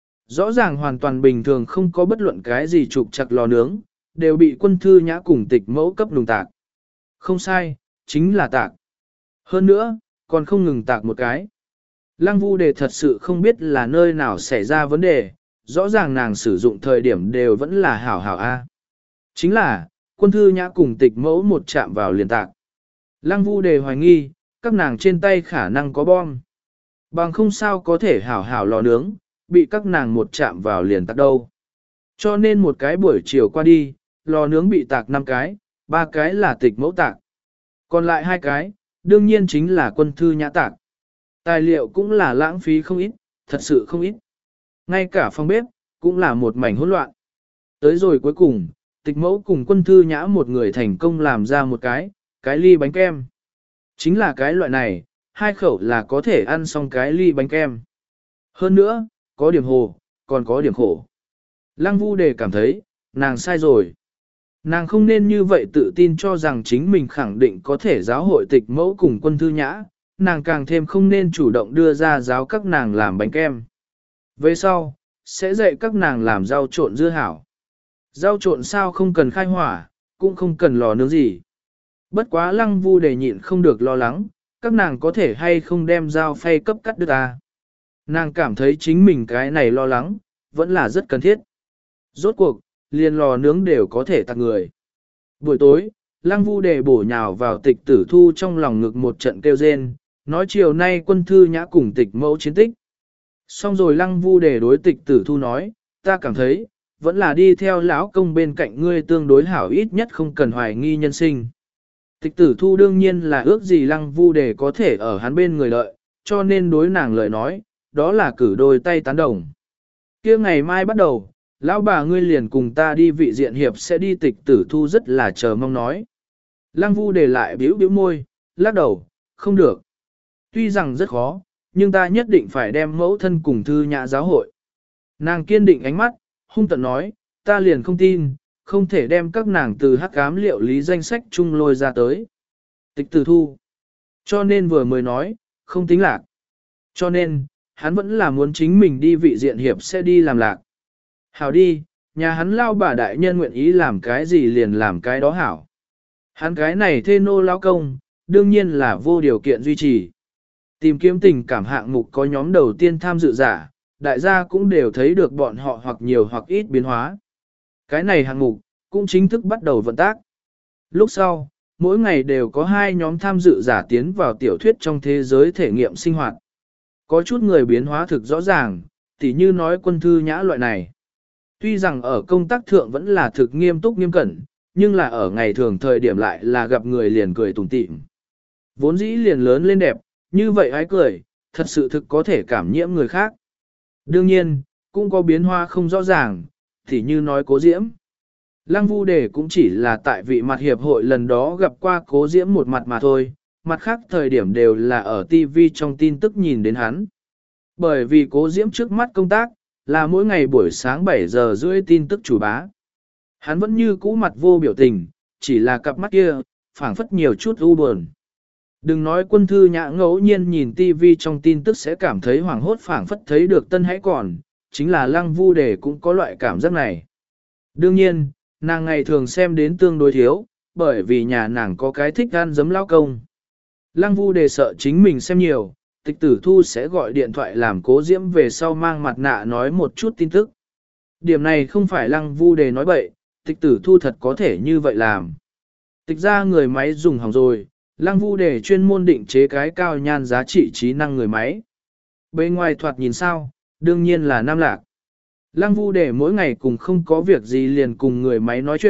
Rõ ràng hoàn toàn bình thường không có bất luận cái gì trục chặt lò nướng, đều bị quân thư nhã cùng tịch mẫu cấp đùng tạc. Không sai, chính là tạc. Hơn nữa, còn không ngừng tạc một cái. Lăng Vu Đề thật sự không biết là nơi nào xảy ra vấn đề, rõ ràng nàng sử dụng thời điểm đều vẫn là hảo hảo A. Chính là, quân thư nhã cùng tịch mẫu một chạm vào liền tạc. Lăng Vu Đề hoài nghi, các nàng trên tay khả năng có bom. Bằng không sao có thể hảo hảo lò nướng, bị các nàng một chạm vào liền tạc đâu. Cho nên một cái buổi chiều qua đi, lò nướng bị tạc năm cái, ba cái là tịch mẫu tạc. Còn lại hai cái, đương nhiên chính là quân thư nhã tạc. Tài liệu cũng là lãng phí không ít, thật sự không ít. Ngay cả phòng bếp, cũng là một mảnh hỗn loạn. Tới rồi cuối cùng, tịch mẫu cùng quân thư nhã một người thành công làm ra một cái, cái ly bánh kem. Chính là cái loại này, hai khẩu là có thể ăn xong cái ly bánh kem. Hơn nữa, có điểm hồ, còn có điểm khổ. Lăng Vu Đề cảm thấy, nàng sai rồi. Nàng không nên như vậy tự tin cho rằng chính mình khẳng định có thể giáo hội tịch mẫu cùng quân thư nhã, nàng càng thêm không nên chủ động đưa ra giáo các nàng làm bánh kem. Về sau, sẽ dạy các nàng làm rau trộn dưa hảo. Rau trộn sao không cần khai hỏa, cũng không cần lò nướng gì. Bất quá Lăng Vu Đề nhịn không được lo lắng, các nàng có thể hay không đem dao phay cấp cắt đứt ta. Nàng cảm thấy chính mình cái này lo lắng, vẫn là rất cần thiết. Rốt cuộc, liền lò nướng đều có thể tạc người. Buổi tối, Lăng Vu Đề bổ nhào vào tịch tử thu trong lòng ngực một trận kêu rên, nói chiều nay quân thư nhã cùng tịch mẫu chiến tích. Xong rồi Lăng Vu Đề đối tịch tử thu nói, ta cảm thấy, vẫn là đi theo lão công bên cạnh ngươi tương đối hảo, ít nhất không cần hoài nghi nhân sinh. Tịch tử thu đương nhiên là ước gì Lăng Vu Đề có thể ở hắn bên người đợi, cho nên đối nàng lời nói, đó là cử đôi tay tán đồng. Kia ngày mai bắt đầu, lão bà ngươi liền cùng ta đi vị diện hiệp sẽ đi, tịch tử thu rất là chờ mong nói. Lăng Vu Đề lại biểu biểu môi, lắc đầu, không được. Tuy rằng rất khó, nhưng ta nhất định phải đem mẫu thân cùng thư nhã giáo hội. Nàng kiên định ánh mắt, hung tận nói, ta liền không tin, không thể đem các nàng từ hắc ám liệu lý danh sách chung lôi ra tới. Tịch tử thu. Cho nên vừa mới nói, không tính lạc. Cho nên, hắn vẫn là muốn chính mình đi vị diện hiệp sẽ đi làm lạc. Hảo đi, nhà hắn lao bà đại nhân nguyện ý làm cái gì liền làm cái đó hảo. Hắn cái này thê nô lao công, đương nhiên là vô điều kiện duy trì. Tìm kiếm tình cảm hạng mục có nhóm đầu tiên tham dự giả, đại gia cũng đều thấy được bọn họ hoặc nhiều hoặc ít biến hóa. Cái này hạng mục, cũng chính thức bắt đầu vận tác. Lúc sau, mỗi ngày đều có hai nhóm tham dự giả tiến vào tiểu thuyết trong thế giới thể nghiệm sinh hoạt. Có chút người biến hóa thực rõ ràng, tỉ như nói quân thư nhã loại này. Tuy rằng ở công tác thượng vẫn là thực nghiêm túc nghiêm cẩn, nhưng là ở ngày thường thời điểm lại là gặp người liền cười tủm tỉm. Vốn dĩ liền lớn lên đẹp, như vậy ái cười, thật sự thực có thể cảm nhiễm người khác. Đương nhiên, cũng có biến hóa không rõ ràng, tỉ như nói Cố Diễm. Lăng Vu Đề cũng chỉ là tại vị mặt hiệp hội lần đó gặp qua Cố Diễm một mặt mà thôi, mặt khác thời điểm đều là ở ti vi trong tin tức nhìn đến hắn. Bởi vì Cố Diễm trước mắt công tác, là mỗi ngày buổi sáng bảy giờ rưỡi tin tức chủ bá. Hắn vẫn như cũ mặt vô biểu tình, chỉ là cặp mắt kia, phảng phất nhiều chút u buồn. Đừng nói quân thư nhã ngẫu nhiên nhìn tivi trong tin tức sẽ cảm thấy hoảng hốt phảng phất thấy được tân hãy còn, chính là Lăng Vu Đề cũng có loại cảm giác này. Đương nhiên, nàng ngày thường xem đến tương đối thiếu, bởi vì nhà nàng có cái thích ăn giấm lao công. Lăng Vu Đề sợ chính mình xem nhiều, tịch tử thu sẽ gọi điện thoại làm Cố Diễm về sau mang mặt nạ nói một chút tin tức. Điểm này không phải Lăng Vu Đề nói bậy, tịch tử thu thật có thể như vậy làm. Tịch ra người máy dùng hỏng rồi, Lăng Vu Đề chuyên môn định chế cái cao nhan giá trị trí năng người máy. Bên ngoài thoạt nhìn sao, đương nhiên là nam lạc. Lăng Vu Đề mỗi ngày cùng không có việc gì liền cùng người máy nói chuyện,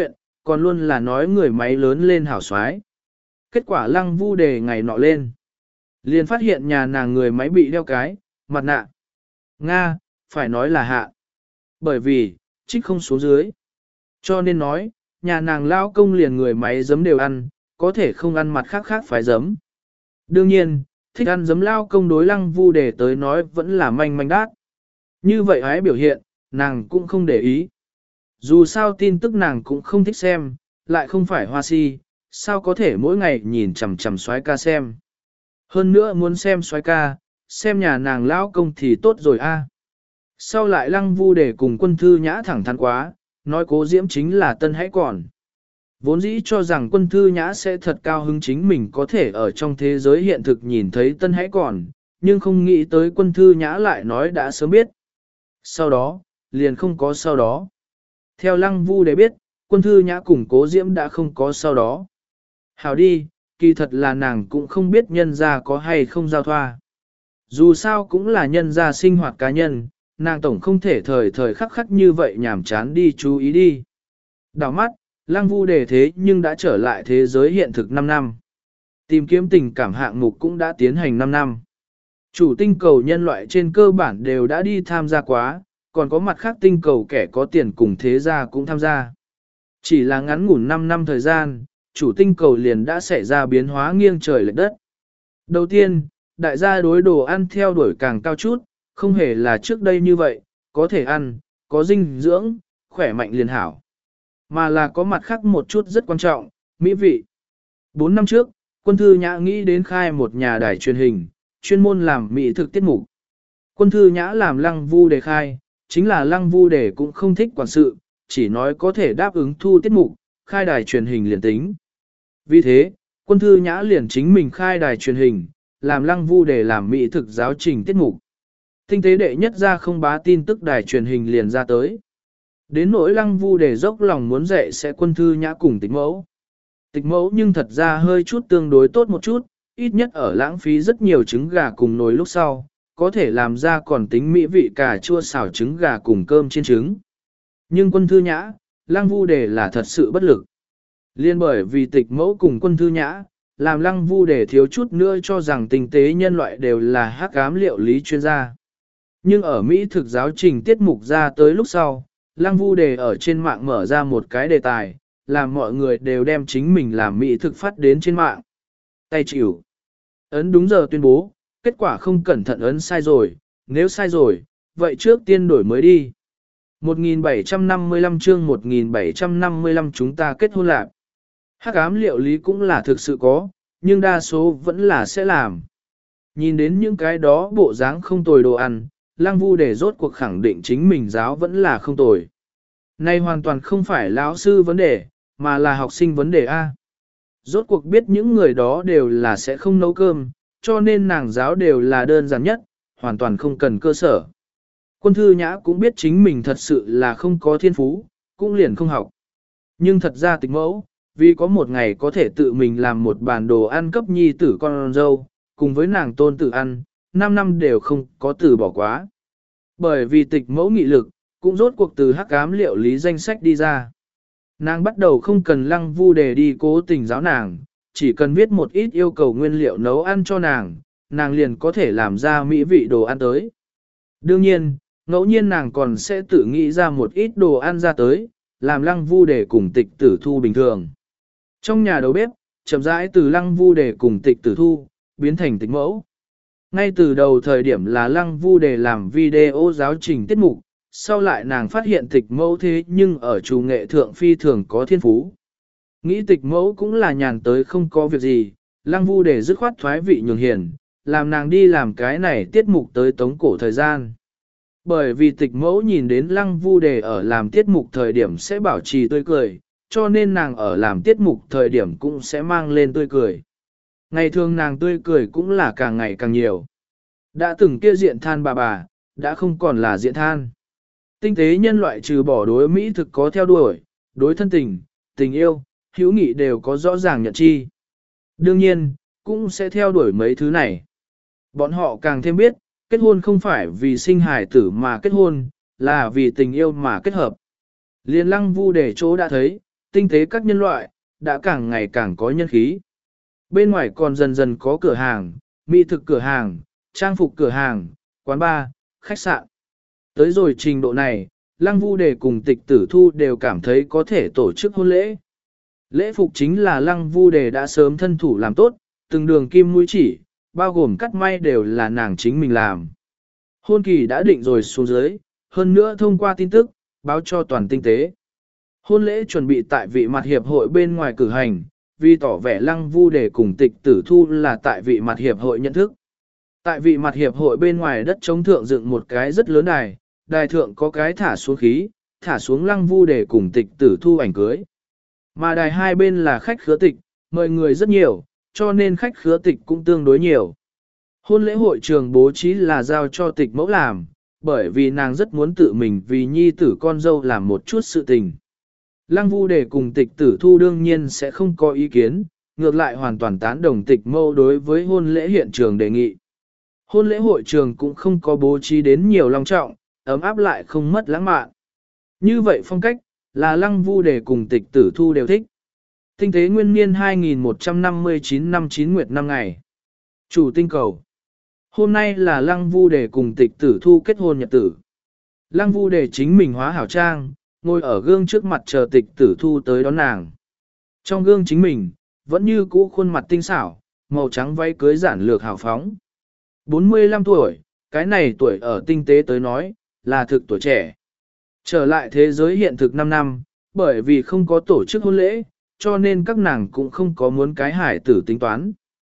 còn luôn là nói người máy lớn lên hảo xoái. Kết quả lăng vu đề ngày nọ lên. Liền phát hiện nhà nàng người máy bị đeo cái, mặt nạ. Nga, phải nói là hạ. Bởi vì, trích không xuống dưới. Cho nên nói, nhà nàng lao công liền người máy giấm đều ăn, có thể không ăn mặt khác khác phải giấm. Đương nhiên, thích ăn giấm lao công đối lăng vu đề tới nói vẫn là manh manh đát. Như vậy hãy biểu hiện, nàng cũng không để ý. Dù sao tin tức nàng cũng không thích xem, lại không phải hoa si, sao có thể mỗi ngày nhìn chằm chằm soái ca xem. Hơn nữa muốn xem soái ca, xem nhà nàng lão công thì tốt rồi a. Sau lại lăng vu để cùng quân thư nhã thẳng thắn quá, nói cố diễm chính là tân hãy còn. Vốn dĩ cho rằng quân thư nhã sẽ thật cao hứng chính mình có thể ở trong thế giới hiện thực nhìn thấy tân hãy còn, nhưng không nghĩ tới quân thư nhã lại nói đã sớm biết. Sau đó, liền không có sau đó. Theo lăng vu để biết, quân thư nhã cùng cố diễm đã không có sau đó. Hảo đi, kỳ thật là nàng cũng không biết nhân gia có hay không giao thoa. Dù sao cũng là nhân gia sinh hoạt cá nhân, nàng tổng không thể thời thời khắc khắc như vậy nhảm chán đi chú ý đi. Đảo mắt, lăng vu đề thế nhưng đã trở lại thế giới hiện thực năm năm. Tìm kiếm tình cảm hạng mục cũng đã tiến hành năm năm. Chủ tinh cầu nhân loại trên cơ bản đều đã đi tham gia quá, còn có mặt khác tinh cầu kẻ có tiền cùng thế gia cũng tham gia. Chỉ là ngắn ngủn năm năm thời gian, chủ tinh cầu liền đã xảy ra biến hóa nghiêng trời lệch đất. Đầu tiên, đại gia đối đồ ăn theo đuổi càng cao chút, không hề là trước đây như vậy, có thể ăn, có dinh dưỡng, khỏe mạnh liền hảo. Mà là có mặt khác một chút rất quan trọng, mỹ vị. Bốn năm trước, quân thư nhã nghĩ đến khai một nhà đài truyền hình, chuyên môn làm mỹ thực tiết mục. Quân thư nhã làm lăng vu đề khai, chính là lăng vu đề cũng không thích quản sự, chỉ nói có thể đáp ứng thu tiết mục, khai đài truyền hình liền tính. Vì thế, quân thư nhã liền chính mình khai đài truyền hình, làm lăng vu đề làm mỹ thực giáo trình tiết mục. Tinh tế đệ nhất ra không bá tin tức đài truyền hình liền ra tới. Đến nỗi lăng vu đề dốc lòng muốn dạy sẽ quân thư nhã cùng tịch mẫu. Tịch mẫu nhưng thật ra hơi chút tương đối tốt một chút, ít nhất ở lãng phí rất nhiều trứng gà cùng nồi lúc sau, có thể làm ra còn tính mỹ vị cà chua xào trứng gà cùng cơm chiên trứng. Nhưng quân thư nhã, lăng vu đề là thật sự bất lực. Liên bởi vì tịch mẫu cùng quân thư nhã, làm lăng vu đề thiếu chút nữa cho rằng tinh tế nhân loại đều là hắc ám liệu lý chuyên gia. Nhưng ở Mỹ thực giáo trình tiết mục ra tới lúc sau, lăng vu đề ở trên mạng mở ra một cái đề tài, làm mọi người đều đem chính mình làm Mỹ thực phát đến trên mạng. Tay chịu. Ấn đúng giờ tuyên bố, kết quả không cẩn thận ấn sai rồi, nếu sai rồi, vậy trước tiên đổi mới đi. một nghìn bảy trăm năm mươi lăm chương một nghìn bảy trăm năm mươi lăm chúng ta kết hôn lạc. Hắc ám liệu lý cũng là thực sự có, nhưng đa số vẫn là sẽ làm. Nhìn đến những cái đó bộ dáng không tồi đồ ăn, lăng vu để rốt cuộc khẳng định chính mình giáo vẫn là không tồi. Này hoàn toàn không phải lão sư vấn đề, mà là học sinh vấn đề A. Rốt cuộc biết những người đó đều là sẽ không nấu cơm, cho nên nàng giáo đều là đơn giản nhất, hoàn toàn không cần cơ sở. Quân thư nhã cũng biết chính mình thật sự là không có thiên phú, cũng liền không học. Nhưng thật ra tịch mẫu, vì có một ngày có thể tự mình làm một bàn đồ ăn cấp nhi tử con dâu, cùng với nàng tôn tử ăn, năm năm đều không có từ bỏ quá. Bởi vì tịch mẫu nghị lực, cũng rốt cuộc từ hắc ám liệu lý danh sách đi ra. Nàng bắt đầu không cần lăng vu đề đi cố tình giáo nàng, chỉ cần viết một ít yêu cầu nguyên liệu nấu ăn cho nàng, nàng liền có thể làm ra mỹ vị đồ ăn tới. Đương nhiên, ngẫu nhiên nàng còn sẽ tự nghĩ ra một ít đồ ăn ra tới, làm lăng vu đề cùng tịch tử thu bình thường. Trong nhà đầu bếp, chậm rãi từ lăng vu đề cùng tịch tử thu, biến thành tịch mẫu. Ngay từ đầu thời điểm là lăng vu đề làm video giáo trình tiết mục, sau lại nàng phát hiện tịch mẫu thế nhưng ở chủ nghệ thượng phi thường có thiên phú. Nghĩ tịch mẫu cũng là nhàn tới không có việc gì, lăng vu đề dứt khoát thoái vị nhường hiền, làm nàng đi làm cái này tiết mục tới tống cổ thời gian. Bởi vì tịch mẫu nhìn đến lăng vu đề ở làm tiết mục thời điểm sẽ bảo trì tươi cười, cho nên nàng ở làm tiết mục thời điểm cũng sẽ mang lên tươi cười. Ngày thường nàng tươi cười cũng là càng ngày càng nhiều. Đã từng kia diện than bà bà, đã không còn là diện than. Tinh tế nhân loại trừ bỏ đối Mỹ thực có theo đuổi, đối thân tình, tình yêu, hữu nghị đều có rõ ràng nhận chi. Đương nhiên, cũng sẽ theo đuổi mấy thứ này. Bọn họ càng thêm biết, kết hôn không phải vì sinh hài tử mà kết hôn, là vì tình yêu mà kết hợp. Liên lăng vu để chỗ đã thấy, tinh tế các nhân loại, đã càng ngày càng có nhân khí. Bên ngoài còn dần dần có cửa hàng, mỹ thực cửa hàng, trang phục cửa hàng, quán bar, khách sạn. Tới rồi trình độ này, Lăng Vu Đề cùng Tịch Tử Thu đều cảm thấy có thể tổ chức hôn lễ. Lễ phục chính là Lăng Vu Đề đã sớm thân thủ làm tốt, từng đường kim mũi chỉ, bao gồm cắt may đều là nàng chính mình làm. Hôn kỳ đã định rồi xuống dưới, hơn nữa thông qua tin tức, báo cho toàn tinh tế. Hôn lễ chuẩn bị tại vị mặt hiệp hội bên ngoài cử hành, vì tỏ vẻ Lăng Vu Đề cùng Tịch Tử Thu là tại vị mặt hiệp hội nhận thức. Tại vị mặt hiệp hội bên ngoài đất trống thượng dựng một cái rất lớn đài, đài thượng có cái thả xuống khí, thả xuống Lăng Vu Đề cùng Tịch Tử Thu ảnh cưới. Mà đài hai bên là khách khứa tịch, mời người rất nhiều, cho nên khách khứa tịch cũng tương đối nhiều. Hôn lễ hội trường bố trí là giao cho tịch mẫu làm, bởi vì nàng rất muốn tự mình vì nhi tử con dâu làm một chút sự tình. Lăng Vu Đề cùng Tịch Tử Thu đương nhiên sẽ không có ý kiến, ngược lại hoàn toàn tán đồng tịch mẫu đối với hôn lễ hiện trường đề nghị. Hôn lễ hội trường cũng không có bố trí đến nhiều long trọng, ấm áp lại không mất lãng mạn. Như vậy phong cách, là Lăng Vu Đề cùng Tịch Tử Thu đều thích. Tinh tế nguyên niên hai nghìn một trăm năm mươi chín năm chín nguyệt năm ngày. Chủ tinh cầu. Hôm nay là Lăng Vu Đề cùng Tịch Tử Thu kết hôn nhật tử. Lăng Vu Đề chính mình hóa hảo trang, ngồi ở gương trước mặt chờ Tịch Tử Thu tới đón nàng. Trong gương chính mình, vẫn như cũ khuôn mặt tinh xảo, màu trắng váy cưới giản lược hào phóng. bốn mươi lăm tuổi, cái này tuổi ở tinh tế tới nói, là thực tuổi trẻ. Trở lại thế giới hiện thực năm năm, bởi vì không có tổ chức hôn lễ, cho nên các nàng cũng không có muốn cái hải tử tính toán.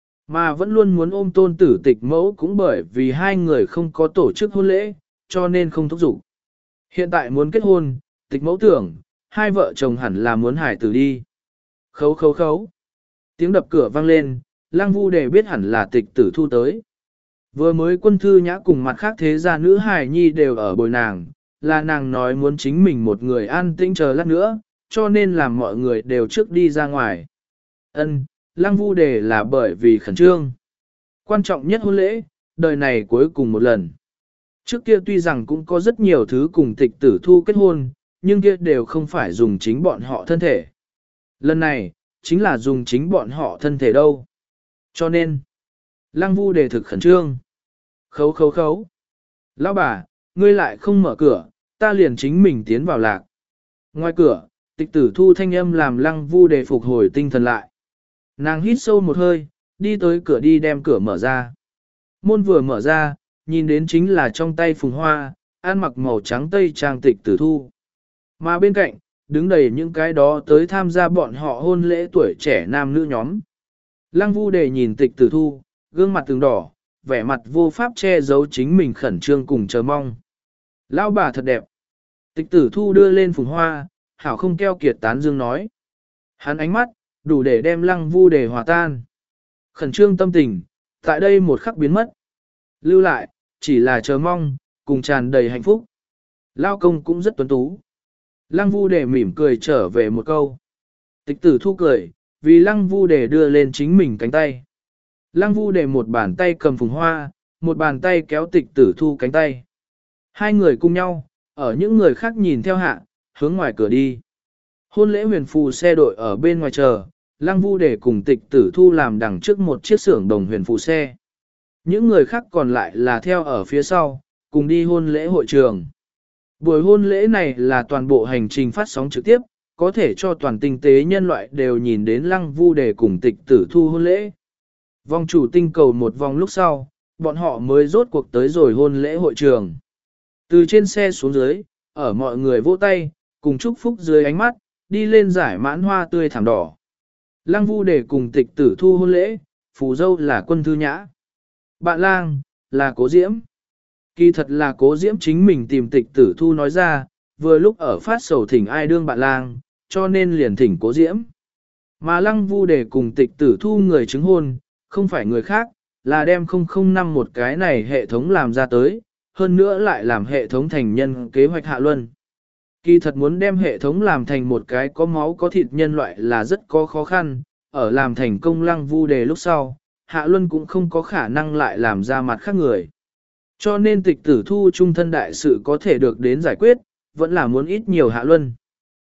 Mà vẫn luôn muốn ôm tôn tử tịch mẫu cũng bởi vì hai người không có tổ chức hôn lễ, cho nên không thúc giục. Hiện tại muốn kết hôn, tịch mẫu tưởng, hai vợ chồng hẳn là muốn hải tử đi. Khấu khấu khấu. Tiếng đập cửa vang lên, Lăng Vu Đề biết hẳn là Tịch Tử Thu tới. Vừa mới Quân Thư Nhã cùng mặt khác thế gia nữ hài nhi đều ở bồi nàng, là nàng nói muốn chính mình một người an tĩnh chờ lát nữa, cho nên làm mọi người đều trước đi ra ngoài. Ân, Lăng Vu Đề là bởi vì khẩn trương. Quan trọng nhất hôn lễ, đời này cuối cùng một lần. Trước kia tuy rằng cũng có rất nhiều thứ cùng Tịch Tử Thu kết hôn, nhưng kia đều không phải dùng chính bọn họ thân thể. Lần này, chính là dùng chính bọn họ thân thể đâu. Cho nên, Lăng Vu Đề thực khẩn trương. Khấu khấu khấu. Lão bà, ngươi lại không mở cửa, ta liền chính mình tiến vào lạc. Ngoài cửa, Tịch Tử Thu thanh âm làm Lăng Vu Đề phục hồi tinh thần lại. Nàng hít sâu một hơi, đi tới cửa đi đem cửa mở ra. Môn vừa mở ra, nhìn đến chính là trong tay Phùng Hoa, ăn mặc màu trắng tây trang Tịch Tử Thu. Mà bên cạnh, đứng đầy những cái đó tới tham gia bọn họ hôn lễ tuổi trẻ nam nữ nhóm. Lăng Vu Đề nhìn Tịch Tử Thu, gương mặt từng đỏ, vẻ mặt vô pháp che giấu chính mình khẩn trương cùng chờ mong. Lão bà thật đẹp. Tịch Tử Thu đưa lên Phùng Hoa, hảo không keo kiệt tán dương nói. Hắn ánh mắt, đủ để đem Lăng Vu Đề hòa tan. Khẩn trương tâm tình, tại đây một khắc biến mất. Lưu lại, chỉ là chờ mong, cùng tràn đầy hạnh phúc. Lao công cũng rất tuấn tú. Lăng Vu Đề mỉm cười trở về một câu. Tịch Tử Thu cười, vì Lăng Vu Đề đưa lên chính mình cánh tay. Lăng Vu Đề một bàn tay cầm Phùng Hoa, một bàn tay kéo Tịch Tử Thu cánh tay. Hai người cùng nhau, ở những người khác nhìn theo hạ, hướng ngoài cửa đi. Hôn lễ huyền phù xe đội ở bên ngoài chờ, Lăng Vu Đề cùng Tịch Tử Thu làm đằng trước một chiếc xưởng đồng huyền phù xe. Những người khác còn lại là theo ở phía sau, cùng đi hôn lễ hội trường. Buổi hôn lễ này là toàn bộ hành trình phát sóng trực tiếp, có thể cho toàn tinh tế nhân loại đều nhìn đến Lăng Vu Đề cùng Tịch Tử Thu hôn lễ. Vòng chủ tinh cầu một vòng lúc sau, bọn họ mới rốt cuộc tới rồi hôn lễ hội trường. Từ trên xe xuống dưới, ở mọi người vỗ tay, cùng chúc phúc dưới ánh mắt, đi lên giải mãn hoa tươi thảm đỏ. Lăng Vu Đề cùng Tịch Tử Thu hôn lễ, phù dâu là Quân Thư Nhã. Bạn lang, là Cố Diễm. Kỳ thật là Cố Diễm chính mình tìm Tịch Tử Thu nói ra, vừa lúc ở phát sầu thỉnh ai đương bạn lang, cho nên liền thỉnh Cố Diễm. Mà Lăng Vu Đề cùng Tịch Tử Thu người chứng hôn, không phải người khác, là đem không không năm một cái này hệ thống làm ra tới, hơn nữa lại làm hệ thống thành nhân kế hoạch Hạ Luân. Kỳ thật muốn đem hệ thống làm thành một cái có máu có thịt nhân loại là rất có khó khăn, ở làm thành công Lăng Vu Đề lúc sau, Hạ Luân cũng không có khả năng lại làm ra mặt khác người. Cho nên Tịch Tử Thu trung thân đại sự có thể được đến giải quyết, vẫn là muốn ít nhiều Hạ Luân.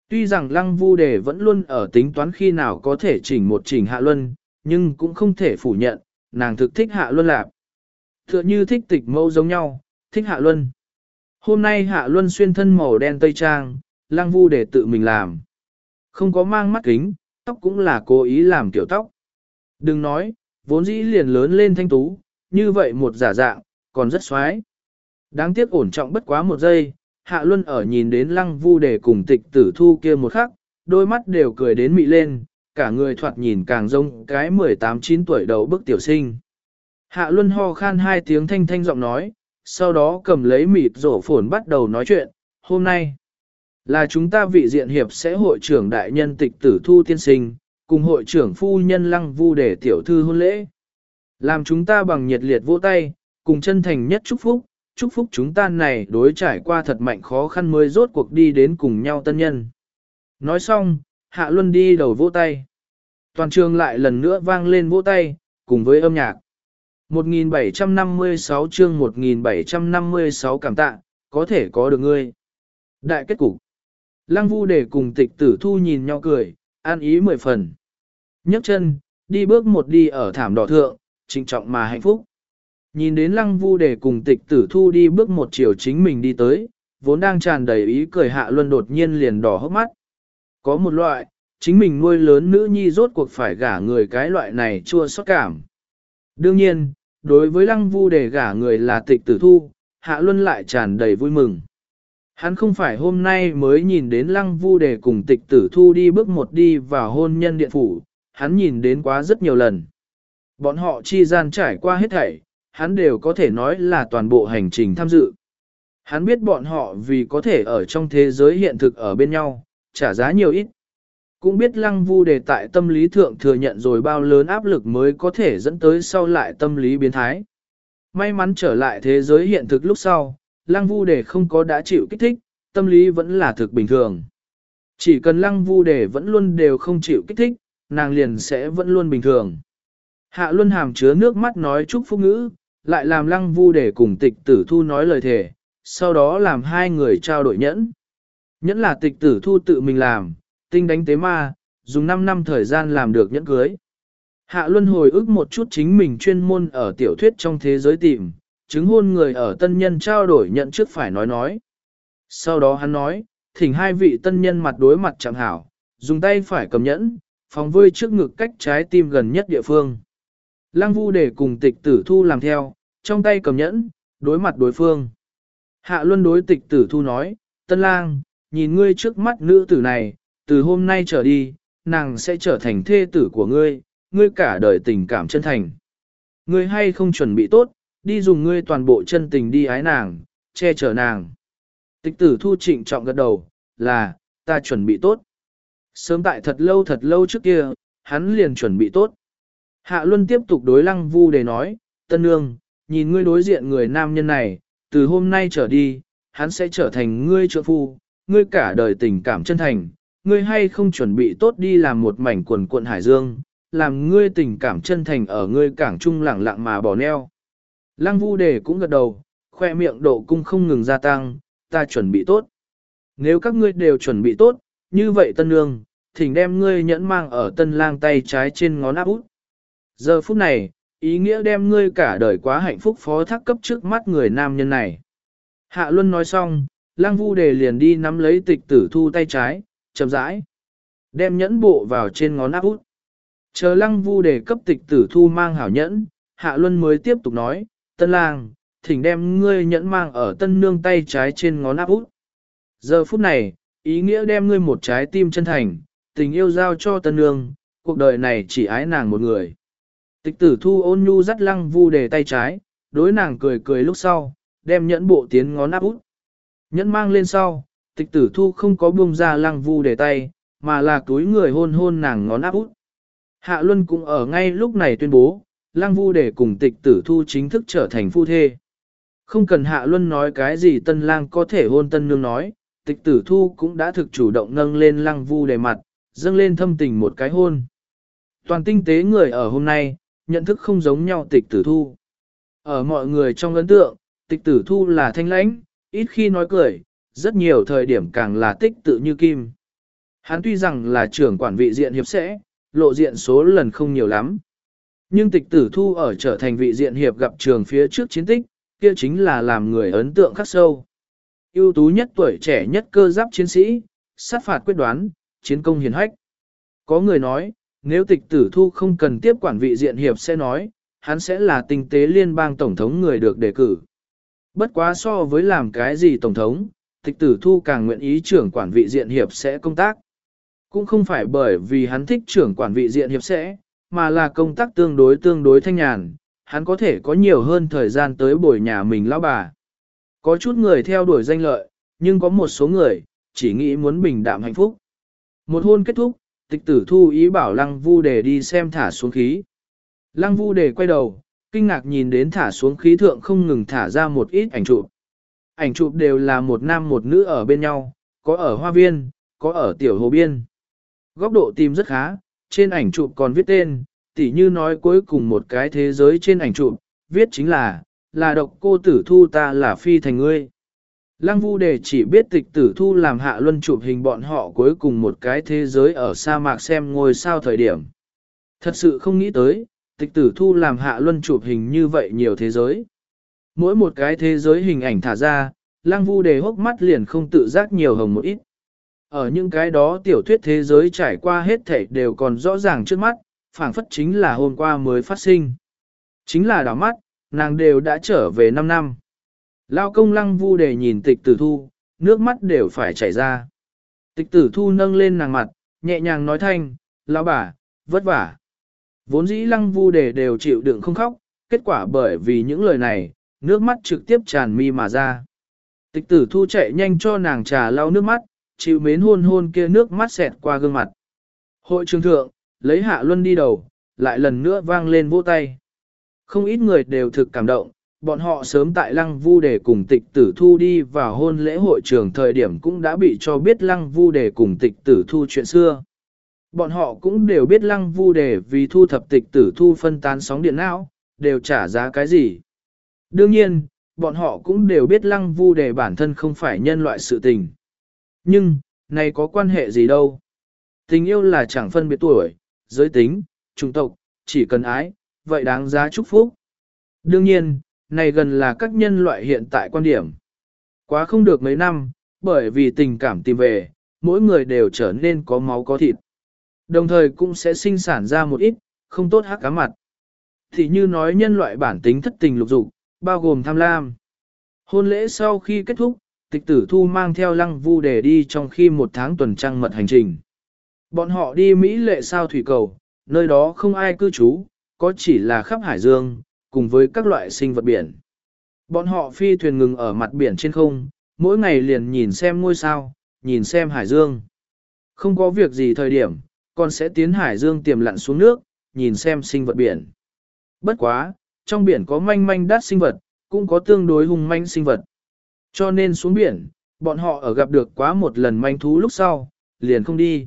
Tuy rằng lăng vu đề vẫn luôn ở tính toán khi nào có thể chỉnh một chỉnh Hạ Luân, nhưng cũng không thể phủ nhận, nàng thực thích Hạ Luân lạp. Tựa như thích tịch mẫu giống nhau, thích Hạ Luân. Hôm nay Hạ Luân xuyên thân màu đen tây trang, lăng vu đề tự mình làm. Không có mang mắt kính, tóc cũng là cố ý làm kiểu tóc. Đừng nói, vốn dĩ liền lớn lên thanh tú, như vậy một giả dạng, còn rất xoái. Đáng tiếc ổn trọng bất quá một giây, Hạ Luân ở nhìn đến lăng vu đề cùng tịch tử thu kia một khắc, đôi mắt đều cười đến mị lên, cả người thoạt nhìn càng giống cái mười tám chín tuổi đầu bức tiểu sinh. Hạ Luân ho khan hai tiếng thanh thanh giọng nói, sau đó cầm lấy mịt rổ phồn bắt đầu nói chuyện, hôm nay là chúng ta vị diện hiệp sẽ hội trưởng đại nhân tịch tử thu tiên sinh, cùng hội trưởng phu nhân lăng vu đề tiểu thư hôn lễ. Làm chúng ta bằng nhiệt liệt vỗ tay, cùng chân thành nhất chúc phúc, chúc phúc chúng ta này đối trải qua thật mạnh khó khăn mới rốt cuộc đi đến cùng nhau tân nhân. Nói xong, Hạ Luân đi đầu vỗ tay. Toàn trường lại lần nữa vang lên vỗ tay, cùng với âm nhạc. một nghìn bảy trăm năm mươi sáu chương một nghìn bảy trăm năm mươi sáu cảm tạ, có thể có được ngươi. Đại kết cục. Lăng vu đề cùng tịch tử thu nhìn nhau cười, an ý mười phần. nhấc chân, đi bước một đi ở thảm đỏ thượng, trịnh trọng mà hạnh phúc. Nhìn đến lăng vu đề cùng tịch tử thu đi bước một chiều chính mình đi tới, vốn đang tràn đầy ý cười Hạ Luân đột nhiên liền đỏ hốc mắt. Có một loại, chính mình nuôi lớn nữ nhi rốt cuộc phải gả người cái loại này chua xót cảm. Đương nhiên, đối với lăng vu đề gả người là tịch tử thu, Hạ Luân lại tràn đầy vui mừng. Hắn không phải hôm nay mới nhìn đến lăng vu đề cùng tịch tử thu đi bước một đi vào hôn nhân điện phủ, hắn nhìn đến quá rất nhiều lần. Bọn họ chi gian trải qua hết thảy, hắn đều có thể nói là toàn bộ hành trình tham dự. Hắn biết bọn họ vì có thể ở trong thế giới hiện thực ở bên nhau, trả giá nhiều ít. Cũng biết lăng vu đề tại tâm lý thượng thừa nhận rồi bao lớn áp lực mới có thể dẫn tới sau lại tâm lý biến thái. May mắn trở lại thế giới hiện thực lúc sau, lăng vu đề không có đã chịu kích thích, tâm lý vẫn là thực bình thường. Chỉ cần lăng vu đề vẫn luôn đều không chịu kích thích, nàng liền sẽ vẫn luôn bình thường. Hạ Luân hàm chứa nước mắt nói chúc phúc ngữ, lại làm lăng vu đề cùng tịch tử thu nói lời thề, sau đó làm hai người trao đổi nhẫn. Nhẫn là tịch tử thu tự mình làm, tinh đánh tế ma, dùng năm năm thời gian làm được nhẫn cưới. Hạ Luân hồi ức một chút chính mình chuyên môn ở tiểu thuyết trong thế giới tìm, chứng hôn người ở tân nhân trao đổi nhẫn trước phải nói nói. Sau đó hắn nói, thỉnh hai vị tân nhân mặt đối mặt chẳng hảo, dùng tay phải cầm nhẫn, phóng vơi trước ngực cách trái tim gần nhất địa phương. Lăng vu để cùng tịch tử thu làm theo, trong tay cầm nhẫn, đối mặt đối phương. Hạ Luân đối tịch tử thu nói, tân lang, nhìn ngươi trước mắt nữ tử này, từ hôm nay trở đi, nàng sẽ trở thành thê tử của ngươi, ngươi cả đời tình cảm chân thành. Ngươi hay không chuẩn bị tốt, đi dùng ngươi toàn bộ chân tình đi ái nàng, che chở nàng. Tịch tử thu trịnh trọng gật đầu, là, ta chuẩn bị tốt. Sớm tại thật lâu thật lâu trước kia, hắn liền chuẩn bị tốt. Hạ Luân tiếp tục đối lăng vu để nói, tân nương, nhìn ngươi đối diện người nam nhân này, từ hôm nay trở đi, hắn sẽ trở thành ngươi trợ phu, ngươi cả đời tình cảm chân thành, ngươi hay không chuẩn bị tốt đi làm một mảnh quần cuộn hải dương, làm ngươi tình cảm chân thành ở ngươi cảng trung lẳng lặng mà bỏ neo. Lăng vu đề cũng gật đầu, khoe miệng độ cung không ngừng gia tăng, ta chuẩn bị tốt. Nếu các ngươi đều chuẩn bị tốt, như vậy tân nương, thỉnh đem ngươi nhẫn mang ở tân lang tay trái trên ngón áp út. Giờ phút này, ý nghĩa đem ngươi cả đời quá hạnh phúc phó thác cấp trước mắt người nam nhân này. Hạ Luân nói xong, Lăng vu đề liền đi nắm lấy tịch tử thu tay trái, chậm rãi, đem nhẫn bộ vào trên ngón áp út. Chờ lăng vu đề cấp tịch tử thu mang hảo nhẫn, Hạ Luân mới tiếp tục nói, tân lang, thỉnh đem ngươi nhẫn mang ở tân nương tay trái trên ngón áp út. Giờ phút này, ý nghĩa đem ngươi một trái tim chân thành, tình yêu giao cho tân nương, cuộc đời này chỉ ái nàng một người. Tịch tử thu ôn nhu dắt lăng vu đề tay trái, đối nàng cười cười lúc sau, đem nhẫn bộ tiến ngón áp út. Nhẫn mang lên sau, tịch tử thu không có buông ra lăng vu đề tay, mà là túi người hôn hôn nàng ngón áp út. Hạ Luân cũng ở ngay lúc này tuyên bố, lăng vu đề cùng tịch tử thu chính thức trở thành phu thê. Không cần Hạ Luân nói cái gì tân lang có thể hôn tân nương nói, tịch tử thu cũng đã thực chủ động nâng lên lăng vu đề mặt, dâng lên thâm tình một cái hôn. Toàn tinh tế người ở hôm nay, nhận thức không giống nhau tịch tử thu. Ở mọi người trong ấn tượng, tịch tử thu là thanh lãnh, ít khi nói cười, rất nhiều thời điểm càng là tích tự như kim. Hắn tuy rằng là trưởng quản vị diện hiệp sẽ, lộ diện số lần không nhiều lắm. Nhưng tịch tử thu ở trở thành vị diện hiệp gặp trường phía trước chiến tích, kia chính là làm người ấn tượng khắc sâu. Ưu tú nhất tuổi trẻ nhất cơ giáp chiến sĩ, sát phạt quyết đoán, chiến công hiển hách. Có người nói, nếu tịch tử thu không cần tiếp quản vị diện hiệp sẽ nói, hắn sẽ là tinh tế liên bang tổng thống người được đề cử. Bất quá so với làm cái gì tổng thống, tịch tử thu càng nguyện ý trưởng quản vị diện hiệp sẽ công tác. Cũng không phải bởi vì hắn thích trưởng quản vị diện hiệp sẽ, mà là công tác tương đối tương đối thanh nhàn, hắn có thể có nhiều hơn thời gian tới bồi nhà mình lão bà. Có chút người theo đuổi danh lợi, nhưng có một số người, chỉ nghĩ muốn bình đạm hạnh phúc. Một hôn kết thúc, tịch tử thu ý bảo Lăng Vu Đề đi xem thả xuống khí. Lăng Vu Đề quay đầu, kinh ngạc nhìn đến thả xuống khí thượng không ngừng thả ra một ít ảnh chụp. Ảnh chụp đều là một nam một nữ ở bên nhau, có ở hoa viên, có ở tiểu hồ biên. Góc độ tìm rất khá, trên ảnh chụp còn viết tên, tỉ như nói cuối cùng một cái thế giới trên ảnh chụp, viết chính là, là độc cô tử thu ta là phi thành ngươi. Lăng Vu Đề chỉ biết tịch tử thu làm Hạ Luân chụp hình bọn họ cuối cùng một cái thế giới ở sa mạc xem ngôi sao thời điểm. Thật sự không nghĩ tới, tịch tử thu làm Hạ Luân chụp hình như vậy nhiều thế giới. Mỗi một cái thế giới hình ảnh thả ra, Lăng Vu Đề hốc mắt liền không tự giác nhiều hồng một ít. Ở những cái đó tiểu thuyết thế giới trải qua hết thảy đều còn rõ ràng trước mắt, phảng phất chính là hôm qua mới phát sinh. Chính là đảo mắt, nàng đều đã trở về năm năm. Lao công Lăng Vu Đề nhìn tịch tử thu, nước mắt đều phải chảy ra. Tịch tử thu nâng lên nàng mặt, nhẹ nhàng nói thanh, lão bà, vất vả. Vốn dĩ Lăng Vu Đề đều chịu đựng không khóc, kết quả bởi vì những lời này, nước mắt trực tiếp tràn mi mà ra. Tịch tử thu chạy nhanh cho nàng trà lau nước mắt, chịu mến hôn hôn kia nước mắt xẹt qua gương mặt. Hội trường thượng, lấy Hạ Luân đi đầu, lại lần nữa vang lên vỗ tay. Không ít người đều thực cảm động, bọn họ sớm tại Lăng Vu Đề cùng tịch tử thu đi vào hôn lễ hội trường thời điểm cũng đã bị cho biết Lăng Vu Đề cùng tịch tử thu chuyện xưa. Bọn họ cũng đều biết Lăng Vu Đề vì thu thập tịch tử thu phân tán sóng điện não, đều trả giá cái gì. Đương nhiên, bọn họ cũng đều biết Lăng Vu Đề bản thân không phải nhân loại sự tình. Nhưng, này có quan hệ gì đâu. Tình yêu là chẳng phân biệt tuổi, giới tính, chủng tộc, chỉ cần ái, vậy đáng giá chúc phúc. Đương nhiên, này gần là các nhân loại hiện tại quan điểm. Quá không được mấy năm, bởi vì tình cảm tìm về, mỗi người đều trở nên có máu có thịt. Đồng thời cũng sẽ sinh sản ra một ít, không tốt hắc cá mặt. Thì như nói nhân loại bản tính thất tình lục dục, bao gồm tham lam. Hôn lễ sau khi kết thúc, tịch tử thu mang theo Lăng Vu Đề đi trong khi một tháng tuần trăng mật hành trình. Bọn họ đi Mỹ lệ sao thủy cầu, nơi đó không ai cư trú, có chỉ là khắp hải dương, cùng với các loại sinh vật biển. Bọn họ phi thuyền ngừng ở mặt biển trên không, mỗi ngày liền nhìn xem ngôi sao, nhìn xem hải dương. Không có việc gì thời điểm, còn sẽ tiến hải dương tiềm lặn xuống nước, nhìn xem sinh vật biển. Bất quá, trong biển có manh manh đắt sinh vật, cũng có tương đối hung manh sinh vật. Cho nên xuống biển, bọn họ ở gặp được quá một lần manh thú lúc sau, liền không đi.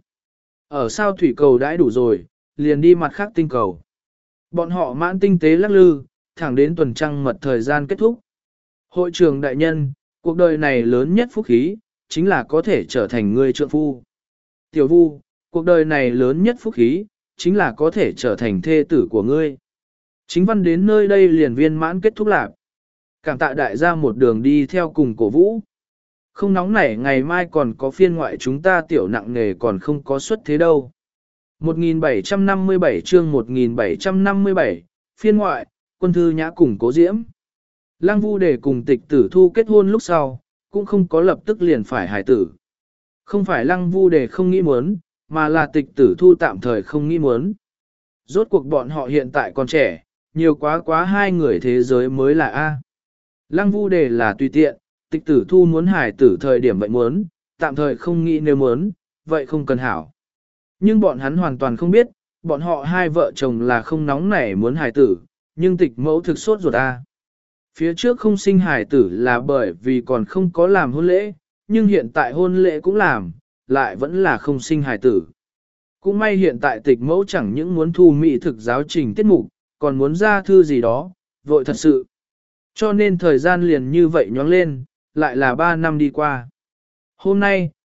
Ở sao thủy cầu đãi đủ rồi, liền đi mặt khác tinh cầu. Bọn họ mãn tinh tế lắc lư, thẳng đến tuần trăng mật thời gian kết thúc. Hội trường đại nhân, cuộc đời này lớn nhất phúc khí, chính là có thể trở thành người trượng phu. Tiểu Vu, cuộc đời này lớn nhất phúc khí, chính là có thể trở thành thê tử của ngươi. Chính văn đến nơi đây liền viên mãn kết thúc lạc. Cảm tạ đại gia một đường đi theo cùng cổ vũ. Không nóng nảy ngày mai còn có phiên ngoại chúng ta tiểu nặng nghề còn không có xuất thế đâu. một nghìn bảy trăm năm mươi bảy chương một nghìn bảy trăm năm mươi bảy, phiên ngoại, quân thư nhã cùng cố diễm. Lăng Vu Đề cùng tịch tử thu kết hôn lúc sau, cũng không có lập tức liền phải hài tử. Không phải Lăng Vu Đề không nghĩ muốn, mà là tịch tử thu tạm thời không nghĩ muốn. Rốt cuộc bọn họ hiện tại còn trẻ, nhiều quá quá hai người thế giới mới là A. Lăng Vu Đề là tùy tiện, tịch tử thu muốn hài tử thời điểm vậy muốn, tạm thời không nghĩ nếu muốn, vậy không cần hảo. Nhưng bọn hắn hoàn toàn không biết, bọn họ hai vợ chồng là không nóng nảy muốn hài tử, nhưng tịch mẫu thực sốt ruột A. Phía trước không sinh hài tử là bởi vì còn không có làm hôn lễ, nhưng hiện tại hôn lễ cũng làm, lại vẫn là không sinh hài tử. Cũng may hiện tại tịch mẫu chẳng những muốn thu mỹ thực giáo trình tiết mục, còn muốn ra thư gì đó, vội thật sự. Cho nên thời gian liền như vậy nhoáng lên, lại là ba năm đi qua. Hôm nay,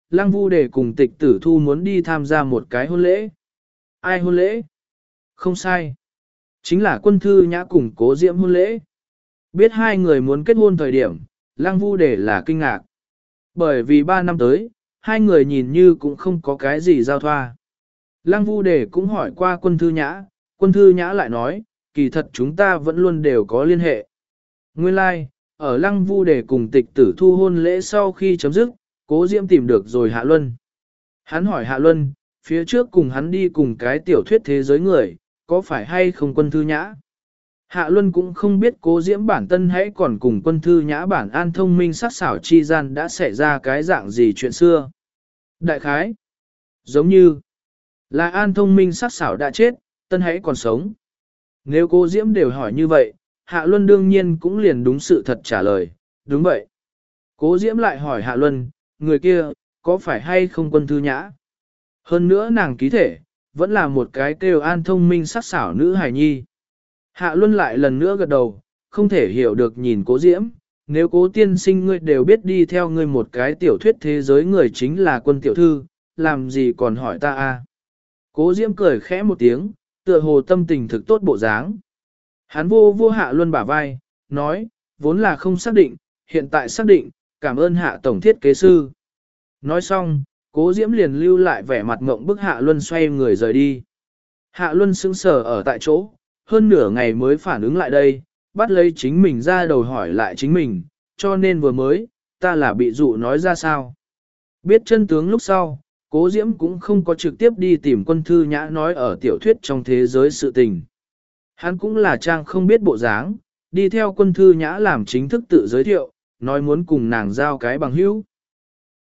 Lăng Vu Đề cùng Tịch Tử Thu muốn đi tham gia một cái hôn lễ. Ai hôn lễ? Không sai. Chính là Quân Thư Nhã cùng Cố Diễm hôn lễ. Biết hai người muốn kết hôn thời điểm, Lăng Vu Đề là kinh ngạc. Bởi vì ba năm tới, hai người nhìn như cũng không có cái gì giao thoa. Lăng Vu Đề cũng hỏi qua Quân Thư Nhã, Quân Thư Nhã lại nói, kỳ thật chúng ta vẫn luôn đều có liên hệ. Nguyên lai, like, ở Lăng Vu Đề cùng Tịch Tử Thu hôn lễ sau khi chấm dứt, Cố Diễm tìm được rồi Hạ Luân. Hắn hỏi Hạ Luân, phía trước cùng hắn đi cùng cái tiểu thuyết thế giới người, có phải hay không Quân Thư Nhã? Hạ Luân cũng không biết Cố Diễm bản tân hãy còn cùng Quân Thư Nhã bản an thông minh sắc xảo chi gian đã xảy ra cái dạng gì chuyện xưa. Đại khái, giống như là an thông minh sắc xảo đã chết, tân hãy còn sống. Nếu Cố Diễm đều hỏi như vậy, Hạ Luân đương nhiên cũng liền đúng sự thật trả lời, đúng vậy. Cố Diễm lại hỏi Hạ Luân, người kia, có phải hay không Quân Thư Nhã? Hơn nữa nàng ký thể, vẫn là một cái kêu an thông minh sắc xảo nữ hài nhi. Hạ Luân lại lần nữa gật đầu, không thể hiểu được nhìn Cố Diễm, nếu Cố tiên sinh ngươi đều biết đi theo ngươi một cái tiểu thuyết thế giới người chính là Quân tiểu thư, làm gì còn hỏi ta a? Cố Diễm cười khẽ một tiếng, tựa hồ tâm tình thực tốt bộ dáng. Hắn vô vô Hạ Luân bả vai, nói, vốn là không xác định, hiện tại xác định, cảm ơn Hạ tổng thiết kế sư. Nói xong, Cố Diễm liền lưu lại vẻ mặt ngộng bức Hạ Luân xoay người rời đi. Hạ Luân sững sờ ở tại chỗ, hơn nửa ngày mới phản ứng lại đây, bắt lấy chính mình ra đầu hỏi lại chính mình, cho nên vừa mới, ta là bị dụ nói ra sao. Biết chân tướng lúc sau, Cố Diễm cũng không có trực tiếp đi tìm Quân Thư Nhã nói ở tiểu thuyết trong thế giới sự tình. Hắn cũng là trang không biết bộ dáng, đi theo Quân Thư Nhã làm chính thức tự giới thiệu, nói muốn cùng nàng giao cái bằng hữu.